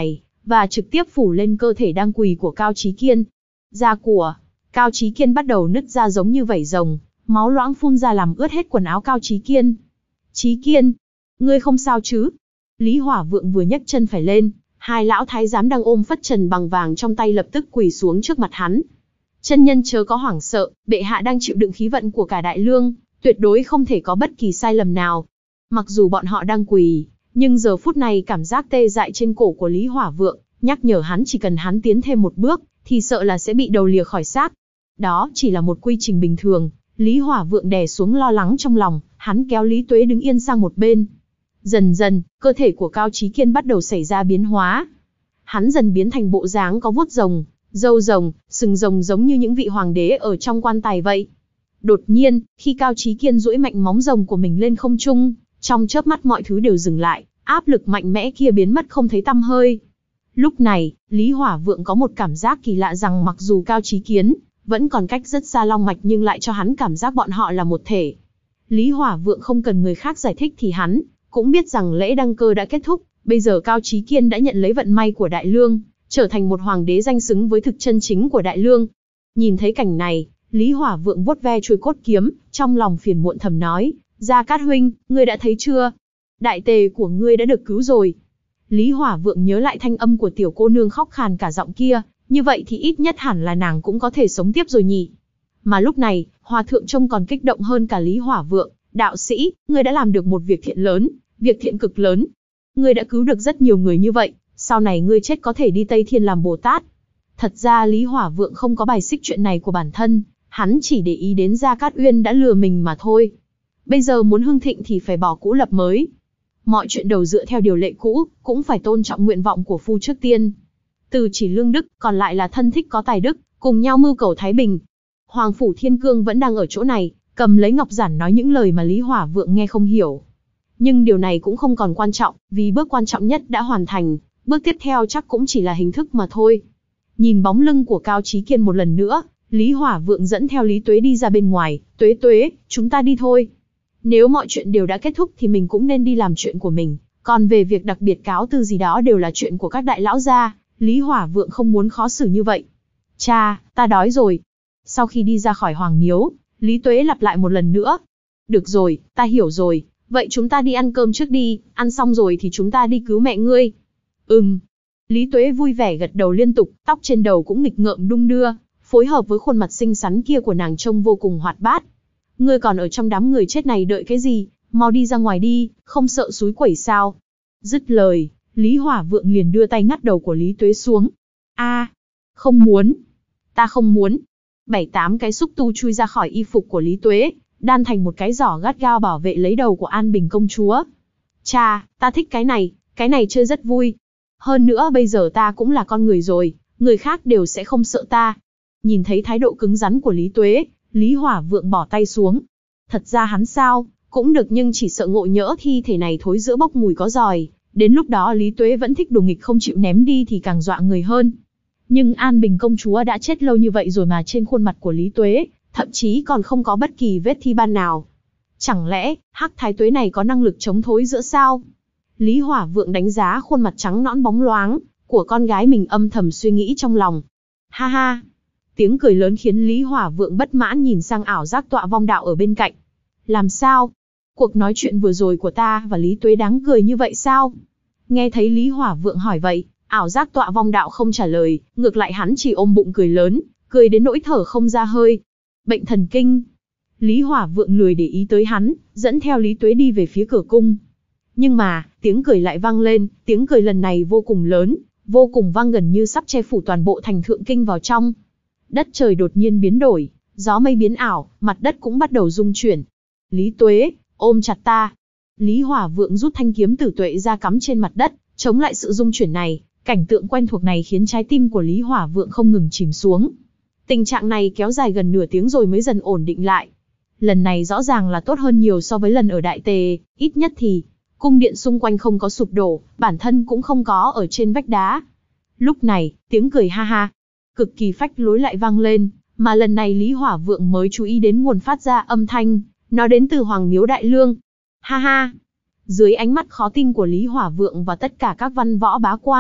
Speaker 1: và trực tiếp phủ lên cơ thể đang quỳ của Cao Chí Kiên. Da của Cao Chí Kiên bắt đầu nứt ra giống như vảy rồng, máu loãng phun ra làm ướt hết quần áo Cao Chí Kiên. Chí Kiên, ngươi không sao chứ? Lý Hỏa Vượng vừa nhấc chân phải lên, hai lão thái giám đang ôm phất trần bằng vàng trong tay lập tức quỳ xuống trước mặt hắn. Chân nhân chớ có hoảng sợ, bệ hạ đang chịu đựng khí vận của cả Đại Lương, tuyệt đối không thể có bất kỳ sai lầm nào. Mặc dù bọn họ đang quỳ, nhưng giờ phút này cảm giác tê dại trên cổ của Lý Hỏa Vượng, nhắc nhở hắn chỉ cần hắn tiến thêm một bước, thì sợ là sẽ bị đầu lìa khỏi xác. Đó chỉ là một quy trình bình thường, Lý Hỏa Vượng đè xuống lo lắng trong lòng, hắn kéo Lý Tuế đứng yên sang một bên. Dần dần, cơ thể của Cao Chí Kiên bắt đầu xảy ra biến hóa. Hắn dần biến thành bộ dáng có vuốt rồng, râu rồng, sừng rồng giống như những vị hoàng đế ở trong quan tài vậy. Đột nhiên, khi Cao Chí Kiên duỗi mạnh móng rồng của mình lên không trung, trong chớp mắt mọi thứ đều dừng lại, áp lực mạnh mẽ kia biến mất không thấy tăm hơi. Lúc này, Lý Hỏa Vượng có một cảm giác kỳ lạ rằng mặc dù Cao Chí Kiên vẫn còn cách rất xa long mạch nhưng lại cho hắn cảm giác bọn họ là một thể. Lý Hỏa Vượng không cần người khác giải thích thì hắn cũng biết rằng lễ đăng cơ đã kết thúc, bây giờ Cao Chí Kiên đã nhận lấy vận may của Đại Lương, trở thành một hoàng đế danh xứng với thực chân chính của Đại Lương. Nhìn thấy cảnh này, Lý Hỏa Vượng vuốt ve chuôi cốt kiếm, trong lòng phiền muộn thầm nói, Gia Cát huynh, ngươi đã thấy chưa? Đại tề của ngươi đã được cứu rồi. Lý Hỏa Vượng nhớ lại thanh âm của tiểu cô nương khóc khàn cả giọng kia, như vậy thì ít nhất hẳn là nàng cũng có thể sống tiếp rồi nhỉ. Mà lúc này, Hòa Thượng trông còn kích động hơn cả Lý Hỏa Vượng, đạo sĩ, ngươi đã làm được một việc thiện lớn, việc thiện cực lớn. Ngươi đã cứu được rất nhiều người như vậy, sau này ngươi chết có thể đi Tây Thiên làm Bồ Tát. Thật ra Lý Hỏa Vượng không có bài xích chuyện này của bản thân, hắn chỉ để ý đến Gia Cát Uyên đã lừa mình mà thôi. Bây giờ muốn hưng thịnh thì phải bỏ cũ lập mới. Mọi chuyện đều dựa theo điều lệ cũ, cũng phải tôn trọng nguyện vọng của phu trước tiên. Từ chỉ lương đức, còn lại là thân thích có tài đức, cùng nhau mưu cầu thái bình. Hoàng phủ Thiên Cương vẫn đang ở chỗ này, cầm lấy ngọc giản nói những lời mà Lý Hỏa Vượng nghe không hiểu. Nhưng điều này cũng không còn quan trọng, vì bước quan trọng nhất đã hoàn thành, bước tiếp theo chắc cũng chỉ là hình thức mà thôi. Nhìn bóng lưng của Cao Chí Kiên một lần nữa, Lý Hỏa Vượng dẫn theo Lý Tuế đi ra bên ngoài, Tuế Tuế, chúng ta đi thôi. Nếu mọi chuyện đều đã kết thúc thì mình cũng nên đi làm chuyện của mình, còn về việc đặc biệt cáo từ gì đó đều là chuyện của các đại lão gia, Lý Hỏa Vượng không muốn khó xử như vậy. Cha, ta đói rồi. Sau khi đi ra khỏi Hoàng Miếu, Lý Tuế lặp lại một lần nữa. Được rồi, ta hiểu rồi, vậy chúng ta đi ăn cơm trước đi, ăn xong rồi thì chúng ta đi cứu mẹ ngươi. Ừm. Lý Tuế vui vẻ gật đầu liên tục, tóc trên đầu cũng nghịch ngợm đung đưa, phối hợp với khuôn mặt xinh xắn kia của nàng trông vô cùng hoạt bát. Ngươi còn ở trong đám người chết này đợi cái gì, mau đi ra ngoài đi, không sợ xúi quẩy sao? Dứt lời, Lý Hỏa Vượng liền đưa tay ngắt đầu của Lý Tuế xuống. A, không muốn. Ta không muốn. Bảy tám cái xúc tu chui ra khỏi y phục của Lý Tuế, đan thành một cái giỏ gắt gao bảo vệ lấy đầu của An Bình công chúa. Cha, ta thích cái này, cái này chơi rất vui. Hơn nữa bây giờ ta cũng là con người rồi, người khác đều sẽ không sợ ta. Nhìn thấy thái độ cứng rắn của Lý Tuế, Lý Hỏa Vượng bỏ tay xuống. Thật ra hắn sao, cũng được nhưng chỉ sợ ngộ nhỡ thi thể này thối giữa bốc mùi có giòi. Đến lúc đó Lý Tuế vẫn thích đồ nghịch không chịu ném đi thì càng dọa người hơn. Nhưng An Bình công chúa đã chết lâu như vậy rồi mà trên khuôn mặt của Lý Tuế, thậm chí còn không có bất kỳ vết thi ban nào. Chẳng lẽ, hắc thái tuế này có năng lực chống thối giữa sao? Lý Hỏa Vượng đánh giá khuôn mặt trắng nõn bóng loáng của con gái mình âm thầm suy nghĩ trong lòng. Ha ha! Tiếng cười lớn khiến Lý Hỏa Vượng bất mãn nhìn sang ảo giác tọa vong đạo ở bên cạnh. Làm sao? Cuộc nói chuyện vừa rồi của ta và Lý Tuế đáng cười như vậy sao? Nghe thấy Lý Hỏa Vượng hỏi vậy, ảo giác tọa vong đạo không trả lời, ngược lại hắn chỉ ôm bụng cười lớn, cười đến nỗi thở không ra hơi. Bệnh thần kinh. Lý Hỏa Vượng lười để ý tới hắn, dẫn theo Lý Tuế đi về phía cửa cung. Nhưng mà, tiếng cười lại vang lên, tiếng cười lần này vô cùng lớn, vô cùng vang gần như sắp che phủ toàn bộ thành Thượng Kinh vào trong. Đất trời đột nhiên biến đổi, gió mây biến ảo, mặt đất cũng bắt đầu rung chuyển. Lý Tuế, ôm chặt ta. Lý Hỏa Vượng rút thanh kiếm tử tuệ ra cắm trên mặt đất, chống lại sự rung chuyển này. Cảnh tượng quen thuộc này khiến trái tim của Lý Hỏa Vượng không ngừng chìm xuống. Tình trạng này kéo dài gần nửa tiếng rồi mới dần ổn định lại. Lần này rõ ràng là tốt hơn nhiều so với lần ở Đại Tề, ít nhất thì cung điện xung quanh không có sụp đổ, bản thân cũng không có ở trên vách đá. Lúc này, tiếng cười ha ha, cực kỳ phách lối lại vang lên, mà lần này Lý Hỏa Vượng mới chú ý đến nguồn phát ra âm thanh, nó đến từ Hoàng Miếu Đại Lương. Ha ha! Dưới ánh mắt khó tin của Lý Hỏa Vượng và tất cả các văn võ bá quan,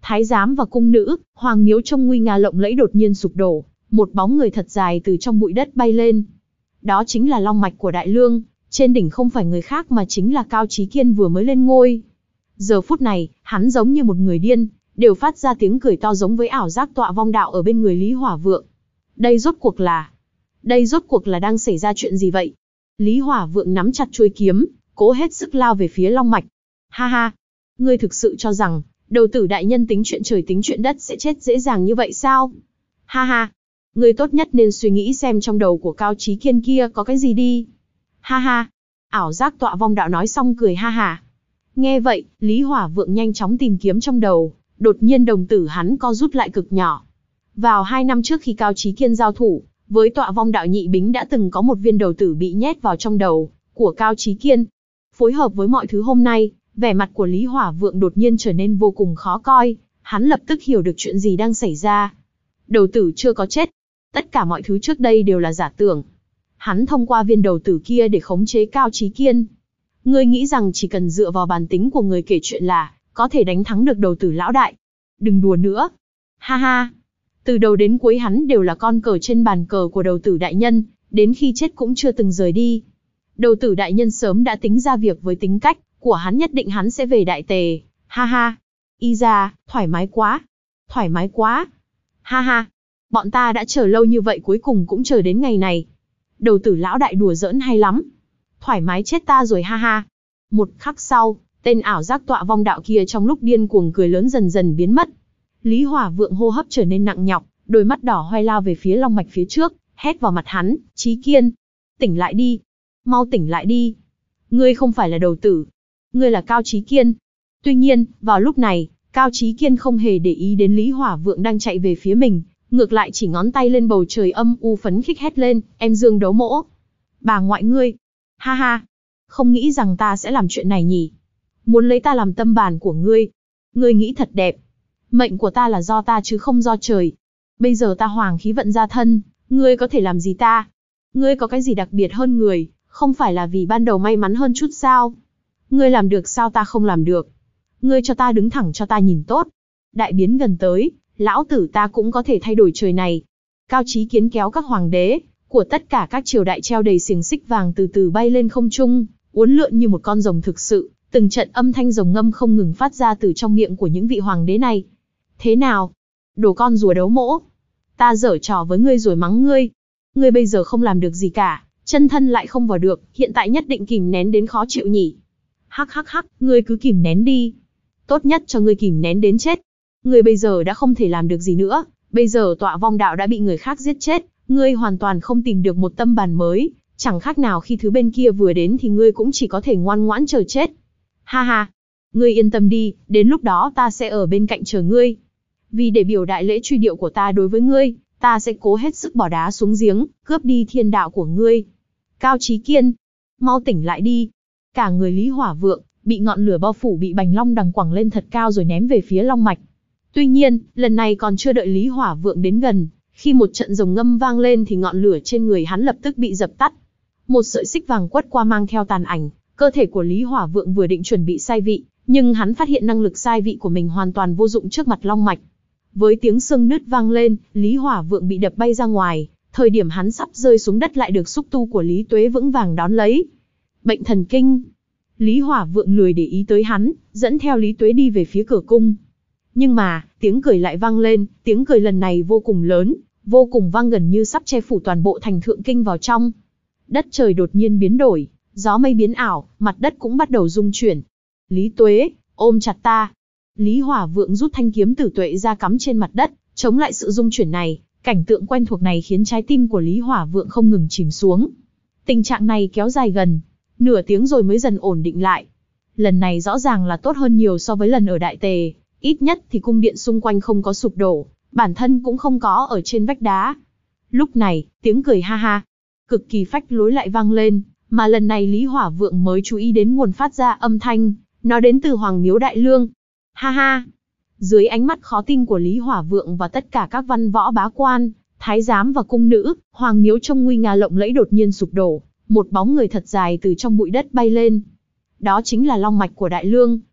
Speaker 1: Thái giám và cung nữ, hoàng miếu trông nguy nga lộng lẫy đột nhiên sụp đổ, một bóng người thật dài từ trong bụi đất bay lên. Đó chính là long mạch của Đại Lương, trên đỉnh không phải người khác mà chính là Cao Chí Kiên vừa mới lên ngôi. Giờ phút này, hắn giống như một người điên, đều phát ra tiếng cười to giống với ảo giác tọa vong đạo ở bên người Lý Hỏa Vượng. Đây rốt cuộc là... Đây rốt cuộc là đang xảy ra chuyện gì vậy? Lý Hỏa Vượng nắm chặt chuôi kiếm, cố hết sức lao về phía long mạch. Ha ha! Ngươi thực sự cho rằng, đầu tử đại nhân tính chuyện trời tính chuyện đất sẽ chết dễ dàng như vậy sao? Ha ha! Ngươi tốt nhất nên suy nghĩ xem trong đầu của Cao Chí Kiên kia có cái gì đi. Ha ha! Ảo giác tọa vong đạo nói xong cười ha ha. Nghe vậy, Lý Hỏa Vượng nhanh chóng tìm kiếm trong đầu, đột nhiên đồng tử hắn co rút lại cực nhỏ. Vào hai năm trước khi Cao Chí Kiên giao thủ, với tọa vong đạo nhị bính đã từng có một viên đầu tử bị nhét vào trong đầu của Cao Chí Kiên. Phối hợp với mọi thứ hôm nay, vẻ mặt của Lý Hỏa Vượng đột nhiên trở nên vô cùng khó coi, hắn lập tức hiểu được chuyện gì đang xảy ra. Đầu tử chưa có chết, tất cả mọi thứ trước đây đều là giả tưởng. Hắn thông qua viên đầu tử kia để khống chế Cao Chí Kiên. Ngươi nghĩ rằng chỉ cần dựa vào bản tính của người kể chuyện là có thể đánh thắng được đầu tử lão đại. Đừng đùa nữa. Ha ha. Từ đầu đến cuối hắn đều là con cờ trên bàn cờ của đầu tử đại nhân, đến khi chết cũng chưa từng rời đi. Đầu tử đại nhân sớm đã tính ra việc với tính cách của hắn nhất định hắn sẽ về Đại Tề. Ha ha. Y ra, thoải mái quá. Thoải mái quá. Ha ha. Bọn ta đã chờ lâu như vậy cuối cùng cũng chờ đến ngày này. Đầu tử lão đại đùa giỡn hay lắm. Thoải mái chết ta rồi ha ha. Một khắc sau, tên ảo giác tọa vong đạo kia trong lúc điên cuồng cười lớn dần dần biến mất. Lý Hỏa Vượng hô hấp trở nên nặng nhọc, đôi mắt đỏ hoe lao về phía long mạch phía trước, hét vào mặt hắn, Chí Kiên. Tỉnh lại đi. Mau tỉnh lại đi. Ngươi không phải là đầu tử. Ngươi là Cao Chí Kiên. Tuy nhiên, vào lúc này, Cao Chí Kiên không hề để ý đến Lý Hỏa Vượng đang chạy về phía mình, ngược lại chỉ ngón tay lên bầu trời âm u phấn khích hét lên, em Dương Đấu Mỗ. Bà ngoại ngươi. Ha ha. Không nghĩ rằng ta sẽ làm chuyện này nhỉ. Muốn lấy ta làm tâm bàn của ngươi. Ngươi nghĩ thật đẹp. Mệnh của ta là do ta chứ không do trời. Bây giờ ta hoàng khí vận ra thân, ngươi có thể làm gì ta? Ngươi có cái gì đặc biệt hơn người, không phải là vì ban đầu may mắn hơn chút sao? Ngươi làm được sao ta không làm được? Ngươi cho ta đứng thẳng cho ta nhìn tốt. Đại biến gần tới, lão tử ta cũng có thể thay đổi trời này. Cao Chí Kiến kéo các hoàng đế của tất cả các triều đại treo đầy xiềng xích vàng từ từ bay lên không trung, uốn lượn như một con rồng thực sự, từng trận âm thanh rồng ngâm không ngừng phát ra từ trong miệng của những vị hoàng đế này. Thế nào? Đồ con rùa đấu mỗ. Ta giở trò với ngươi rồi mắng ngươi. Ngươi bây giờ không làm được gì cả, chân thân lại không vào được, hiện tại nhất định kìm nén đến khó chịu nhỉ. Hắc hắc hắc, ngươi cứ kìm nén đi. Tốt nhất cho ngươi kìm nén đến chết. Ngươi bây giờ đã không thể làm được gì nữa, bây giờ tọa vong đạo đã bị người khác giết chết, ngươi hoàn toàn không tìm được một tâm bàn mới, chẳng khác nào khi thứ bên kia vừa đến thì ngươi cũng chỉ có thể ngoan ngoãn chờ chết. Ha ha, ngươi yên tâm đi, đến lúc đó ta sẽ ở bên cạnh chờ ngươi. Vì để biểu đại lễ truy điệu của ta đối với ngươi, ta sẽ cố hết sức bỏ đá xuống giếng, cướp đi thiên đạo của ngươi. Cao Chí Kiên, mau tỉnh lại đi. Cả người Lý Hỏa Vượng bị ngọn lửa bao phủ, bị bành long đằng quẳng lên thật cao rồi ném về phía long mạch. Tuy nhiên, lần này còn chưa đợi Lý Hỏa Vượng đến gần, khi một trận rồng ngâm vang lên thì ngọn lửa trên người hắn lập tức bị dập tắt. Một sợi xích vàng quất qua mang theo tàn ảnh, cơ thể của Lý Hỏa Vượng vừa định chuẩn bị sai vị, nhưng hắn phát hiện năng lực sai vị của mình hoàn toàn vô dụng trước mặt long mạch. Với tiếng xương nứt vang lên, Lý Hỏa Vượng bị đập bay ra ngoài, thời điểm hắn sắp rơi xuống đất lại được xúc tu của Lý Tuế vững vàng đón lấy. Bệnh thần kinh. Lý Hỏa Vượng lười để ý tới hắn, dẫn theo Lý Tuế đi về phía cửa cung. Nhưng mà, tiếng cười lại vang lên, tiếng cười lần này vô cùng lớn, vô cùng vang gần như sắp che phủ toàn bộ thành Thượng Kinh vào trong. Đất trời đột nhiên biến đổi, gió mây biến ảo, mặt đất cũng bắt đầu rung chuyển. Lý Tuế, ôm chặt ta. Lý Hỏa Vượng rút thanh kiếm tử tuệ ra cắm trên mặt đất, chống lại sự rung chuyển này. Cảnh tượng quen thuộc này khiến trái tim của Lý Hỏa Vượng không ngừng chìm xuống. Tình trạng này kéo dài gần nửa tiếng rồi mới dần ổn định lại. Lần này rõ ràng là tốt hơn nhiều so với lần ở Đại Tề, ít nhất thì cung điện xung quanh không có sụp đổ, bản thân cũng không có ở trên vách đá. Lúc này, tiếng cười ha ha, cực kỳ phách lối lại vang lên, mà lần này Lý Hỏa Vượng mới chú ý đến nguồn phát ra âm thanh, nó đến từ Hoàng Miếu Đại Lương. Ha ha! Dưới ánh mắt khó tin của Lý Hỏa Vượng và tất cả các văn võ bá quan, thái giám và cung nữ, Hoàng Miếu trông nguy nga lộng lẫy đột nhiên sụp đổ, một bóng người thật dài từ trong bụi đất bay lên. Đó chính là long mạch của Đại Lương,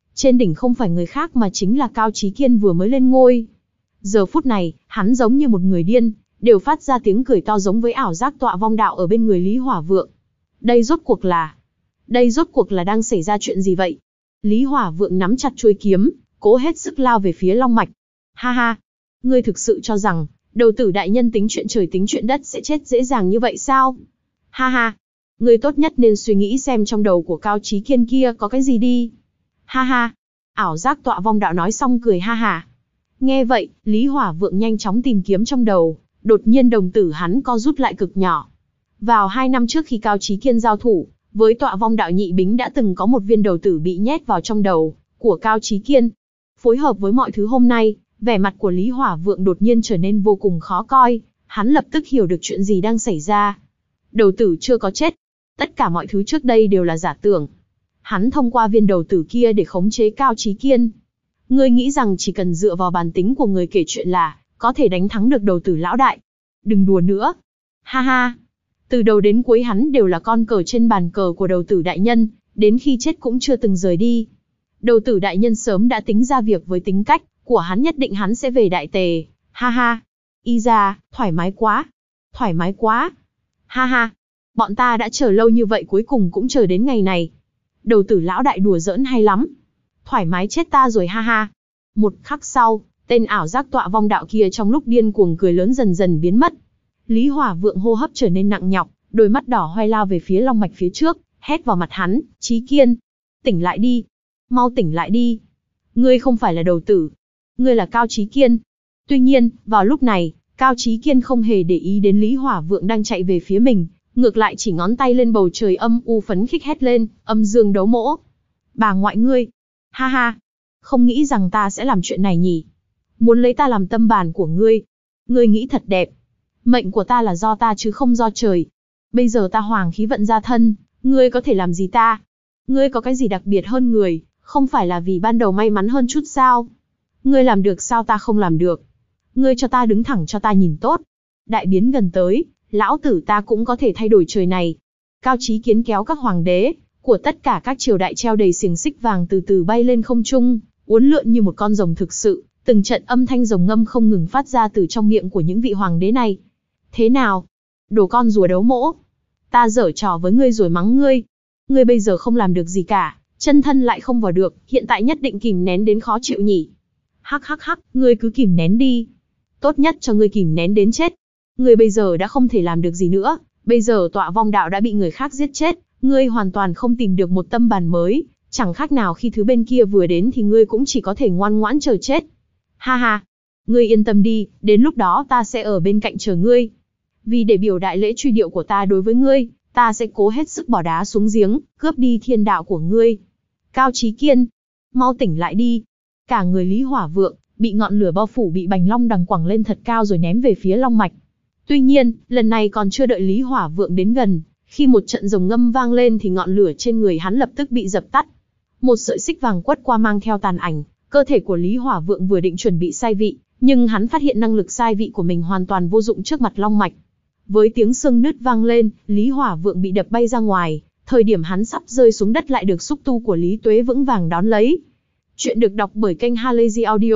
Speaker 1: Trên đỉnh không phải người khác mà chính là Cao Chí Kiên vừa mới lên ngôi. Giờ phút này, hắn giống như một người điên, đều phát ra tiếng cười to giống với ảo giác tọa vong đạo ở bên người Lý Hỏa Vượng. Đây rốt cuộc là... Đây rốt cuộc là đang xảy ra chuyện gì vậy? Lý Hỏa Vượng nắm chặt chuôi kiếm, cố hết sức lao về phía Long Mạch. Ha ha! Ngươi thực sự cho rằng, đầu tử đại nhân tính chuyện trời tính chuyện đất sẽ chết dễ dàng như vậy sao? Ha ha! Ngươi tốt nhất nên suy nghĩ xem trong đầu của Cao Chí Kiên kia có cái gì đi. Ha ha! Ảo giác tọa vong đạo nói xong cười ha ha. Nghe vậy, Lý Hỏa Vượng nhanh chóng tìm kiếm trong đầu, đột nhiên đồng tử hắn co rút lại cực nhỏ. Vào hai năm trước khi Cao Chí Kiên giao thủ, với tọa vong đạo nhị bính đã từng có một viên đầu tử bị nhét vào trong đầu của Cao Chí Kiên. Phối hợp với mọi thứ hôm nay, vẻ mặt của Lý Hỏa Vượng đột nhiên trở nên vô cùng khó coi, hắn lập tức hiểu được chuyện gì đang xảy ra. Đầu tử chưa có chết, tất cả mọi thứ trước đây đều là giả tưởng. Hắn thông qua viên đầu tử kia để khống chế Cao Chí Kiên. Ngươi nghĩ rằng chỉ cần dựa vào bản tính của người kể chuyện là có thể đánh thắng được đầu tử lão đại. Đừng đùa nữa. Ha ha. Từ đầu đến cuối hắn đều là con cờ trên bàn cờ của đầu tử đại nhân, đến khi chết cũng chưa từng rời đi. Đầu tử đại nhân sớm đã tính ra việc với tính cách của hắn nhất định hắn sẽ về Đại Tề. Ha ha. Y ra, thoải mái quá. Thoải mái quá. Ha ha. Bọn ta đã chờ lâu như vậy cuối cùng cũng chờ đến ngày này. Đầu tử lão đại đùa giỡn hay lắm. Thoải mái chết ta rồi ha ha. Một khắc sau, tên ảo giác tọa vong đạo kia trong lúc điên cuồng cười lớn dần dần biến mất. Lý Hỏa Vượng hô hấp trở nên nặng nhọc, đôi mắt đỏ hoe lao về phía Long Mạch phía trước, hét vào mặt hắn, Chí Kiên. Tỉnh lại đi. Mau tỉnh lại đi. Ngươi không phải là đầu tử. Ngươi là Cao Chí Kiên. Tuy nhiên, vào lúc này, Cao Chí Kiên không hề để ý đến Lý Hỏa Vượng đang chạy về phía mình, ngược lại chỉ ngón tay lên bầu trời âm u phấn khích hét lên, âm dương đấu mỗ. Bà ngoại ngươi. Ha ha. Không nghĩ rằng ta sẽ làm chuyện này nhỉ. Muốn lấy ta làm tâm bàn của ngươi. Ngươi nghĩ thật đẹp. Mệnh của ta là do ta chứ không do trời. Bây giờ ta hoàng khí vận ra thân, ngươi có thể làm gì ta? Ngươi có cái gì đặc biệt hơn người, không phải là vì ban đầu may mắn hơn chút sao? Ngươi làm được sao ta không làm được? Ngươi cho ta đứng thẳng cho ta nhìn tốt. Đại biến gần tới, lão tử ta cũng có thể thay đổi trời này. Cao Chí Kiến kéo các hoàng đế của tất cả các triều đại treo đầy xiềng xích vàng từ từ bay lên không trung, uốn lượn như một con rồng thực sự, từng trận âm thanh rồng ngâm không ngừng phát ra từ trong miệng của những vị hoàng đế này. Thế nào? Đồ con rùa đấu mỗ. Ta giở trò với ngươi rồi mắng ngươi. Ngươi bây giờ không làm được gì cả, chân thân lại không vào được, hiện tại nhất định kìm nén đến khó chịu nhỉ. Hắc hắc hắc, ngươi cứ kìm nén đi. Tốt nhất cho ngươi kìm nén đến chết. Ngươi bây giờ đã không thể làm được gì nữa, bây giờ tọa vong đạo đã bị người khác giết chết, ngươi hoàn toàn không tìm được một tâm bàn mới, chẳng khác nào khi thứ bên kia vừa đến thì ngươi cũng chỉ có thể ngoan ngoãn chờ chết. Ha ha, ngươi yên tâm đi, đến lúc đó ta sẽ ở bên cạnh chờ ngươi. Vì để biểu đại lễ truy điệu của ta đối với ngươi, ta sẽ cố hết sức bỏ đá xuống giếng, cướp đi thiên đạo của ngươi. Cao Chí Kiên, mau tỉnh lại đi. Cả người Lý Hỏa Vượng bị ngọn lửa bao phủ, bị bành long đằng quẳng lên thật cao rồi ném về phía Long Mạch. Tuy nhiên, lần này còn chưa đợi Lý Hỏa Vượng đến gần, khi một trận rồng ngâm vang lên thì ngọn lửa trên người hắn lập tức bị dập tắt. Một sợi xích vàng quất qua mang theo tàn ảnh, cơ thể của Lý Hỏa Vượng vừa định chuẩn bị sai vị, nhưng hắn phát hiện năng lực sai vị của mình hoàn toàn vô dụng trước mặt Long Mạch. Với tiếng xương nứt vang lên, Lý Hỏa Vượng bị đập bay ra ngoài, thời điểm hắn sắp rơi xuống đất lại được xúc tu của Lý Tuế vững vàng đón lấy. Chuyện được đọc bởi kênh Halazy Audio.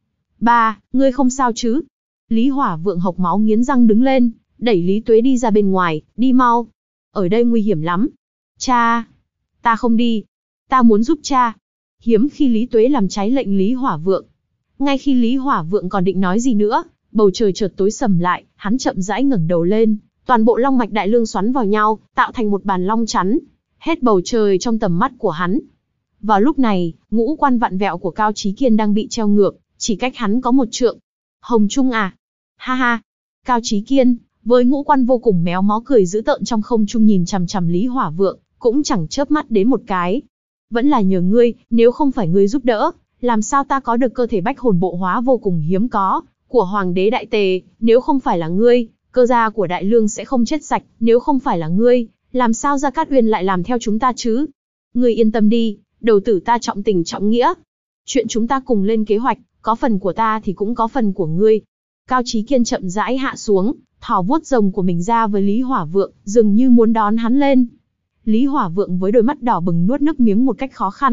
Speaker 1: ba. Ngươi không sao chứ? Lý Hỏa Vượng hộc máu nghiến răng đứng lên, đẩy Lý Tuế đi ra bên ngoài, đi mau. Ở đây nguy hiểm lắm. Cha! Ta không đi. Ta muốn giúp cha. Hiếm khi Lý Tuế làm trái lệnh Lý Hỏa Vượng. Ngay khi Lý Hỏa Vượng còn định nói gì nữa, bầu trời chợt tối sầm lại, hắn chậm rãi ngẩng đầu lên, toàn bộ long mạch đại lương xoắn vào nhau, tạo thành một bàn long chắn, hết bầu trời trong tầm mắt của hắn. Vào lúc này, ngũ quan vặn vẹo của Cao Chí Kiên đang bị treo ngược, chỉ cách hắn có một trượng. Hồng Trung à? Ha ha! Cao Chí Kiên, với ngũ quan vô cùng méo mó cười dữ tợn trong không trung nhìn chằm chằm Lý Hỏa Vượng, cũng chẳng chớp mắt đến một cái. Vẫn là nhờ ngươi, nếu không phải ngươi giúp đỡ, làm sao ta có được cơ thể bách hồn bộ hóa vô cùng hiếm có của Hoàng đế Đại Tề, nếu không phải là ngươi, cơ gia của Đại Lương sẽ không chết sạch, nếu không phải là ngươi, làm sao Gia Cát Uyên lại làm theo chúng ta chứ? Ngươi yên tâm đi, đầu tử ta trọng tình trọng nghĩa. Chuyện chúng ta cùng lên kế hoạch, có phần của ta thì cũng có phần của ngươi. Cao Chí Kiên chậm rãi hạ xuống, thò vuốt rồng của mình ra với Lý Hỏa Vượng, dường như muốn đón hắn lên. Lý Hỏa Vượng với đôi mắt đỏ bừng nuốt nước miếng một cách khó khăn,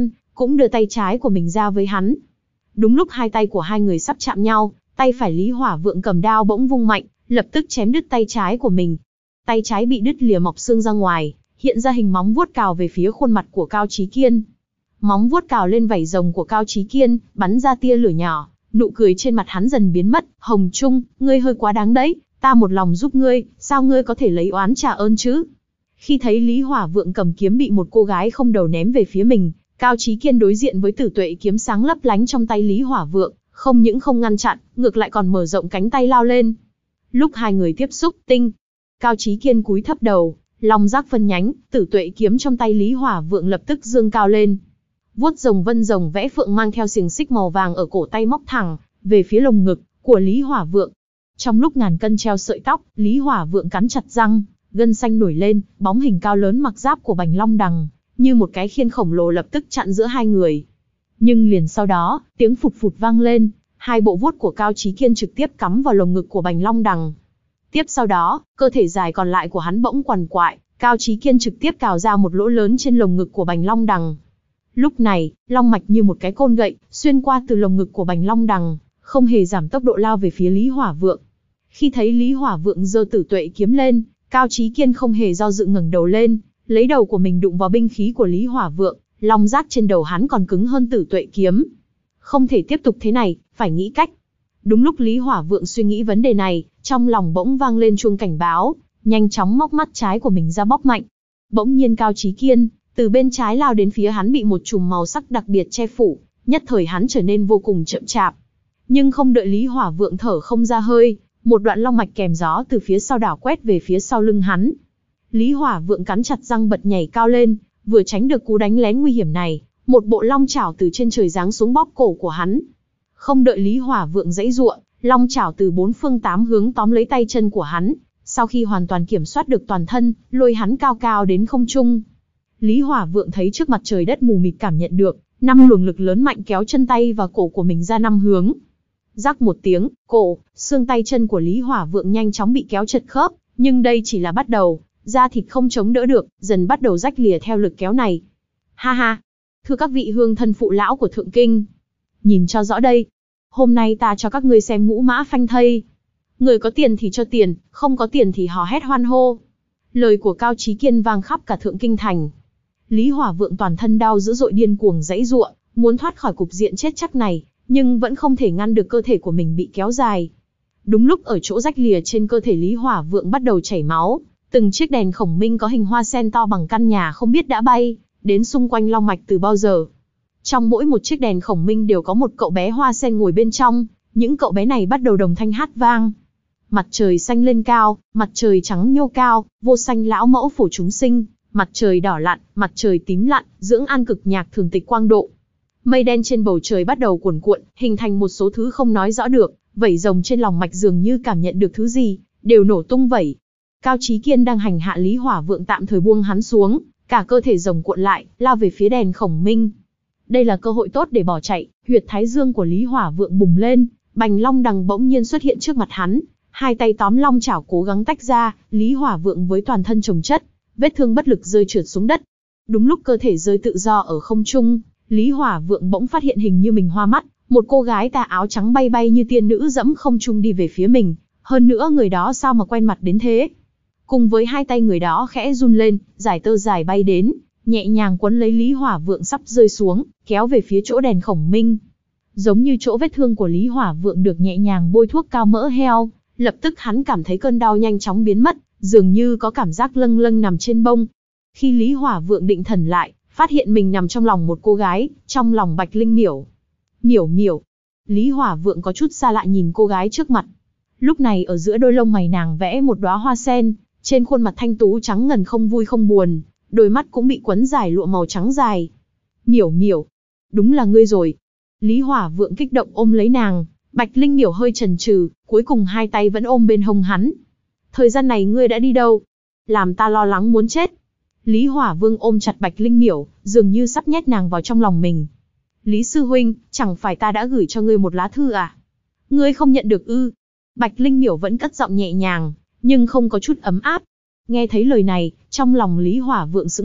Speaker 1: cũng đưa tay trái của mình ra với hắn. Đúng lúc hai tay của hai người sắp chạm nhau, tay phải Lý Hỏa Vượng cầm đao bỗng vung mạnh, lập tức chém đứt tay trái của mình. Tay trái bị đứt lìa mọc xương ra ngoài, hiện ra hình móng vuốt cào về phía khuôn mặt của Cao Chí Kiên. Móng vuốt cào lên vảy rồng của Cao Chí Kiên, bắn ra tia lửa nhỏ, nụ cười trên mặt hắn dần biến mất. Hồng Trung, ngươi hơi quá đáng đấy, ta một lòng giúp ngươi, sao ngươi có thể lấy oán trả ơn chứ? Khi thấy Lý Hỏa Vượng cầm kiếm bị một cô gái không đầu ném về phía mình, Cao Chí Kiên đối diện với tử tuệ kiếm sáng lấp lánh trong tay Lý Hỏa Vượng, không những không ngăn chặn, ngược lại còn mở rộng cánh tay lao lên. Lúc hai người tiếp xúc, tinh, Cao Chí Kiên cúi thấp đầu, long giác phân nhánh, tử tuệ kiếm trong tay Lý Hỏa Vượng lập tức dương cao lên. Vuốt rồng vân rồng vẽ phượng mang theo xiềng xích màu vàng ở cổ tay móc thẳng về phía lồng ngực của Lý Hỏa Vượng. Trong lúc ngàn cân treo sợi tóc, Lý Hỏa Vượng cắn chặt răng, gân xanh nổi lên, bóng hình cao lớn mặc giáp của Bành Long Đằng, như một cái khiên khổng lồ lập tức chặn giữa hai người. Nhưng liền sau đó, tiếng phụt phụt vang lên, hai bộ vuốt của Cao Chí Kiên trực tiếp cắm vào lồng ngực của Bành Long Đằng. Tiếp sau đó, cơ thể dài còn lại của hắn bỗng quằn quại, Cao Chí Kiên trực tiếp cào ra một lỗ lớn trên lồng ngực của Bành Long Đằng. Lúc này, long mạch như một cái côn gậy, xuyên qua từ lồng ngực của Bành Long Đằng, không hề giảm tốc độ lao về phía Lý Hỏa Vượng. Khi thấy Lý Hỏa Vượng giơ tử tuệ kiếm lên, Cao Chí Kiên không hề do dự ngẩng đầu lên, lấy đầu của mình đụng vào binh khí của Lý Hỏa Vượng, long giác trên đầu hắn còn cứng hơn tử tuệ kiếm. Không thể tiếp tục thế này, phải nghĩ cách. Đúng lúc Lý Hỏa Vượng suy nghĩ vấn đề này, trong lòng bỗng vang lên chuông cảnh báo, nhanh chóng móc mắt trái của mình ra bóp mạnh. Bỗng nhiên Cao Chí Kiên từ bên trái lao đến phía hắn bị một chùm màu sắc đặc biệt che phủ, nhất thời hắn trở nên vô cùng chậm chạp. Nhưng không đợi Lý Hỏa Vượng thở không ra hơi, một đoạn long mạch kèm gió từ phía sau đảo quét về phía sau lưng hắn. Lý Hỏa Vượng cắn chặt răng bật nhảy cao lên, vừa tránh được cú đánh lén nguy hiểm này, một bộ long chảo từ trên trời giáng xuống bóp cổ của hắn. Không đợi Lý Hỏa Vượng giãy giụa, long chảo từ bốn phương tám hướng tóm lấy tay chân của hắn, sau khi hoàn toàn kiểm soát được toàn thân, lôi hắn cao cao đến không trung. Lý Hỏa Vượng thấy trước mặt trời đất mù mịt, cảm nhận được năm luồng lực lớn mạnh kéo chân tay và cổ của mình ra năm hướng. Rắc một tiếng, cổ, xương tay chân của Lý Hỏa Vượng nhanh chóng bị kéo chật khớp, nhưng đây chỉ là bắt đầu, da thịt không chống đỡ được, dần bắt đầu rách lìa theo lực kéo này. Ha ha, thưa các vị hương thân phụ lão của Thượng Kinh, nhìn cho rõ đây, hôm nay ta cho các ngươi xem ngũ mã phanh thây. Người có tiền thì cho tiền, không có tiền thì hò hét hoan hô. Lời của Cao Chí Kiên vang khắp cả Thượng Kinh thành. Lý Hỏa Vượng toàn thân đau dữ dội, điên cuồng giãy giụa, muốn thoát khỏi cục diện chết chắc này, nhưng vẫn không thể ngăn được cơ thể của mình bị kéo dài. Đúng lúc ở chỗ rách lìa trên cơ thể Lý Hỏa Vượng bắt đầu chảy máu, từng chiếc đèn khổng minh có hình hoa sen to bằng căn nhà không biết đã bay đến xung quanh long mạch từ bao giờ. Trong mỗi một chiếc đèn khổng minh đều có một cậu bé hoa sen ngồi bên trong, những cậu bé này bắt đầu đồng thanh hát vang. Mặt trời xanh lên cao, mặt trời trắng nhô cao, vô sanh lão mẫu phổ chúng sinh, mặt trời đỏ lặn, mặt trời tím lặn, dưỡng an cực nhạc thường tịch quang độ. Mây đen trên bầu trời bắt đầu cuồn cuộn, hình thành một số thứ không nói rõ được, vảy rồng trên lòng mạch dường như cảm nhận được thứ gì, đều nổ tung vẩy. Cao Chí Kiên đang hành hạ Lý Hỏa Vượng tạm thời buông hắn xuống, cả cơ thể rồng cuộn lại, lao về phía đèn khổng minh. Đây là cơ hội tốt để bỏ chạy, huyệt thái dương của Lý Hỏa Vượng bùng lên, Bành Long Đằng bỗng nhiên xuất hiện trước mặt hắn, hai tay tóm long chảo cố gắng tách ra, Lý Hỏa Vượng với toàn thân chồng chất, vết thương bất lực rơi trượt xuống đất. Đúng lúc cơ thể rơi tự do ở không trung, Lý Hỏa Vượng bỗng phát hiện hình như mình hoa mắt, một cô gái tà áo trắng bay bay như tiên nữ dẫm không trung đi về phía mình, hơn nữa người đó sao mà quen mặt đến thế. Cùng với hai tay người đó khẽ run lên, giải tơ dài bay đến, nhẹ nhàng quấn lấy Lý Hỏa Vượng sắp rơi xuống, kéo về phía chỗ đèn khổng minh. Giống như chỗ vết thương của Lý Hỏa Vượng được nhẹ nhàng bôi thuốc cao mỡ heo, lập tức hắn cảm thấy cơn đau nhanh chóng biến mất, dường như có cảm giác lâng lâng nằm trên bông. Khi Lý Hỏa Vượng định thần lại, phát hiện mình nằm trong lòng một cô gái, trong lòng Bạch Linh Miểu. Miểu Miểu. Lý Hỏa Vượng có chút xa lạ nhìn cô gái trước mặt. Lúc này ở giữa đôi lông mày nàng vẽ một đóa hoa sen, trên khuôn mặt thanh tú trắng ngần không vui không buồn, đôi mắt cũng bị quấn dài lụa màu trắng dài. Miểu Miểu, đúng là ngươi rồi. Lý Hỏa Vượng kích động ôm lấy nàng, Bạch Linh Miểu hơi chần chừ, cuối cùng hai tay vẫn ôm bên hông hắn. Thời gian này ngươi đã đi đâu? Làm ta lo lắng muốn chết. Lý Hỏa Vương ôm chặt Bạch Linh Miểu, dường như sắp nhét nàng vào trong lòng mình. Lý sư huynh, chẳng phải ta đã gửi cho ngươi một lá thư à? Ngươi không nhận được ư? Bạch Linh Miểu vẫn cất giọng nhẹ nhàng, nhưng không có chút ấm áp. Nghe thấy lời này, trong lòng Lý Hỏa Vượng sững lại,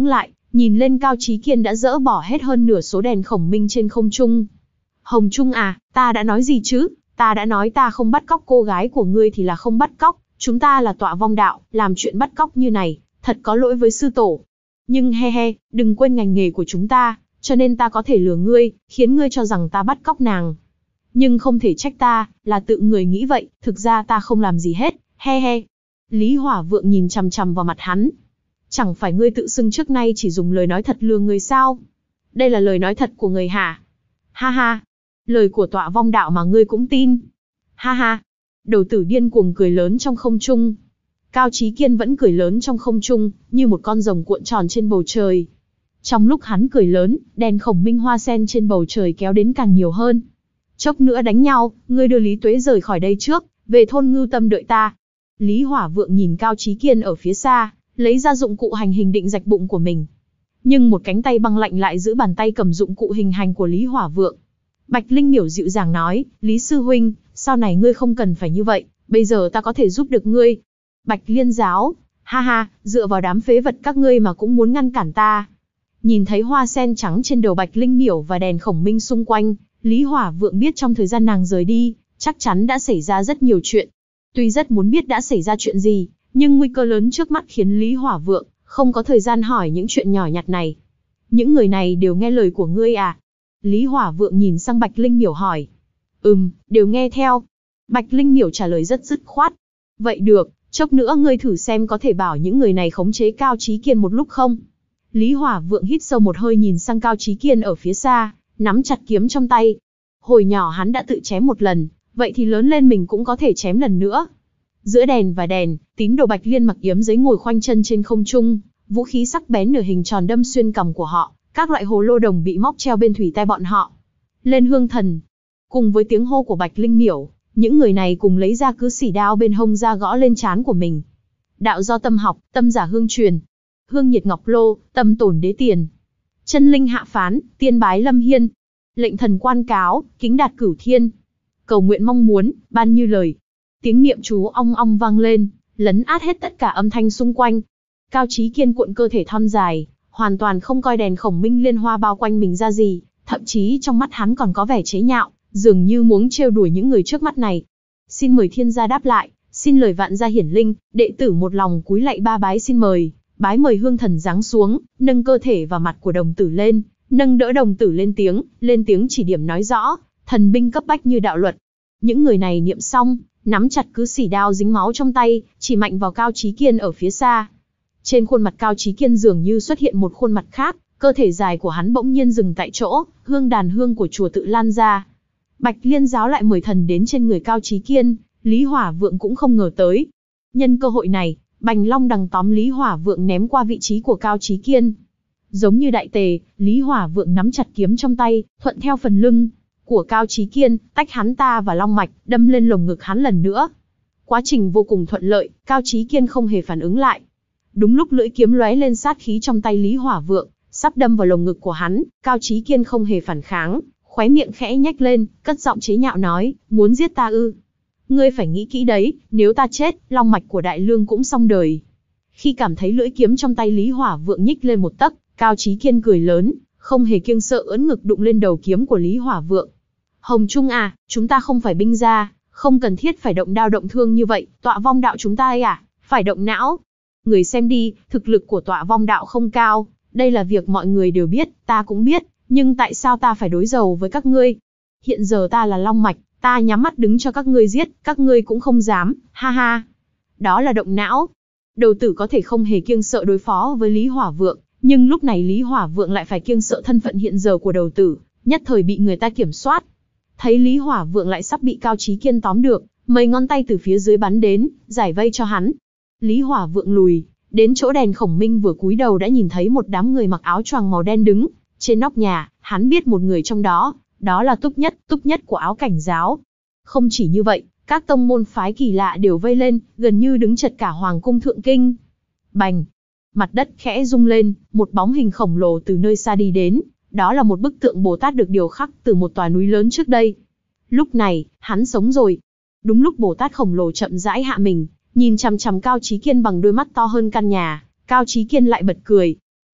Speaker 1: Nhìn lên Cao Chí Kiên đã dỡ bỏ hết hơn nửa số đèn khổng minh trên không trung. Hồng Trung à, ta đã nói gì chứ? Ta đã nói ta không bắt cóc cô gái của ngươi thì là không bắt cóc, chúng ta là Tọa Vong Đạo, làm chuyện bắt cóc như này, thật có lỗi với sư tổ. Nhưng he he, đừng quên ngành nghề của chúng ta, cho nên ta có thể lừa ngươi, khiến ngươi cho rằng ta bắt cóc nàng. Nhưng không thể trách ta, là tự người nghĩ vậy, thực ra ta không làm gì hết, he he. Lý Hỏa Vượng nhìn chằm chằm vào mặt hắn. Chẳng phải ngươi tự xưng trước nay chỉ dùng lời nói thật lừa người sao? Đây là lời nói thật của người hả? Ha ha, lời của Tọa Vong Đạo mà ngươi cũng tin. Ha ha, đầu tử điên cuồng cười lớn trong không trung. Cao Chí Kiên vẫn cười lớn trong không trung, như một con rồng cuộn tròn trên bầu trời. Trong lúc hắn cười lớn, đèn khổng minh hoa sen trên bầu trời kéo đến càng nhiều hơn. Chốc nữa đánh nhau, ngươi đưa Lý Tuế rời khỏi đây trước, về thôn Ngưu Tâm đợi ta. Lý Hỏa Vượng nhìn Cao Chí Kiên ở phía xa, lấy ra dụng cụ hành hình định rạch bụng của mình. Nhưng một cánh tay băng lạnh lại giữ bàn tay cầm dụng cụ hình hành của Lý Hỏa Vượng. Bạch Linh Miểu dịu dàng nói, Lý Sư Huynh, sau này ngươi không cần phải như vậy, bây giờ ta có thể giúp được ngươi. Bạch Liên Giáo, ha ha, dựa vào đám phế vật các ngươi mà cũng muốn ngăn cản ta. Nhìn thấy hoa sen trắng trên đầu Bạch Linh Miểu và đèn khổng minh xung quanh, Lý Hỏa Vượng biết trong thời gian nàng rời đi, chắc chắn đã xảy ra rất nhiều chuyện. Tuy rất muốn biết đã xảy ra chuyện gì, nhưng nguy cơ lớn trước mắt khiến Lý Hỏa Vượng không có thời gian hỏi những chuyện nhỏ nhặt này. Những người này đều nghe lời của ngươi à? Lý Hỏa Vượng nhìn sang Bạch Linh Miểu hỏi. Ừm, đều nghe theo. Bạch Linh Miểu trả lời rất dứt khoát. Vậy được, chốc nữa ngươi thử xem có thể bảo những người này khống chế Cao Chí Kiên một lúc không? Lý Hỏa Vượng hít sâu một hơi nhìn sang Cao Chí Kiên ở phía xa, nắm chặt kiếm trong tay. Hồi nhỏ hắn đã tự chém một lần, vậy thì lớn lên mình cũng có thể chém lần nữa. Giữa đèn và đèn, tín đồ Bạch Liên mặc yếm giấy ngồi khoanh chân trên không trung, vũ khí sắc bén nửa hình tròn đâm xuyên cằm của họ, các loại hồ lô đồng bị móc treo bên thủy tai bọn họ. Lên hương thần. Cùng với tiếng hô của Bạch Linh Miểu, những người này cùng lấy ra cứ xỉ đao bên hông ra gõ lên trán của mình. Đạo do tâm học, tâm giả hương truyền. Hương nhiệt ngọc lô, tâm tổn đế tiền. Chân linh hạ phán, tiên bái lâm hiên. Lệnh thần quan cáo, kính đạt cửu thiên. Cầu nguyện mong muốn, ban như lời. Tiếng niệm chú ong ong vang lên, lấn át hết tất cả âm thanh xung quanh. Cao Chí Kiên cuộn cơ thể thon dài, hoàn toàn không coi đèn khổng minh liên hoa bao quanh mình ra gì, thậm chí trong mắt hắn còn có vẻ chế nhạo, dường như muốn trêu đuổi những người trước mắt này. Xin mời thiên gia đáp lại, xin lời vạn gia hiển linh, đệ tử một lòng cúi lạy ba bái xin mời, bái mời hương thần giáng xuống, nâng cơ thể và mặt của đồng tử lên, nâng đỡ đồng tử lên tiếng, lên tiếng chỉ điểm nói rõ, thần binh cấp bách như đạo luật. Những người này niệm xong, nắm chặt cứ xỉ đao dính máu trong tay, chỉ mạnh vào Cao Chí Kiên ở phía xa. Trên khuôn mặt Cao Chí Kiên dường như xuất hiện một khuôn mặt khác, cơ thể dài của hắn bỗng nhiên dừng tại chỗ, hương đàn hương của chùa tự lan ra. Bạch Liên Giáo lại mời thần đến trên người Cao Chí Kiên, Lý Hỏa Vượng cũng không ngờ tới. Nhân cơ hội này, Bành Long đằng tóm Lý Hỏa Vượng ném qua vị trí của Cao Chí Kiên. Giống như đại tề, Lý Hỏa Vượng nắm chặt kiếm trong tay, thuận theo phần lưng của Cao Chí Kiên, tách hắn ta và long mạch, đâm lên lồng ngực hắn lần nữa. Quá trình vô cùng thuận lợi, Cao Chí Kiên không hề phản ứng lại. Đúng lúc lưỡi kiếm lóe lên sát khí trong tay Lý Hỏa Vượng, sắp đâm vào lồng ngực của hắn, Cao Chí Kiên không hề phản kháng, khóe miệng khẽ nhếch lên, cất giọng chế nhạo nói, muốn giết ta ư? Ngươi phải nghĩ kỹ đấy, nếu ta chết, long mạch của Đại Lương cũng xong đời. Khi cảm thấy lưỡi kiếm trong tay Lý Hỏa Vượng nhích lên một tấc, Cao Chí Kiên cười lớn, không hề kiêng sợ ưỡn ngực đụng lên đầu kiếm của Lý Hỏa Vượng. Hồng Trung à, chúng ta không phải binh gia, không cần thiết phải động đao động thương như vậy, Tọa Vong Đạo chúng ta ấy à, phải động não. Người xem đi, thực lực của Tọa Vong Đạo không cao, đây là việc mọi người đều biết, ta cũng biết, nhưng tại sao ta phải đối đầu với các ngươi? Hiện giờ ta là long mạch, ta nhắm mắt đứng cho các ngươi giết, các ngươi cũng không dám, ha ha. Đó là động não. Đầu tử có thể không hề kiêng sợ đối phó với Lý Hỏa Vượng, nhưng lúc này Lý Hỏa Vượng lại phải kiêng sợ thân phận hiện giờ của đầu tử, nhất thời bị người ta kiểm soát. Thấy Lý Hỏa Vượng lại sắp bị Cao Chí Kiên tóm được, mấy ngón tay từ phía dưới bắn đến, giải vây cho hắn. Lý Hỏa Vượng lùi, đến chỗ đèn khổng minh vừa cúi đầu đã nhìn thấy một đám người mặc áo choàng màu đen đứng trên nóc nhà, hắn biết một người trong đó, đó là Túc Nhất, Túc Nhất của Áo Cảnh Giáo. Không chỉ như vậy, các tông môn phái kỳ lạ đều vây lên, gần như đứng chật cả Hoàng cung Thượng Kinh. Bành! Mặt đất khẽ rung lên, một bóng hình khổng lồ từ nơi xa đi đến, đó là một bức tượng Bồ Tát được điêu khắc từ một tòa núi lớn trước đây. Lúc này, hắn sống rồi. Đúng lúc Bồ Tát khổng lồ chậm rãi hạ mình, nhìn chằm chằm Cao Chí Kiên bằng đôi mắt to hơn căn nhà, Cao Chí Kiên lại bật cười.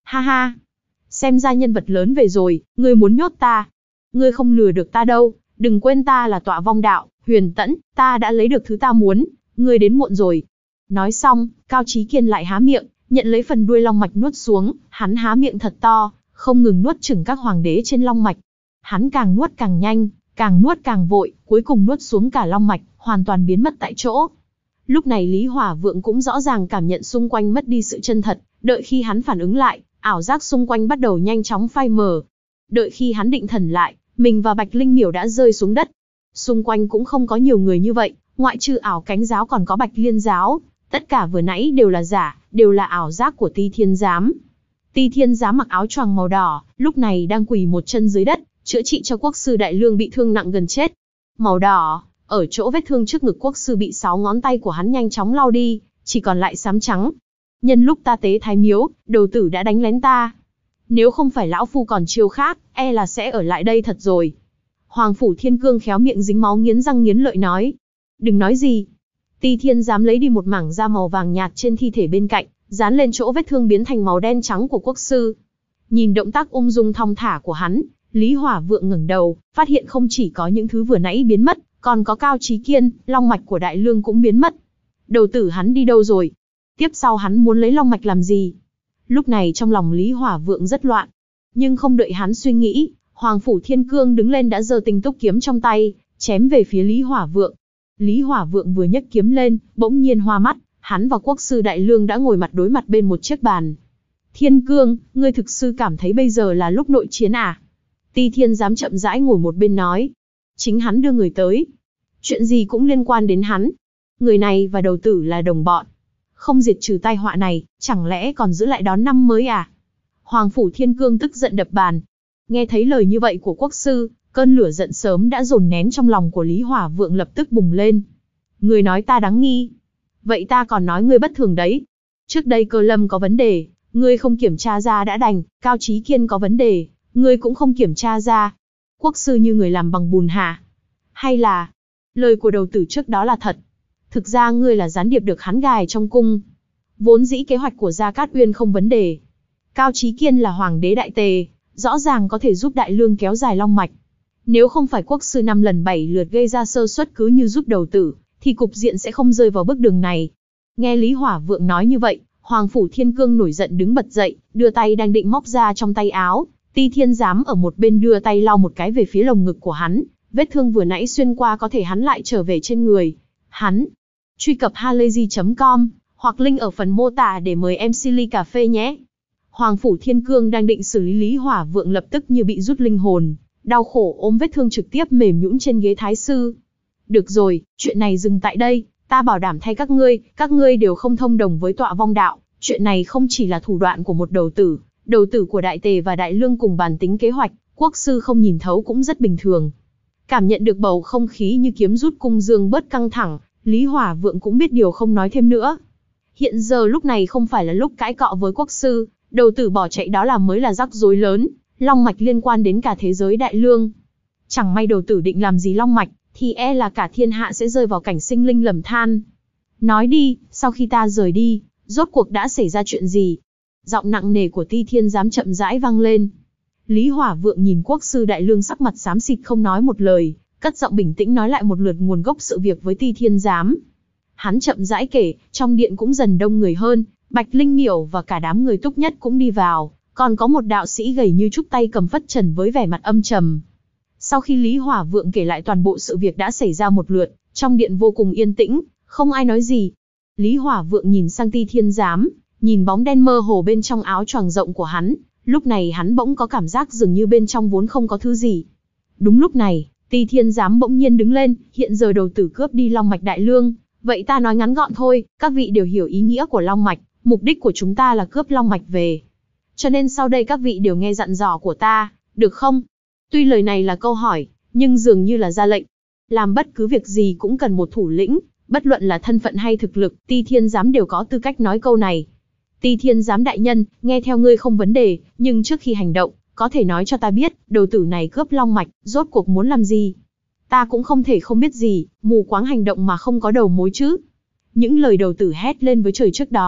Speaker 1: Ha ha, xem ra nhân vật lớn về rồi, ngươi muốn nhốt ta. Ngươi không lừa được ta đâu, đừng quên ta là Tọa Vong Đạo, Huyền Tẫn, ta đã lấy được thứ ta muốn, ngươi đến muộn rồi. Nói xong, Cao Chí Kiên lại há miệng, nhận lấy phần đuôi long mạch nuốt xuống, hắn há miệng thật to, không ngừng nuốt chửng các hoàng đế trên long mạch. Hắn càng nuốt càng nhanh, càng nuốt càng vội, cuối cùng nuốt xuống cả long mạch, hoàn toàn biến mất tại chỗ. Lúc này Lý Hỏa Vượng cũng rõ ràng cảm nhận xung quanh mất đi sự chân thật, đợi khi hắn phản ứng lại, ảo giác xung quanh bắt đầu nhanh chóng phai mờ. Đợi khi hắn định thần lại, mình và Bạch Linh Miểu đã rơi xuống đất. Xung quanh cũng không có nhiều người như vậy, ngoại trừ Ảo Cánh Giáo còn có Bạch Liên Giáo, tất cả vừa nãy đều là giả, đều là ảo giác của Ti Thiên Giám. Ti Thiên Giám mặc áo choàng màu đỏ, lúc này đang quỳ một chân dưới đất, chữa trị cho quốc sư Đại Lương bị thương nặng gần chết. Màu đỏ, ở chỗ vết thương trước ngực quốc sư bị sáu ngón tay của hắn nhanh chóng lau đi, chỉ còn lại xám trắng. Nhân lúc ta tế thái miếu, đầu tử đã đánh lén ta. Nếu không phải lão phu còn chiêu khác, e là sẽ ở lại đây thật rồi. Hoàng Phủ Thiên Cương khéo miệng dính máu nghiến răng nghiến lợi nói. Đừng nói gì. Ti Thiên Giám lấy đi một mảng da màu vàng nhạt trên thi thể bên cạnh, dán lên chỗ vết thương biến thành màu đen trắng của quốc sư. Nhìn động tác ung dung thong thả của hắn, Lý Hỏa Vượng ngẩng đầu, phát hiện không chỉ có những thứ vừa nãy biến mất, còn có Cao Chí Kiên, long mạch của Đại Lương cũng biến mất. Đầu tử hắn đi đâu rồi? Tiếp sau hắn muốn lấy long mạch làm gì? Lúc này trong lòng Lý Hỏa Vượng rất loạn. Nhưng không đợi hắn suy nghĩ, Hoàng Phủ Thiên Cương đứng lên đã giơ tinh túc kiếm trong tay, chém về phía Lý Hỏa Vượng. Lý Hỏa Vượng vừa nhấc kiếm lên, bỗng nhiên hoa mắt, hắn và quốc sư Đại Lương đã ngồi mặt đối mặt bên một chiếc bàn. Thiên Cương, ngươi thực sự cảm thấy bây giờ là lúc nội chiến à? Ti Thiên Giám chậm rãi ngồi một bên nói. Chính hắn đưa người tới. Chuyện gì cũng liên quan đến hắn. Người này và đầu tử là đồng bọn. Không diệt trừ tai họa này, chẳng lẽ còn giữ lại đón năm mới à? Hoàng Phủ Thiên Cương tức giận đập bàn. Nghe thấy lời như vậy của quốc sư, cơn lửa giận sớm đã dồn nén trong lòng của Lý Hỏa Vượng lập tức bùng lên. Ngươi nói ta đáng nghi. Vậy ta còn nói ngươi bất thường đấy. Trước đây Cơ Lâm có vấn đề, ngươi không kiểm tra ra đã đành, Cao Chí Kiên có vấn đề, ngươi cũng không kiểm tra ra. Quốc sư như người làm bằng bùn hả? Hay là, lời của đầu tử trước đó là thật? Thực ra ngươi là gián điệp được hắn gài trong cung. Vốn dĩ kế hoạch của Gia Cát Uyên không vấn đề. Cao Chí Kiên là hoàng đế đại tề, rõ ràng có thể giúp Đại Lương kéo dài long mạch. Nếu không phải quốc sư năm lần bảy lượt gây ra sơ suất cứ như giúp đầu tử, thì cục diện sẽ không rơi vào bước đường này. Nghe Lý Hỏa Vượng nói như vậy, Hoàng Phủ Thiên Cương nổi giận đứng bật dậy, đưa tay đang định móc ra trong tay áo. Ti Thiên Giám ở một bên đưa tay lau một cái về phía lồng ngực của hắn, vết thương vừa nãy xuyên qua có thể hắn lại trở về trên người. Hắn. Truy cập halayzi chấm com, hoặc link ở phần mô tả để mời em xê ly cà phê nhé. Hoàng Phủ Thiên Cương đang định xử lý Lý Hỏa Vượng lập tức như bị rút linh hồn, đau khổ ôm vết thương trực tiếp mềm nhũn trên ghế thái sư. Được rồi, chuyện này dừng tại đây, ta bảo đảm thay các ngươi, các ngươi đều không thông đồng với Tọa Vong Đạo, chuyện này không chỉ là thủ đoạn của một đầu tử, đầu tử của Đại Tề và Đại Lương cùng bàn tính kế hoạch, quốc sư không nhìn thấu cũng rất bình thường. Cảm nhận được bầu không khí như kiếm rút cung dương bớt căng thẳng, Lý Hỏa Vượng cũng biết điều không nói thêm nữa. Hiện giờ lúc này không phải là lúc cãi cọ với quốc sư, đầu tử bỏ chạy đó là mới là rắc rối lớn, long mạch liên quan đến cả thế giới Đại Lương. Chẳng may đầu tử định làm gì long mạch, thì e là cả thiên hạ sẽ rơi vào cảnh sinh linh lầm than. Nói đi, sau khi ta rời đi, rốt cuộc đã xảy ra chuyện gì? Giọng nặng nề của Ti Thiên Giám chậm rãi vang lên. Lý Hỏa Vượng nhìn quốc sư Đại Lương sắc mặt xám xịt không nói một lời, cất giọng bình tĩnh nói lại một lượt nguồn gốc sự việc với Ti Thiên Giám. Hắn chậm rãi kể, trong điện cũng dần đông người hơn, Bạch Linh Miểu và cả đám người Túc Nhất cũng đi vào, còn có một đạo sĩ gầy như trúc tay cầm phất trần với vẻ mặt âm trầm. Sau khi Lý Hỏa Vượng kể lại toàn bộ sự việc đã xảy ra một lượt, trong điện vô cùng yên tĩnh, không ai nói gì. Lý Hỏa Vượng nhìn sang Ti Thiên Giám, nhìn bóng đen mơ hồ bên trong áo choàng rộng của hắn, lúc này hắn bỗng có cảm giác dường như bên trong vốn không có thứ gì. Đúng lúc này, Ti Thiên Giám bỗng nhiên đứng lên, hiện giờ đầu tử cướp đi long mạch Đại Lương, vậy ta nói ngắn gọn thôi, các vị đều hiểu ý nghĩa của long mạch, mục đích của chúng ta là cướp long mạch về. Cho nên sau đây các vị đều nghe dặn dò của ta, được không? Tuy lời này là câu hỏi, nhưng dường như là ra lệnh. Làm bất cứ việc gì cũng cần một thủ lĩnh, bất luận là thân phận hay thực lực, Ti Thiên Giám đều có tư cách nói câu này. Ti Thiên Giám đại nhân, nghe theo ngươi không vấn đề, nhưng trước khi hành động, có thể nói cho ta biết, đầu tử này cướp long mạch, rốt cuộc muốn làm gì? Ta cũng không thể không biết gì, mù quáng hành động mà không có đầu mối chứ. Những lời đầu tử hét lên với trời trước đó,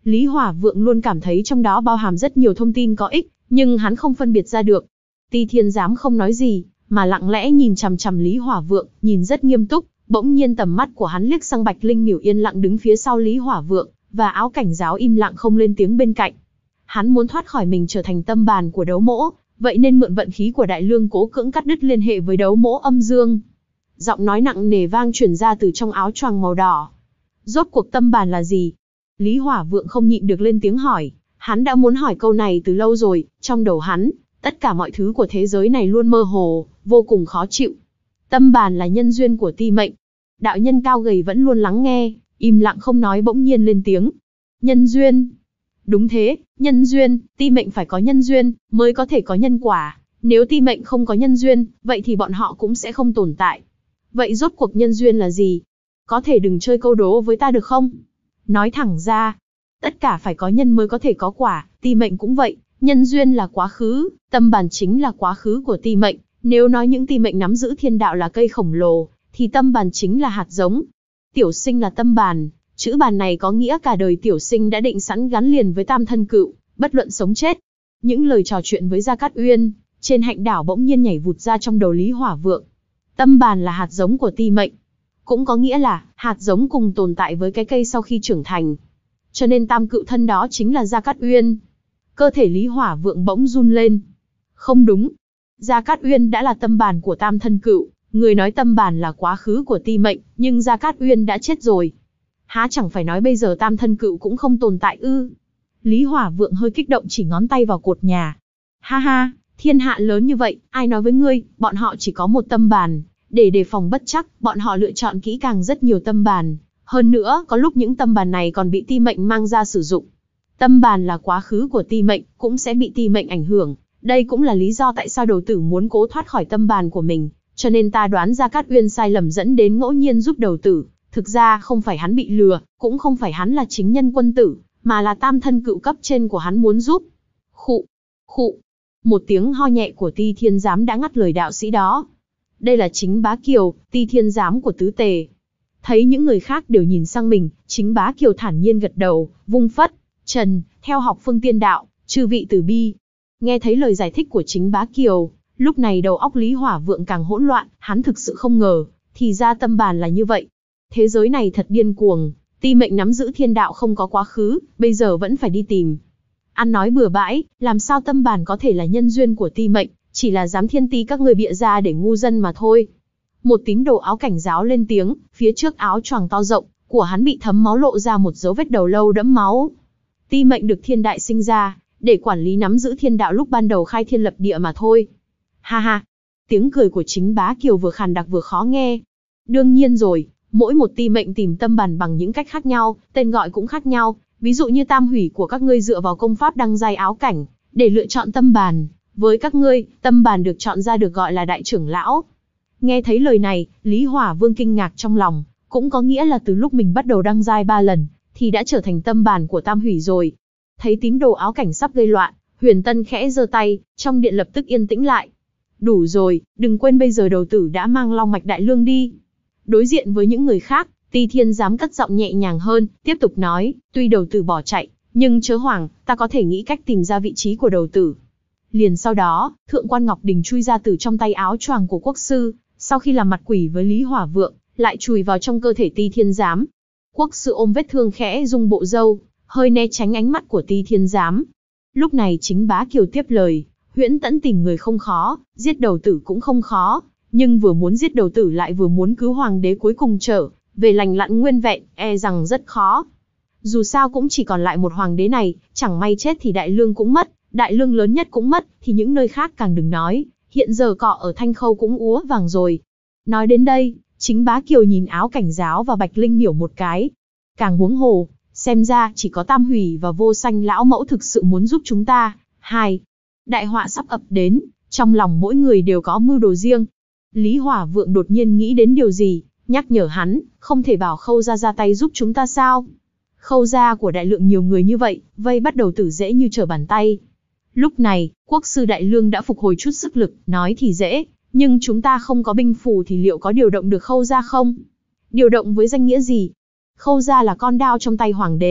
Speaker 1: Lý Hỏa Vượng luôn cảm thấy trong đó bao hàm rất nhiều thông tin có ích, nhưng hắn không phân biệt ra được. Ti Thiên Giám không nói gì, mà lặng lẽ nhìn chằm chằm Lý Hỏa Vượng, nhìn rất nghiêm túc. Bỗng nhiên tầm mắt của hắn liếc sang Bạch Linh Miểu yên lặng đứng phía sau Lý Hỏa Vượng, và Áo Cảnh Giáo im lặng không lên tiếng bên cạnh. Hắn muốn thoát khỏi mình trở thành tâm bàn của đấu mỗ, vậy nên mượn vận khí của Đại Lương cố cưỡng cắt đứt liên hệ với đấu mỗ âm dương. Giọng nói nặng nề vang truyền ra từ trong áo choàng màu đỏ. Rốt cuộc tâm bàn là gì? Lý Hỏa Vượng không nhịn được lên tiếng hỏi. Hắn đã muốn hỏi câu này từ lâu rồi, trong đầu hắn, tất cả mọi thứ của thế giới này luôn mơ hồ, vô cùng khó chịu. Tâm bàn là nhân duyên của ti mệnh. Đạo nhân cao gầy vẫn luôn lắng nghe, im lặng không nói bỗng nhiên lên tiếng. Nhân duyên. Đúng thế, nhân duyên, ti mệnh phải có nhân duyên, mới có thể có nhân quả. Nếu ti mệnh không có nhân duyên, vậy thì bọn họ cũng sẽ không tồn tại. Vậy rốt cuộc nhân duyên là gì? Có thể đừng chơi câu đố với ta được không? Nói thẳng ra, tất cả phải có nhân mới có thể có quả, ti mệnh cũng vậy. Nhân duyên là quá khứ, tâm bàn chính là quá khứ của ti mệnh. Nếu nói những ti mệnh nắm giữ thiên đạo là cây khổng lồ, thì tâm bàn chính là hạt giống. Tiểu sinh là tâm bàn, chữ bàn này có nghĩa cả đời tiểu sinh đã định sẵn gắn liền với tam thân cựu, bất luận sống chết. Những lời trò chuyện với Gia Cát Uyên, trên hạnh đảo bỗng nhiên nhảy vụt ra trong đầu Lý Hỏa Vượng. Tâm bàn là hạt giống của ti mệnh, cũng có nghĩa là hạt giống cùng tồn tại với cái cây sau khi trưởng thành. Cho nên tam cựu thân đó chính là Gia Cát Uyên. Cơ thể Lý Hỏa Vượng bỗng run lên. Không đúng. Gia Cát Uyên đã là tâm bàn của tam thân cựu, người nói tâm bàn là quá khứ của ti mệnh, nhưng Gia Cát Uyên đã chết rồi. Há chẳng phải nói bây giờ tam thân cựu cũng không tồn tại ư? Lý Hỏa Vượng hơi kích động chỉ ngón tay vào cột nhà. Ha ha, thiên hạ lớn như vậy, ai nói với ngươi, bọn họ chỉ có một tâm bàn. Để đề phòng bất chắc, bọn họ lựa chọn kỹ càng rất nhiều tâm bàn. Hơn nữa, có lúc những tâm bàn này còn bị ti mệnh mang ra sử dụng. Tâm bàn là quá khứ của ti mệnh, cũng sẽ bị ti mệnh ảnh hưởng. Đây cũng là lý do tại sao đầu tử muốn cố thoát khỏi tâm bàn của mình. Cho nên ta đoán Gia Cát Uyên sai lầm dẫn đến ngẫu nhiên giúp đầu tử. Thực ra không phải hắn bị lừa, cũng không phải hắn là chính nhân quân tử, mà là tam thân cựu cấp trên của hắn muốn giúp. Khụ, khụ. Một tiếng ho nhẹ của Ti Thiên Giám đã ngắt lời đạo sĩ đó. Đây là Chính Bá Kiều, Ti Thiên Giám của tứ tề. Thấy những người khác đều nhìn sang mình, Chính Bá Kiều thản nhiên gật đầu, vung phất trần, theo học phương tiên đạo, chư vị từ bi. Nghe thấy lời giải thích của Chính Bá Kiều, lúc này đầu óc Lý Hỏa Vượng càng hỗn loạn, hắn thực sự không ngờ, thì ra tâm bàn là như vậy. Thế giới này thật điên cuồng, ti mệnh nắm giữ thiên đạo không có quá khứ, bây giờ vẫn phải đi tìm. Ăn nói bừa bãi, làm sao tâm bàn có thể là nhân duyên của ti mệnh, chỉ là giám thiên ti các người bịa ra để ngu dân mà thôi. Một tín đồ Áo Cảnh Giáo lên tiếng, phía trước áo choàng to rộng của hắn bị thấm máu lộ ra một dấu vết đầu lâu đẫm máu. Ti mệnh được thiên đại sinh ra, để quản lý nắm giữ thiên đạo lúc ban đầu khai thiên lập địa mà thôi. Ha ha, tiếng cười của Chính Bá Kiều vừa khàn đặc vừa khó nghe. Đương nhiên rồi, mỗi một ti mệnh tìm tâm bàn bằng những cách khác nhau, tên gọi cũng khác nhau. Ví dụ như tam hủy của các ngươi dựa vào công pháp đăng giai áo cảnh, để lựa chọn tâm bàn. Với các ngươi, tâm bàn được chọn ra được gọi là đại trưởng lão. Nghe thấy lời này, Lý Hỏa Vương kinh ngạc trong lòng, cũng có nghĩa là từ lúc mình bắt đầu đăng giai ba lần, thì đã trở thành tâm bàn của tam hủy rồi. Thấy tín đồ áo cảnh sắp gây loạn, Huyền Tân khẽ giơ tay, trong điện lập tức yên tĩnh lại. Đủ rồi, đừng quên bây giờ đầu tử đã mang long mạch đại lương đi. Đối diện với những người khác, Ti Thiên Giám cất giọng nhẹ nhàng hơn, tiếp tục nói, tuy đầu tử bỏ chạy, nhưng chớ hoảng, ta có thể nghĩ cách tìm ra vị trí của đầu tử. Liền sau đó, Thượng quan Ngọc Đình chui ra từ trong tay áo choàng của quốc sư, sau khi làm mặt quỷ với Lý Hỏa Vượng, lại chùi vào trong cơ thể Ti Thiên Giám. Quốc sư ôm vết thương khẽ rung bộ râu, hơi né tránh ánh mắt của Ti Thiên Giám. Lúc này Chính Bá Kiều tiếp lời, Huyễn Tẫn tìm người không khó, giết đầu tử cũng không khó, nhưng vừa muốn giết đầu tử lại vừa muốn cứu hoàng đế cuối cùng trở về lành lặn nguyên vẹn, e rằng rất khó. Dù sao cũng chỉ còn lại một hoàng đế này, chẳng may chết thì đại lương cũng mất, đại lương lớn nhất cũng mất, thì những nơi khác càng đừng nói, hiện giờ cọ ở Thanh Khâu cũng úa vàng rồi. Nói đến đây, Chính Bá Kiều nhìn Áo Cảnh Giáo và Bạch Linh Miểu một cái. Càng huống hồ, xem ra chỉ có Tam Hủy và Vô Sanh lão mẫu thực sự muốn giúp chúng ta. Hai, đại họa sắp ập đến, trong lòng mỗi người đều có mưu đồ riêng. Lý Hỏa Vượng đột nhiên nghĩ đến điều gì, nhắc nhở hắn, không thể bảo Khâu gia ra tay giúp chúng ta sao? Khâu gia của đại lượng nhiều người như vậy, vây bắt đầu tử dễ như trở bàn tay. Lúc này, quốc sư đại lương đã phục hồi chút sức lực, nói thì dễ, nhưng chúng ta không có binh phù thì liệu có điều động được Khâu gia không? Điều động với danh nghĩa gì? Khâu gia là con đao trong tay hoàng đế,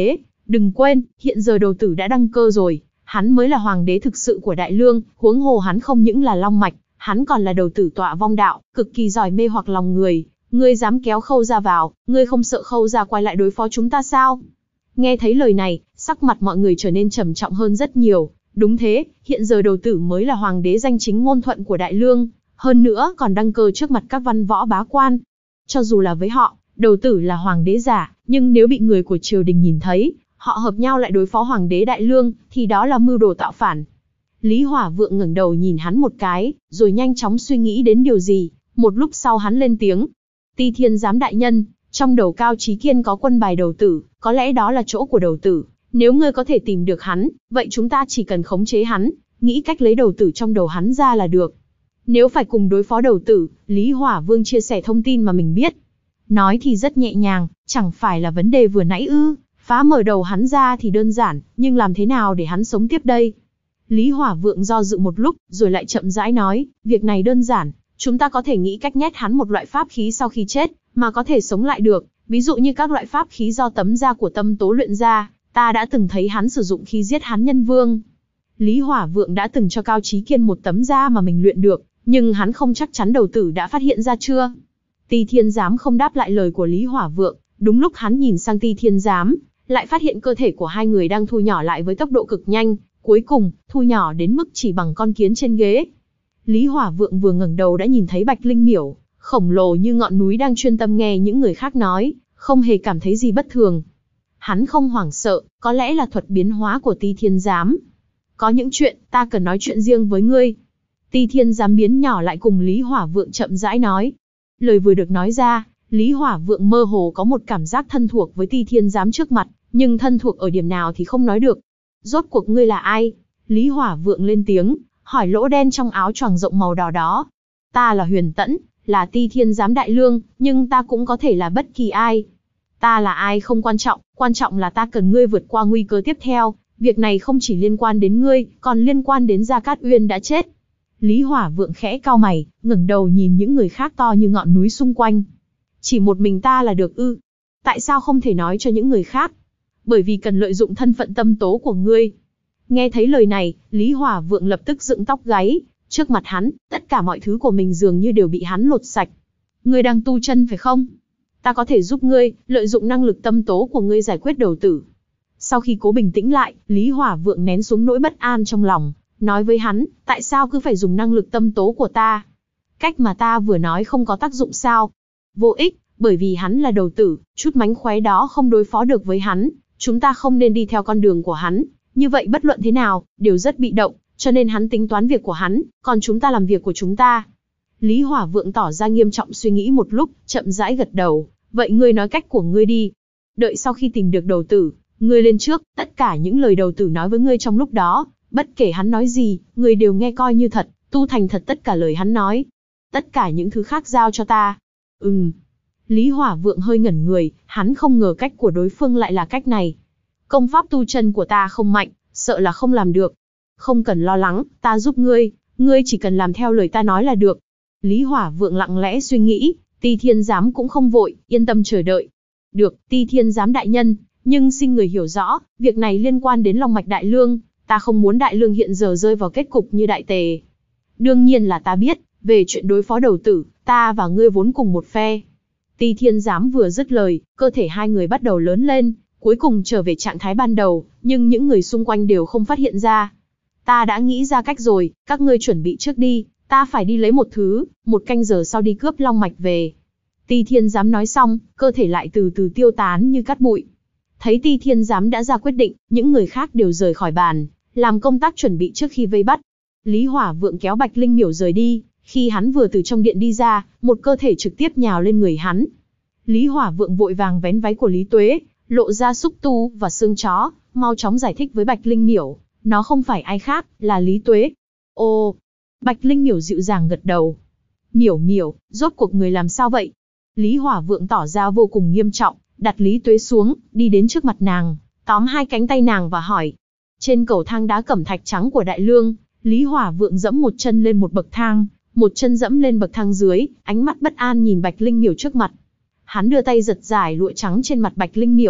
Speaker 1: đừng quên, hiện giờ đầu tử đã đăng cơ rồi, hắn mới là hoàng đế thực sự của Đại Lương, huống hồ hắn không những là long mạch, hắn còn là đầu tử tọa vong đạo, cực kỳ giỏi mê hoặc lòng người. Ngươi dám kéo Khâu Gia vào, ngươi không sợ Khâu Gia quay lại đối phó chúng ta sao? Nghe thấy lời này, sắc mặt mọi người trở nên trầm trọng hơn rất nhiều. Đúng thế, hiện giờ đầu tử mới là hoàng đế danh chính ngôn thuận của Đại Lương, hơn nữa còn đăng cơ trước mặt các văn võ bá quan. Cho dù là với họ, đầu tử là hoàng đế giả, nhưng nếu bị người của triều đình nhìn thấy, họ hợp nhau lại đối phó hoàng đế Đại Lương, thì đó là mưu đồ tạo phản. Lý Hỏa Vượng ngẩng đầu nhìn hắn một cái, rồi nhanh chóng suy nghĩ đến điều gì. Một lúc sau hắn lên tiếng. Ti Thiên Giám đại nhân, trong đầu Cao Chí Kiên có quân bài đầu tử, có lẽ đó là chỗ của đầu tử. Nếu ngươi có thể tìm được hắn, vậy chúng ta chỉ cần khống chế hắn, nghĩ cách lấy đầu tử trong đầu hắn ra là được. Nếu phải cùng đối phó đầu tử, Lý Hỏa Vương chia sẻ thông tin mà mình biết. Nói thì rất nhẹ nhàng, chẳng phải là vấn đề vừa nãy ư, phá mở đầu hắn ra thì đơn giản, nhưng làm thế nào để hắn sống tiếp đây? Lý Hỏa Vượng do dự một lúc, rồi lại chậm rãi nói, việc này đơn giản, chúng ta có thể nghĩ cách nhét hắn một loại pháp khí sau khi chết, mà có thể sống lại được, ví dụ như các loại pháp khí do tấm da của Tâm Tố luyện ra, ta đã từng thấy hắn sử dụng khi giết hắn nhân vương. Lý Hỏa Vượng đã từng cho Cao Chí Kiên một tấm da mà mình luyện được, nhưng hắn không chắc chắn đầu tử đã phát hiện ra chưa. Ti Thiên Giám không đáp lại lời của Lý Hỏa Vượng, đúng lúc hắn nhìn sang Ti Thiên Giám, lại phát hiện cơ thể của hai người đang thu nhỏ lại với tốc độ cực nhanh, cuối cùng, thu nhỏ đến mức chỉ bằng con kiến trên ghế. Lý Hỏa Vượng vừa ngẩng đầu đã nhìn thấy Bạch Linh Miểu, khổng lồ như ngọn núi đang chuyên tâm nghe những người khác nói, không hề cảm thấy gì bất thường. Hắn không hoảng sợ, có lẽ là thuật biến hóa của Ti Thiên Giám. Có những chuyện, ta cần nói chuyện riêng với ngươi. Ti Thiên Giám biến nhỏ lại cùng Lý Hỏa Vượng chậm rãi nói. Lời vừa được nói ra, Lý Hỏa Vượng mơ hồ có một cảm giác thân thuộc với Ti Thiên Giám trước mặt, nhưng thân thuộc ở điểm nào thì không nói được. Rốt cuộc ngươi là ai? Lý Hỏa Vượng lên tiếng, hỏi lỗ đen trong áo choàng rộng màu đỏ đó. Ta là Huyền Tẫn, là Ti Thiên Giám Đại Lương, nhưng ta cũng có thể là bất kỳ ai. Ta là ai không quan trọng, quan trọng là ta cần ngươi vượt qua nguy cơ tiếp theo. Việc này không chỉ liên quan đến ngươi, còn liên quan đến Gia Cát Uyên đã chết. Lý Hỏa Vượng khẽ cau mày, ngẩng đầu nhìn những người khác to như ngọn núi xung quanh. Chỉ một mình ta là được ư? Tại sao không thể nói cho những người khác? Bởi vì cần lợi dụng thân phận Tâm Tố của ngươi. Nghe thấy lời này, Lý Hỏa Vượng lập tức dựng tóc gáy. Trước mặt hắn, tất cả mọi thứ của mình dường như đều bị hắn lột sạch. Ngươi đang tu chân phải không? Ta có thể giúp ngươi, lợi dụng năng lực tâm tố của ngươi giải quyết đầu tử. Sau khi cố bình tĩnh lại, Lý Hỏa Vượng nén xuống nỗi bất an trong lòng, nói với hắn, tại sao cứ phải dùng năng lực tâm tố của ta? Cách mà ta vừa nói không có tác dụng sao? Vô ích, bởi vì hắn là đầu tử, chút mánh khóe đó không đối phó được với hắn, chúng ta không nên đi theo con đường của hắn, như vậy bất luận thế nào, đều rất bị động, cho nên hắn tính toán việc của hắn, còn chúng ta làm việc của chúng ta. Lý Hỏa Vượng tỏ ra nghiêm trọng suy nghĩ một lúc, chậm rãi gật đầu, vậy ngươi nói cách của ngươi đi. Đợi sau khi tìm được đầu tử, ngươi lên trước, tất cả những lời đầu tử nói với ngươi trong lúc đó, bất kể hắn nói gì, ngươi đều nghe coi như thật, tu thành thật tất cả lời hắn nói. Tất cả những thứ khác giao cho ta. Ừm. Lý Hỏa Vượng hơi ngẩn người, hắn không ngờ cách của đối phương lại là cách này. Công pháp tu chân của ta không mạnh, sợ là không làm được. Không cần lo lắng, ta giúp ngươi, ngươi chỉ cần làm theo lời ta nói là được. Lý Hỏa Vượng lặng lẽ suy nghĩ, Ti Thiên Giám cũng không vội, yên tâm chờ đợi. Được, Ti Thiên Giám đại nhân, nhưng xin người hiểu rõ, việc này liên quan đến Long Mạch Đại Lương, ta không muốn Đại Lương hiện giờ rơi vào kết cục như Đại Tề. Đương nhiên là ta biết, về chuyện đối phó đầu tử, ta và ngươi vốn cùng một phe. Ti Thiên Giám vừa dứt lời, cơ thể hai người bắt đầu lớn lên, cuối cùng trở về trạng thái ban đầu, nhưng những người xung quanh đều không phát hiện ra. Ta đã nghĩ ra cách rồi, các ngươi chuẩn bị trước đi, ta phải đi lấy một thứ, một canh giờ sau đi cướp Long Mạch về. Ti Thiên Giám nói xong, cơ thể lại từ từ tiêu tán như cát bụi. Thấy Ti Thiên Giám đã ra quyết định, những người khác đều rời khỏi bàn, làm công tác chuẩn bị trước khi vây bắt. Lý Hỏa Vượng kéo Bạch Linh Miểu rời đi, khi hắn vừa từ trong điện đi ra, một cơ thể trực tiếp nhào lên người hắn. Lý Hỏa Vượng vội vàng vén váy của Lý Tuế, lộ ra xúc tu và xương chó, mau chóng giải thích với Bạch Linh Miểu, nó không phải ai khác, là Lý Tuế. Ô, Bạch Linh Miểu dịu dàng gật đầu. Miểu Miểu, rốt cuộc người làm sao vậy? Lý Hỏa Vượng tỏ ra vô cùng nghiêm trọng, đặt Lý Tuế xuống, đi đến trước mặt nàng, tóm hai cánh tay nàng và hỏi. Trên cầu thang đá cẩm thạch trắng của Đại Lương, Lý Hỏa Vượng dẫm một chân lên một bậc thang, một chân dẫm lên bậc thang dưới, ánh mắt bất an nhìn Bạch Linh Miểu trước mặt. Hắn đưa tay giật giải lụa trắng trên mặt Bạch Linh Miểu,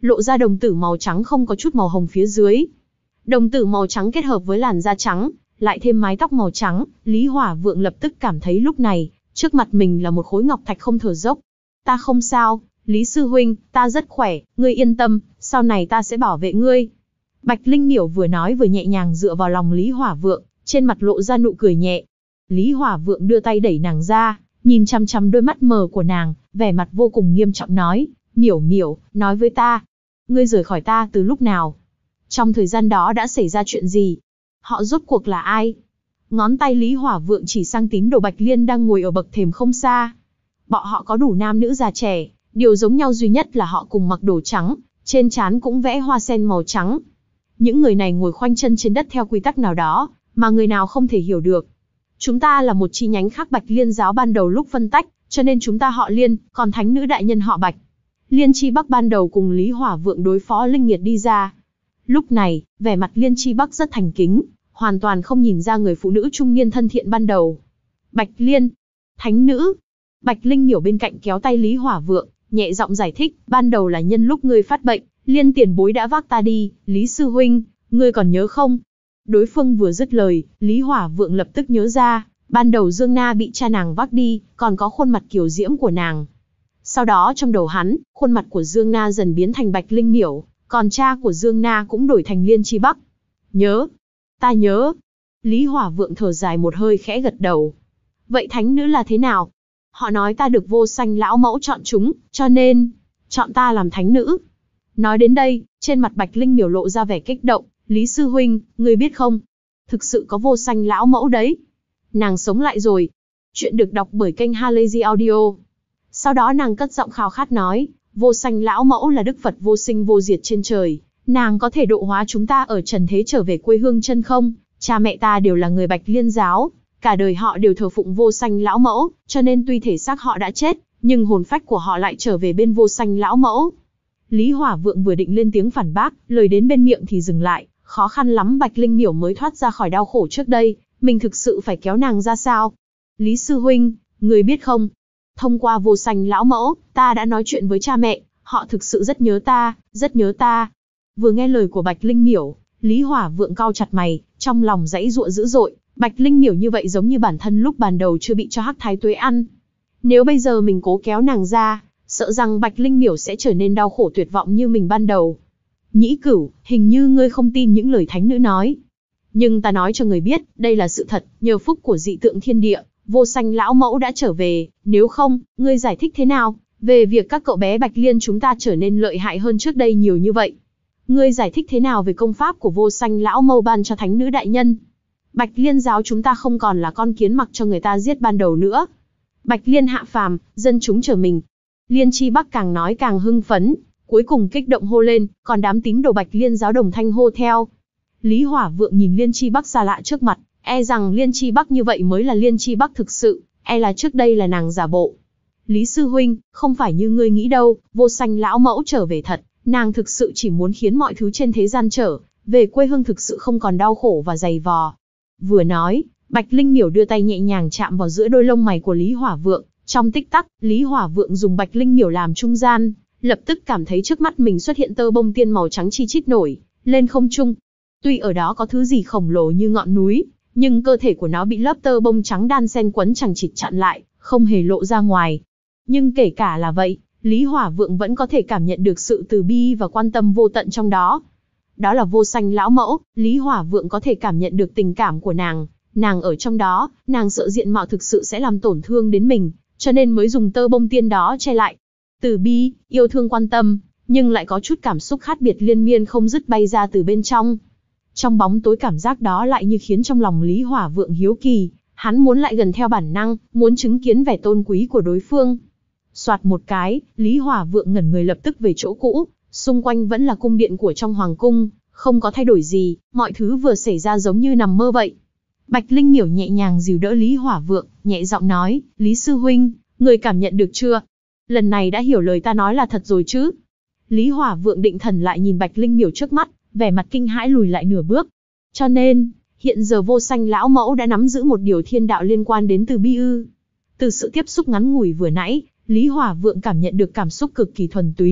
Speaker 1: lộ ra đồng tử màu trắng không có chút màu hồng phía dưới. Đồng tử màu trắng kết hợp với làn da trắng, lại thêm mái tóc màu trắng, Lý Hỏa Vượng lập tức cảm thấy lúc này, trước mặt mình là một khối ngọc thạch không thở dốc. Ta không sao, Lý sư huynh, ta rất khỏe, ngươi yên tâm, sau này ta sẽ bảo vệ ngươi. Bạch Linh Miểu vừa nói vừa nhẹ nhàng dựa vào lòng Lý Hỏa Vượng, trên mặt lộ ra nụ cười nhẹ. Lý Hỏa Vượng đưa tay đẩy nàng ra, nhìn chăm chăm đôi mắt mờ của nàng, vẻ mặt vô cùng nghiêm trọng nói, Miểu Miểu, nói với ta, ngươi rời khỏi ta từ lúc nào? Trong thời gian đó đã xảy ra chuyện gì? Họ rốt cuộc là ai? Ngón tay Lý Hỏa Vượng chỉ sang tín đồ Bạch Liên đang ngồi ở bậc thềm không xa. Bọn họ có đủ nam nữ già trẻ, điều giống nhau duy nhất là họ cùng mặc đồ trắng, trên trán cũng vẽ hoa sen màu trắng. Những người này ngồi khoanh chân trên đất theo quy tắc nào đó, mà người nào không thể hiểu được. Chúng ta là một chi nhánh khác Bạch Liên giáo ban đầu lúc phân tách, cho nên chúng ta họ Liên, còn thánh nữ đại nhân họ Bạch. Liên Chi Bắc ban đầu cùng Lý Hỏa Vượng đối phó Linh Nghiệt đi ra. Lúc này, vẻ mặt Liên Chi Bắc rất thành kính, hoàn toàn không nhìn ra người phụ nữ trung niên thân thiện ban đầu. Bạch Liên, thánh nữ. Bạch Linh Miểu bên cạnh kéo tay Lý Hỏa Vượng, nhẹ giọng giải thích, ban đầu là nhân lúc ngươi phát bệnh, Liên tiền bối đã vác ta đi, Lý sư huynh, ngươi còn nhớ không? Đối phương vừa dứt lời, Lý Hỏa Vượng lập tức nhớ ra, ban đầu Dương Na bị cha nàng vác đi, còn có khuôn mặt kiều diễm của nàng. Sau đó trong đầu hắn, khuôn mặt của Dương Na dần biến thành Bạch Linh Miểu, còn cha của Dương Na cũng đổi thành Liên Chi Bắc. Nhớ, ta nhớ. Lý Hỏa Vượng thở dài một hơi khẽ gật đầu. Vậy thánh nữ là thế nào? Họ nói ta được Vô Sanh lão mẫu chọn chúng, cho nên chọn ta làm thánh nữ. Nói đến đây, trên mặt Bạch Linh Miểu lộ ra vẻ kích động, Lý sư huynh, ngươi biết không? Thực sự có Vô Sanh lão mẫu đấy. Nàng sống lại rồi. Chuyện được đọc bởi kênh Halazy Audio. Sau đó nàng cất giọng khao khát nói, Vô Sanh lão mẫu là Đức Phật vô sinh vô diệt trên trời, nàng có thể độ hóa chúng ta ở trần thế trở về quê hương chân không. Cha mẹ ta đều là người Bạch Liên giáo, cả đời họ đều thờ phụng Vô Sanh lão mẫu, cho nên tuy thể xác họ đã chết, nhưng hồn phách của họ lại trở về bên Vô Sanh lão mẫu. Lý Hỏa Vượng vừa định lên tiếng phản bác, lời đến bên miệng thì dừng lại, khó khăn lắm Bạch Linh Miểu mới thoát ra khỏi đau khổ trước đây, mình thực sự phải kéo nàng ra sao? Lý sư huynh, người biết không? Thông qua Vô Sanh lão mẫu, ta đã nói chuyện với cha mẹ, họ thực sự rất nhớ ta, rất nhớ ta. Vừa nghe lời của Bạch Linh Miểu, Lý Hỏa Vượng cau chặt mày, trong lòng giãy giụa dữ dội, Bạch Linh Miểu như vậy giống như bản thân lúc ban đầu chưa bị cho Hắc Thái Tuế ăn. Nếu bây giờ mình cố kéo nàng ra, sợ rằng Bạch Linh Miểu sẽ trở nên đau khổ tuyệt vọng như mình ban đầu. Nhĩ Cửu, hình như ngươi không tin những lời thánh nữ nói. Nhưng ta nói cho người biết, đây là sự thật, nhờ phúc của dị tượng thiên địa, Vô Sanh lão mẫu đã trở về, nếu không, ngươi giải thích thế nào, về việc các cậu bé Bạch Liên chúng ta trở nên lợi hại hơn trước đây nhiều như vậy? Ngươi giải thích thế nào về công pháp của Vô Sanh lão mẫu ban cho thánh nữ đại nhân? Bạch Liên giáo chúng ta không còn là con kiến mặc cho người ta giết ban đầu nữa. Bạch Liên hạ phàm, dân chúng trở mình. Liên Chi Bắc càng nói càng hưng phấn, cuối cùng kích động hô lên, còn đám tín đồ Bạch Liên giáo đồng thanh hô theo. Lý Hỏa Vượng nhìn Liên Chi Bắc xa lạ trước mặt, e rằng Liên Chi Bắc như vậy mới là Liên Chi Bắc thực sự, e là trước đây là nàng giả bộ. Lý sư huynh, không phải như ngươi nghĩ đâu, Vô Sanh lão mẫu trở về thật, nàng thực sự chỉ muốn khiến mọi thứ trên thế gian trở về quê hương thực sự không còn đau khổ và dày vò. Vừa nói, Bạch Linh Miểu đưa tay nhẹ nhàng chạm vào giữa đôi lông mày của Lý Hỏa Vượng, trong tích tắc, Lý Hỏa Vượng dùng Bạch Linh Miểu làm trung gian, lập tức cảm thấy trước mắt mình xuất hiện tơ bông tiên màu trắng chi chít nổi lên không trung. Tuy ở đó có thứ gì khổng lồ như ngọn núi, nhưng cơ thể của nó bị lớp tơ bông trắng đan xen quấn chằng chịt chặn lại, không hề lộ ra ngoài. Nhưng kể cả là vậy, Lý Hỏa Vượng vẫn có thể cảm nhận được sự từ bi và quan tâm vô tận trong đó. Đó là Vô Sanh lão mẫu, Lý Hỏa Vượng có thể cảm nhận được tình cảm của nàng, nàng ở trong đó, nàng sợ diện mạo thực sự sẽ làm tổn thương đến mình, cho nên mới dùng tơ bông tiên đó che lại. Từ bi, yêu thương quan tâm, nhưng lại có chút cảm xúc khác biệt liên miên không dứt bay ra từ bên trong. Trong bóng tối cảm giác đó lại như khiến trong lòng Lý Hỏa Vượng hiếu kỳ, hắn muốn lại gần theo bản năng, muốn chứng kiến vẻ tôn quý của đối phương. Soạt một cái, Lý Hỏa Vượng ngẩn người lập tức về chỗ cũ, xung quanh vẫn là cung điện của trong hoàng cung, không có thay đổi gì, mọi thứ vừa xảy ra giống như nằm mơ vậy. Bạch Linh Miểu nhẹ nhàng dìu đỡ Lý Hỏa Vượng, nhẹ giọng nói, Lý sư huynh, người cảm nhận được chưa? Lần này đã hiểu lời ta nói là thật rồi chứ? Lý Hỏa Vượng định thần lại nhìn Bạch Linh Miểu trước mắt, vẻ mặt kinh hãi lùi lại nửa bước. Cho nên, hiện giờ Vô Sanh lão mẫu đã nắm giữ một điều thiên đạo liên quan đến từ bi ư? Từ sự tiếp xúc ngắn ngủi vừa nãy, Lý Hỏa Vượng cảm nhận được cảm xúc cực kỳ thuần túy,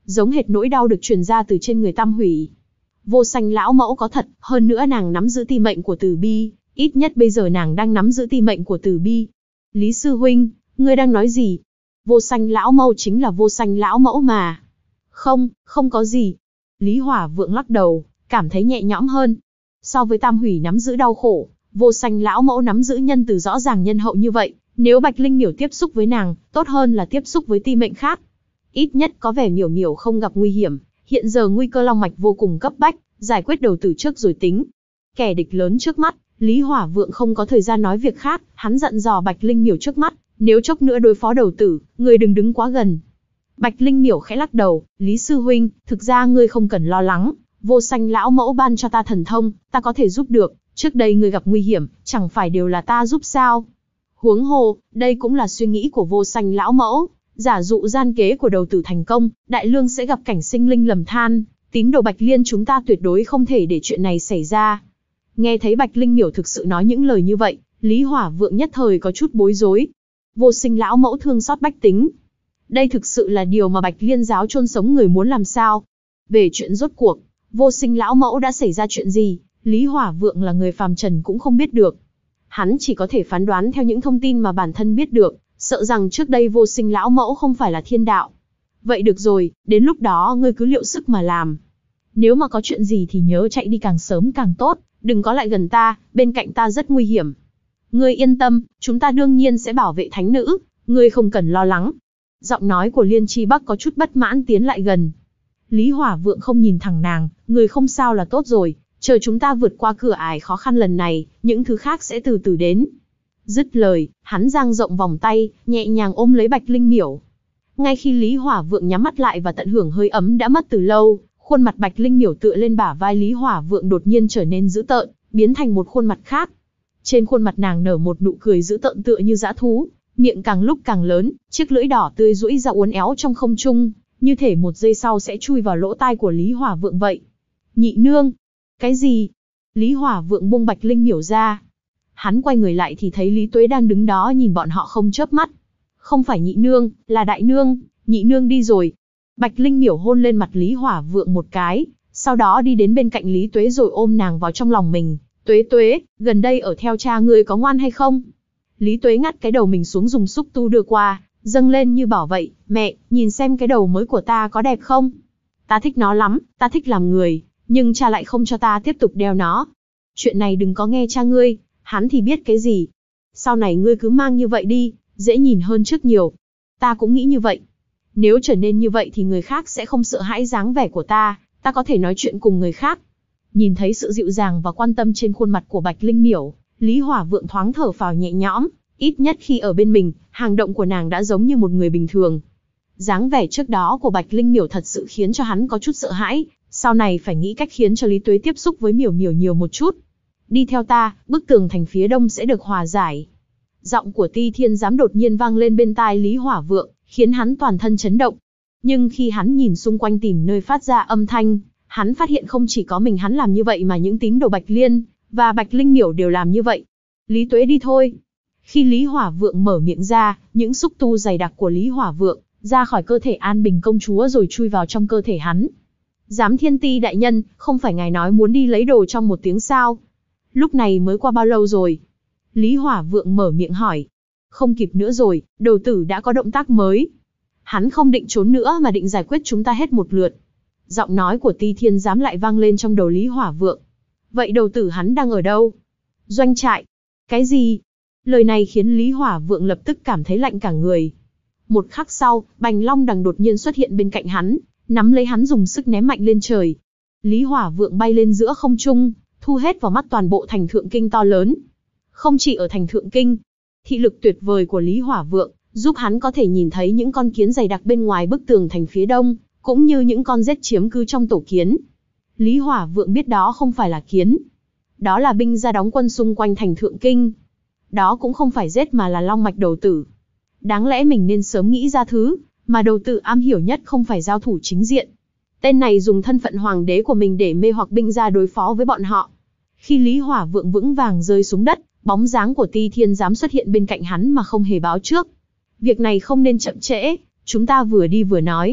Speaker 1: giống hệt nỗi đau được truyền ra từ trên người Tam Hủy. Vô Sanh lão mẫu có thật, hơn nữa nàng nắm giữ ti mệnh của Từ Bi, ít nhất bây giờ nàng đang nắm giữ ti mệnh của Từ Bi. Lý sư huynh, ngươi đang nói gì? Vô Sanh lão mẫu chính là Vô Sanh lão mẫu mà. Không, không có gì. Lý Hỏa Vượng lắc đầu, cảm thấy nhẹ nhõm hơn. So với Tam Hủy nắm giữ đau khổ, Vô Sanh lão mẫu nắm giữ nhân từ rõ ràng nhân hậu như vậy, nếu Bạch Linh Miểu tiếp xúc với nàng, tốt hơn là tiếp xúc với ti mệnh khác. Ít nhất có vẻ Miểu Miểu không gặp nguy hiểm, hiện giờ nguy cơ long mạch vô cùng cấp bách, giải quyết đầu tử trước rồi tính. Kẻ địch lớn trước mắt, Lý Hỏa Vượng không có thời gian nói việc khác, hắn dặn dò Bạch Linh Miểu trước mắt, nếu chốc nữa đối phó đầu tử, người đừng đứng quá gần. Bạch Linh Miểu khẽ lắc đầu, Lý sư huynh, thực ra ngươi không cần lo lắng, Vô Sanh lão mẫu ban cho ta thần thông, ta có thể giúp được, trước đây ngươi gặp nguy hiểm, chẳng phải đều là ta giúp sao? Huống hồ, đây cũng là suy nghĩ của Vô Sanh lão mẫu, giả dụ gian kế của đầu tử thành công, Đại Lương sẽ gặp cảnh sinh linh lầm than, tín đồ Bạch Liên chúng ta tuyệt đối không thể để chuyện này xảy ra. Nghe thấy Bạch Linh Miểu thực sự nói những lời như vậy, Lý Hỏa Vượng nhất thời có chút bối rối. Vô Sinh lão mẫu thương xót bách tính. Đây thực sự là điều mà Bạch Liên giáo chôn sống người muốn làm sao? Về chuyện rốt cuộc, Vô Sinh lão mẫu đã xảy ra chuyện gì, Lý Hỏa Vượng là người phàm trần cũng không biết được. Hắn chỉ có thể phán đoán theo những thông tin mà bản thân biết được, sợ rằng trước đây Vô Sinh lão mẫu không phải là thiên đạo. Vậy được rồi, đến lúc đó ngươi cứ liệu sức mà làm. Nếu mà có chuyện gì thì nhớ chạy đi càng sớm càng tốt, đừng có lại gần ta, bên cạnh ta rất nguy hiểm. Ngươi yên tâm, chúng ta đương nhiên sẽ bảo vệ thánh nữ, ngươi không cần lo lắng. Giọng nói của Liên Chi Bắc có chút bất mãn tiến lại gần. Lý Hỏa Vượng không nhìn thẳng nàng, người không sao là tốt rồi, chờ chúng ta vượt qua cửa ải khó khăn lần này, những thứ khác sẽ từ từ đến. Dứt lời, hắn dang rộng vòng tay, nhẹ nhàng ôm lấy Bạch Linh Miểu. Ngay khi Lý Hỏa Vượng nhắm mắt lại và tận hưởng hơi ấm đã mất từ lâu, khuôn mặt Bạch Linh Miểu tựa lên bả vai Lý Hỏa Vượng đột nhiên trở nên dữ tợn, biến thành một khuôn mặt khác. Trên khuôn mặt nàng nở một nụ cười dữ tợn tựa như dã thú, miệng càng lúc càng lớn, chiếc lưỡi đỏ tươi duỗi ra uốn éo trong không trung, như thể một giây sau sẽ chui vào lỗ tai của Lý Hỏa Vượng vậy. Nhị nương, cái gì? Lý Hỏa Vượng buông Bạch Linh Miểu ra. Hắn quay người lại thì thấy Lý Tuế đang đứng đó nhìn bọn họ không chớp mắt. Không phải nhị nương, là đại nương, nhị nương đi rồi. Bạch Linh Miểu hôn lên mặt Lý Hỏa Vượng một cái, sau đó đi đến bên cạnh Lý Tuế rồi ôm nàng vào trong lòng mình. Tuế Tuế, gần đây ở theo cha ngươi có ngoan hay không? Lý Tuế ngắt cái đầu mình xuống dùng xúc tu đưa qua, dâng lên như bảo vậy, mẹ, nhìn xem cái đầu mới của ta có đẹp không? Ta thích nó lắm, ta thích làm người, nhưng cha lại không cho ta tiếp tục đeo nó. Chuyện này đừng có nghe cha ngươi, hắn thì biết cái gì. Sau này ngươi cứ mang như vậy đi, dễ nhìn hơn trước nhiều. Ta cũng nghĩ như vậy. Nếu trở nên như vậy thì người khác sẽ không sợ hãi dáng vẻ của ta, ta có thể nói chuyện cùng người khác. Nhìn thấy sự dịu dàng và quan tâm trên khuôn mặt của Bạch Linh Miểu, Lý Hỏa Vượng thoáng thở phào nhẹ nhõm, ít nhất khi ở bên mình, hành động của nàng đã giống như một người bình thường. Dáng vẻ trước đó của Bạch Linh Miểu thật sự khiến cho hắn có chút sợ hãi, sau này phải nghĩ cách khiến cho Lý Tuế tiếp xúc với Miểu Miểu nhiều một chút. Đi theo ta, bức tường thành phía đông sẽ được hòa giải. Giọng của Ti Thiên Giám đột nhiên vang lên bên tai Lý Hỏa Vượng, khiến hắn toàn thân chấn động. Nhưng khi hắn nhìn xung quanh tìm nơi phát ra âm thanh, hắn phát hiện không chỉ có mình hắn làm như vậy mà những tín đồ Bạch Liên và Bạch Linh Miểu đều làm như vậy. Lý Tuế đi thôi. Khi Lý Hỏa Vượng mở miệng ra, những xúc tu dày đặc của Lý Hỏa Vượng ra khỏi cơ thể An Bình công chúa rồi chui vào trong cơ thể hắn. Giám Thiên Ti đại nhân, không phải ngài nói muốn đi lấy đồ trong một tiếng sao? Lúc này mới qua bao lâu rồi? Lý Hỏa Vượng mở miệng hỏi. Không kịp nữa rồi, đầu tử đã có động tác mới. Hắn không định trốn nữa mà định giải quyết chúng ta hết một lượt. Giọng nói của Ti Thiên Giám lại vang lên trong đầu Lý Hỏa Vượng. Vậy đầu tử hắn đang ở đâu? Doanh trại. Cái gì? Lời này khiến Lý Hỏa Vượng lập tức cảm thấy lạnh cả người. Một khắc sau, Bành Long Đằng đột nhiên xuất hiện bên cạnh hắn, nắm lấy hắn dùng sức ném mạnh lên trời. Lý Hỏa Vượng bay lên giữa không trung, thu hết vào mắt toàn bộ thành Thượng Kinh to lớn. Không chỉ ở thành Thượng Kinh, thị lực tuyệt vời của Lý Hỏa Vượng giúp hắn có thể nhìn thấy những con kiến dày đặc bên ngoài bức tường thành phía đông, cũng như những con rết chiếm cư trong tổ kiến. Lý Hỏa Vượng biết đó không phải là kiến, đó là binh gia đóng quân xung quanh thành Thượng Kinh. Đó cũng không phải rết mà là long mạch đầu tử. Đáng lẽ mình nên sớm nghĩ ra thứ mà đầu tử am hiểu nhất không phải giao thủ chính diện. Tên này dùng thân phận hoàng đế của mình để mê hoặc binh gia đối phó với bọn họ. Khi Lý Hỏa Vượng vững vàng rơi xuống đất, bóng dáng của Ti Thiên Giám xuất hiện bên cạnh hắn mà không hề báo trước. Việc này không nên chậm trễ, chúng ta vừa đi vừa nói.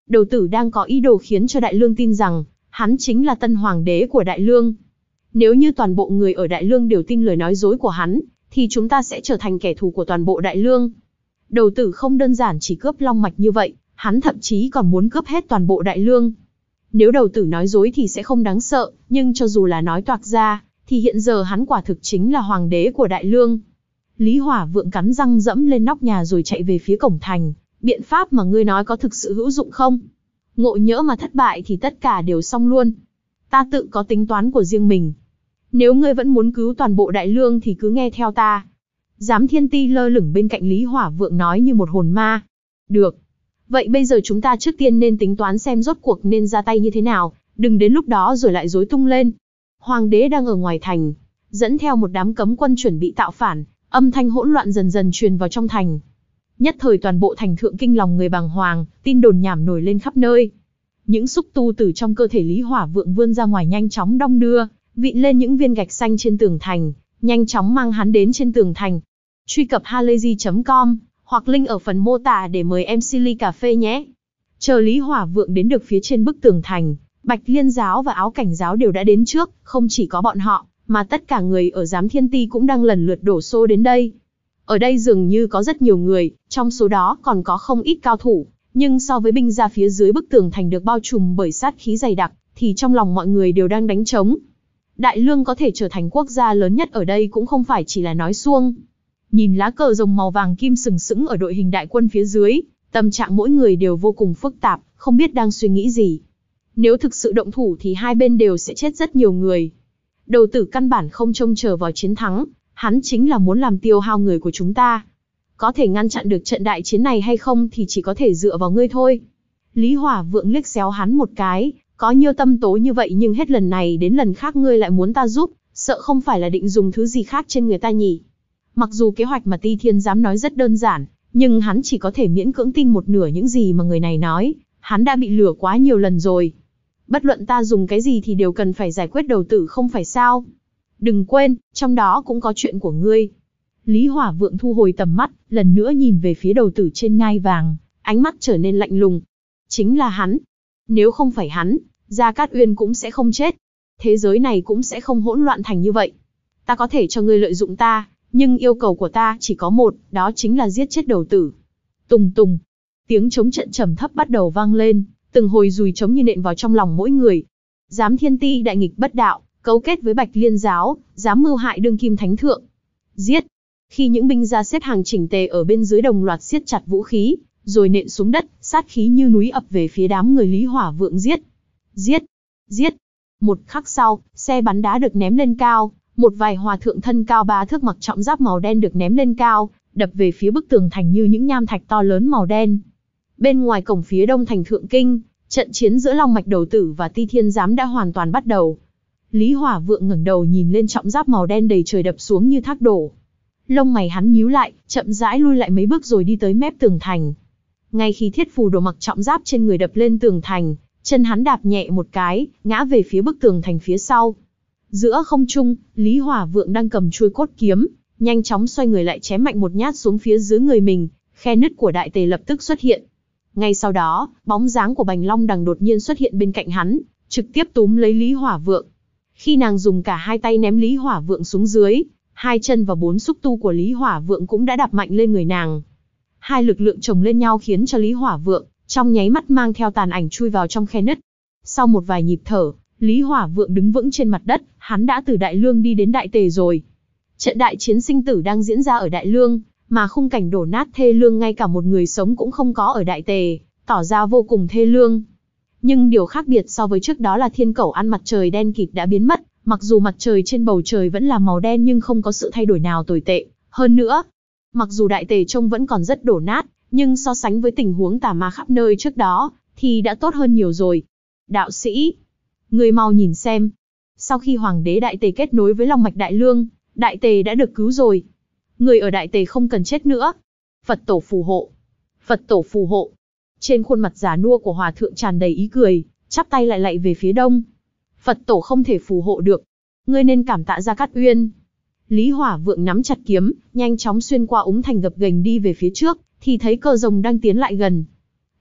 Speaker 1: Đầu tử đang có ý đồ khiến cho Đại Lương tin rằng, hắn chính là tân hoàng đế của Đại Lương. Nếu như toàn bộ người ở Đại Lương đều tin lời nói dối của hắn, thì chúng ta sẽ trở thành kẻ thù của toàn bộ Đại Lương. Đầu tử không đơn giản chỉ cướp long mạch như vậy, hắn thậm chí còn muốn cướp hết toàn bộ Đại Lương. Nếu đầu tử nói dối thì sẽ không đáng sợ, nhưng cho dù là nói toạc ra, thì hiện giờ hắn quả thực chính là hoàng đế của Đại Lương. Lý Hỏa Vượng cắn răng dẫm lên nóc nhà rồi chạy về phía cổng thành. Biện pháp mà ngươi nói có thực sự hữu dụng không? Ngộ nhỡ mà thất bại thì tất cả đều xong luôn. Ta tự có tính toán của riêng mình. Nếu ngươi vẫn muốn cứu toàn bộ Đại Lương thì cứ nghe theo ta. Giám Thiên Ti lơ lửng bên cạnh Lý Hỏa Vượng nói như một hồn ma. Được. Vậy bây giờ chúng ta trước tiên nên tính toán xem rốt cuộc nên ra tay như thế nào, đừng đến lúc đó rồi lại rối tung lên. Hoàng đế đang ở ngoài thành, dẫn theo một đám cấm quân chuẩn bị tạo phản, âm thanh hỗn loạn dần dần truyền vào trong thành. Nhất thời toàn bộ thành thượng kinh lòng người bàng hoàng, tin đồn nhảm nổi lên khắp nơi. Những xúc tu từ trong cơ thể Lý Hỏa Vượng vươn ra ngoài nhanh chóng đong đưa, vịn lên những viên gạch xanh trên tường thành, nhanh chóng mang hắn đến trên tường thành. Truy cập halayzi chấm com hoặc link ở phần mô tả để mời em xê ly cà phê nhé. Chờ Lý Hỏa Vượng đến được phía trên bức tường thành, Bạch Liên giáo và Áo Cảnh giáo đều đã đến trước, không chỉ có bọn họ, mà tất cả người ở Giám Thiên Ti cũng đang lần lượt đổ xô đến đây. Ở đây dường như có rất nhiều người, trong số đó còn có không ít cao thủ, nhưng so với binh ra phía dưới bức tường thành được bao trùm bởi sát khí dày đặc, thì trong lòng mọi người đều đang đánh trống. Đại Lương có thể trở thành quốc gia lớn nhất ở đây cũng không phải chỉ là nói suông. Nhìn lá cờ rồng màu vàng kim sừng sững ở đội hình đại quân phía dưới, tâm trạng mỗi người đều vô cùng phức tạp, không biết đang suy nghĩ gì. Nếu thực sự động thủ thì hai bên đều sẽ chết rất nhiều người. Đầu tử căn bản không trông chờ vào chiến thắng, hắn chính là muốn làm tiêu hao người của chúng ta. Có thể ngăn chặn được trận đại chiến này hay không thì chỉ có thể dựa vào ngươi thôi. Lý Hỏa Vượng liếc xéo hắn một cái, có nhiều tâm tố như vậy nhưng hết lần này đến lần khác ngươi lại muốn ta giúp, sợ không phải là định dùng thứ gì khác trên người ta nhỉ. Mặc dù kế hoạch mà Ti Thiên dám nói rất đơn giản, nhưng hắn chỉ có thể miễn cưỡng tin một nửa những gì mà người này nói, hắn đã bị lừa quá nhiều lần rồi. Bất luận ta dùng cái gì thì đều cần phải giải quyết đầu tử không phải sao. Đừng quên, trong đó cũng có chuyện của ngươi. Lý Hỏa Vượng thu hồi tầm mắt, lần nữa nhìn về phía đầu tử trên ngai vàng, ánh mắt trở nên lạnh lùng. Chính là hắn. Nếu không phải hắn, Gia Cát Uyên cũng sẽ không chết. Thế giới này cũng sẽ không hỗn loạn thành như vậy. Ta có thể cho ngươi lợi dụng ta, nhưng yêu cầu của ta chỉ có một, đó chính là giết chết đầu tử. Tùng tùng. Tiếng trống trận trầm thấp bắt đầu vang lên, từng hồi dùi trống như nện vào trong lòng mỗi người. Giám Thiên Ti đại nghịch bất đạo, cấu kết với Bạch Liên giáo, dám mưu hại đương kim thánh thượng. Giết. Khi những binh gia xếp hàng chỉnh tề ở bên dưới đồng loạt siết chặt vũ khí, rồi nện xuống đất, sát khí như núi ập về phía đám người Lý Hỏa Vượng. Giết. Giết. Giết. Một khắc sau, xe bắn đá được ném lên cao, một vài hòa thượng thân cao ba thước mặc trọng giáp màu đen được ném lên cao, đập về phía bức tường thành như những nham thạch to lớn màu đen. Bên ngoài cổng phía đông thành Thượng Kinh, trận chiến giữa Long Mạch Đầu Tử và Ti Thiên Giám đã hoàn toàn bắt đầu. Lý Hỏa Vượng ngẩng đầu nhìn lên trọng giáp màu đen đầy trời đập xuống như thác đổ. Lông mày hắn nhíu lại, chậm rãi lui lại mấy bước rồi đi tới mép tường thành. Ngay khi Thiết Phù Đồ mặc trọng giáp trên người đập lên tường thành, chân hắn đạp nhẹ một cái, ngã về phía bức tường thành phía sau. Giữa không trung, Lý Hỏa Vượng đang cầm chuôi cốt kiếm, nhanh chóng xoay người lại chém mạnh một nhát xuống phía dưới người mình, khe nứt của đại tề lập tức xuất hiện. Ngay sau đó, bóng dáng của Bành Long Đằng đột nhiên xuất hiện bên cạnh hắn, trực tiếp túm lấy Lý Hỏa Vượng. Khi nàng dùng cả hai tay ném Lý Hỏa Vượng xuống dưới, hai chân và bốn xúc tu của Lý Hỏa Vượng cũng đã đạp mạnh lên người nàng. Hai lực lượng chồng lên nhau khiến cho Lý Hỏa Vượng trong nháy mắt mang theo tàn ảnh chui vào trong khe nứt. Sau một vài nhịp thở, Lý Hỏa Vượng đứng vững trên mặt đất, hắn đã từ Đại Lương đi đến Đại Tề rồi. Trận đại chiến sinh tử đang diễn ra ở Đại Lương, mà khung cảnh đổ nát thê lương ngay cả một người sống cũng không có ở Đại Tề, tỏ ra vô cùng thê lương. Nhưng điều khác biệt so với trước đó là thiên cẩu ăn mặt trời đen kịt đã biến mất, mặc dù mặt trời trên bầu trời vẫn là màu đen nhưng không có sự thay đổi nào tồi tệ. Hơn nữa, mặc dù Đại Tề trông vẫn còn rất đổ nát, nhưng so sánh với tình huống tà ma khắp nơi trước đó, thì đã tốt hơn nhiều rồi. Đạo sĩ, người mau nhìn xem. Sau khi Hoàng đế Đại Tề kết nối với Long Mạch Đại Lương, Đại Tề đã được cứu rồi. Người ở Đại Tề không cần chết nữa. Phật tổ phù hộ. Phật tổ phù hộ. Trên khuôn mặt già nua của Hòa thượng tràn đầy ý cười, chắp tay lại lạy về phía đông. Phật tổ không thể phù hộ được. Ngươi nên cảm tạ Gia Cát Uyên. Lý Hỏa Vượng nắm chặt kiếm, nhanh chóng xuyên qua úng thành gập ghềnh đi về phía trước, thì thấy cờ rồng đang tiến lại gần.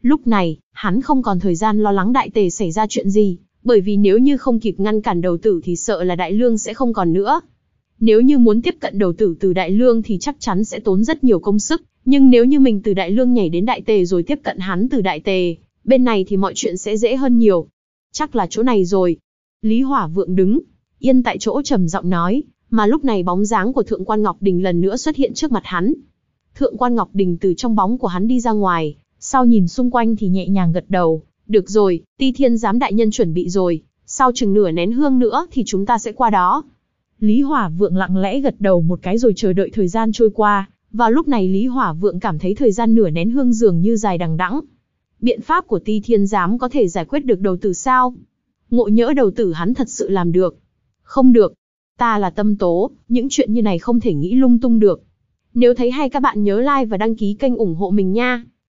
Speaker 1: Lúc này, hắn không còn thời gian lo lắng đại tề xảy ra chuyện gì, bởi vì nếu như không kịp ngăn cản đầu tử thì sợ là đại lương sẽ không còn nữa. Nếu như muốn tiếp cận đầu tử từ đại lương thì chắc chắn sẽ tốn rất nhiều công sức, nhưng nếu như mình từ đại lương nhảy đến đại tề rồi tiếp cận hắn từ đại tề, bên này thì mọi chuyện sẽ dễ hơn nhiều. Chắc là chỗ này rồi. Lý Hỏa Vượng đứng yên tại chỗ trầm giọng nói, mà lúc này bóng dáng của Thượng quan Ngọc Đình lần nữa xuất hiện trước mặt hắn. Thượng quan Ngọc Đình từ trong bóng của hắn đi ra ngoài, sau nhìn xung quanh thì nhẹ nhàng gật đầu, được rồi, Ti Thiên Giám đại nhân chuẩn bị rồi, sau chừng nửa nén hương nữa thì chúng ta sẽ qua đó. Lý Hỏa Vượng lặng lẽ gật đầu một cái rồi chờ đợi thời gian trôi qua, vào lúc này Lý Hỏa Vượng cảm thấy thời gian nửa nén hương dường như dài đằng đẵng. Biện pháp của Ti Thiên Giám có thể giải quyết được đầu tử sao? Ngộ nhỡ đầu tử hắn thật sự làm được. Không được. Ta là Tâm Tố, những chuyện như này không thể nghĩ lung tung được. Nếu thấy hay các bạn nhớ like và đăng ký kênh ủng hộ mình nha.